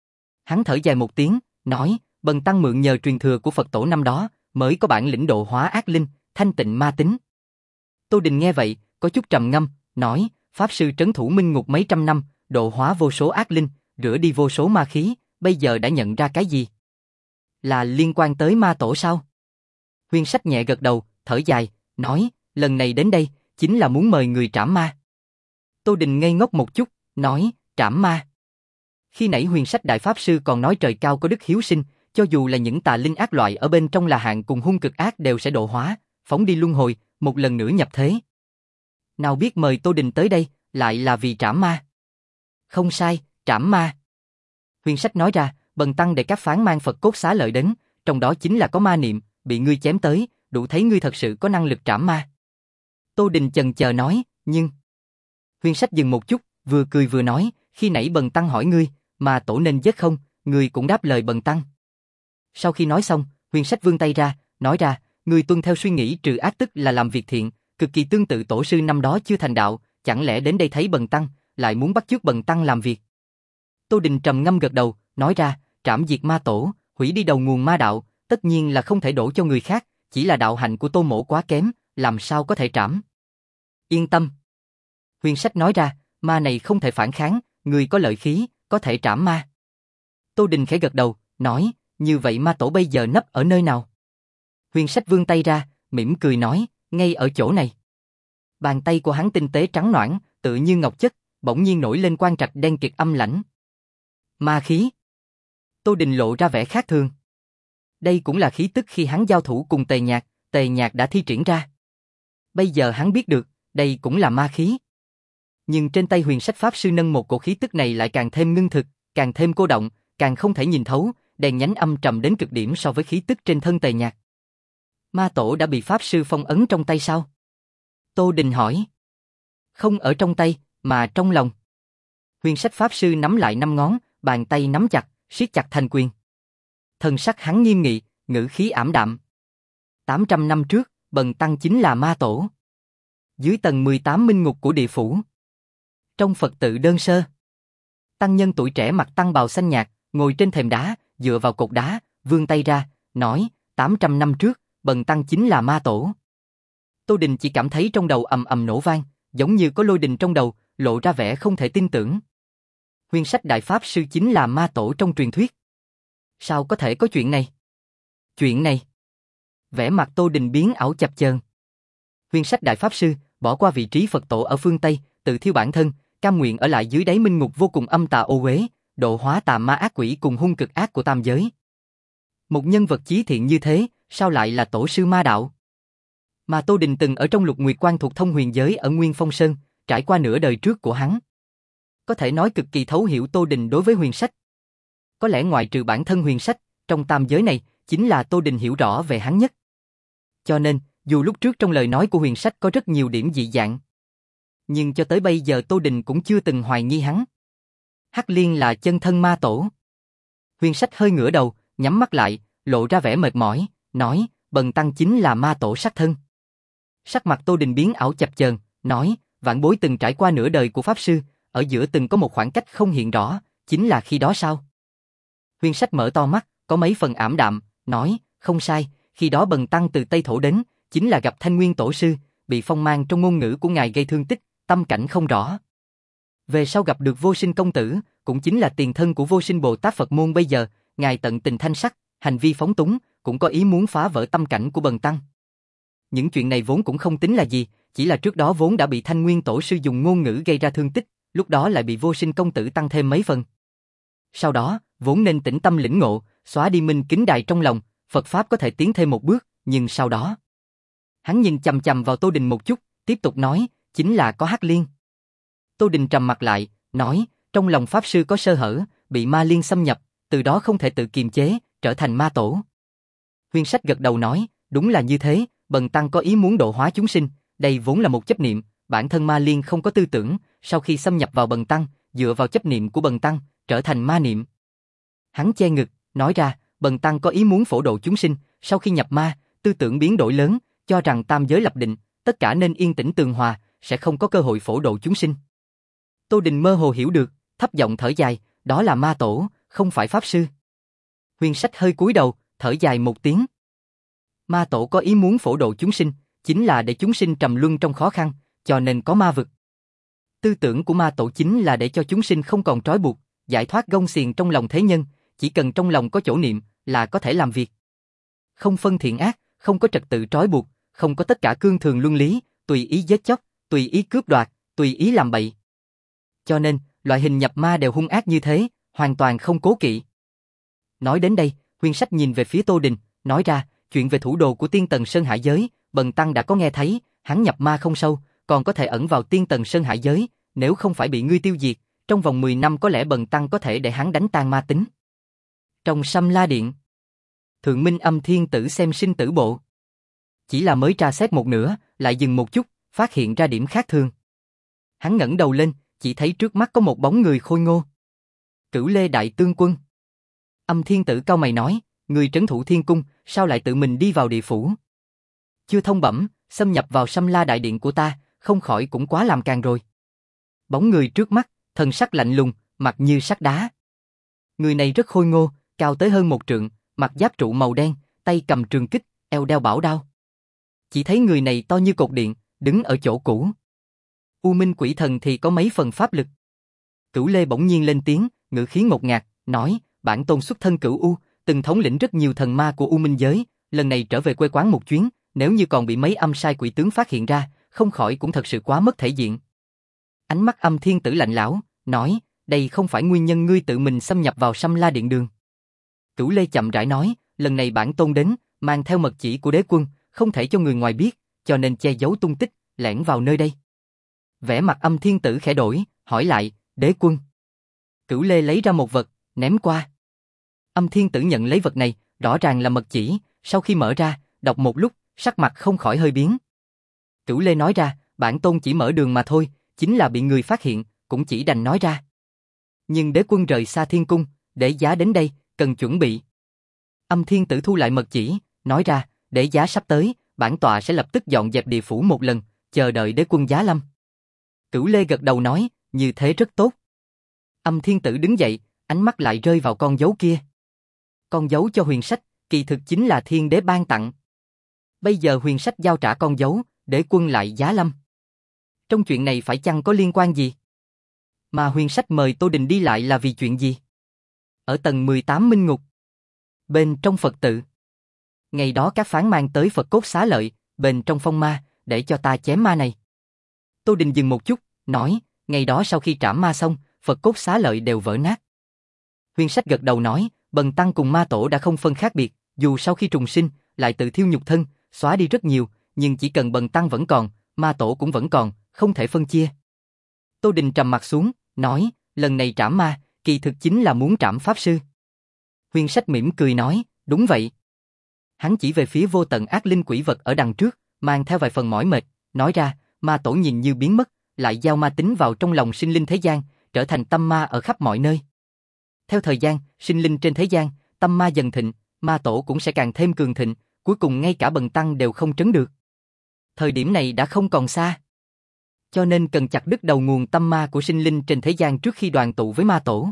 Hắn thở dài một tiếng, nói, Bần Tăng mượn nhờ truyền thừa của Phật tổ năm đó, mới có bản lĩnh độ hóa ác linh, thanh tịnh ma tính. Tô Đình nghe vậy, có chút trầm ngâm, nói, Pháp Sư trấn thủ minh ngục mấy trăm năm, độ hóa vô số ác linh, rửa đi vô số ma khí, bây giờ đã nhận ra cái gì? Là liên quan tới ma tổ sao? Huyền Sách nhẹ gật đầu, thở dài, nói, lần này đến đây, chính là muốn mời người trảm ma. Tô Đình ngây ngốc một chút, nói, trảm ma. Khi nãy Huyền Sách Đại Pháp Sư còn nói trời cao có đức hiếu sinh, cho dù là những tà linh ác loại ở bên trong là hạng cùng hung cực ác đều sẽ độ hóa, phóng đi luân hồi, một lần nữa nhập thế. Nào biết mời Tô Đình tới đây, lại là vì trảm ma. Không sai, trảm ma. Huyền Sách nói ra, bần tăng để các phán mang Phật cốt xá lợi đến, trong đó chính là có ma niệm, bị ngươi chém tới, đủ thấy ngươi thật sự có năng lực trảm ma. Tô Đình chần chờ nói, nhưng... Huyền Sách dừng một chút, vừa cười vừa nói, khi nãy bần tăng hỏi ngươi, mà tổ nên giết không, ngươi cũng đáp lời bần tăng. Sau khi nói xong, Huyền Sách vươn tay ra, nói ra, ngươi tuân theo suy nghĩ trừ ác tức là làm việc thiện, cực kỳ tương tự tổ sư năm đó chưa thành đạo, chẳng lẽ đến đây thấy bần tăng, lại muốn bắt chước bần tăng làm việc. Tô Đình trầm ngâm gật đầu, nói ra, trảm diệt ma tổ, hủy đi đầu nguồn ma đạo, tất nhiên là không thể đổ cho người khác, chỉ là đạo hạnh của Tô Mỗ quá kém, làm sao có thể trảm. Yên tâm. Huyền Sách nói ra, ma này không thể phản kháng, người có lợi khí, có thể trảm ma. Tô Đình khẽ gật đầu, nói, như vậy ma tổ bây giờ nấp ở nơi nào? Huyền Sách vươn tay ra, mỉm cười nói, ngay ở chỗ này. Bàn tay của hắn tinh tế trắng nõn, tự như ngọc chất, bỗng nhiên nổi lên quang trạch đen kịt âm lãnh. Ma khí. Tô Đình lộ ra vẻ khác thường. Đây cũng là khí tức khi hắn giao thủ cùng Tề Nhạc, Tề Nhạc đã thi triển ra. Bây giờ hắn biết được, đây cũng là ma khí. Nhưng trên tay Huyền Sách Pháp Sư nâng một cổ khí tức này lại càng thêm ngưng thực, càng thêm cô động, càng không thể nhìn thấu, đèn nhánh âm trầm đến cực điểm so với khí tức trên thân Tề Nhạc. Ma tổ đã bị Pháp Sư phong ấn trong tay sao? Tô Đình hỏi. Không ở trong tay, mà trong lòng. Huyền Sách Pháp Sư nắm lại năm ngón, bàn tay nắm chặt, siết chặt thành quyền. Thần sắc hắn nghiêm nghị, ngữ khí ảm đạm. tám trăm năm trước, bần tăng chính là ma tổ. Dưới tầng mười tám minh ngục của địa phủ. Trong Phật tự đơn sơ. Tăng nhân tuổi trẻ mặc tăng bào xanh nhạt, ngồi trên thềm đá, dựa vào cột đá, vươn tay ra, nói, tám trăm năm trước, bần tăng chính là ma tổ. Tô Đình chỉ cảm thấy trong đầu ầm ầm nổ vang, giống như có lôi đình trong đầu, lộ ra vẻ không thể tin tưởng. Huyền Sách Đại Pháp Sư chính là ma tổ trong truyền thuyết. Sao có thể có chuyện này? Chuyện này? Vẻ mặt Tô Đình biến ảo chập chờn. Huyền Sách Đại Pháp Sư bỏ qua vị trí Phật tổ ở phương Tây, tự thiêu bản thân, cam nguyện ở lại dưới đáy minh ngục vô cùng âm tà ô uế, độ hóa tà ma ác quỷ cùng hung cực ác của tam giới. Một nhân vật chí thiện như thế, sao lại là tổ sư ma đạo? Mà Tô Đình từng ở trong Lục Nguyệt Quan thuộc thông huyền giới ở Nguyên Phong Sơn, trải qua nửa đời trước của hắn. Có thể nói cực kỳ thấu hiểu Tô Đình đối với Huyền Sách. Có lẽ ngoại trừ bản thân Huyền Sách, trong tam giới này, chính là Tô Đình hiểu rõ về hắn nhất. Cho nên, dù lúc trước trong lời nói của Huyền Sách có rất nhiều điểm dị dạng, nhưng cho tới bây giờ Tô Đình cũng chưa từng hoài nghi hắn. Hắc Liên là chân thân ma tổ. Huyền Sách hơi ngửa đầu, nhắm mắt lại, lộ ra vẻ mệt mỏi, nói, bần tăng chính là ma tổ sát thân. Sắc mặt Tô Đình biến ảo chập chờn, nói, vạn bối từng trải qua nửa đời của Pháp Sư, ở giữa từng có một khoảng cách không hiện rõ, chính là khi đó sao? Huyền Sách mở to mắt, có mấy phần ảm đạm, nói, không sai, khi đó bần tăng từ Tây Thổ đến, chính là gặp Thanh Nguyên Tổ Sư, bị phong mang trong ngôn ngữ của ngài gây thương tích, tâm cảnh không rõ. Về sau gặp được Vô Sinh Công Tử, cũng chính là tiền thân của Vô Sinh Bồ Tát Phật môn bây giờ, ngài tận tình thanh sắc, hành vi phóng túng, cũng có ý muốn phá vỡ tâm cảnh của bần tăng. Những chuyện này vốn cũng không tính là gì, chỉ là trước đó vốn đã bị Thanh Nguyên Tổ Sư dùng ngôn ngữ gây ra thương tích, lúc đó lại bị Vô Sinh Công Tử tăng thêm mấy phần. Sau đó, vốn nên tĩnh tâm lĩnh ngộ, xóa đi minh kính đài trong lòng, Phật Pháp có thể tiến thêm một bước, nhưng sau đó... Hắn nhìn chằm chằm vào Tô Đình một chút, tiếp tục nói, chính là có Hắc Liên. Tô Đình trầm mặt lại, nói, trong lòng Pháp Sư có sơ hở, bị ma liên xâm nhập, từ đó không thể tự kiềm chế, trở thành ma tổ. Huyền Sách gật đầu nói, đúng là như thế, bần tăng có ý muốn độ hóa chúng sinh, đây vốn là một chấp niệm, bản thân ma liên không có tư tưởng, sau khi xâm nhập vào bần tăng, dựa vào chấp niệm của bần tăng, trở thành ma niệm. Hắn che ngực, nói ra, bần tăng có ý muốn phổ độ chúng sinh, sau khi nhập ma, tư tưởng biến đổi lớn, cho rằng tam giới lập định, tất cả nên yên tĩnh tường hòa, sẽ không có cơ hội phổ độ chúng sinh. Tô Đình mơ hồ hiểu được, thấp giọng thở dài, đó là ma tổ, không phải Pháp Sư. Huyền Sách hơi cúi đầu, thở dài một tiếng. Ma tổ có ý muốn phổ độ chúng sinh, chính là để chúng sinh trầm luân trong khó khăn, cho nên có ma vực. Tư tưởng của ma tổ chính là để cho chúng sinh không còn trói buộc, giải thoát gông xiềng trong lòng thế nhân, chỉ cần trong lòng có chỗ niệm là có thể làm việc. Không phân thiện ác, không có trật tự trói buộc, không có tất cả cương thường luân lý, tùy ý giết chóc, tùy ý cướp đoạt, tùy ý làm bậy. Cho nên, loại hình nhập ma đều hung ác như thế, hoàn toàn không cố kỵ. Nói đến đây, Huyền Sách nhìn về phía Tô Đình, nói ra, chuyện về thủ đồ của Tiên Tần Sơn Hải Giới, bần tăng đã có nghe thấy, hắn nhập ma không sâu, còn có thể ẩn vào Tiên Tần Sơn Hải Giới, nếu không phải bị ngươi tiêu diệt, trong vòng mười năm có lẽ bần tăng có thể để hắn đánh tan ma tính. Trong Sâm La Điện, Thượng Minh Âm Thiên Tử xem sinh tử bộ. Chỉ là mới tra xét một nửa, lại dừng một chút, phát hiện ra điểm khác thường. Hắn ngẩng đầu lên, chỉ thấy trước mắt có một bóng người khôi ngô. Cửu Lê Đại Tướng Quân. Âm Thiên Tử cau mày nói, người trấn thủ thiên cung, sao lại tự mình đi vào địa phủ? Chưa thông bẩm, xâm nhập vào Sâm La Đại Điện của ta, không khỏi cũng quá làm càng rồi. Bóng người trước mắt, thần sắc lạnh lùng, mặt như sắt đá. Người này rất khôi ngô, cao tới hơn một trượng, mặc giáp trụ màu đen, tay cầm trường kích, eo đeo bảo đao. Chỉ thấy người này to như cột điện, đứng ở chỗ cũ. U Minh Quỷ Thần thì có mấy phần pháp lực. Cửu Lê bỗng nhiên lên tiếng, ngữ khí ngột ngạt, nói, bản tôn xuất thân Cửu U, từng thống lĩnh rất nhiều thần ma của U Minh giới, lần này trở về quê quán một chuyến, nếu như còn bị mấy âm sai quỷ tướng phát hiện ra, không khỏi cũng thật sự quá mất thể diện. Ánh mắt Âm Thiên Tử lạnh lẽo, nói, đây không phải nguyên nhân ngươi tự mình xâm nhập vào Sâm La Điện đường. Cửu Lê chậm rãi nói, lần này bản tôn đến, mang theo mật chỉ của đế quân, không thể cho người ngoài biết, cho nên che giấu tung tích, lẻn vào nơi đây. Vẻ mặt Âm Thiên Tử khẽ đổi, hỏi lại, đế quân. Cửu Lê lấy ra một vật, ném qua. Âm Thiên Tử nhận lấy vật này, rõ ràng là mật chỉ, sau khi mở ra, đọc một lúc, sắc mặt không khỏi hơi biến. Cửu Lê nói ra, bản tôn chỉ mở đường mà thôi, chính là bị người phát hiện, cũng chỉ đành nói ra. Nhưng đế quân rời xa thiên cung, để giá đến đây, cần chuẩn bị. Âm Thiên Tử thu lại mật chỉ, nói ra, để giá sắp tới, bản tọa sẽ lập tức dọn dẹp địa phủ một lần, chờ đợi đế quân giá lâm. Cửu Lê gật đầu nói, như thế rất tốt. Âm Thiên Tử đứng dậy, ánh mắt lại rơi vào con dấu kia. Con dấu cho huyền sách, kỳ thực chính là thiên đế ban tặng. Bây giờ huyền sách giao trả con dấu, đế quân lại giá lâm. Trong chuyện này phải chăng có liên quan gì? Mà huyền sách mời Tô Đình đi lại là vì chuyện gì? Ở tầng mười tám Minh Ngục, bên trong Phật tự. Ngày đó các phán mang tới Phật cốt xá lợi, bên trong phong ma, để cho ta chém ma này. Tô Đình dừng một chút, nói, ngày đó sau khi trảm ma xong, Phật cốt xá lợi đều vỡ nát. Huyền sách gật đầu nói, bần tăng cùng ma tổ đã không phân khác biệt, dù sau khi trùng sinh, lại tự thiêu nhục thân, xóa đi rất nhiều, nhưng chỉ cần bần tăng vẫn còn, ma tổ cũng vẫn còn, không thể phân chia. Tô Đình trầm mặt xuống, nói, lần này trảm ma, kỳ thực chính là muốn trảm pháp sư. Huyền sách mỉm cười nói, đúng vậy. Hắn chỉ về phía vô tận ác linh quỷ vật ở đằng trước, mang theo vài phần mỏi mệt, nói ra, ma tổ nhìn như biến mất, lại giao ma tính vào trong lòng sinh linh thế gian, trở thành tâm ma ở khắp mọi nơi. Theo thời gian, sinh linh trên thế gian, tâm ma dần thịnh, ma tổ cũng sẽ càng thêm cường thịnh, cuối cùng ngay cả bần tăng đều không trấn được. Thời điểm này đã không còn xa. Cho nên cần chặt đứt đầu nguồn tâm ma của sinh linh trên thế gian trước khi đoàn tụ với ma tổ.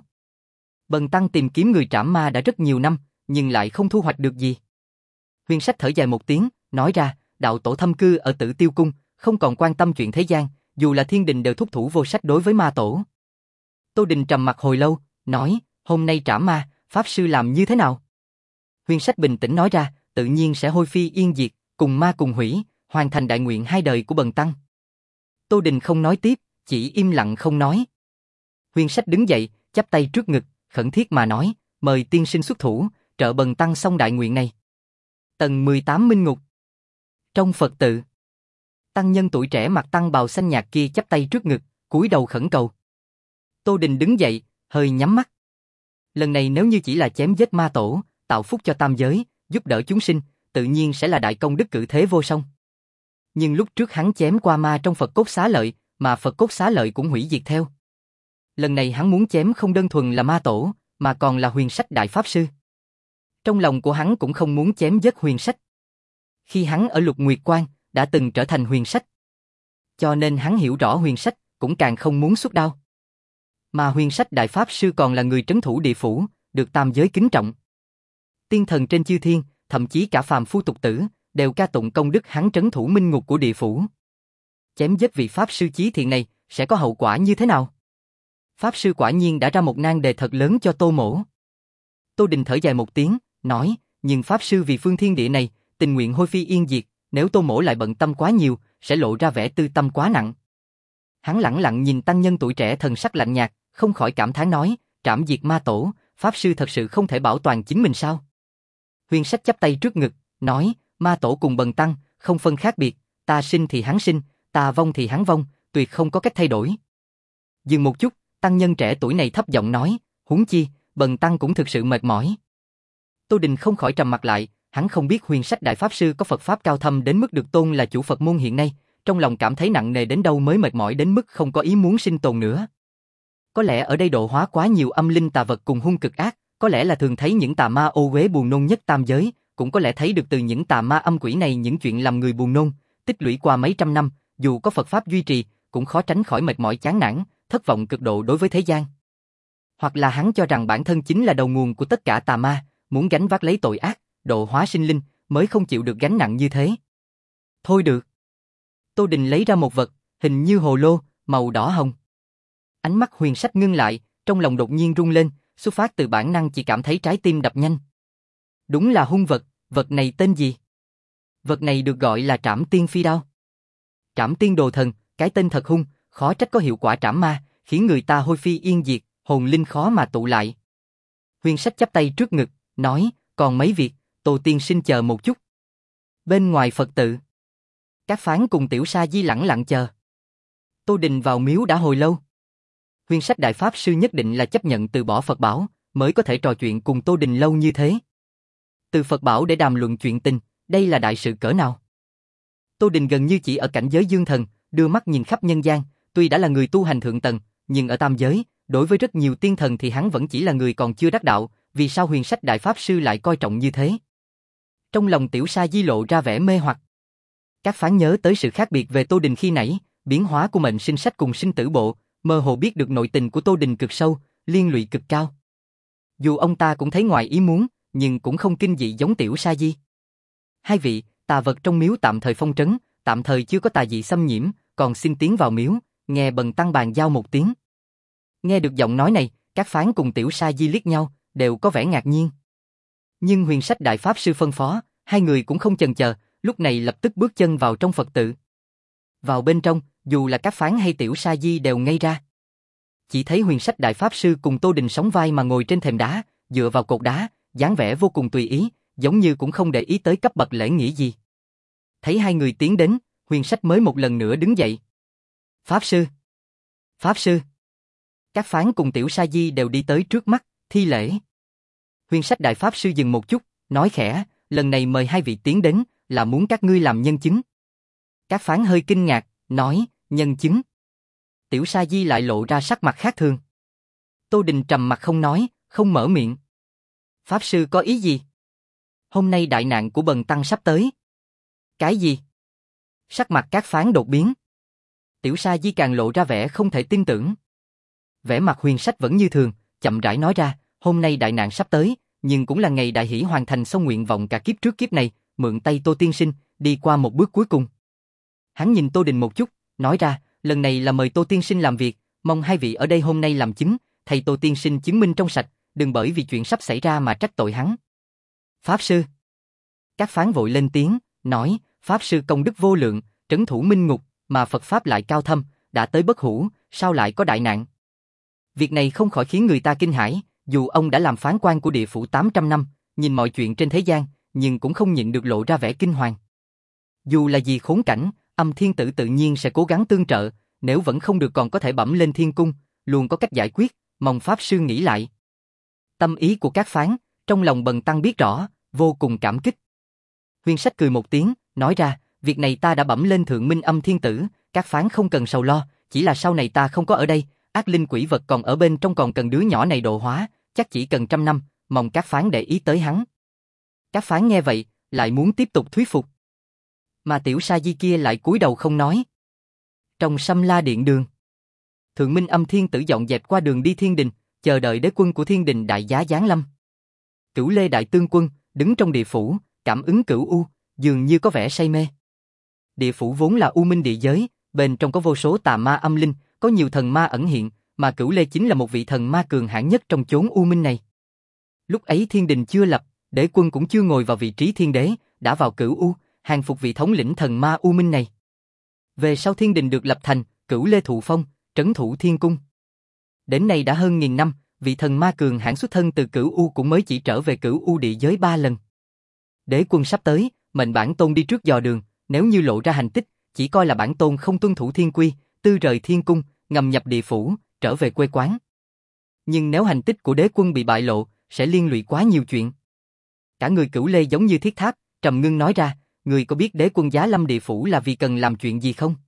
Bần tăng tìm kiếm người trảm ma đã rất nhiều năm, nhưng lại không thu hoạch được gì. Huyền sách thở dài một tiếng, nói ra, đạo tổ thâm cư ở Tử Tiêu Cung, không còn quan tâm chuyện thế gian, dù là thiên đình đều thúc thủ vô sách đối với ma tổ. Tô Đình trầm mặt hồi lâu, nói, hôm nay trảm ma, pháp sư làm như thế nào? Huyền sách bình tĩnh nói ra, tự nhiên sẽ hôi phi yên diệt, cùng ma cùng hủy, hoàn thành đại nguyện hai đời của bần tăng. Tô Đình không nói tiếp, chỉ im lặng không nói. Huyền sách đứng dậy, chắp tay trước ngực, khẩn thiết mà nói, mời tiên sinh xuất thủ, trợ bần tăng xong đại nguyện này. Tầng mười tám Minh Ngục. Trong Phật tự, tăng nhân tuổi trẻ mặc tăng bào xanh nhạt kia chắp tay trước ngực, cúi đầu khẩn cầu. Tô Đình đứng dậy, hơi nhắm mắt. Lần này nếu như chỉ là chém giết ma tổ, tạo phúc cho tam giới, giúp đỡ chúng sinh, tự nhiên sẽ là đại công đức cử thế vô song. Nhưng lúc trước hắn chém qua ma trong Phật cốt xá lợi, mà Phật cốt xá lợi cũng hủy diệt theo. Lần này hắn muốn chém không đơn thuần là ma tổ, mà còn là huyền sách đại pháp sư. Trong lòng của hắn cũng không muốn chém giết huyền sách. Khi hắn ở Lục Nguyệt Quan, đã từng trở thành huyền sách. Cho nên hắn hiểu rõ huyền sách, cũng càng không muốn xuất đao. Mà huyền sách đại pháp sư còn là người trấn thủ địa phủ, được tam giới kính trọng. Tiên thần trên chư thiên, thậm chí cả phàm phu tục tử, đều ca tụng công đức hắn trấn thủ minh ngục của địa phủ. Chém giết vị pháp sư chí thiện này, sẽ có hậu quả như thế nào? Pháp sư quả nhiên đã ra một nan đề thật lớn cho Tô Mỗ. Tô Đình thở dài một tiếng, nói, nhưng pháp sư vì phương thiên địa này, tình nguyện hôi phi yên diệt, nếu Tô Mỗ lại bận tâm quá nhiều, sẽ lộ ra vẻ tư tâm quá nặng. Hắn lẳng lặng nhìn tăng nhân tuổi trẻ thần sắc lạnh nhạt, không khỏi cảm thán nói, trảm diệt ma tổ, pháp sư thật sự không thể bảo toàn chính mình sao? Huyền sách chắp tay trước ngực, nói, ma tổ cùng bần tăng, không phân khác biệt, ta sinh thì hắn sinh, ta vong thì hắn vong, tuyệt không có cách thay đổi. Dừng một chút, Tăng nhân trẻ tuổi này thấp giọng nói, huống chi, bần tăng cũng thực sự mệt mỏi. Tô Đình không khỏi trầm mặt lại, hắn không biết Huyền Sách Đại Pháp Sư có Phật Pháp cao thâm đến mức được tôn là chủ Phật môn hiện nay, trong lòng cảm thấy nặng nề đến đâu mới mệt mỏi đến mức không có ý muốn sinh tồn nữa. Có lẽ ở đây độ hóa quá nhiều âm linh tà vật cùng hung cực ác, có lẽ là thường thấy những tà ma ô uế buồn nôn nhất tam giới, cũng có lẽ thấy được từ những tà ma âm quỷ này những chuyện làm người buồn nôn, tích lũy qua mấy trăm năm, dù có Phật Pháp duy trì, cũng khó tránh khỏi mệt mỏi chán nản, thất vọng cực độ đối với thế gian. Hoặc là hắn cho rằng bản thân chính là đầu nguồn của tất cả tà ma, muốn gánh vác lấy tội ác, độ hóa sinh linh, mới không chịu được gánh nặng như thế. Thôi được. Tô Đình lấy ra một vật, hình như hồ lô, màu đỏ hồng. Ánh mắt Huyền Sách ngưng lại, trong lòng đột nhiên rung lên, xuất phát từ bản năng chỉ cảm thấy trái tim đập nhanh. Đúng là hung vật, vật này tên gì? Vật này được gọi là Trảm Tiên Phi Đao. Trảm Tiên Đồ Thần, cái tên thật hung, khó trách có hiệu quả trảm ma, khiến người ta hôi phi yên diệt, hồn linh khó mà tụ lại. Huyền Sách chắp tay trước ngực, nói, còn mấy việc, Tô tiên sinh chờ một chút. Bên ngoài Phật tự, Các Phán cùng Tiểu Sa Di lẳng lặng chờ. Tô Đình vào miếu đã hồi lâu. Huyền Sách Đại Pháp Sư nhất định là chấp nhận từ bỏ Phật bảo, mới có thể trò chuyện cùng Tô Đình lâu như thế. Từ Phật bảo để đàm luận chuyện tình, đây là đại sự cỡ nào? Tô Đình gần như chỉ ở cảnh giới dương thần, đưa mắt nhìn khắp nhân gian, tuy đã là người tu hành thượng tầng, nhưng ở tam giới, đối với rất nhiều tiên thần thì hắn vẫn chỉ là người còn chưa đắc đạo, vì sao Huyền Sách Đại Pháp Sư lại coi trọng như thế? Trong lòng Tiểu Sa Di lộ ra vẻ mê hoặc. Các Phán nhớ tới sự khác biệt về Tô Đình khi nãy, biến hóa của mệnh sinh sách cùng sinh tử bộ, mơ hồ biết được nội tình của Tô Đình cực sâu, liên lụy cực cao. Dù ông ta cũng thấy ngoài ý muốn, nhưng cũng không kinh dị giống Tiểu Sa Di. Hai vị, tà vật trong miếu tạm thời phong trấn, tạm thời chưa có tà dị xâm nhiễm, còn xin tiến vào miếu, nghe bần tăng bàn giao một tiếng. Nghe được giọng nói này, Các Phán cùng Tiểu Sa Di liếc nhau, đều có vẻ ngạc nhiên. Nhưng Huyền Sách Đại Pháp Sư phân phó, hai người cũng không chần chờ, lúc này lập tức bước chân vào trong Phật tự. Vào bên trong, dù là Các Phán hay Tiểu Sa Di đều ngây ra. Chỉ thấy Huyền Sách Đại Pháp Sư cùng Tô Đình sóng vai mà ngồi trên thềm đá, dựa vào cột đá, dáng vẻ vô cùng tùy ý, giống như cũng không để ý tới cấp bậc lễ nghĩa gì. Thấy hai người tiến đến, Huyền Sách mới một lần nữa đứng dậy. Pháp Sư! Pháp Sư! Các Phán cùng Tiểu Sa Di đều đi tới trước mắt, thi lễ. Huyền Sách Đại Pháp Sư dừng một chút, nói khẽ, lần này mời hai vị tiến đến, là muốn các ngươi làm nhân chứng. Các Phán hơi kinh ngạc, nói, nhân chứng. Tiểu Sa Di lại lộ ra sắc mặt khác thường. Tô Đình trầm mặt không nói, không mở miệng. Pháp Sư có ý gì? Hôm nay đại nạn của bần tăng sắp tới. Cái gì? Sắc mặt Các Phán đột biến. Tiểu Sa Di càng lộ ra vẻ không thể tin tưởng. Vẻ mặt Huyền Sách vẫn như thường, chậm rãi nói ra, hôm nay đại nạn sắp tới, nhưng cũng là ngày đại hỷ hoàn thành xong nguyện vọng cả kiếp trước kiếp này, mượn tay Tô tiên sinh, đi qua một bước cuối cùng. Hắn nhìn Tô Đình một chút, nói ra, lần này là mời Tô tiên sinh làm việc, mong hai vị ở đây hôm nay làm chứng, thầy Tô tiên sinh chứng minh trong sạch, đừng bởi vì chuyện sắp xảy ra mà trách tội hắn. Pháp Sư! Các Phán vội lên tiếng, nói, Pháp Sư công đức vô lượng, trấn thủ minh ngục, mà Phật Pháp lại cao thâm, đã tới bất hủ, sao lại có đại nạn? Việc này không khỏi khiến người ta kinh hãi, dù ông đã làm phán quan của địa phủ tám trăm năm, nhìn mọi chuyện trên thế gian, nhưng cũng không nhịn được lộ ra vẻ kinh hoàng. Dù là gì khốn cảnh, Âm Thiên Tử tự nhiên sẽ cố gắng tương trợ, nếu vẫn không được còn có thể bẩm lên thiên cung, luôn có cách giải quyết, mong Pháp Sư nghĩ lại. Tâm ý của Các Phán, trong lòng bần tăng biết rõ, vô cùng cảm kích. Huyền Sách cười một tiếng, nói ra, việc này ta đã bẩm lên Thượng Minh Âm Thiên Tử, Các Phán không cần sầu lo, chỉ là sau này ta không có ở đây, ác linh quỷ vật còn ở bên trong còn cần đứa nhỏ này độ hóa, chắc chỉ cần trăm năm, mong Các Phán để ý tới hắn. Các Phán nghe vậy, lại muốn tiếp tục thuyết phục. Mà Tiểu Sa Di kia lại cúi đầu không nói. Trong Sâm La Điện đường, Thượng Minh Âm Thiên Tử dọn dẹp qua đường đi thiên đình, chờ đợi đế quân của thiên đình đại giá giáng lâm. Cửu Lê Đại Tương Quân, đứng trong địa phủ, cảm ứng cửu u, dường như có vẻ say mê. Địa phủ vốn là u minh địa giới, bên trong có vô số tà ma âm linh, có nhiều thần ma ẩn hiện, mà Cửu Lê chính là một vị thần ma cường hãn nhất trong chốn u minh này. Lúc ấy thiên đình chưa lập, đế quân cũng chưa ngồi vào vị trí thiên đế, đã vào cửu u, hàng phục vị thống lĩnh thần ma u minh này. Về sau thiên đình được lập thành, Cửu Lê thụ phong, trấn thủ thiên cung. Đến nay đã hơn nghìn năm, vị thần ma cường hãn xuất thân từ cửu u cũng mới chỉ trở về cửu u địa giới ba lần. Đế quân sắp tới, mệnh bản tôn đi trước dò đường, nếu như lộ ra hành tích, chỉ coi là bản tôn không tuân thủ thiên quy, tư rời thiên cung, ngầm nhập địa phủ, trở về quê quán. Nhưng nếu hành tích của đế quân bị bại lộ, sẽ liên lụy quá nhiều chuyện. Cả người Cửu Lê giống như thiết tháp, trầm ngưng nói ra, người có biết đế quân giá lâm địa phủ là vì cần làm chuyện gì không?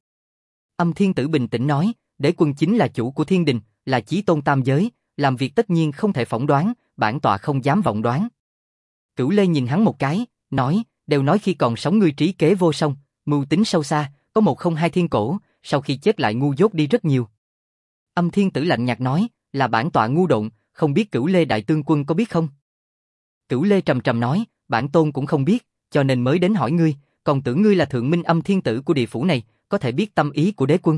Âm Thiên Tử bình tĩnh nói, đế quân chính là chủ của thiên đình, là chí tôn tam giới, làm việc tất nhiên không thể phỏng đoán, bản tọa không dám vọng đoán. Cửu Lê nhìn hắn một cái, nói, đều nói khi còn sống ngươi trí kế vô song, mưu tính sâu xa, có một không hai thiên cổ, sau khi chết lại ngu dốt đi rất nhiều. Âm Thiên Tử lạnh nhạt nói, là bản tọa ngu độn, không biết Cửu Lê đại tướng quân có biết không? Cửu Lê trầm trầm nói, bản tôn cũng không biết, cho nên mới đến hỏi ngươi, còn tưởng ngươi là thượng minh Âm Thiên Tử của địa phủ này, có thể biết tâm ý của đế quân.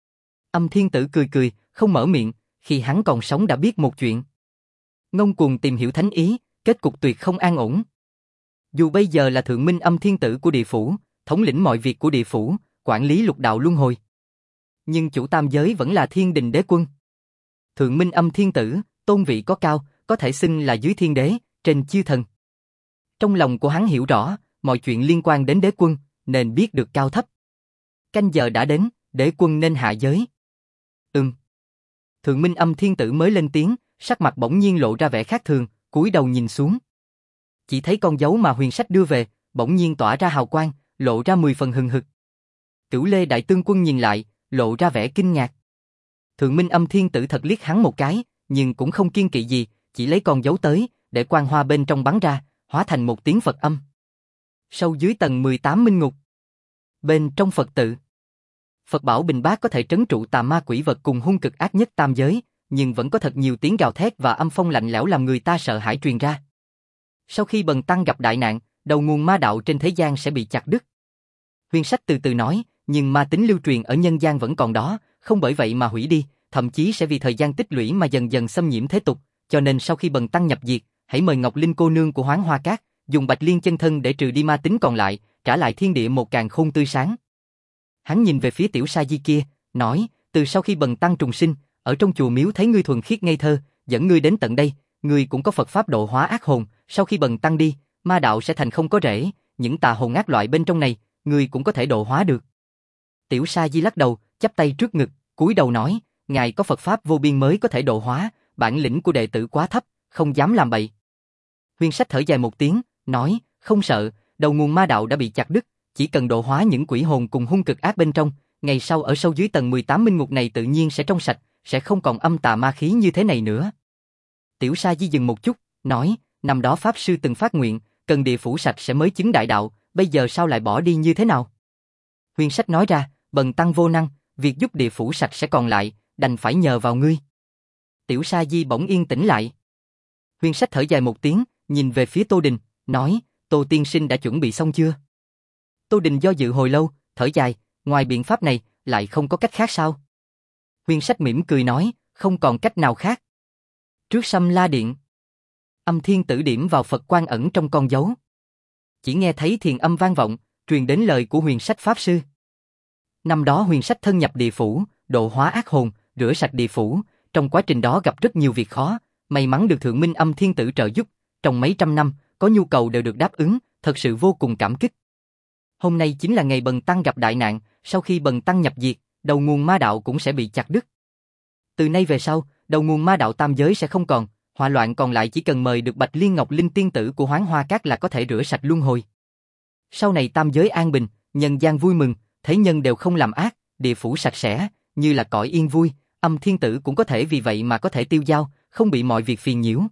Âm Thiên Tử cười cười, không mở miệng, khi hắn còn sống đã biết một chuyện. Ngông cuồng tìm hiểu thánh ý, kết cục tuyệt không an ổn. Dù bây giờ là thượng minh Âm Thiên Tử của địa phủ, thống lĩnh mọi việc của địa phủ, quản lý lục đạo luân hồi, nhưng chủ tam giới vẫn là thiên đình đế quân. Thượng minh Âm Thiên Tử, tôn vị có cao, có thể xưng là dưới thiên đế, trên chư thần. Trong lòng của hắn hiểu rõ, mọi chuyện liên quan đến đế quân, nên biết được cao thấp. Canh giờ đã đến, đế quân nên hạ giới. Ừm. Thượng minh Âm Thiên Tử mới lên tiếng, sắc mặt bỗng nhiên lộ ra vẻ khác thường, cúi đầu nhìn xuống. Chỉ thấy con dấu mà huyền sách đưa về, bỗng nhiên tỏa ra hào quang, lộ ra mười phần hừng hực. Cửu Lê đại tướng quân nhìn lại, lộ ra vẻ kinh ngạc. Thượng minh Âm Thiên Tử thật liếc hắn một cái, nhưng cũng không kiên kỵ gì, chỉ lấy con dấu tới, để quang hoa bên trong bắn ra, hóa thành một tiếng Phật âm. Sâu dưới tầng mười tám minh ngục, bên trong Phật tự, Phật bảo bình bát có thể trấn trụ tà ma quỷ vật cùng hung cực ác nhất tam giới, nhưng vẫn có thật nhiều tiếng gào thét và âm phong lạnh lẽo làm người ta sợ hãi truyền ra. Sau khi bần tăng gặp đại nạn, đầu nguồn ma đạo trên thế gian sẽ bị chặt đứt. Huyền sách từ từ nói, nhưng ma tính lưu truyền ở nhân gian vẫn còn đó, không bởi vậy mà hủy đi, thậm chí sẽ vì thời gian tích lũy mà dần dần xâm nhiễm thế tục, cho nên sau khi bần tăng nhập diệt, hãy mời Ngọc Linh cô nương của Hoáng Hoa Cát, dùng Bạch Liên chân thân để trừ đi ma tính còn lại, trả lại thiên địa một càn khôn tươi sáng. Hắn nhìn về phía tiểu sa di kia, nói, từ sau khi bần tăng trùng sinh, ở trong chùa miếu thấy ngươi thuần khiết ngây thơ, dẫn ngươi đến tận đây, ngươi cũng có Phật pháp độ hóa ác hồn, sau khi bần tăng đi, ma đạo sẽ thành không có rễ, những tà hồn ác loại bên trong này, ngươi cũng có thể độ hóa được. Tiểu sa di lắc đầu, chắp tay trước ngực, cúi đầu nói, ngài có Phật pháp vô biên mới có thể độ hóa, bản lĩnh của đệ tử quá thấp, không dám làm bậy. Huyền sách thở dài một tiếng, nói, không sợ, đầu nguồn ma đạo đã bị chặt đứt, chỉ cần độ hóa những quỷ hồn cùng hung cực ác bên trong, ngày sau ở sâu dưới tầng mười tám minh ngục này tự nhiên sẽ trong sạch, sẽ không còn âm tà ma khí như thế này nữa. Tiểu sa di dừng một chút, nói, năm đó pháp sư từng phát nguyện, cần địa phủ sạch sẽ mới chứng đại đạo, bây giờ sao lại bỏ đi như thế nào? Huyền sách nói ra, bần tăng vô năng, việc giúp địa phủ sạch sẽ còn lại, đành phải nhờ vào ngươi. Tiểu sa di bỗng yên tĩnh lại. Huyền sách thở dài một tiếng, nhìn về phía Tô Đình, nói, Tô tiên sinh đã chuẩn bị xong chưa? Tô Đình do dự hồi lâu, thở dài, ngoài biện pháp này, lại không có cách khác sao? Huyền sách mỉm cười nói, không còn cách nào khác. Trước Sâm La Điện, Âm Thiên Tử điểm vào Phật quan ẩn trong con dấu. Chỉ nghe thấy thiền âm vang vọng, truyền đến lời của huyền sách pháp sư. Năm đó huyền sách thân nhập địa phủ, độ hóa ác hồn, rửa sạch địa phủ, trong quá trình đó gặp rất nhiều việc khó, may mắn được Thượng Minh Âm Thiên Tử trợ giúp, trong mấy trăm năm, có nhu cầu đều được đáp ứng, thật sự vô cùng cảm kích. Hôm nay chính là ngày bần tăng gặp đại nạn, sau khi bần tăng nhập diệt, đầu nguồn ma đạo cũng sẽ bị chặt đứt. Từ nay về sau, đầu nguồn ma đạo tam giới sẽ không còn, họa loạn còn lại chỉ cần mời được Bạch Liên Ngọc Linh tiên tử của Hoáng Hoa Cát là có thể rửa sạch luân hồi. Sau này tam giới an bình, nhân gian vui mừng, thế nhân đều không làm ác, địa phủ sạch sẽ, như là cõi yên vui, Âm Thiên Tử cũng có thể vì vậy mà có thể tiêu dao, không bị mọi việc phiền nhiễu.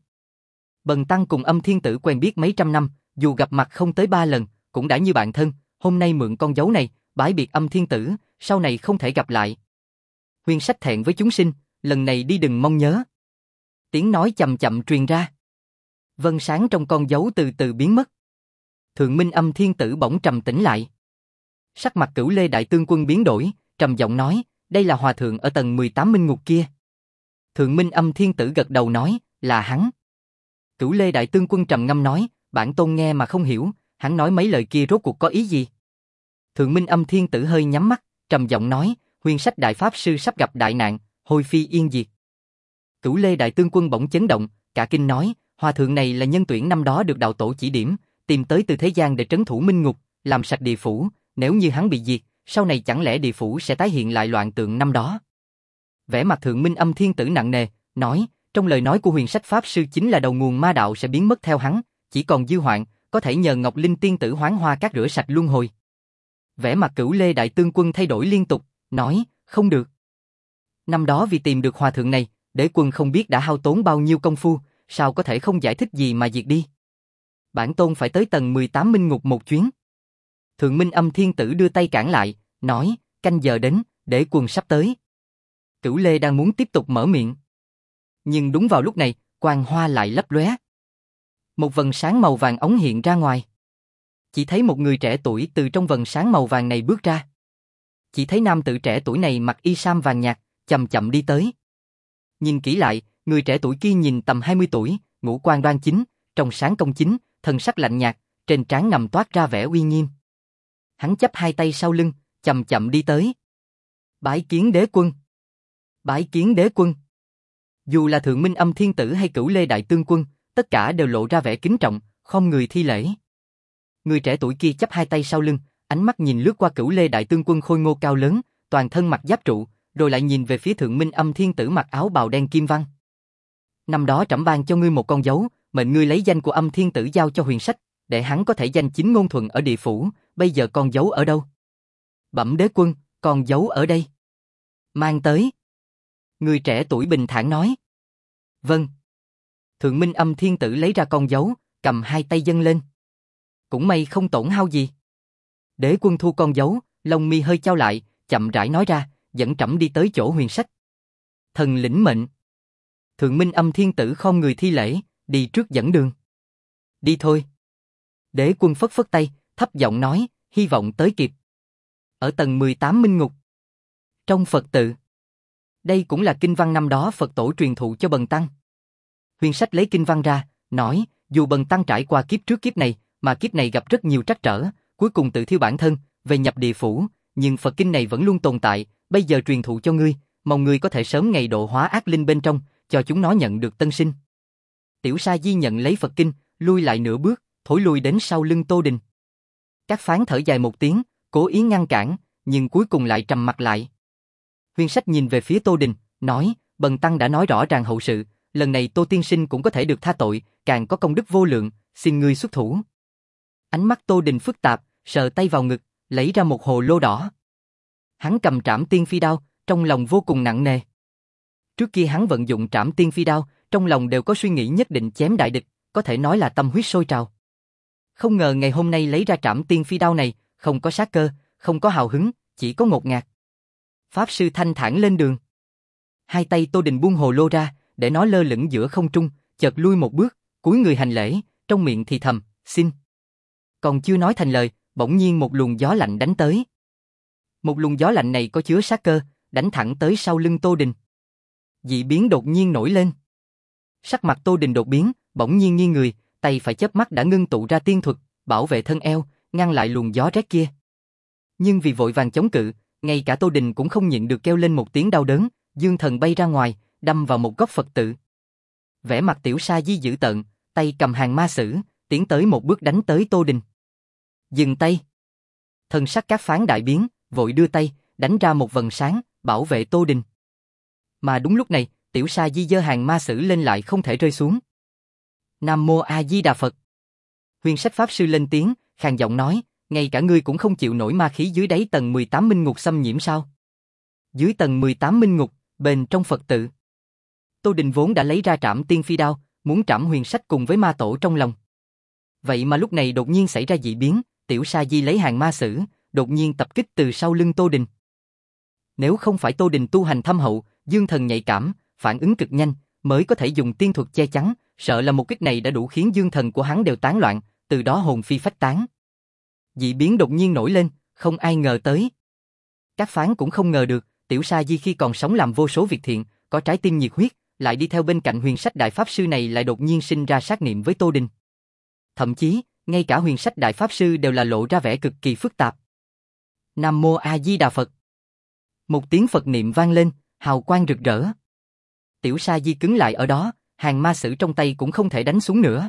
Bần tăng cùng Âm Thiên Tử quen biết mấy trăm năm, dù gặp mặt không tới ba lần, cũng đã như bạn thân, hôm nay mượn con dấu này, bái biệt Âm Thiên Tử, sau này không thể gặp lại. Huyền sách thẹn với chúng sinh, lần này đi đừng mong nhớ. Tiếng nói chậm chậm truyền ra. Vân sáng trong con dấu từ từ biến mất. Thượng Minh Âm Thiên Tử bỗng trầm tĩnh lại. Sắc mặt Cửu Lê đại tướng quân biến đổi, trầm giọng nói, đây là hòa thượng ở tầng mười tám minh ngục kia. Thượng Minh Âm Thiên Tử gật đầu nói, là hắn. Cửu Lê đại tướng quân trầm ngâm nói, bản tôn nghe mà không hiểu, hắn nói mấy lời kia rốt cuộc có ý gì? Thượng Minh Âm Thiên Tử hơi nhắm mắt, trầm giọng nói, huyền sách đại pháp sư sắp gặp đại nạn, hôi phi yên diệt. Cửu Lê đại tướng quân bỗng chấn động, cả kinh nói, hòa thượng này là nhân tuyển năm đó được đạo tổ chỉ điểm, tìm tới từ thế gian để trấn thủ minh ngục, làm sạch địa phủ, nếu như hắn bị diệt, sau này chẳng lẽ địa phủ sẽ tái hiện lại loạn tượng năm đó? Vẻ mặt Thượng Minh Âm Thiên Tử nặng nề, nói, trong lời nói của Huyền Sách Pháp Sư chính là đầu nguồn ma đạo sẽ biến mất theo hắn, chỉ còn dư hoạn, có thể nhờ Ngọc Linh Tiên Tử hoán hoa các rửa sạch luân hồi. Vẻ mặt Cửu Lê Đại Tướng Quân thay đổi liên tục, nói, không được. Năm đó vì tìm được hòa thượng này, Đế Quân không biết đã hao tốn bao nhiêu công phu, sao có thể không giải thích gì mà diệt đi. Bản tôn phải tới tầng mười tám Minh Ngục một chuyến. Thượng Minh Âm Thiên Tử đưa tay cản lại, nói, canh giờ đến, Đế Quân sắp tới. Cửu Lê đang muốn tiếp tục mở miệng. Nhưng đúng vào lúc này, quang hoa lại lấp lóe. Một vầng sáng màu vàng óng hiện ra ngoài. Chỉ thấy một người trẻ tuổi từ trong vầng sáng màu vàng này bước ra. Chỉ thấy nam tử trẻ tuổi này mặc y sam vàng nhạt, chậm chậm đi tới. Nhìn kỹ lại, người trẻ tuổi kia nhìn tầm hai mươi tuổi, ngũ quan đoan chính, trong sáng công chính, thần sắc lạnh nhạt, trên trán ngầm toát ra vẻ uy nghiêm. Hắn chắp hai tay sau lưng, chậm chậm đi tới. Bái kiến Đế Quân. Bái kiến Đế Quân. Dù là Thượng Minh Âm Thiên Tử hay Cửu Lê Đại Tướng Quân, tất cả đều lộ ra vẻ kính trọng, khom người thi lễ. Người trẻ tuổi kia chắp hai tay sau lưng, ánh mắt nhìn lướt qua Cửu Lê Đại Tướng Quân khôi ngô cao lớn, toàn thân mặc giáp trụ, rồi lại nhìn về phía Thượng Minh Âm Thiên Tử mặc áo bào đen kim văn. Năm đó trẫm ban cho ngươi một con dấu, mệnh ngươi lấy danh của Âm Thiên Tử giao cho Huyền Sách, để hắn có thể danh chính ngôn thuận ở địa phủ, bây giờ con dấu ở đâu? Bẩm Đế Quân, con dấu ở đây. Mang tới. Người trẻ tuổi bình thản nói. Vâng. Thượng Minh Âm Thiên Tử lấy ra con dấu, cầm hai tay dâng lên. Cũng may không tổn hao gì. Đế Quân thu con dấu, lông mi hơi chau lại, chậm rãi nói ra, dẫn trẫm đi tới chỗ Huyền Sách. Thần lĩnh mệnh. Thượng Minh Âm Thiên Tử khom người thi lễ, đi trước dẫn đường. Đi thôi. Đế Quân phất phất tay, thấp giọng nói, hy vọng tới kịp. Ở tầng mười tám Minh Ngục. Trong Phật tự. Đây cũng là kinh văn năm đó Phật tổ truyền thụ cho Bần Tăng. Huyền Sách lấy kinh văn ra, nói, dù Bần Tăng trải qua kiếp trước kiếp này, mà kiếp này gặp rất nhiều trắc trở, cuối cùng tự thiêu bản thân, về nhập địa phủ, nhưng Phật kinh này vẫn luôn tồn tại, bây giờ truyền thụ cho ngươi, mong ngươi có thể sớm ngày độ hóa ác linh bên trong, cho chúng nó nhận được tân sinh. Tiểu Sa Di nhận lấy Phật kinh, lui lại nửa bước, thối lui đến sau lưng Tô Đình. Các phán thở dài một tiếng, cố ý ngăn cản, nhưng cuối cùng lại trầm mặt lại. Huyền Sách nhìn về phía Tô Đình, nói, Bần Tăng đã nói rõ ràng hậu sự, lần này Tô Tiên Sinh cũng có thể được tha tội, càng có công đức vô lượng, xin ngươi xuất thủ. Ánh mắt Tô Đình phức tạp, sờ tay vào ngực, lấy ra một hồ lô đỏ. Hắn cầm Trảm Tiên Phi Đao, trong lòng vô cùng nặng nề. Trước kia hắn vận dụng Trảm Tiên Phi Đao, trong lòng đều có suy nghĩ nhất định chém đại địch, có thể nói là tâm huyết sôi trào. Không ngờ ngày hôm nay lấy ra Trảm Tiên Phi Đao này, không có sát cơ, không có hào hứng, chỉ có ngột ngạt. Pháp sư thanh thản lên đường. Hai tay Tô Đình buông hồ lô ra, để nó lơ lửng giữa không trung, chợt lui một bước, cúi người hành lễ, trong miệng thì thầm, xin. Còn chưa nói thành lời, bỗng nhiên một luồng gió lạnh đánh tới. Một luồng gió lạnh này có chứa sát cơ, đánh thẳng tới sau lưng Tô Đình. Dị biến đột nhiên nổi lên. Sắc mặt Tô Đình đột biến, bỗng nhiên nghiêng người, tay phải chớp mắt đã ngưng tụ ra tiên thuật, bảo vệ thân eo, ngăn lại luồng gió rét kia. Nhưng vì vội vàng chống cự, ngay cả Tô Đình cũng không nhịn được kêu lên một tiếng đau đớn, dương thần bay ra ngoài, đâm vào một góc Phật tự. Vẻ mặt Tiểu Sa Di dữ tợn, tay cầm hàng ma sử, tiến tới một bước đánh tới Tô Đình. Dừng tay. Thần sắc các phán đại biến, vội đưa tay, đánh ra một vầng sáng, bảo vệ Tô Đình. Mà đúng lúc này, Tiểu Sa Di giơ hàng ma sử lên lại không thể rơi xuống. Nam Mô A Di Đà Phật. Huyền Sách Pháp Sư lên tiếng, khàn giọng nói, ngay cả ngươi cũng không chịu nổi ma khí dưới đáy tầng mười tám Minh Ngục xâm nhiễm sao? Dưới tầng mười tám Minh Ngục, bên trong Phật tự. Tô Đình vốn đã lấy ra Trảm Tiên Phi Đao, muốn trảm Huyền Sách cùng với ma tổ trong lòng. Vậy mà lúc này đột nhiên xảy ra dị biến, Tiểu Sa Di lấy hàng ma sử, đột nhiên tập kích từ sau lưng Tô Đình. Nếu không phải Tô Đình tu hành thâm hậu, dương thần nhạy cảm, phản ứng cực nhanh, mới có thể dùng tiên thuật che chắn, sợ là một kích này đã đủ khiến dương thần của hắn đều tán loạn, từ đó hồn phi phách tán. Dị biến đột nhiên nổi lên, không ai ngờ tới. Các phán cũng không ngờ được, Tiểu Sa Di khi còn sống làm vô số việc thiện, có trái tim nhiệt huyết, lại đi theo bên cạnh Huyền Sách Đại Pháp Sư này lại đột nhiên sinh ra sát niệm với Tô Đình. Thậm chí, ngay cả Huyền Sách Đại Pháp Sư đều là lộ ra vẻ cực kỳ phức tạp. Nam Mô A Di Đà Phật. Một tiếng Phật niệm vang lên, hào quang rực rỡ. Tiểu Sa Di cứng lại ở đó, hàng ma sử trong tay cũng không thể đánh xuống nữa.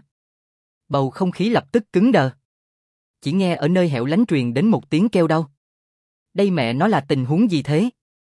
Bầu không khí lập tức cứng đờ. Chỉ nghe ở nơi hẻo lánh truyền đến một tiếng kêu đau. Đây mẹ nó là tình huống gì thế?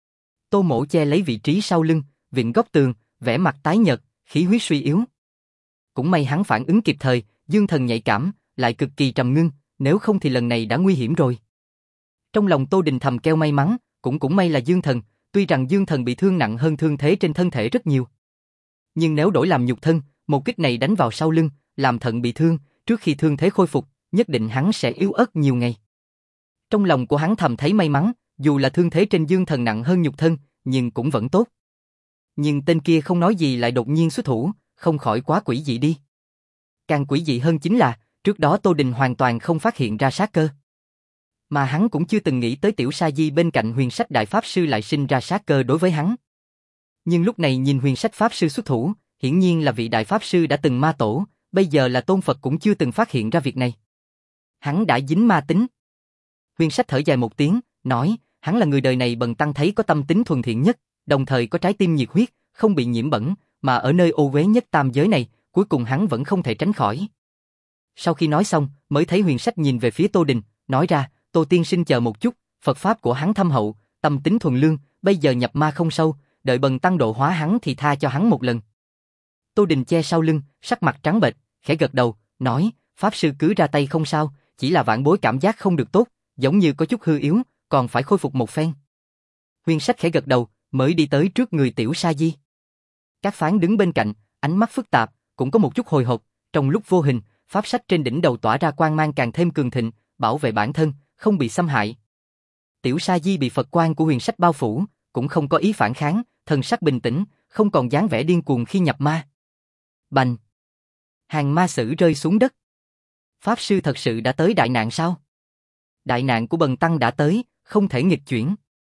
Tô Mỗ che lấy vị trí sau lưng, vịn góc tường, vẻ mặt tái nhợt, khí huyết suy yếu. Cũng may hắn phản ứng kịp thời, dương thần nhạy cảm, lại cực kỳ trầm ngưng, nếu không thì lần này đã nguy hiểm rồi. Trong lòng Tô Đình thầm kêu may mắn, cũng cũng may là dương thần, tuy rằng dương thần bị thương nặng hơn thương thế trên thân thể rất nhiều. Nhưng nếu đổi làm nhục thân, một kích này đánh vào sau lưng, làm thận bị thương, trước khi thương thế khôi phục, nhất định hắn sẽ yếu ớt nhiều ngày. Trong lòng của hắn thầm thấy may mắn, dù là thương thế trên dương thần nặng hơn nhục thân, nhưng cũng vẫn tốt. Nhưng tên kia không nói gì lại đột nhiên xuất thủ, không khỏi quá quỷ dị đi. Càng quỷ dị hơn chính là, trước đó Tô Đình hoàn toàn không phát hiện ra sát cơ. Mà hắn cũng chưa từng nghĩ tới Tiểu Sa Di bên cạnh Huyền Sách Đại Pháp Sư lại sinh ra sát cơ đối với hắn. Nhưng lúc này nhìn Huyền Sách Pháp Sư xuất thủ, hiển nhiên là vị Đại Pháp Sư đã từng ma tổ, bây giờ là tôn Phật cũng chưa từng phát hiện ra việc này. Hắn đã dính ma tính. Huyền Sách thở dài một tiếng, nói, hắn là người đời này bần tăng thấy có tâm tính thuần thiện nhất, đồng thời có trái tim nhiệt huyết, không bị nhiễm bẩn, mà ở nơi ô uế nhất tam giới này, cuối cùng hắn vẫn không thể tránh khỏi. Sau khi nói xong, mới thấy Huyền Sách nhìn về phía Tô Đình, nói ra, Tô tiên sinh chờ một chút, Phật pháp của hắn thâm hậu, tâm tính thuần lương, bây giờ nhập ma không sâu, đợi bần tăng độ hóa hắn thì tha cho hắn một lần. Tô Đình che sau lưng, sắc mặt trắng bệch, khẽ gật đầu, nói, pháp sư cứ ra tay không sao, chỉ là vãn bối cảm giác không được tốt, giống như có chút hư yếu, còn phải khôi phục một phen. Huyền Sách khẽ gật đầu, mới đi tới trước người Tiểu Sa Di. Các phán đứng bên cạnh, ánh mắt phức tạp, cũng có một chút hồi hộp, trong lúc vô hình, pháp sách trên đỉnh đầu tỏa ra quang mang càng thêm cường thịnh, bảo vệ bản thân, không bị xâm hại. Tiểu Sa Di bị Phật quang của Huyền Sách bao phủ, cũng không có ý phản kháng, thần sắc bình tĩnh, không còn dáng vẻ điên cuồng khi nhập ma. Bành! Hàng ma sử rơi xuống đất. Pháp sư thật sự đã tới đại nạn sao? Đại nạn của bần tăng đã tới, không thể nghịch chuyển.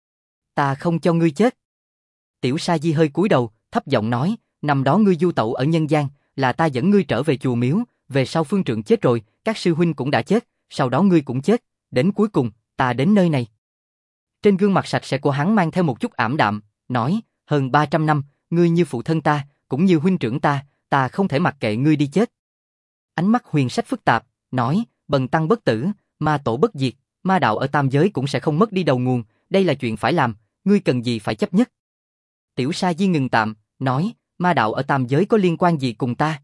Ta không cho ngươi chết. Tiểu Sa Di hơi cúi đầu, thấp giọng nói, năm đó ngươi du tẩu ở nhân gian, là ta dẫn ngươi trở về chùa miếu, về sau phương trượng chết rồi, các sư huynh cũng đã chết, sau đó ngươi cũng chết, đến cuối cùng, ta đến nơi này. Trên gương mặt sạch sẽ của hắn mang theo một chút ảm đạm, nói, hơn ba trăm năm, ngươi như phụ thân ta, cũng như huynh trưởng ta, ta không thể mặc kệ ngươi đi chết. Ánh mắt Huyền Sách phức tạp, nói, bần tăng bất tử, ma tổ bất diệt, ma đạo ở tam giới cũng sẽ không mất đi đầu nguồn, đây là chuyện phải làm, ngươi cần gì phải chấp nhất. Tiểu Sa Di ngừng tạm, nói, ma đạo ở tam giới có liên quan gì cùng ta?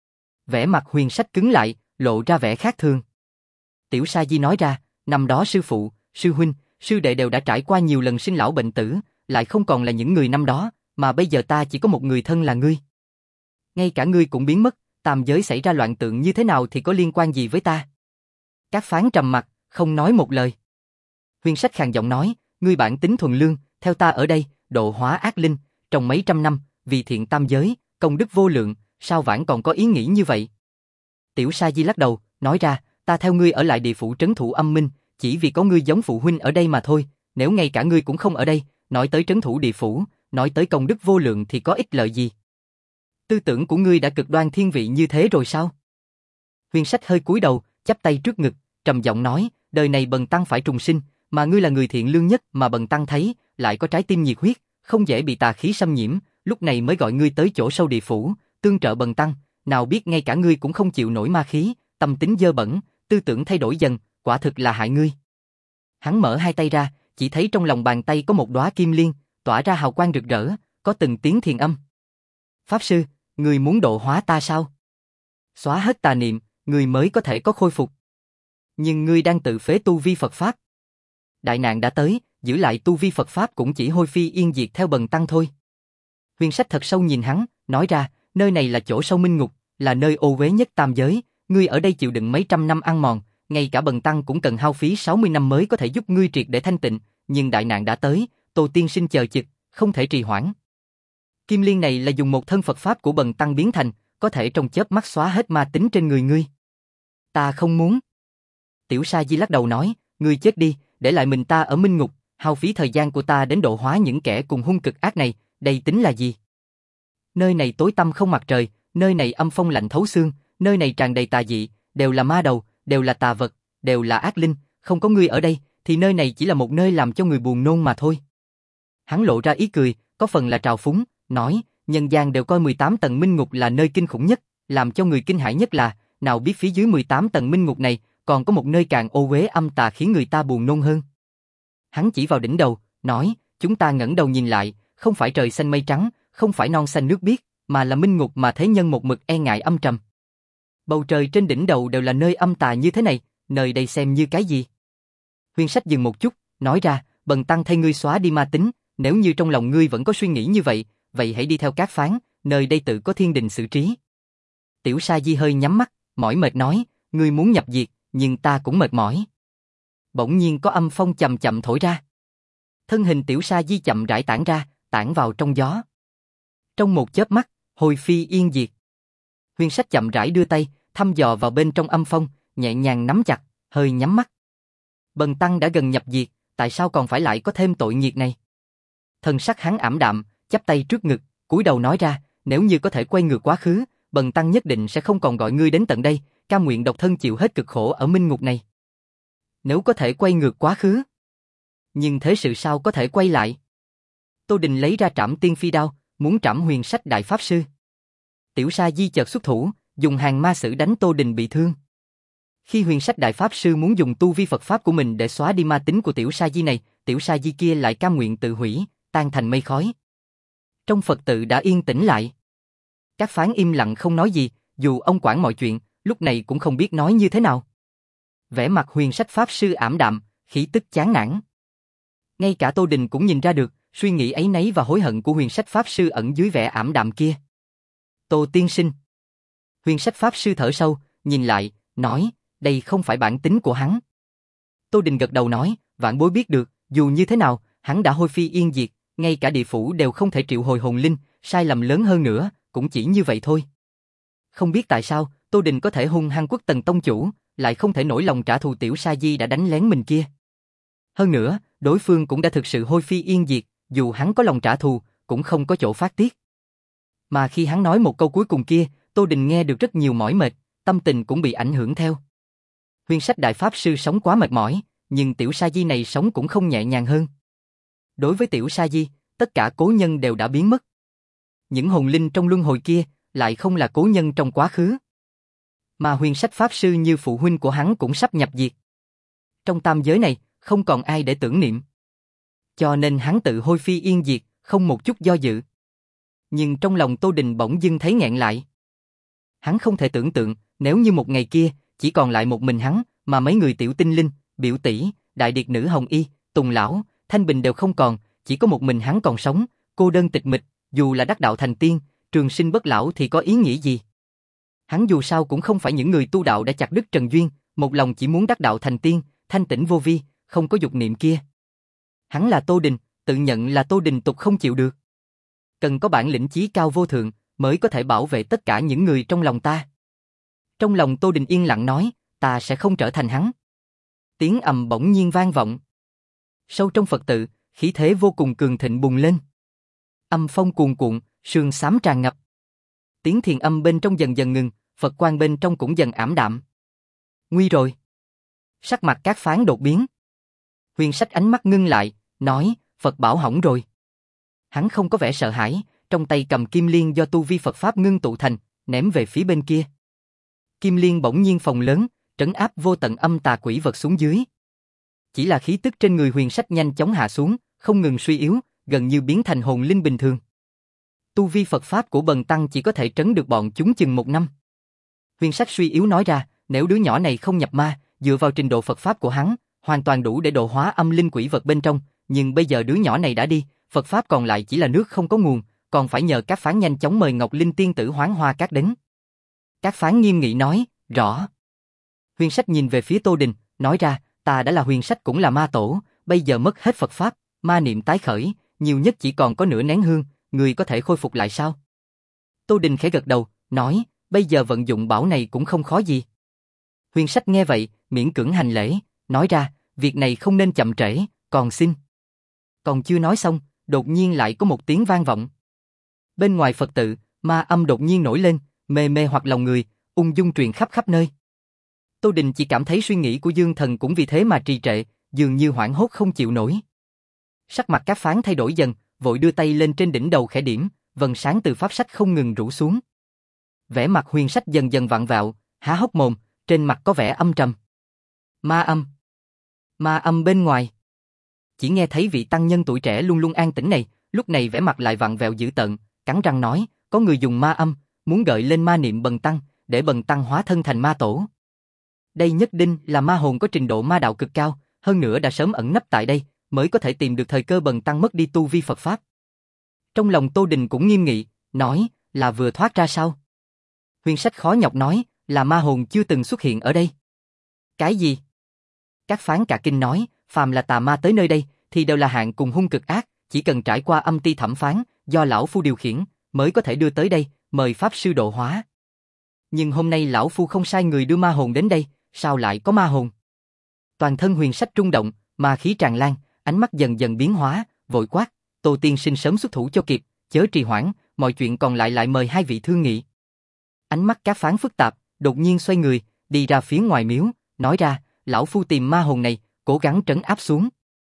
Vẻ mặt Huyền Sách cứng lại, lộ ra vẻ khác thường. Tiểu Sa Di nói ra, năm đó sư phụ, sư huynh, sư đệ đều đã trải qua nhiều lần sinh lão bệnh tử, lại không còn là những người năm đó, mà bây giờ ta chỉ có một người thân là ngươi. Ngay cả ngươi cũng biến mất, tam giới xảy ra loạn tượng như thế nào thì có liên quan gì với ta? Các phán trầm mặt, không nói một lời. Huyền Sách khàn giọng nói, ngươi bản tính thuần lương, theo ta ở đây, độ hóa ác linh, trong mấy trăm năm, vì thiện tam giới, công đức vô lượng, sao vãn còn có ý nghĩ như vậy? Tiểu Sa Di lắc đầu, nói ra, ta theo ngươi ở lại địa phủ trấn thủ âm minh, chỉ vì có ngươi giống phụ huynh ở đây mà thôi, nếu ngay cả ngươi cũng không ở đây, nói tới trấn thủ địa phủ, nói tới công đức vô lượng thì có ích lợi gì? Tư tưởng của ngươi đã cực đoan thiên vị như thế rồi sao? Huyền Sách hơi cúi đầu, chắp tay trước ngực, trầm giọng nói, đời này bần tăng phải trùng sinh, mà ngươi là người thiện lương nhất mà bần tăng thấy, lại có trái tim nhiệt huyết, không dễ bị tà khí xâm nhiễm, lúc này mới gọi ngươi tới chỗ sâu địa phủ, tương trợ bần tăng, nào biết ngay cả ngươi cũng không chịu nổi ma khí, tâm tính dơ bẩn, tư tưởng thay đổi dần, quả thực là hại ngươi. Hắn mở hai tay ra, chỉ thấy trong lòng bàn tay có một đóa kim liên, tỏa ra hào quang rực rỡ, có từng tiếng thiền âm. Pháp sư, ngươi muốn độ hóa ta sao? Xóa hết tà niệm, ngươi mới có thể có khôi phục. Nhưng ngươi đang tự phế tu vi Phật Pháp. Đại nạn đã tới, giữ lại tu vi Phật Pháp cũng chỉ hôi phi yên diệt theo bần tăng thôi. Huyền Sách thật sâu nhìn hắn, nói ra, nơi này là chỗ sâu minh ngục, là nơi ô uế nhất tam giới, ngươi ở đây chịu đựng mấy trăm năm ăn mòn, ngay cả bần tăng cũng cần hao phí sáu mươi năm mới có thể giúp ngươi triệt để thanh tịnh, nhưng đại nạn đã tới, Tô tiên sinh chờ chực, không thể trì hoãn. Kim liên này là dùng một thân Phật Pháp của bần tăng biến thành, có thể trong chớp mắt xóa hết ma tính trên người ngươi. Ta không muốn. Tiểu Sa Di lắc đầu nói, ngươi chết đi, để lại mình ta ở minh ngục, hao phí thời gian của ta đến độ hóa những kẻ cùng hung cực ác này, đây tính là gì? Nơi này tối tăm không mặt trời, nơi này âm phong lạnh thấu xương, nơi này tràn đầy tà dị, đều là ma đầu, đều là tà vật, đều là ác linh, không có ngươi ở đây, thì nơi này chỉ là một nơi làm cho người buồn nôn mà thôi. Hắn lộ ra ý cười, có phần là trào phúng, nói, nhân gian đều coi mười tám tầng minh ngục là nơi kinh khủng nhất, làm cho người kinh hãi nhất là, nào biết phía dưới mười tám tầng minh ngục này, còn có một nơi càng ô uế âm tà khiến người ta buồn nôn hơn. Hắn chỉ vào đỉnh đầu, nói, chúng ta ngẩng đầu nhìn lại, không phải trời xanh mây trắng, không phải non xanh nước biếc, mà là minh ngục mà thế nhân một mực e ngại âm trầm. Bầu trời trên đỉnh đầu đều là nơi âm tà như thế này, nơi đây xem như cái gì? Huyền Sách dừng một chút, nói ra, bần tăng thay ngươi xóa đi ma tính, nếu như trong lòng ngươi vẫn có suy nghĩ như vậy, vậy hãy đi theo Cát Phán, nơi đây tự có thiên đình xử trí. Tiểu Sa Di hơi nhắm mắt, mỏi mệt nói, ngươi muốn nhập diệt, nhưng ta cũng mệt mỏi. Bỗng nhiên có âm phong chậm chậm thổi ra. Thân hình Tiểu Sa Di chậm rãi tản ra, tản vào trong gió. Trong một chớp mắt, hồi phi yên diệt. Huyền Sách chậm rãi đưa tay, thăm dò vào bên trong âm phong, nhẹ nhàng nắm chặt, hơi nhắm mắt. Bần tăng đã gần nhập diệt, tại sao còn phải lại có thêm tội nghiệt này? Thần sắc hắn ảm đạm, chắp tay trước ngực, cúi đầu nói ra, nếu như có thể quay ngược quá khứ, bần tăng nhất định sẽ không còn gọi ngươi đến tận đây, cam nguyện độc thân chịu hết cực khổ ở minh ngục này. Nếu có thể quay ngược quá khứ, nhưng thế sự sao có thể quay lại? Tô Đình lấy ra Trảm Tiên Phi đao, muốn trảm Huyền Sách đại pháp sư. Tiểu Sa Di chợt xuất thủ, dùng hàng ma sử đánh Tô Đình bị thương. Khi Huyền Sách đại pháp sư muốn dùng tu vi Phật pháp của mình để xóa đi ma tính của Tiểu Sa Di này, Tiểu Sa Di kia lại cam nguyện tự hủy, tan thành mây khói. Trong Phật tự đã yên tĩnh lại. Cát Phán im lặng không nói gì, dù ông quản mọi chuyện, lúc này cũng không biết nói như thế nào. Vẻ mặt Huyền Sách pháp sư ảm đạm, khí tức chán nản. Ngay cả Tô Đình cũng nhìn ra được, suy nghĩ áy náy và hối hận của Huyền Sách pháp sư ẩn dưới vẻ ảm đạm kia. Tô tiên sinh. Huyền Sách pháp sư thở sâu, nhìn lại, nói, đây không phải bản tính của hắn. Tô Đình gật đầu nói, vạn bối biết được, dù như thế nào, hắn đã hôi phi yên diệt, ngay cả địa phủ đều không thể triệu hồi hồn linh, sai lầm lớn hơn nữa, cũng chỉ như vậy thôi. Không biết tại sao, Tô Đình có thể hung hăng quất Tần tông chủ, lại không thể nổi lòng trả thù Tiểu Sa Di đã đánh lén mình kia. Hơn nữa, đối phương cũng đã thực sự hôi phi yên diệt, dù hắn có lòng trả thù, cũng không có chỗ phát tiết. Mà khi hắn nói một câu cuối cùng kia, Tô Đình nghe được rất nhiều mỏi mệt, tâm tình cũng bị ảnh hưởng theo. Huyền Sách đại pháp sư sống quá mệt mỏi, nhưng Tiểu Sa Di này sống cũng không nhẹ nhàng hơn. Đối với Tiểu Sa Di, tất cả cố nhân đều đã biến mất. Những hồn linh trong luân hồi kia lại không là cố nhân trong quá khứ. Mà Huyền Sách pháp sư như phụ huynh của hắn cũng sắp nhập diệt. Trong tam giới này, không còn ai để tưởng niệm. Cho nên hắn tự hôi phi yên diệt, không một chút do dự. Nhưng trong lòng Tô Đình bỗng dưng thấy nghẹn lại. Hắn không thể tưởng tượng, nếu như một ngày kia, chỉ còn lại một mình hắn, mà mấy người Tiểu Tinh Linh, Biểu Tỷ, Đại Điệt Nữ Hồng Y, Tùng Lão, Thanh Bình đều không còn, chỉ có một mình hắn còn sống, cô đơn tịch mịch, dù là đắc đạo thành tiên, trường sinh bất lão thì có ý nghĩa gì? Hắn dù sao cũng không phải những người tu đạo đã chặt đứt trần duyên, một lòng chỉ muốn đắc đạo thành tiên, thanh tĩnh vô vi, không có dục niệm kia. Hắn là Tô Đình, tự nhận là Tô Đình tục không chịu được. Cần có bản lĩnh chí cao vô thượng, mới có thể bảo vệ tất cả những người trong lòng ta. Trong lòng Tô Đình yên lặng nói, ta sẽ không trở thành hắn. Tiếng ầm bỗng nhiên vang vọng. Sâu trong Phật tự, khí thế vô cùng cường thịnh bùng lên. Âm phong cuồn cuộn, sương xám tràn ngập. Tiếng thiền âm bên trong dần dần ngừng, Phật quang bên trong cũng dần ảm đạm. Nguy rồi. Sắc mặt Cát Phán đột biến. Huyền Sách ánh mắt ngưng lại, nói, Phật bảo hỏng rồi. Hắn không có vẻ sợ hãi, trong tay cầm kim liên do tu vi Phật pháp ngưng tụ thành, ném về phía bên kia. Kim liên bỗng nhiên phồng lớn, trấn áp vô tận âm tà quỷ vật xuống dưới. Chỉ là khí tức trên người Huyền Sách nhanh chóng hạ xuống, không ngừng suy yếu, gần như biến thành hồn linh bình thường. Tu vi Phật pháp của bần tăng chỉ có thể trấn được bọn chúng chừng một năm. Huyền Sách suy yếu nói ra, nếu đứa nhỏ này không nhập ma, dựa vào trình độ Phật pháp của hắn, hoàn toàn đủ để độ hóa âm linh quỷ vật bên trong, nhưng bây giờ đứa nhỏ này đã đi, Phật pháp còn lại chỉ là nước không có nguồn, còn phải nhờ Cát Phán nhanh chóng mời Ngọc Linh tiên tử Hoán Hoa Cát đến. Cát Phán nghiêm nghị nói, rõ. Huyền Sách nhìn về phía Tô Đình, nói ra, ta đã là Huyền Sách cũng là ma tổ, bây giờ mất hết Phật pháp, ma niệm tái khởi, nhiều nhất chỉ còn có nửa nén hương, người có thể khôi phục lại sao? Tô Đình khẽ gật đầu, nói, bây giờ vận dụng bảo này cũng không khó gì. Huyền Sách nghe vậy, miễn cưỡng hành lễ, nói ra, việc này không nên chậm trễ, còn xin. Còn chưa nói xong, đột nhiên lại có một tiếng vang vọng. Bên ngoài Phật tự, ma âm đột nhiên nổi lên, mê mê hoặc lòng người, ung dung truyền khắp khắp nơi. Tô Đình chỉ cảm thấy suy nghĩ của Dương Thần cũng vì thế mà trì trệ, dường như hoảng hốt không chịu nổi. Sắc mặt Cát Phán thay đổi dần, vội đưa tay lên trên đỉnh đầu khẽ điểm, vầng sáng từ pháp sách không ngừng rủ xuống. Vẻ mặt Huyền Sách dần dần vặn vẹo, há hốc mồm, trên mặt có vẻ âm trầm. Ma âm. Ma âm bên ngoài. Chỉ nghe thấy vị tăng nhân tuổi trẻ luôn luôn an tĩnh này, lúc này vẻ mặt lại vặn vẹo dữ tợn, cắn răng nói, có người dùng ma âm, muốn gợi lên ma niệm bần tăng, để bần tăng hóa thân thành ma tổ. Đây nhất định là ma hồn có trình độ ma đạo cực cao, hơn nữa đã sớm ẩn nấp tại đây, mới có thể tìm được thời cơ bần tăng mất đi tu vi Phật Pháp. Trong lòng Tô Đình cũng nghiêm nghị, nói, là vừa thoát ra sao? Huyền Sách khó nhọc nói, là ma hồn chưa từng xuất hiện ở đây. Cái gì? Các phán cả kinh nói, phàm là tà ma tới nơi đây, thì đều là hạng cùng hung cực ác, chỉ cần trải qua âm ti thẩm phán, do lão phu điều khiển, mới có thể đưa tới đây, mời pháp sư độ hóa. Nhưng hôm nay lão phu không sai người đưa ma hồn đến đây, sao lại có ma hồn? Toàn thân Huyền Sách rung động, ma khí tràn lan, ánh mắt dần dần biến hóa, vội quát, Tô tiên sinh sớm xuất thủ cho kịp, chớ trì hoãn, mọi chuyện còn lại lại mời hai vị thương nghị. Ánh mắt các phán phức tạp, đột nhiên xoay người, đi ra phía ngoài miếu, nói ra, lão phu tìm ma hồn này, cố gắng trấn áp xuống.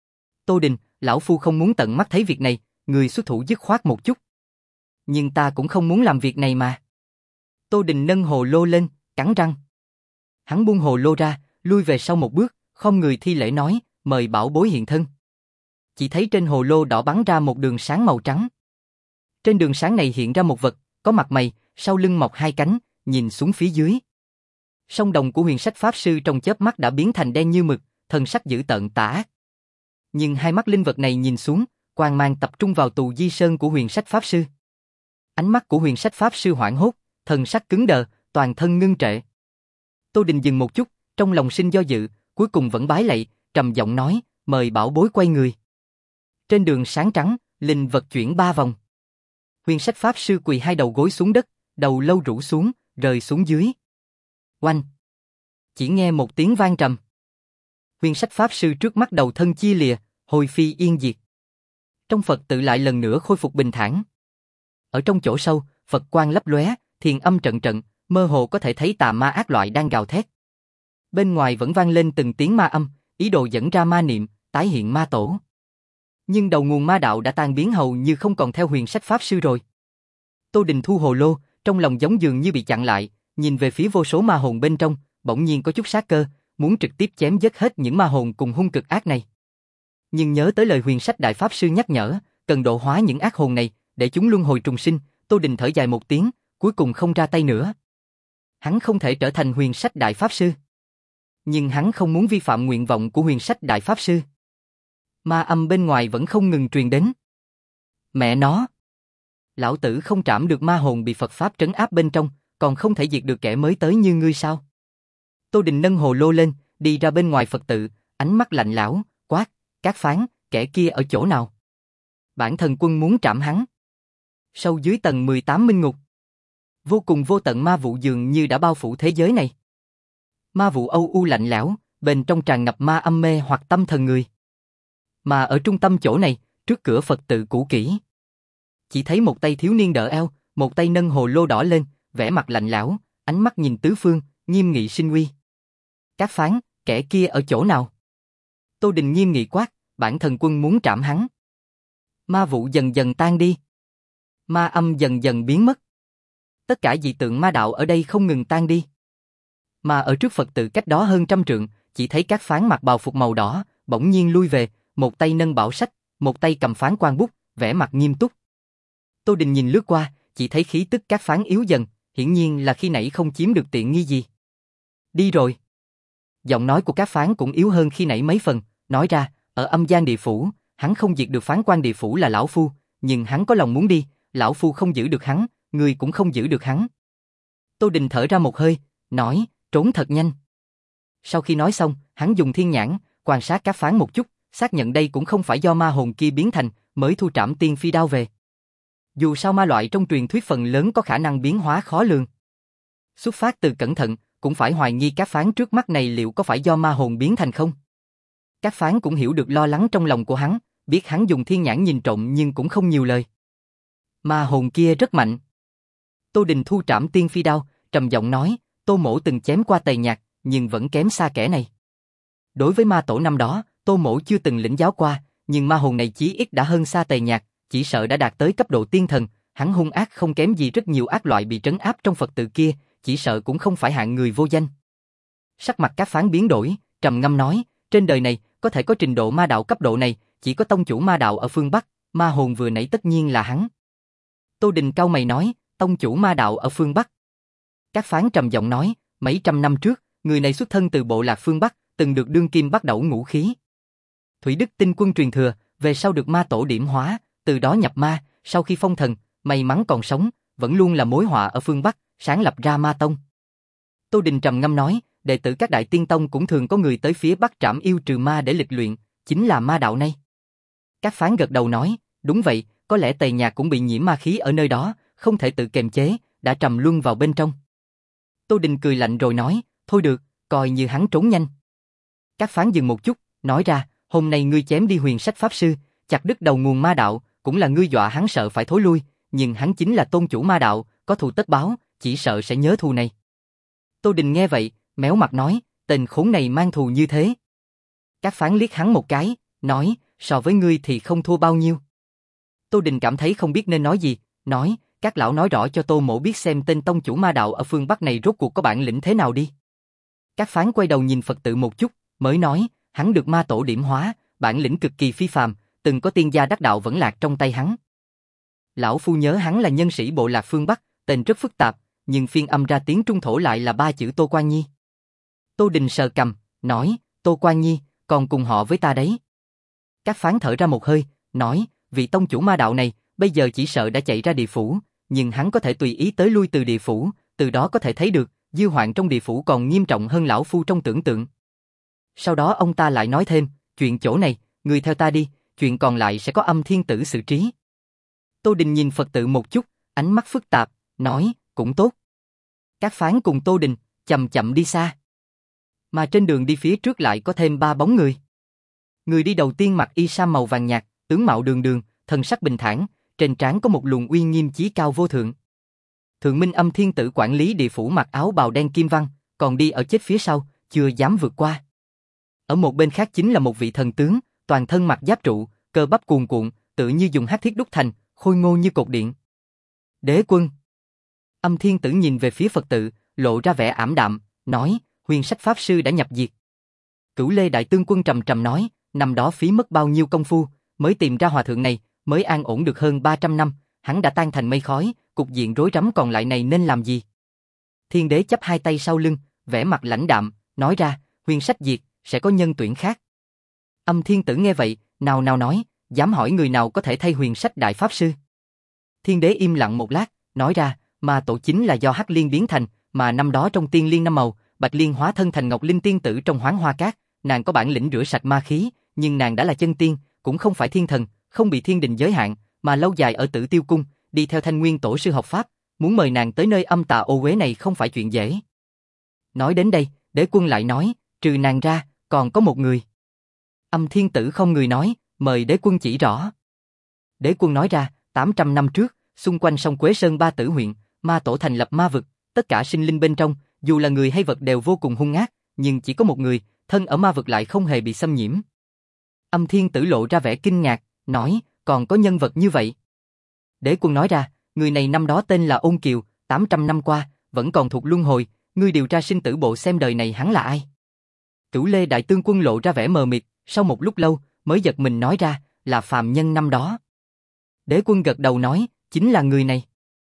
Tô Đình, lão phu không muốn tận mắt thấy việc này, người xuất thủ dứt khoát một chút. Nhưng ta cũng không muốn làm việc này mà. Tô Đình nâng hồ lô lên, cắn răng. Hắn buông hồ lô ra, lui về sau một bước, không người thi lễ nói, mời bảo bối hiện thân. Chỉ thấy trên hồ lô đỏ bắn ra một đường sáng màu trắng. Trên đường sáng này hiện ra một vật, có mặt mày, sau lưng mọc hai cánh, nhìn xuống phía dưới. Song đồng của Huyền Sách Pháp Sư trong chớp mắt đã biến thành đen như mực, thần sắc dữ tợn tà ác. Nhưng hai mắt linh vật này nhìn xuống, quang mang tập trung vào tù di sơn của Huyền Sách Pháp Sư. Ánh mắt của Huyền Sách Pháp Sư hoảng hốt, thần sắc cứng đờ, toàn thân ngưng trệ. Tô Đình dừng một chút, trong lòng sinh do dự, cuối cùng vẫn bái lạy, trầm giọng nói, mời bảo bối quay người. Trên đường sáng trắng, linh vật chuyển ba vòng. Huyền Sách Pháp Sư quỳ hai đầu gối xuống đất, đầu lâu rũ xuống, rơi xuống dưới. Oanh! Chỉ nghe một tiếng vang trầm. Huyền Sách Pháp Sư trước mắt đầu thân chia lìa, hồi phi yên diệt. Trong Phật tự lại lần nữa khôi phục bình thản. Ở trong chỗ sâu, Phật quang lấp lóe, thiền âm trận trận, mơ hồ có thể thấy tà ma ác loại đang gào thét. Bên ngoài vẫn vang lên từng tiếng ma âm, ý đồ dẫn ra ma niệm, tái hiện ma tổ. Nhưng đầu nguồn ma đạo đã tan biến hầu như không còn theo Huyền Sách Pháp Sư rồi. Tô Đình thu hồ lô, trong lòng giống dường như bị chặn lại, nhìn về phía vô số ma hồn bên trong, bỗng nhiên có chút sát cơ, muốn trực tiếp chém giết hết những ma hồn cùng hung cực ác này. Nhưng nhớ tới lời Huyền Sách Đại Pháp Sư nhắc nhở, cần độ hóa những ác hồn này, để chúng luân hồi trùng sinh, Tô Đình thở dài một tiếng, cuối cùng không ra tay nữa. Hắn không thể trở thành Huyền Sách Đại Pháp Sư. Nhưng hắn không muốn vi phạm nguyện vọng của Huyền Sách Đại Pháp Sư. Ma âm bên ngoài vẫn không ngừng truyền đến. Mẹ nó! Lão tử không trảm được ma hồn bị Phật Pháp trấn áp bên trong, còn không thể diệt được kẻ mới tới như ngươi sao? Tô Đình nâng hồ lô lên, đi ra bên ngoài Phật tự, ánh mắt lạnh lẽo, quát, các phán, kẻ kia ở chỗ nào? Bản thần quân muốn trảm hắn. Sâu dưới tầng mười tám minh ngục. Vô cùng vô tận ma vụ dường như đã bao phủ thế giới này. Ma vụ âu u lạnh lẽo, bên trong tràn ngập ma âm mê hoặc tâm thần người. Mà ở trung tâm chỗ này, trước cửa Phật tự cũ kỹ, chỉ thấy một tay thiếu niên đỡ eo, một tay nâng hồ lô đỏ lên, vẻ mặt lạnh lẽo, ánh mắt nhìn tứ phương, nghiêm nghị sinh uy. Các phán, kẻ kia ở chỗ nào? Tô Đình nghiêm nghị quát, bản thần quân muốn trảm hắn. Ma vụ dần dần tan đi. Ma âm dần dần biến mất. Tất cả dị tượng ma đạo ở đây không ngừng tan đi. Mà ở trước Phật tự cách đó hơn trăm trượng, chỉ thấy các phán mặc bào phục màu đỏ, bỗng nhiên lui về, một tay nâng bảo sách, một tay cầm phán quan bút, vẻ mặt nghiêm túc. Tô Đình nhìn lướt qua, chỉ thấy khí tức các phán yếu dần, hiển nhiên là khi nãy không chiếm được tiện nghi gì. Đi rồi. Giọng nói của các phán cũng yếu hơn khi nãy mấy phần, nói ra, ở âm gian địa phủ, hắn không diệt được phán quan địa phủ là lão phu, nhưng hắn có lòng muốn đi, lão phu không giữ được hắn, người cũng không giữ được hắn. Tô Đình thở ra một hơi, nói, trốn thật nhanh. Sau khi nói xong, hắn dùng thiên nhãn, quan sát các phán một chút, xác nhận đây cũng không phải do ma hồn kia biến thành, mới thu trảm tiên phi đao về. Dù sao ma loại trong truyền thuyết phần lớn có khả năng biến hóa khó lường. Xuất phát từ cẩn thận, cũng phải hoài nghi các phán trước mắt này liệu có phải do ma hồn biến thành không. Các phán cũng hiểu được lo lắng trong lòng của hắn, biết hắn dùng thiên nhãn nhìn trộm nhưng cũng không nhiều lời. Ma hồn kia rất mạnh. Tô Đình thu trảm tiên phi đao, trầm giọng nói, Tô Mỗ từng chém qua Tề Nhạc, nhưng vẫn kém xa kẻ này. Đối với ma tổ năm đó, Tô Mỗ chưa từng lĩnh giáo qua, nhưng ma hồn này chí ít đã hơn xa Tề Nhạc, chỉ sợ đã đạt tới cấp độ tiên thần, hắn hung ác không kém gì rất nhiều ác loại bị trấn áp trong Phật tự kia, chỉ sợ cũng không phải hạng người vô danh. Sắc mặt các phán biến đổi, trầm ngâm nói, trên đời này, có thể có trình độ ma đạo cấp độ này, chỉ có tông chủ ma đạo ở phương Bắc, ma hồn vừa nãy tất nhiên là hắn. Tô Đình cau mày nói, tông chủ ma đạo ở phương Bắc. Các phán trầm giọng nói, mấy trăm năm trước, người này xuất thân từ bộ lạc phương Bắc, từng được đương kim bắt đầu ngũ khí. Thủy Đức tinh quân truyền thừa, về sau được ma tổ điểm hóa, từ đó nhập ma, sau khi phong thần, may mắn còn sống, vẫn luôn là mối họa ở phương Bắc, sáng lập ra ma tông. Tô Đình trầm ngâm nói, đệ tử các đại tiên tông cũng thường có người tới phía Bắc trảm yêu trừ ma để lịch luyện, chính là ma đạo này. Các phán gật đầu nói, đúng vậy, có lẽ Tề Nhạc cũng bị nhiễm ma khí ở nơi đó, không thể tự kiềm chế, đã trầm luân vào bên trong. Tô Đình cười lạnh rồi nói, thôi được, coi như hắn trốn nhanh. Các phán dừng một chút, nói ra, hôm nay ngươi chém đi Huyền Sách Pháp Sư, chặt đứt đầu nguồn ma đạo, cũng là ngươi dọa hắn sợ phải thối lui, nhưng hắn chính là tôn chủ ma đạo, có thù tất báo, chỉ sợ sẽ nhớ thù này. Tô Đình nghe vậy, méo mặt nói, tên khốn này mang thù như thế. Các phán liếc hắn một cái, nói, so với ngươi thì không thua bao nhiêu. Tô Đình cảm thấy không biết nên nói gì, nói, các lão nói rõ cho Tô Mỗ biết xem tên tông chủ ma đạo ở phương Bắc này rốt cuộc có bản lĩnh thế nào đi. Các phán quay đầu nhìn Phật tự một chút, mới nói, hắn được ma tổ điểm hóa, bản lĩnh cực kỳ phi phàm, từng có tiên gia đắc đạo vẫn lạc trong tay hắn. Lão phu nhớ hắn là nhân sĩ bộ lạc phương Bắc, tên rất phức tạp, nhưng phiên âm ra tiếng Trung thổ lại là ba chữ Tô Quan Nhi. Tô Đình sờ cằm, nói, Tô Quan Nhi, còn cùng họ với ta đấy. Các phán thở ra một hơi, nói, vị tông chủ ma đạo này, bây giờ chỉ sợ đã chạy ra địa phủ, nhưng hắn có thể tùy ý tới lui từ địa phủ, từ đó có thể thấy được, dư hoạn trong địa phủ còn nghiêm trọng hơn lão phu trong tưởng tượng. Sau đó ông ta lại nói thêm, chuyện chỗ này, người theo ta đi, chuyện còn lại sẽ có Âm Thiên Tử xử trí. Tô Đình nhìn Phật tự một chút, ánh mắt phức tạp, nói, cũng tốt. Các phán cùng Tô Đình, chậm chậm đi xa. Mà trên đường đi phía trước lại có thêm ba bóng người. Người đi đầu tiên mặc y sa màu vàng nhạt, tướng mạo đường đường, thần sắc bình thản, trên trán có một luồng uy nghiêm chí cao vô thượng. Thượng Minh Âm Thiên Tử quản lý địa phủ mặc áo bào đen kim văn, còn đi ở chết phía sau, chưa dám vượt qua. Ở một bên khác chính là một vị thần tướng, toàn thân mặc giáp trụ, cơ bắp cuồn cuộn, tự như dùng hắc thiết đúc thành, khôi ngô như cột điện. Đế quân. Âm Thiên Tử nhìn về phía Phật tự, lộ ra vẻ ảm đạm, nói, Huyền Sách Pháp Sư đã nhập diệt. Cửu Lê Đại Tướng Quân trầm trầm nói, năm đó phí mất bao nhiêu công phu, mới tìm ra hòa thượng này, mới an ổn được hơn ba trăm năm, hắn đã tan thành mây khói, cục diện rối rắm còn lại này nên làm gì? Thiên Đế chắp hai tay sau lưng, vẻ mặt lãnh đạm, nói ra, Huyền Sách diệt, sẽ có nhân tuyển khác. Âm Thiên Tử nghe vậy, nào nào nói, dám hỏi người nào có thể thay Huyền Sách Đại Pháp Sư? Thiên Đế im lặng một lát, nói ra, ma tổ chính là do Hắc Liên biến thành, mà năm đó trong Tiên Liên năm màu, Bạch Liên hóa thân thành Ngọc Linh tiên tử trong Hoáng Hoa Cát, nàng có bản lĩnh rửa sạch ma khí, nhưng nàng đã là chân tiên, cũng không phải thiên thần, không bị thiên đình giới hạn, mà lâu dài ở Tử Tiêu Cung, đi theo Thanh Nguyên tổ sư học pháp, muốn mời nàng tới nơi âm tà ô uế này không phải chuyện dễ. Nói đến đây, Đế quân lại nói, trừ nàng ra, còn có một người. Âm Thiên Tử không người nói, mời Đế quân chỉ rõ. Đế quân nói ra, tám trăm năm trước, xung quanh sông Quế Sơn Ba Tử huyện, ma tổ thành lập ma vực, tất cả sinh linh bên trong, dù là người hay vật đều vô cùng hung ác, nhưng chỉ có một người, thân ở ma vực lại không hề bị xâm nhiễm. Âm Thiên Tử lộ ra vẻ kinh ngạc, nói, còn có nhân vật như vậy. Đế quân nói ra, người này năm đó tên là Ôn Kiều, tám trăm năm qua, vẫn còn thuộc luân hồi, ngươi điều tra sinh tử bộ xem đời này hắn là ai. Cửu Lê Đại Tướng Quân lộ ra vẻ mờ mịt, sau một lúc lâu, mới giật mình nói ra, là phàm nhân năm đó. Đế quân gật đầu nói, chính là người này.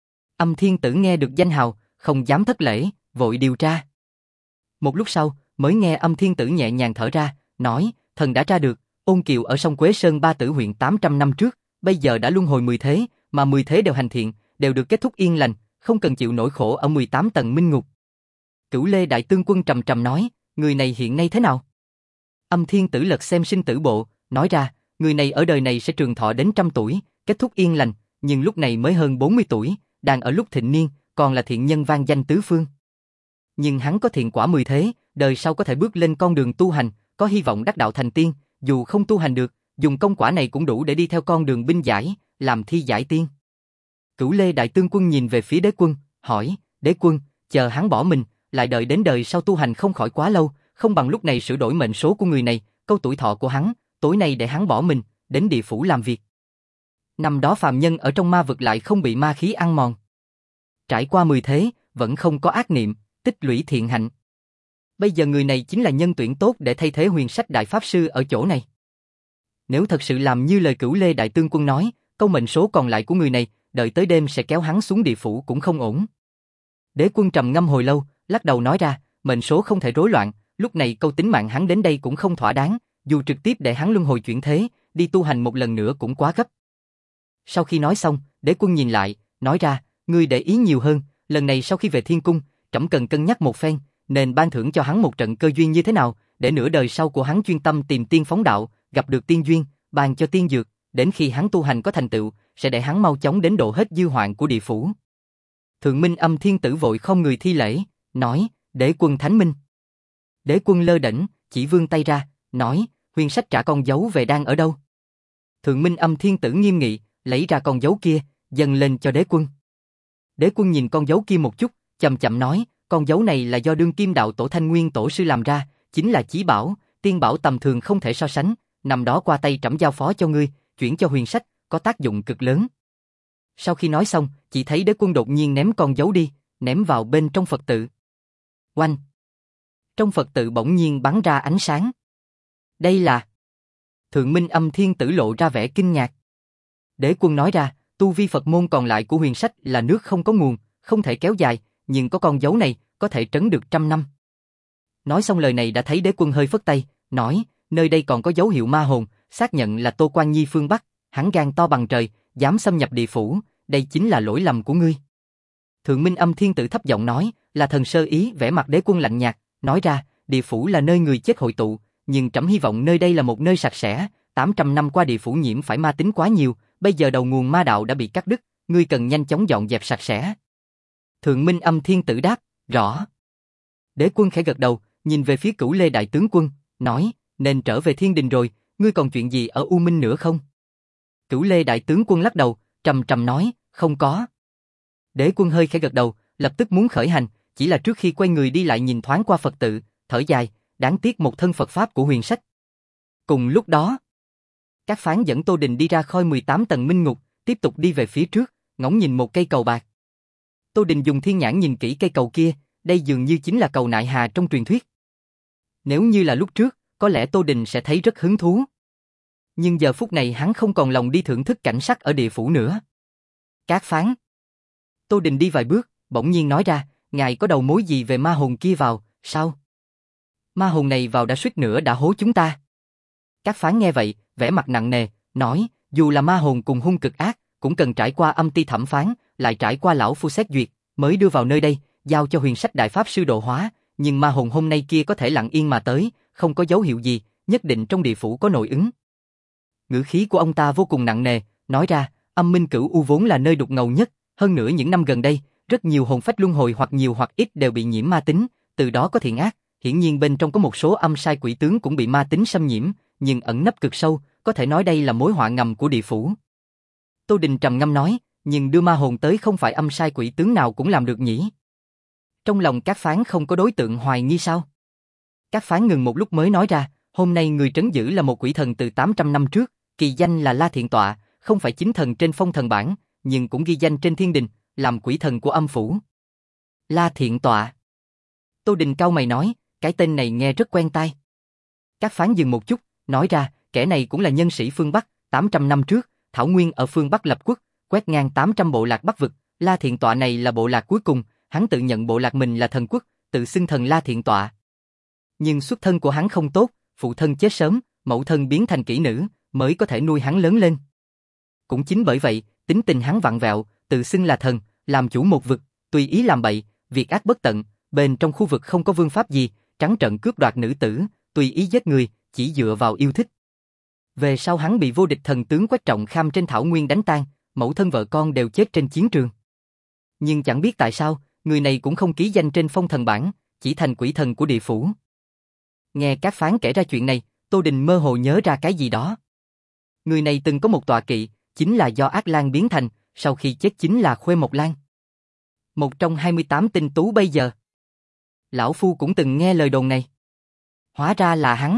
Âm Thiên Tử nghe được danh hào, không dám thất lễ, vội điều tra. Một lúc sau, mới nghe Âm Thiên Tử nhẹ nhàng thở ra, nói, thần đã tra được, Ôn Kiều ở sông Quế Sơn Ba Tử huyện tám trăm năm trước, bây giờ đã luân hồi mười thế, mà mười thế đều hành thiện, đều được kết thúc yên lành, không cần chịu nỗi khổ ở mười tám tầng minh ngục. Cửu Lê Đại Tướng Quân trầm trầm nói, người này hiện nay thế nào? Âm Thiên Tử lật xem sinh tử bộ, nói ra, người này ở đời này sẽ trường thọ đến trăm tuổi, kết thúc yên lành, nhưng lúc này mới hơn bốn mươi tuổi, đang ở lúc thịnh niên, còn là thiện nhân vang danh tứ phương. Nhưng hắn có thiện quả mười thế, đời sau có thể bước lên con đường tu hành, có hy vọng đắc đạo thành tiên, dù không tu hành được, dùng công quả này cũng đủ để đi theo con đường binh giải, làm thi giải tiên. Cửu Lê Đại Tướng Quân nhìn về phía Đế quân, hỏi, Đế quân, chờ hắn bỏ mình, lại đợi đến đời sau tu hành không khỏi quá lâu, không bằng lúc này sửa đổi mệnh số của người này, câu tuổi thọ của hắn, tối nay để hắn bỏ mình, đến địa phủ làm việc. Năm đó phàm nhân ở trong ma vực lại không bị ma khí ăn mòn. Trải qua mười thế, vẫn không có ác niệm, tích lũy thiện hạnh. Bây giờ người này chính là nhân tuyển tốt để thay thế Huyền Sách Đại Pháp Sư ở chỗ này. Nếu thật sự làm như lời Cửu Lê Đại Tướng Quân nói, câu mệnh số còn lại của người này, đợi tới đêm sẽ kéo hắn xuống địa phủ cũng không ổn. Đế Quân trầm ngâm hồi lâu, lắc đầu nói ra, mệnh số không thể rối loạn, lúc này câu tính mạng hắn đến đây cũng không thỏa đáng, dù trực tiếp để hắn luân hồi chuyển thế, đi tu hành một lần nữa cũng quá gấp. Sau khi nói xong, Đế Quân nhìn lại, nói ra, ngươi để ý nhiều hơn, lần này sau khi về Thiên Cung, trẫm cần cân nhắc một phen, nên ban thưởng cho hắn một trận cơ duyên như thế nào, để nửa đời sau của hắn chuyên tâm tìm tiên phóng đạo, gặp được tiên duyên, ban cho tiên dược, đến khi hắn tu hành có thành tựu, sẽ để hắn mau chóng đến độ hết dư hoạn của địa phủ. Thượng Minh Âm Thiên Tử vội không người thi lễ, nói, Đế Quân thánh minh. Đế Quân lơ đễnh, chỉ vươn tay ra, nói, huyền sách trả con dấu về đang ở đâu? Thượng Minh Âm Thiên Tử nghiêm nghị, lấy ra con dấu kia, dâng lên cho Đế Quân. Đế Quân nhìn con dấu kia một chút, chậm chậm nói, con dấu này là do đương kim đạo tổ Thanh Nguyên tổ sư làm ra, chính là chí bảo, tiên bảo tầm thường không thể so sánh, nằm đó qua tay trẫm giao phó cho ngươi, chuyển cho huyền sách, có tác dụng cực lớn. Sau khi nói xong, chỉ thấy Đế Quân đột nhiên ném con dấu đi, ném vào bên trong Phật tự. Oanh! Trong Phật tự bỗng nhiên bắn ra ánh sáng. Đây là... Thượng Minh Âm Thiên Tử lộ ra vẻ kinh ngạc. Đế Quân nói ra, tu vi Phật môn còn lại của huyền sách là nước không có nguồn, không thể kéo dài, nhưng có con dấu này, có thể trấn được trăm năm. Nói xong lời này đã thấy Đế Quân hơi phất tay, nói, nơi đây còn có dấu hiệu ma hồn, xác nhận là Tô Quan Nhi phương Bắc, hắn gan to bằng trời, dám xâm nhập địa phủ, đây chính là lỗi lầm của ngươi. Thượng Minh Âm Thiên Tử thấp giọng nói, là thần sơ ý. Vẻ mặt Đế Quân lạnh nhạt, nói ra, địa phủ là nơi người chết hội tụ, nhưng trẫm hy vọng nơi đây là một nơi sạch sẽ, tám trăm năm qua địa phủ nhiễm phải ma tính quá nhiều, bây giờ đầu nguồn ma đạo đã bị cắt đứt, ngươi cần nhanh chóng dọn dẹp sạch sẽ. Thượng Minh Âm Thiên Tử đáp, rõ. Đế Quân khẽ gật đầu, nhìn về phía Cửu Lê Đại Tướng Quân, nói, nên trở về thiên đình rồi, ngươi còn chuyện gì ở U Minh nữa không? Cửu Lê Đại Tướng Quân lắc đầu, trầm trầm nói, không có. Đế Quân hơi khẽ gật đầu, lập tức muốn khởi hành, chỉ là trước khi quay người đi lại nhìn thoáng qua Phật tự, thở dài, đáng tiếc một thân Phật Pháp của huyền sách. Cùng lúc đó, Các Phán dẫn Tô Đình đi ra khỏi mười tám tầng minh ngục, tiếp tục đi về phía trước, ngóng nhìn một cây cầu bạc. Tô Đình dùng thiên nhãn nhìn kỹ cây cầu kia, đây dường như chính là cầu Nại Hà trong truyền thuyết. Nếu như là lúc trước, có lẽ Tô Đình sẽ thấy rất hứng thú. Nhưng giờ phút này hắn không còn lòng đi thưởng thức cảnh sắc ở địa phủ nữa. Các Phán. Tô Đình đi vài bước, bỗng nhiên nói ra, ngài có đầu mối gì về ma hồn kia vào, sao? Ma hồn này vào đã suýt nữa đã hố chúng ta. Các Phán nghe vậy, vẻ mặt nặng nề, nói, dù là ma hồn cùng hung cực ác, cũng cần trải qua âm ti thẩm phán, lại trải qua lão phu xét duyệt, mới đưa vào nơi đây, giao cho huyền sách đại pháp sư độ hóa, nhưng ma hồn hôm nay kia có thể lặng yên mà tới, không có dấu hiệu gì, nhất định trong địa phủ có nội ứng. Ngữ khí của ông ta vô cùng nặng nề, nói ra, Âm Minh Cửu U vốn là nơi đục ngầu nhất, hơn nữa những năm gần đây, rất nhiều hồn phách luân hồi hoặc nhiều hoặc ít đều bị nhiễm ma tính, từ đó có thiện ác, hiển nhiên bên trong có một số âm sai quỷ tướng cũng bị ma tính xâm nhiễm, nhưng ẩn nấp cực sâu, có thể nói đây là mối họa ngầm của địa phủ. Tô Đình trầm ngâm nói, nhưng đưa ma hồn tới không phải âm sai quỷ tướng nào cũng làm được nhỉ? Trong lòng Các Phán không có đối tượng hoài nghi sao? Các Phán ngừng một lúc mới nói ra, hôm nay người trấn giữ là một quỷ thần từ tám trăm năm trước, kỳ danh là La Thiện Tọa, không phải chính thần trên phong thần bảng, nhưng cũng ghi danh trên thiên đình, làm quỷ thần của âm phủ. La Thiện Tọa. Tô Đình cau mày nói, cái tên này nghe rất quen tai. Các Phán dừng một chút, nói ra, kẻ này cũng là nhân sĩ phương Bắc, tám trăm năm trước, Thảo Nguyên ở phương Bắc lập quốc, quét ngang tám trăm bộ lạc Bắc vực, La Thiện Tọa này là bộ lạc cuối cùng, hắn tự nhận bộ lạc mình là thần quốc, tự xưng thần La Thiện Tọa. Nhưng xuất thân của hắn không tốt, phụ thân chết sớm, mẫu thân biến thành kỹ nữ, mới có thể nuôi hắn lớn lên. Cũng chính bởi vậy, tính tình hắn vặn vẹo, tự xưng là thần, làm chủ một vực, tùy ý làm bậy, việc ác bất tận, bên trong khu vực không có vương pháp gì, trắng trợn cướp đoạt nữ tử, tùy ý giết người, chỉ dựa vào yêu thích. Về sau hắn bị vô địch thần tướng Quách Trọng Kham trên Thảo Nguyên đánh tan, mẫu thân vợ con đều chết trên chiến trường. Nhưng chẳng biết tại sao, người này cũng không ký danh trên phong thần bảng, chỉ thành quỷ thần của địa phủ. Nghe Các Phán kể ra chuyện này, Tô Đình mơ hồ nhớ ra cái gì đó. Người này từng có một tọa kỵ, chính là do Ác Lan biến thành, sau khi chết chính là Khuê Mộc Lan. Một trong hai mươi tám tinh tú bây giờ. Lão Phu cũng từng nghe lời đồn này. Hóa ra là hắn.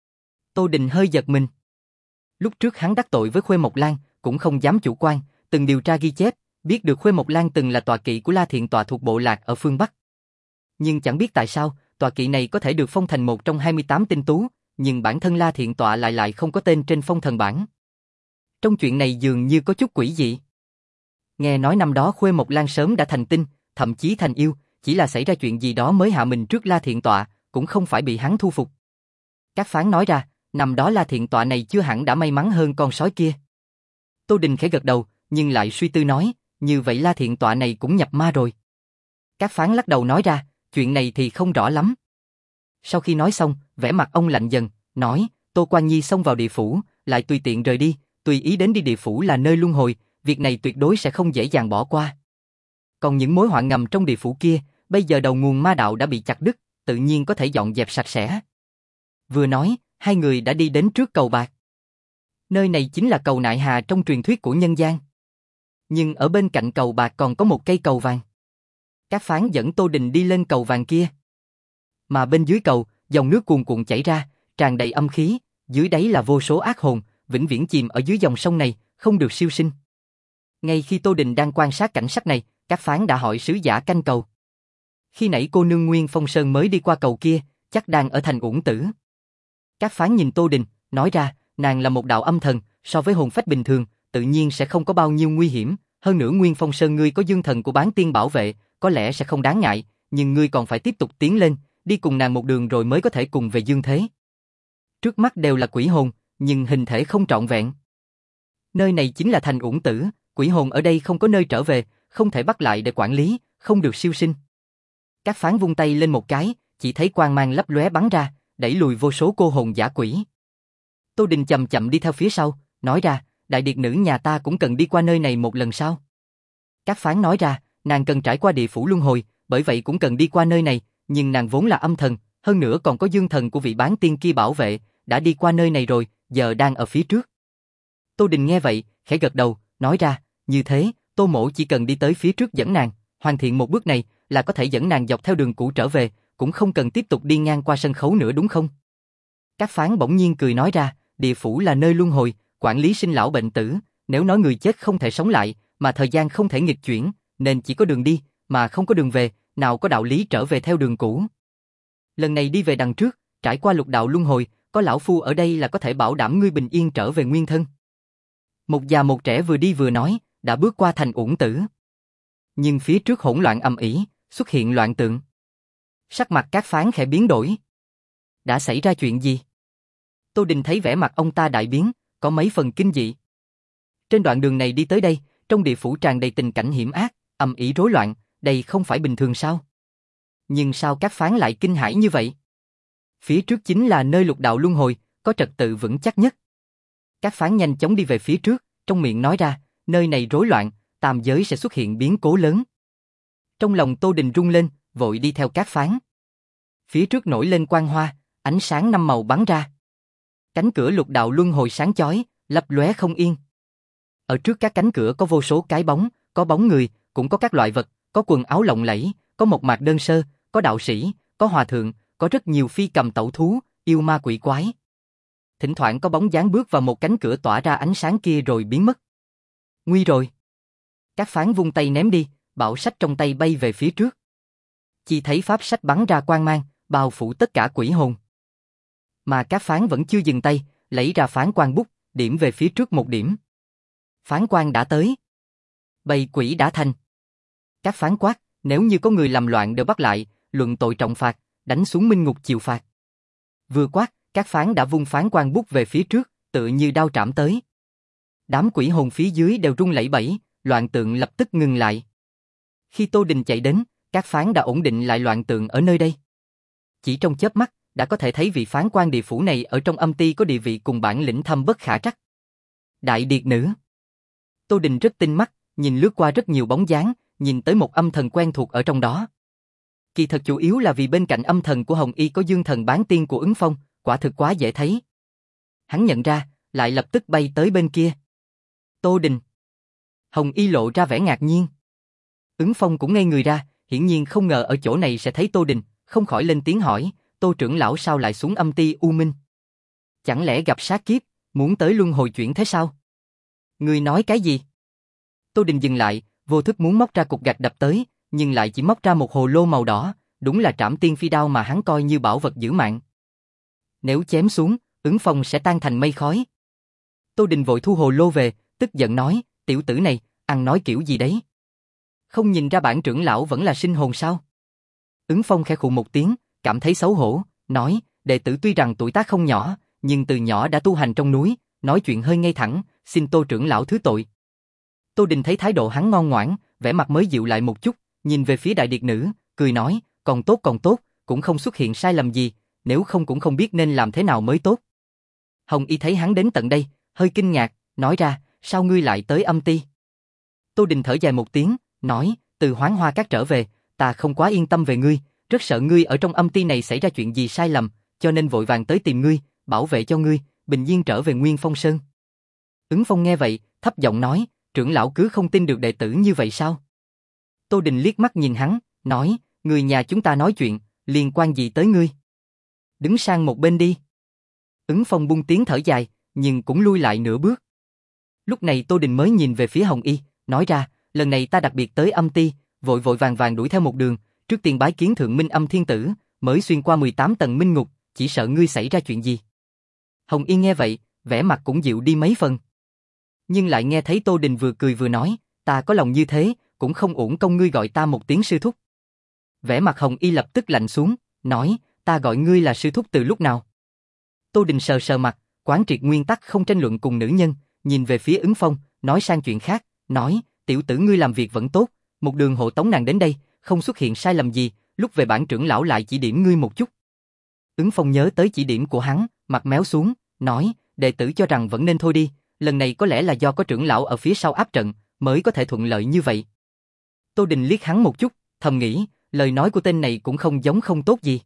Tô Đình hơi giật mình. Lúc trước hắn đắc tội với Khuê Mộc Lan, cũng không dám chủ quan, từng điều tra ghi chép, biết được Khuê Mộc Lan từng là tọa kỵ của La Thiện Tọa thuộc bộ lạc ở phương Bắc. Nhưng chẳng biết tại sao, tọa kỵ này có thể được phong thành một trong hai mươi tám tinh tú, nhưng bản thân La Thiện Tọa lại lại không có tên trên phong thần bảng. Trong chuyện này dường như có chút quỷ dị. Nghe nói năm đó Khuê Mộc Lan sớm đã thành tinh, thậm chí thành yêu, chỉ là xảy ra chuyện gì đó mới hạ mình trước La Thiện Tọa, cũng không phải bị hắn thu phục. Các phán nói ra, năm đó La Thiện Tọa này chưa hẳn đã may mắn hơn con sói kia. Tô Đình khẽ gật đầu, nhưng lại suy tư nói, như vậy La Thiện Tọa này cũng nhập ma rồi. Các phán lắc đầu nói ra, chuyện này thì không rõ lắm. Sau khi nói xong, vẻ mặt ông lạnh dần, nói, Tô Quan Nhi xông vào địa phủ, lại tùy tiện rời đi, tùy ý đến đi địa phủ là nơi luân hồi, việc này tuyệt đối sẽ không dễ dàng bỏ qua. Còn những mối họa ngầm trong địa phủ kia, bây giờ đầu nguồn ma đạo đã bị chặt đứt, tự nhiên có thể dọn dẹp sạch sẽ. Vừa nói, hai người đã đi đến trước cầu bạc. Nơi này chính là cầu Nại Hà trong truyền thuyết của nhân gian. Nhưng ở bên cạnh cầu bạc còn có một cây cầu vàng. Các phán dẫn Tô Đình đi lên cầu vàng kia. Mà bên dưới cầu, dòng nước cuồn cuộn chảy ra, tràn đầy âm khí, dưới đáy là vô số ác hồn, vĩnh viễn chìm ở dưới dòng sông này, không được siêu sinh. Ngay khi Tô Đình đang quan sát cảnh sắc này, các phán đã hỏi sứ giả canh cầu. Khi nãy cô nương Nguyên Phong Sơn mới đi qua cầu kia, chắc đang ở thành Uổng Tử. Các phán nhìn Tô Đình, nói ra, nàng là một đạo âm thần, so với hồn phách bình thường, tự nhiên sẽ không có bao nhiêu nguy hiểm, hơn nữa Nguyên Phong Sơn ngươi có dương thần của bán tiên bảo vệ, có lẽ sẽ không đáng ngại, nhưng ngươi còn phải tiếp tục tiến lên, đi cùng nàng một đường rồi mới có thể cùng về dương thế. Trước mắt đều là quỷ hồn, nhưng hình thể không trọn vẹn. Nơi này chính là thành Uổng Tử, quỷ hồn ở đây không có nơi trở về, không thể bắt lại để quản lý, không được siêu sinh. Các phán vung tay lên một cái, chỉ thấy quang mang lấp lóe bắn ra, đẩy lùi vô số cô hồn dã quỷ. Tô Đình chậm chậm đi theo phía sau, nói ra, đại điệt nữ nhà ta cũng cần đi qua nơi này một lần sao? Các phán nói ra, nàng cần trải qua địa phủ luân hồi, bởi vậy cũng cần đi qua nơi này, nhưng nàng vốn là âm thần, hơn nữa còn có dương thần của vị bán tiên kia bảo vệ, đã đi qua nơi này rồi, giờ đang ở phía trước. Tô Đình nghe vậy, khẽ gật đầu, nói ra, như thế, Tô Mỗ chỉ cần đi tới phía trước dẫn nàng, hoàn thiện một bước này là có thể dẫn nàng dọc theo đường cũ trở về, cũng không cần tiếp tục đi ngang qua sân khấu nữa đúng không? Các phán bỗng nhiên cười nói ra, địa phủ là nơi luân hồi, quản lý sinh lão bệnh tử, nếu nói người chết không thể sống lại, mà thời gian không thể nghịch chuyển, nên chỉ có đường đi, mà không có đường về, nào có đạo lý trở về theo đường cũ. Lần này đi về đằng trước, trải qua lục đạo luân hồi, có lão phu ở đây là có thể bảo đảm ngươi bình yên trở về nguyên thân. Một già một trẻ vừa đi vừa nói, đã bước qua thành Uổng Tử. Nhưng phía trước hỗn loạn ầm ĩ, xuất hiện loạn tượng. Sắc mặt các phán khẽ biến đổi. Đã xảy ra chuyện gì? Tô Đình thấy vẻ mặt ông ta đại biến, có mấy phần kinh dị. Trên đoạn đường này đi tới đây, trong địa phủ tràn đầy tình cảnh hiểm ác, ầm ĩ rối loạn, đây không phải bình thường sao? Nhưng sao các phán lại kinh hãi như vậy? Phía trước chính là nơi lục đạo luân hồi, có trật tự vững chắc nhất. Các phán nhanh chóng đi về phía trước, trong miệng nói ra, nơi này rối loạn, tam giới sẽ xuất hiện biến cố lớn. Trong lòng Tô Đình rung lên, vội đi theo các phán. Phía trước nổi lên quang hoa, ánh sáng năm màu bắn ra. Cánh cửa lục đạo luân hồi sáng chói, lấp lóe không yên. Ở trước các cánh cửa có vô số cái bóng, có bóng người, cũng có các loại vật, có quần áo lộng lẫy, có một mạc đơn sơ, có đạo sĩ, có hòa thượng, có rất nhiều phi cầm tẩu thú, yêu ma quỷ quái. Thỉnh thoảng có bóng dáng bước vào một cánh cửa tỏa ra ánh sáng kia rồi biến mất. Nguy rồi. Các phán vung tay ném đi, bảo sách trong tay bay về phía trước. Chỉ thấy pháp sách bắn ra quang mang, bao phủ tất cả quỷ hồn. Mà các phán vẫn chưa dừng tay, lấy ra phán quan bút, điểm về phía trước một điểm. Phán quan đã tới. Bầy quỷ đã thành. Các phán quát, nếu như có người làm loạn đều bắt lại, luận tội trọng phạt, đánh xuống minh ngục chịu phạt. Vừa quát, các phán đã vung phán quan bút về phía trước, tựa như đao trảm tới. Đám quỷ hồn phía dưới đều rung lẩy bẩy, loạn tượng lập tức ngừng lại. Khi Tô Đình chạy đến, các phán đã ổn định lại loạn tượng ở nơi đây. Chỉ trong chớp mắt, đã có thể thấy vị phán quan địa phủ này ở trong âm ty có địa vị cùng bản lĩnh thâm bất khả trắc. Đại điệt nữ. Tô Đình rất tinh mắt, nhìn lướt qua rất nhiều bóng dáng, nhìn tới một âm thần quen thuộc ở trong đó. Kỳ thật chủ yếu là vì bên cạnh âm thần của Hồng Y có dương thần bán tiên của Ứng Phong, quả thực quá dễ thấy. Hắn nhận ra, lại lập tức bay tới bên kia. Tô Đình. Hồng Y lộ ra vẻ ngạc nhiên. Ứng Phong cũng ngây người ra, hiển nhiên không ngờ ở chỗ này sẽ thấy Tô Đình, không khỏi lên tiếng hỏi, Tô trưởng lão sao lại xuống âm ty U Minh? Chẳng lẽ gặp sát kiếp, muốn tới luân hồi chuyển thế sao? Ngươi nói cái gì? Tô Đình dừng lại, vô thức muốn móc ra cục gạch đập tới, nhưng lại chỉ móc ra một hồ lô màu đỏ, đúng là Trảm Tiên Phi Đao mà hắn coi như bảo vật giữ mạng. Nếu chém xuống, Ứng Phong sẽ tan thành mây khói. Tô Đình vội thu hồ lô về, tức giận nói, tiểu tử này, ăn nói kiểu gì đấy? Không nhìn ra bản trưởng lão vẫn là sinh hồn sao? Ứng Phong khẽ khụ một tiếng, cảm thấy xấu hổ, nói, đệ tử tuy rằng tuổi tác không nhỏ, nhưng từ nhỏ đã tu hành trong núi, nói chuyện hơi ngay thẳng, xin Tô trưởng lão thứ tội. Tô Đình thấy thái độ hắn ngoan ngoãn, vẻ mặt mới dịu lại một chút, nhìn về phía đại điệt nữ, cười nói, còn tốt còn tốt, cũng không xuất hiện sai lầm gì, nếu không cũng không biết nên làm thế nào mới tốt. Hồng Y thấy hắn đến tận đây, hơi kinh ngạc, nói ra, sao ngươi lại tới âm ti? Tô Đình thở dài một tiếng, nói, từ Hoán Hoa Các trở về, ta không quá yên tâm về ngươi, rất sợ ngươi ở trong âm ti này xảy ra chuyện gì sai lầm, cho nên vội vàng tới tìm ngươi, bảo vệ cho ngươi, bình yên trở về Nguyên Phong Sơn. Ứng Phong nghe vậy, thấp giọng nói, trưởng lão cứ không tin được đệ tử như vậy sao? Tô Đình liếc mắt nhìn hắn, nói, người nhà chúng ta nói chuyện, liên quan gì tới ngươi? Đứng sang một bên đi. Ứng Phong buông tiếng thở dài, nhưng cũng lui lại nửa bước. Lúc này Tô Đình mới nhìn về phía Hồng Y, nói ra, lần này ta đặc biệt tới âm ti, vội vội vàng vàng đuổi theo một đường, trước tiên bái kiến thượng minh âm thiên tử, mới xuyên qua mười tám tầng minh ngục, chỉ sợ ngươi xảy ra chuyện gì. Hồng Y nghe vậy, vẻ mặt cũng dịu đi mấy phần. Nhưng lại nghe thấy Tô Đình vừa cười vừa nói, ta có lòng như thế, cũng không uổng công ngươi gọi ta một tiếng sư thúc. Vẻ mặt Hồng Y lập tức lạnh xuống, nói, ta gọi ngươi là sư thúc từ lúc nào? Tô Đình sờ sờ mặt, quán triệt nguyên tắc không tranh luận cùng nữ nhân, nhìn về phía Ứng Phong, nói sang chuyện khác, nói, tiểu tử ngươi làm việc vẫn tốt, một đường hộ tống nàng đến đây, không xuất hiện sai lầm gì, lúc về bản trưởng lão lại chỉ điểm ngươi một chút. Ứng Phong nhớ tới chỉ điểm của hắn, mặt méo xuống, nói, đệ tử cho rằng vẫn nên thôi đi, lần này có lẽ là do có trưởng lão ở phía sau áp trận, mới có thể thuận lợi như vậy. Tô Đình liếc hắn một chút, thầm nghĩ, lời nói của tên này cũng không giống không tốt gì.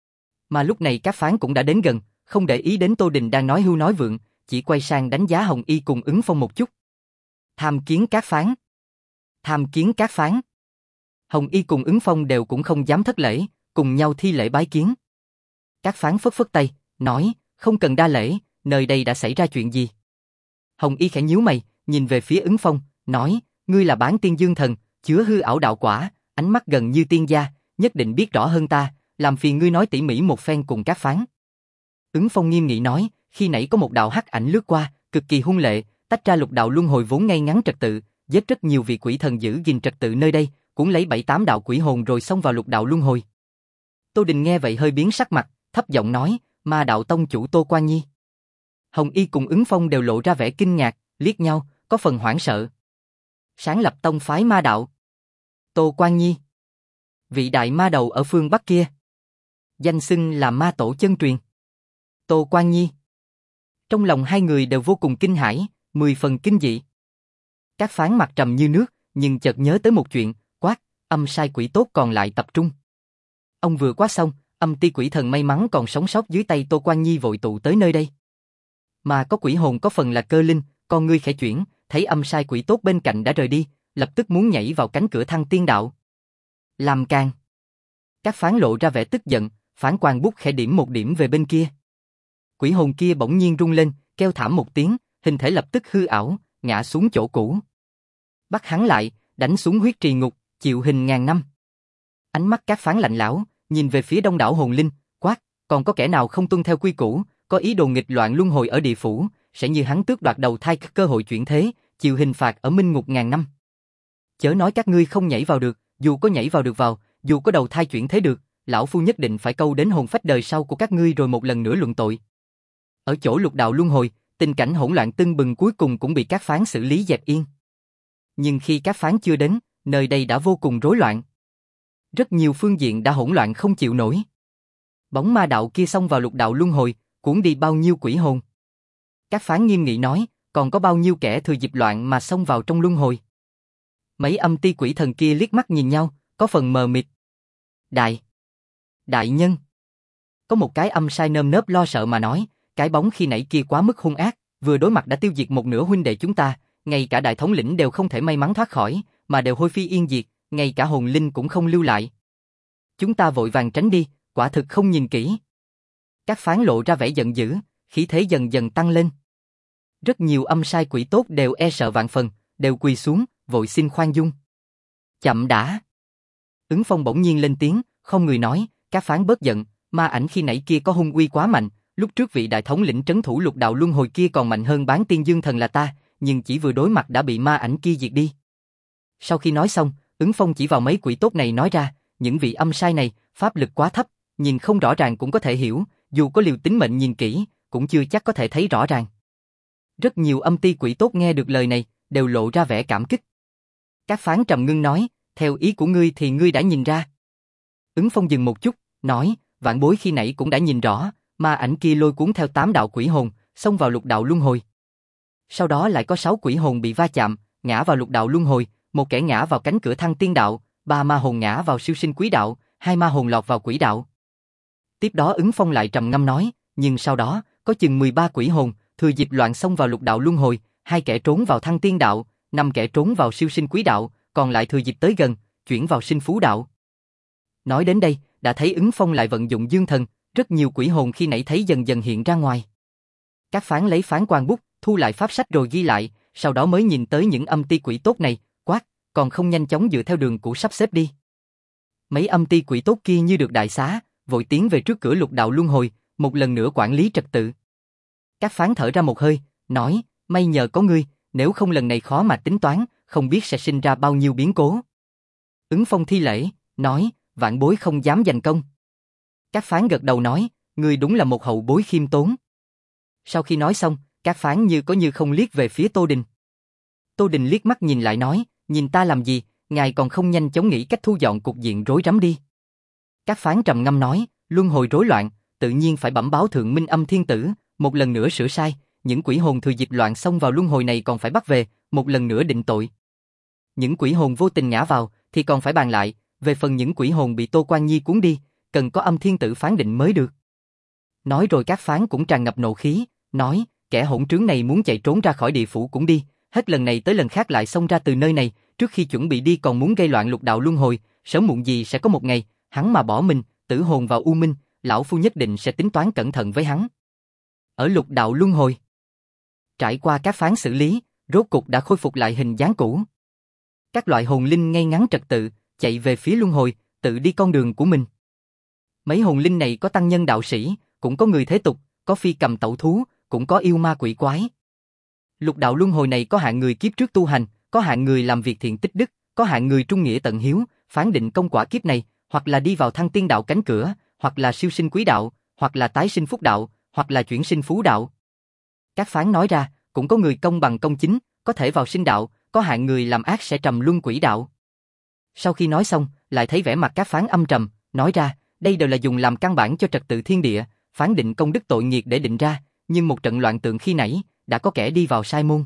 Mà lúc này Các Phán cũng đã đến gần, không để ý đến Tô Đình đang nói hưu nói vượng, chỉ quay sang đánh giá Hồng Y cùng Ứng Phong một chút. Tham kiến Các Phán. Tham kiến Các Phán. Hồng Y cùng Ứng Phong đều cũng không dám thất lễ, cùng nhau thi lễ bái kiến. Các Phán phất phất tay, nói, không cần đa lễ, nơi đây đã xảy ra chuyện gì? Hồng Y khẽ nhíu mày, nhìn về phía Ứng Phong, nói, ngươi là Bán Tiên Dương Thần, chứa hư ảo đạo quả, ánh mắt gần như tiên gia, nhất định biết rõ hơn ta, làm phiền ngươi nói tỉ mỉ một phen cùng Các Phán. Ứng Phong nghiêm nghị nói, khi nãy có một đạo hắc ảnh lướt qua, cực kỳ hung lệ, tách ra lục đạo luân hồi vốn ngay ngắn trật tự, giết rất nhiều vị quỷ thần giữ gìn trật tự nơi đây, cũng lấy bảy tám đạo quỷ hồn rồi xông vào lục đạo luân hồi. Tô Đình nghe vậy hơi biến sắc mặt, thấp giọng nói, Ma Đạo tông chủ Tô Quan Nhi. Hồng Y cùng Ứng Phong đều lộ ra vẻ kinh ngạc, liếc nhau, có phần hoảng sợ. Sáng lập tông phái Ma Đạo. Tô Quan Nhi. Vị đại ma đầu ở phương Bắc kia. Danh xưng là ma tổ chân truyền. Tô Quan Nhi. Trong lòng hai người đều vô cùng kinh hãi, mười phần kinh dị. Các Phán mặt trầm như nước, nhưng chợt nhớ tới một chuyện, quát, âm sai quỷ tốt còn lại tập trung. Ông vừa quát xong, âm ti quỷ thần may mắn còn sống sót dưới tay Tô Quan Nhi vội tụ tới nơi đây. Mà có quỷ hồn có phần là cơ linh, con ngươi khẽ chuyển, thấy âm sai quỷ tốt bên cạnh đã rời đi, lập tức muốn nhảy vào cánh cửa thăng tiên đạo. Làm càng. Các Phán lộ ra vẻ tức giận, phán quan bút khẽ điểm một điểm về bên kia. Quỷ hồn kia bỗng nhiên rung lên, kêu thảm một tiếng, hình thể lập tức hư ảo, ngã xuống chỗ cũ. Bắt hắn lại, đánh xuống huyết trì ngục, chịu hình ngàn năm. Ánh mắt Các Phán lạnh lẽo, nhìn về phía đông đảo hồn linh, quát, còn có kẻ nào không tuân theo quy củ, có ý đồ nghịch loạn luân hồi ở địa phủ, sẽ như hắn tước đoạt đầu thai cơ hội chuyển thế, chịu hình phạt ở minh ngục ngàn năm. Chớ nói các ngươi không nhảy vào được, dù có nhảy vào được vào, dù có đầu thai chuyển thế được, lão phu nhất định phải câu đến hồn phách đời sau của các ngươi rồi một lần nữa luận tội. Ở chỗ lục đạo luân hồi, tình cảnh hỗn loạn tưng bừng cuối cùng cũng bị Các Phán xử lý dẹp yên. Nhưng khi Các Phán chưa đến, nơi đây đã vô cùng rối loạn. Rất nhiều phương diện đã hỗn loạn không chịu nổi. Bóng ma đạo kia xông vào lục đạo luân hồi, cuốn đi bao nhiêu quỷ hồn. Các Phán nghiêm nghị nói, còn có bao nhiêu kẻ thừa dịp loạn mà xông vào trong luân hồi. Mấy âm ti quỷ thần kia liếc mắt nhìn nhau, có phần mờ mịt. Đại, đại nhân. Có một cái âm sai nơm nớp lo sợ mà nói, cái bóng khi nãy kia quá mức hung ác, vừa đối mặt đã tiêu diệt một nửa huynh đệ chúng ta, ngay cả đại thống lĩnh đều không thể may mắn thoát khỏi, mà đều hôi phi yên diệt, ngay cả hồn linh cũng không lưu lại. Chúng ta vội vàng tránh đi, quả thực không nhìn kỹ. Các Phán lộ ra vẻ giận dữ, khí thế dần dần tăng lên. Rất nhiều âm sai quỷ tốt đều e sợ vạn phần, đều quỳ xuống, vội xin khoan dung. Chậm đã. Ứng Phong bỗng nhiên lên tiếng, không người nói, Các Phán bớt giận, ma ảnh khi nãy kia có hung uy quá mạnh, lúc trước vị đại thống lĩnh trấn thủ lục đạo luân hồi kia còn mạnh hơn Bán Tiên Dương Thần là ta, nhưng chỉ vừa đối mặt đã bị ma ảnh kia diệt đi. Sau khi nói xong, Ứng Phong chỉ vào mấy quỷ tốt này nói ra, những vị âm sai này, pháp lực quá thấp, nhìn không rõ ràng cũng có thể hiểu, dù có liều tính mệnh nhìn kỹ, cũng chưa chắc có thể thấy rõ ràng. Rất nhiều âm ti quỷ tốt nghe được lời này, đều lộ ra vẻ cảm kích. Các Phán trầm ngưng nói, theo ý của ngươi thì ngươi đã nhìn ra. Ứng Phong dừng một chút, nói, vạn bối khi nãy cũng đã nhìn rõ, ma ảnh kia lôi cuốn theo tám đạo quỷ hồn, xông vào lục đạo luân hồi. Sau đó lại có sáu quỷ hồn bị va chạm, ngã vào lục đạo luân hồi, một kẻ ngã vào cánh cửa thăng tiên đạo, ba ma hồn ngã vào siêu sinh quý đạo, hai ma hồn lọt vào quỷ đạo. Tiếp đó Ứng Phong lại trầm ngâm nói, nhưng sau đó, có chừng mười ba quỷ hồn, thừa dịp loạn xông vào lục đạo luân hồi, hai kẻ trốn vào thăng tiên đạo, năm kẻ trốn vào siêu sinh quý đạo, còn lại thừa dịp tới gần, chuyển vào sinh phú đạo. Nói đến đây, đã thấy Ứng Phong lại vận dụng dương thần, rất nhiều quỷ hồn khi nãy thấy dần dần hiện ra ngoài. Các Phán lấy phán quan bút, thu lại pháp sách rồi ghi lại, sau đó mới nhìn tới những âm ti quỷ tốt này, quát, còn không nhanh chóng dựa theo đường cũ sắp xếp đi. Mấy âm ti quỷ tốt kia như được đại xá, vội tiến về trước cửa lục đạo luân hồi, một lần nữa quản lý trật tự. Các Phán thở ra một hơi, nói, may nhờ có ngươi, nếu không lần này khó mà tính toán, không biết sẽ sinh ra bao nhiêu biến cố. Ứng Phong thi lễ, nói, vạn bối không dám giành công. Các Phán gật đầu nói, ngươi đúng là một hậu bối khiêm tốn. Sau khi nói xong, Các Phán như có như không liếc về phía Tô Đình. Tô Đình liếc mắt nhìn lại nói, nhìn ta làm gì, ngài còn không nhanh chóng nghĩ cách thu dọn cục diện rối rắm đi. Các Phán trầm ngâm nói, luân hồi rối loạn, tự nhiên phải bẩm báo Thượng Minh Âm Thiên Tử, một lần nữa sửa sai, những quỷ hồn thừa dịp loạn xông vào luân hồi này còn phải bắt về, một lần nữa định tội. Những quỷ hồn vô tình ngã vào thì còn phải bàn lại, về phần những quỷ hồn bị Tô Quan Nhi cuốn đi, cần có Âm Thiên Tử phán định mới được. Nói rồi Các Phán cũng tràn ngập nộ khí, nói, kẻ hỗn trướng này muốn chạy trốn ra khỏi địa phủ cũng đi, hết lần này tới lần khác lại xông ra từ nơi này, trước khi chuẩn bị đi còn muốn gây loạn lục đạo luân hồi, sớm muộn gì sẽ có một ngày, hắn mà bỏ mình, tử hồn vào u minh, lão phu nhất định sẽ tính toán cẩn thận với hắn. Ở lục đạo luân hồi, trải qua Các Phán xử lý, rốt cục đã khôi phục lại hình dáng cũ. Các loại hồn linh ngay ngắn trật tự, chạy về phía luân hồi, tự đi con đường của mình. Mấy hồn linh này có tăng nhân đạo sĩ, cũng có người thế tục, có phi cầm tẩu thú, cũng có yêu ma quỷ quái. Lục đạo luân hồi này có hạng người kiếp trước tu hành, có hạng người làm việc thiện tích đức, có hạng người trung nghĩa tận hiếu, phán định công quả kiếp này, hoặc là đi vào thăng tiên đạo cánh cửa, hoặc là siêu sinh quý đạo, hoặc là tái sinh phúc đạo, hoặc là chuyển sinh phú đạo. Các Phán nói ra, cũng có người công bằng công chính, có thể vào sinh đạo, có hạng người làm ác sẽ trầm luân quỷ đạo. Sau khi nói xong, lại thấy vẻ mặt Các Phán âm trầm, nói ra, đây đều là dùng làm căn bản cho trật tự thiên địa, phán định công đức tội nghiệp để định ra, nhưng một trận loạn tượng khi nãy, đã có kẻ đi vào sai môn.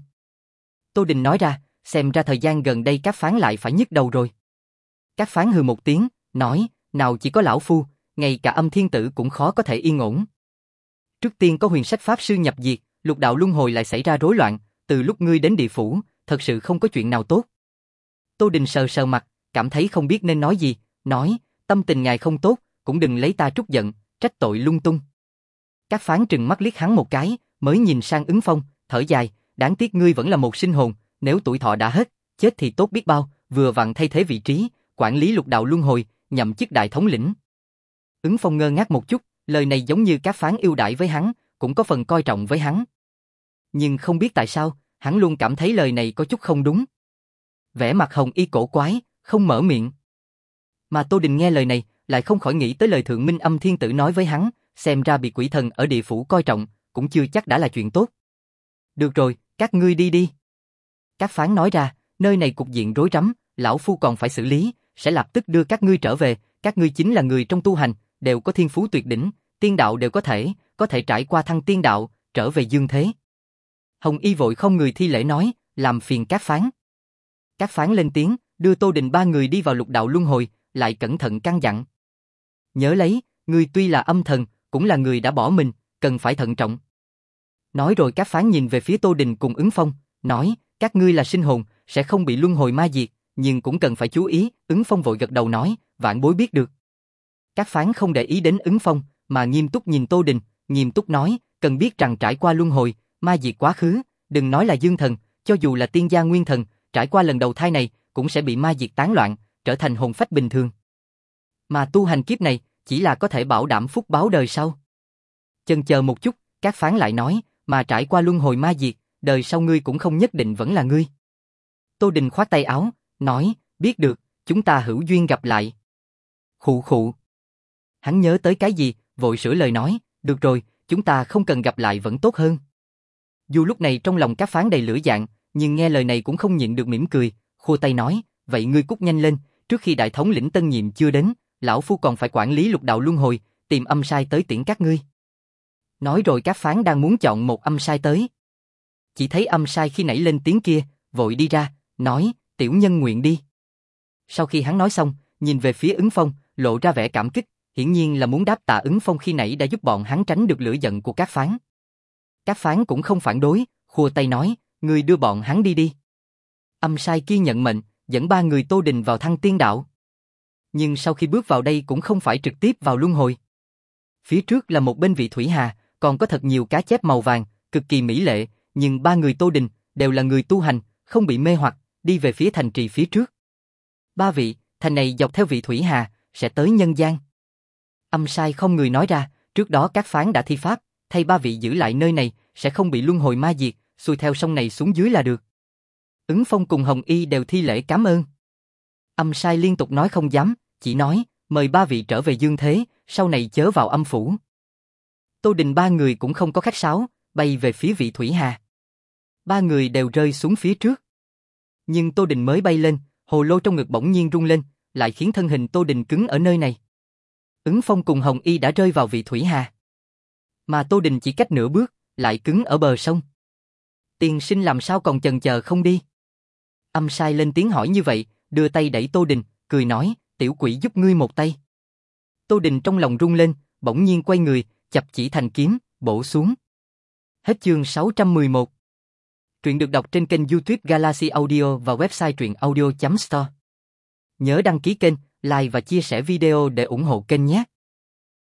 Tô Đình nói ra, xem ra thời gian gần đây Các Phán lại phải nhức đầu rồi. Các Phán hừ một tiếng, nói, nào chỉ có lão phu, ngay cả Âm Thiên Tử cũng khó có thể yên ổn. Trước tiên có huyền sách pháp sư nhập diệt, lục đạo luân hồi lại xảy ra rối loạn, từ lúc ngươi đến địa phủ, thật sự không có chuyện nào tốt. Tô Đình sờ sờ mặt, cảm thấy không biết nên nói gì, nói, tâm tình ngài không tốt, cũng đừng lấy ta trút giận, trách tội lung tung. Các Phán trừng mắt liếc hắn một cái, mới nhìn sang Ứng Phong, thở dài, đáng tiếc ngươi vẫn là một sinh hồn, nếu tuổi thọ đã hết, chết thì tốt biết bao, vừa vặn thay thế vị trí, quản lý lục đạo luân hồi, nhậm chức đại thống lĩnh. Ứng Phong ngơ ngác một chút, lời này giống như Các Phán ưu đãi với hắn, cũng có phần coi trọng với hắn. Nhưng không biết tại sao, hắn luôn cảm thấy lời này có chút không đúng. Vẻ mặt hồng y cổ quái, không mở miệng. Mà Tô Đình nghe lời này, lại không khỏi nghĩ tới lời Thượng Minh Âm Thiên Tử nói với hắn, xem ra bị quỷ thần ở địa phủ coi trọng, cũng chưa chắc đã là chuyện tốt. Được rồi, các ngươi đi đi. Các Phán nói ra, nơi này cục diện rối rắm, lão phu còn phải xử lý, sẽ lập tức đưa các ngươi trở về, các ngươi chính là người trong tu hành, đều có thiên phú tuyệt đỉnh, tiên đạo đều có thể, có thể trải qua thăng tiên đạo, trở về dương thế. Hồng Y vội không người thi lễ nói, làm phiền Các Phán. Các Phán lên tiếng, đưa Tô Đình ba người đi vào lục đạo luân hồi, lại cẩn thận căn dặn. Nhớ lấy, ngươi tuy là âm thần, cũng là người đã bỏ mình, cần phải thận trọng. Nói rồi Các Phán nhìn về phía Tô Đình cùng Ứng Phong, nói, các ngươi là sinh hồn, sẽ không bị luân hồi ma diệt, nhưng cũng cần phải chú ý. Ứng Phong vội gật đầu nói, vạn bối biết được. Các Phán không để ý đến Ứng Phong, mà nghiêm túc nhìn Tô Đình, nghiêm túc nói, cần biết rằng trải qua luân hồi, ma diệt quá khứ, đừng nói là dương thần, cho dù là tiên gia nguyên thần, trải qua lần đầu thai này, cũng sẽ bị ma diệt tán loạn, trở thành hồn phách bình thường. Mà tu hành kiếp này, chỉ là có thể bảo đảm phúc báo đời sau. Chần chờ một chút, Cát Phán lại nói, mà trải qua luân hồi ma diệt, đời sau ngươi cũng không nhất định vẫn là ngươi. Tô Đình khoát tay áo, nói, biết được, chúng ta hữu duyên gặp lại. Khụ khụ. Hắn nhớ tới cái gì, vội sửa lời nói, được rồi, chúng ta không cần gặp lại vẫn tốt hơn. Dù lúc này trong lòng Cát Phán đầy lửa giận, nhưng nghe lời này cũng không nhịn được mỉm cười, khua tay nói, vậy ngươi cút nhanh lên, trước khi đại thống lĩnh tân nhiệm chưa đến, lão phu còn phải quản lý lục đạo luân hồi, tìm âm sai tới tiễn các ngươi. Nói rồi Cát Phán đang muốn chọn một âm sai tới. Chỉ thấy âm sai khi nãy lên tiếng kia, vội đi ra, nói, tiểu nhân nguyện đi. Sau khi hắn nói xong, nhìn về phía Ứng Phong, lộ ra vẻ cảm kích, hiển nhiên là muốn đáp tạ Ứng Phong khi nãy đã giúp bọn hắn tránh được lửa giận của Cát Phán. Cát Phán cũng không phản đối, khua tay nói, ngươi đưa bọn hắn đi đi. Âm sai kia nhận mệnh, dẫn ba người Tô Đình vào Thăng Tiên Đạo. Nhưng sau khi bước vào đây cũng không phải trực tiếp vào luân hồi. Phía trước là một bên vị thủy hà, còn có thật nhiều cá chép màu vàng, cực kỳ mỹ lệ, nhưng ba người Tô Đình đều là người tu hành, không bị mê hoặc, đi về phía thành trì phía trước. Ba vị, thành này dọc theo vị thủy hà, sẽ tới nhân gian. Âm sai không người nói ra, trước đó Cát Phán đã thi pháp, thay ba vị giữ lại nơi này, sẽ không bị luân hồi ma diệt, xuôi theo sông này xuống dưới là được. Ứng Phong cùng Hồng Y đều thi lễ cảm ơn. Âm sai liên tục nói không dám, chỉ nói, mời ba vị trở về dương thế, sau này chớ vào âm phủ. Tô Đình ba người cũng không có khách sáo, bay về phía vị thủy hà. Ba người đều rơi xuống phía trước. Nhưng Tô Đình mới bay lên, hồ lô trong ngực bỗng nhiên rung lên, lại khiến thân hình Tô Đình cứng ở nơi này. Ứng Phong cùng Hồng Y đã rơi vào vị thủy hà. Mà Tô Đình chỉ cách nửa bước, lại cứng ở bờ sông. Tiên sinh làm sao còn chần chờ không đi? Âm sai lên tiếng hỏi như vậy, đưa tay đẩy Tô Đình, cười nói, tiểu quỷ giúp ngươi một tay. Tô Đình trong lòng rung lên, bỗng nhiên quay người, chập chỉ thành kiếm, bổ xuống. Hết chương sáu trăm mười một. Truyện được đọc trên kênh YouTube Galaxy Audio và website truyện audio chấm store. Nhớ đăng ký kênh, like và chia sẻ video để ủng hộ kênh nhé.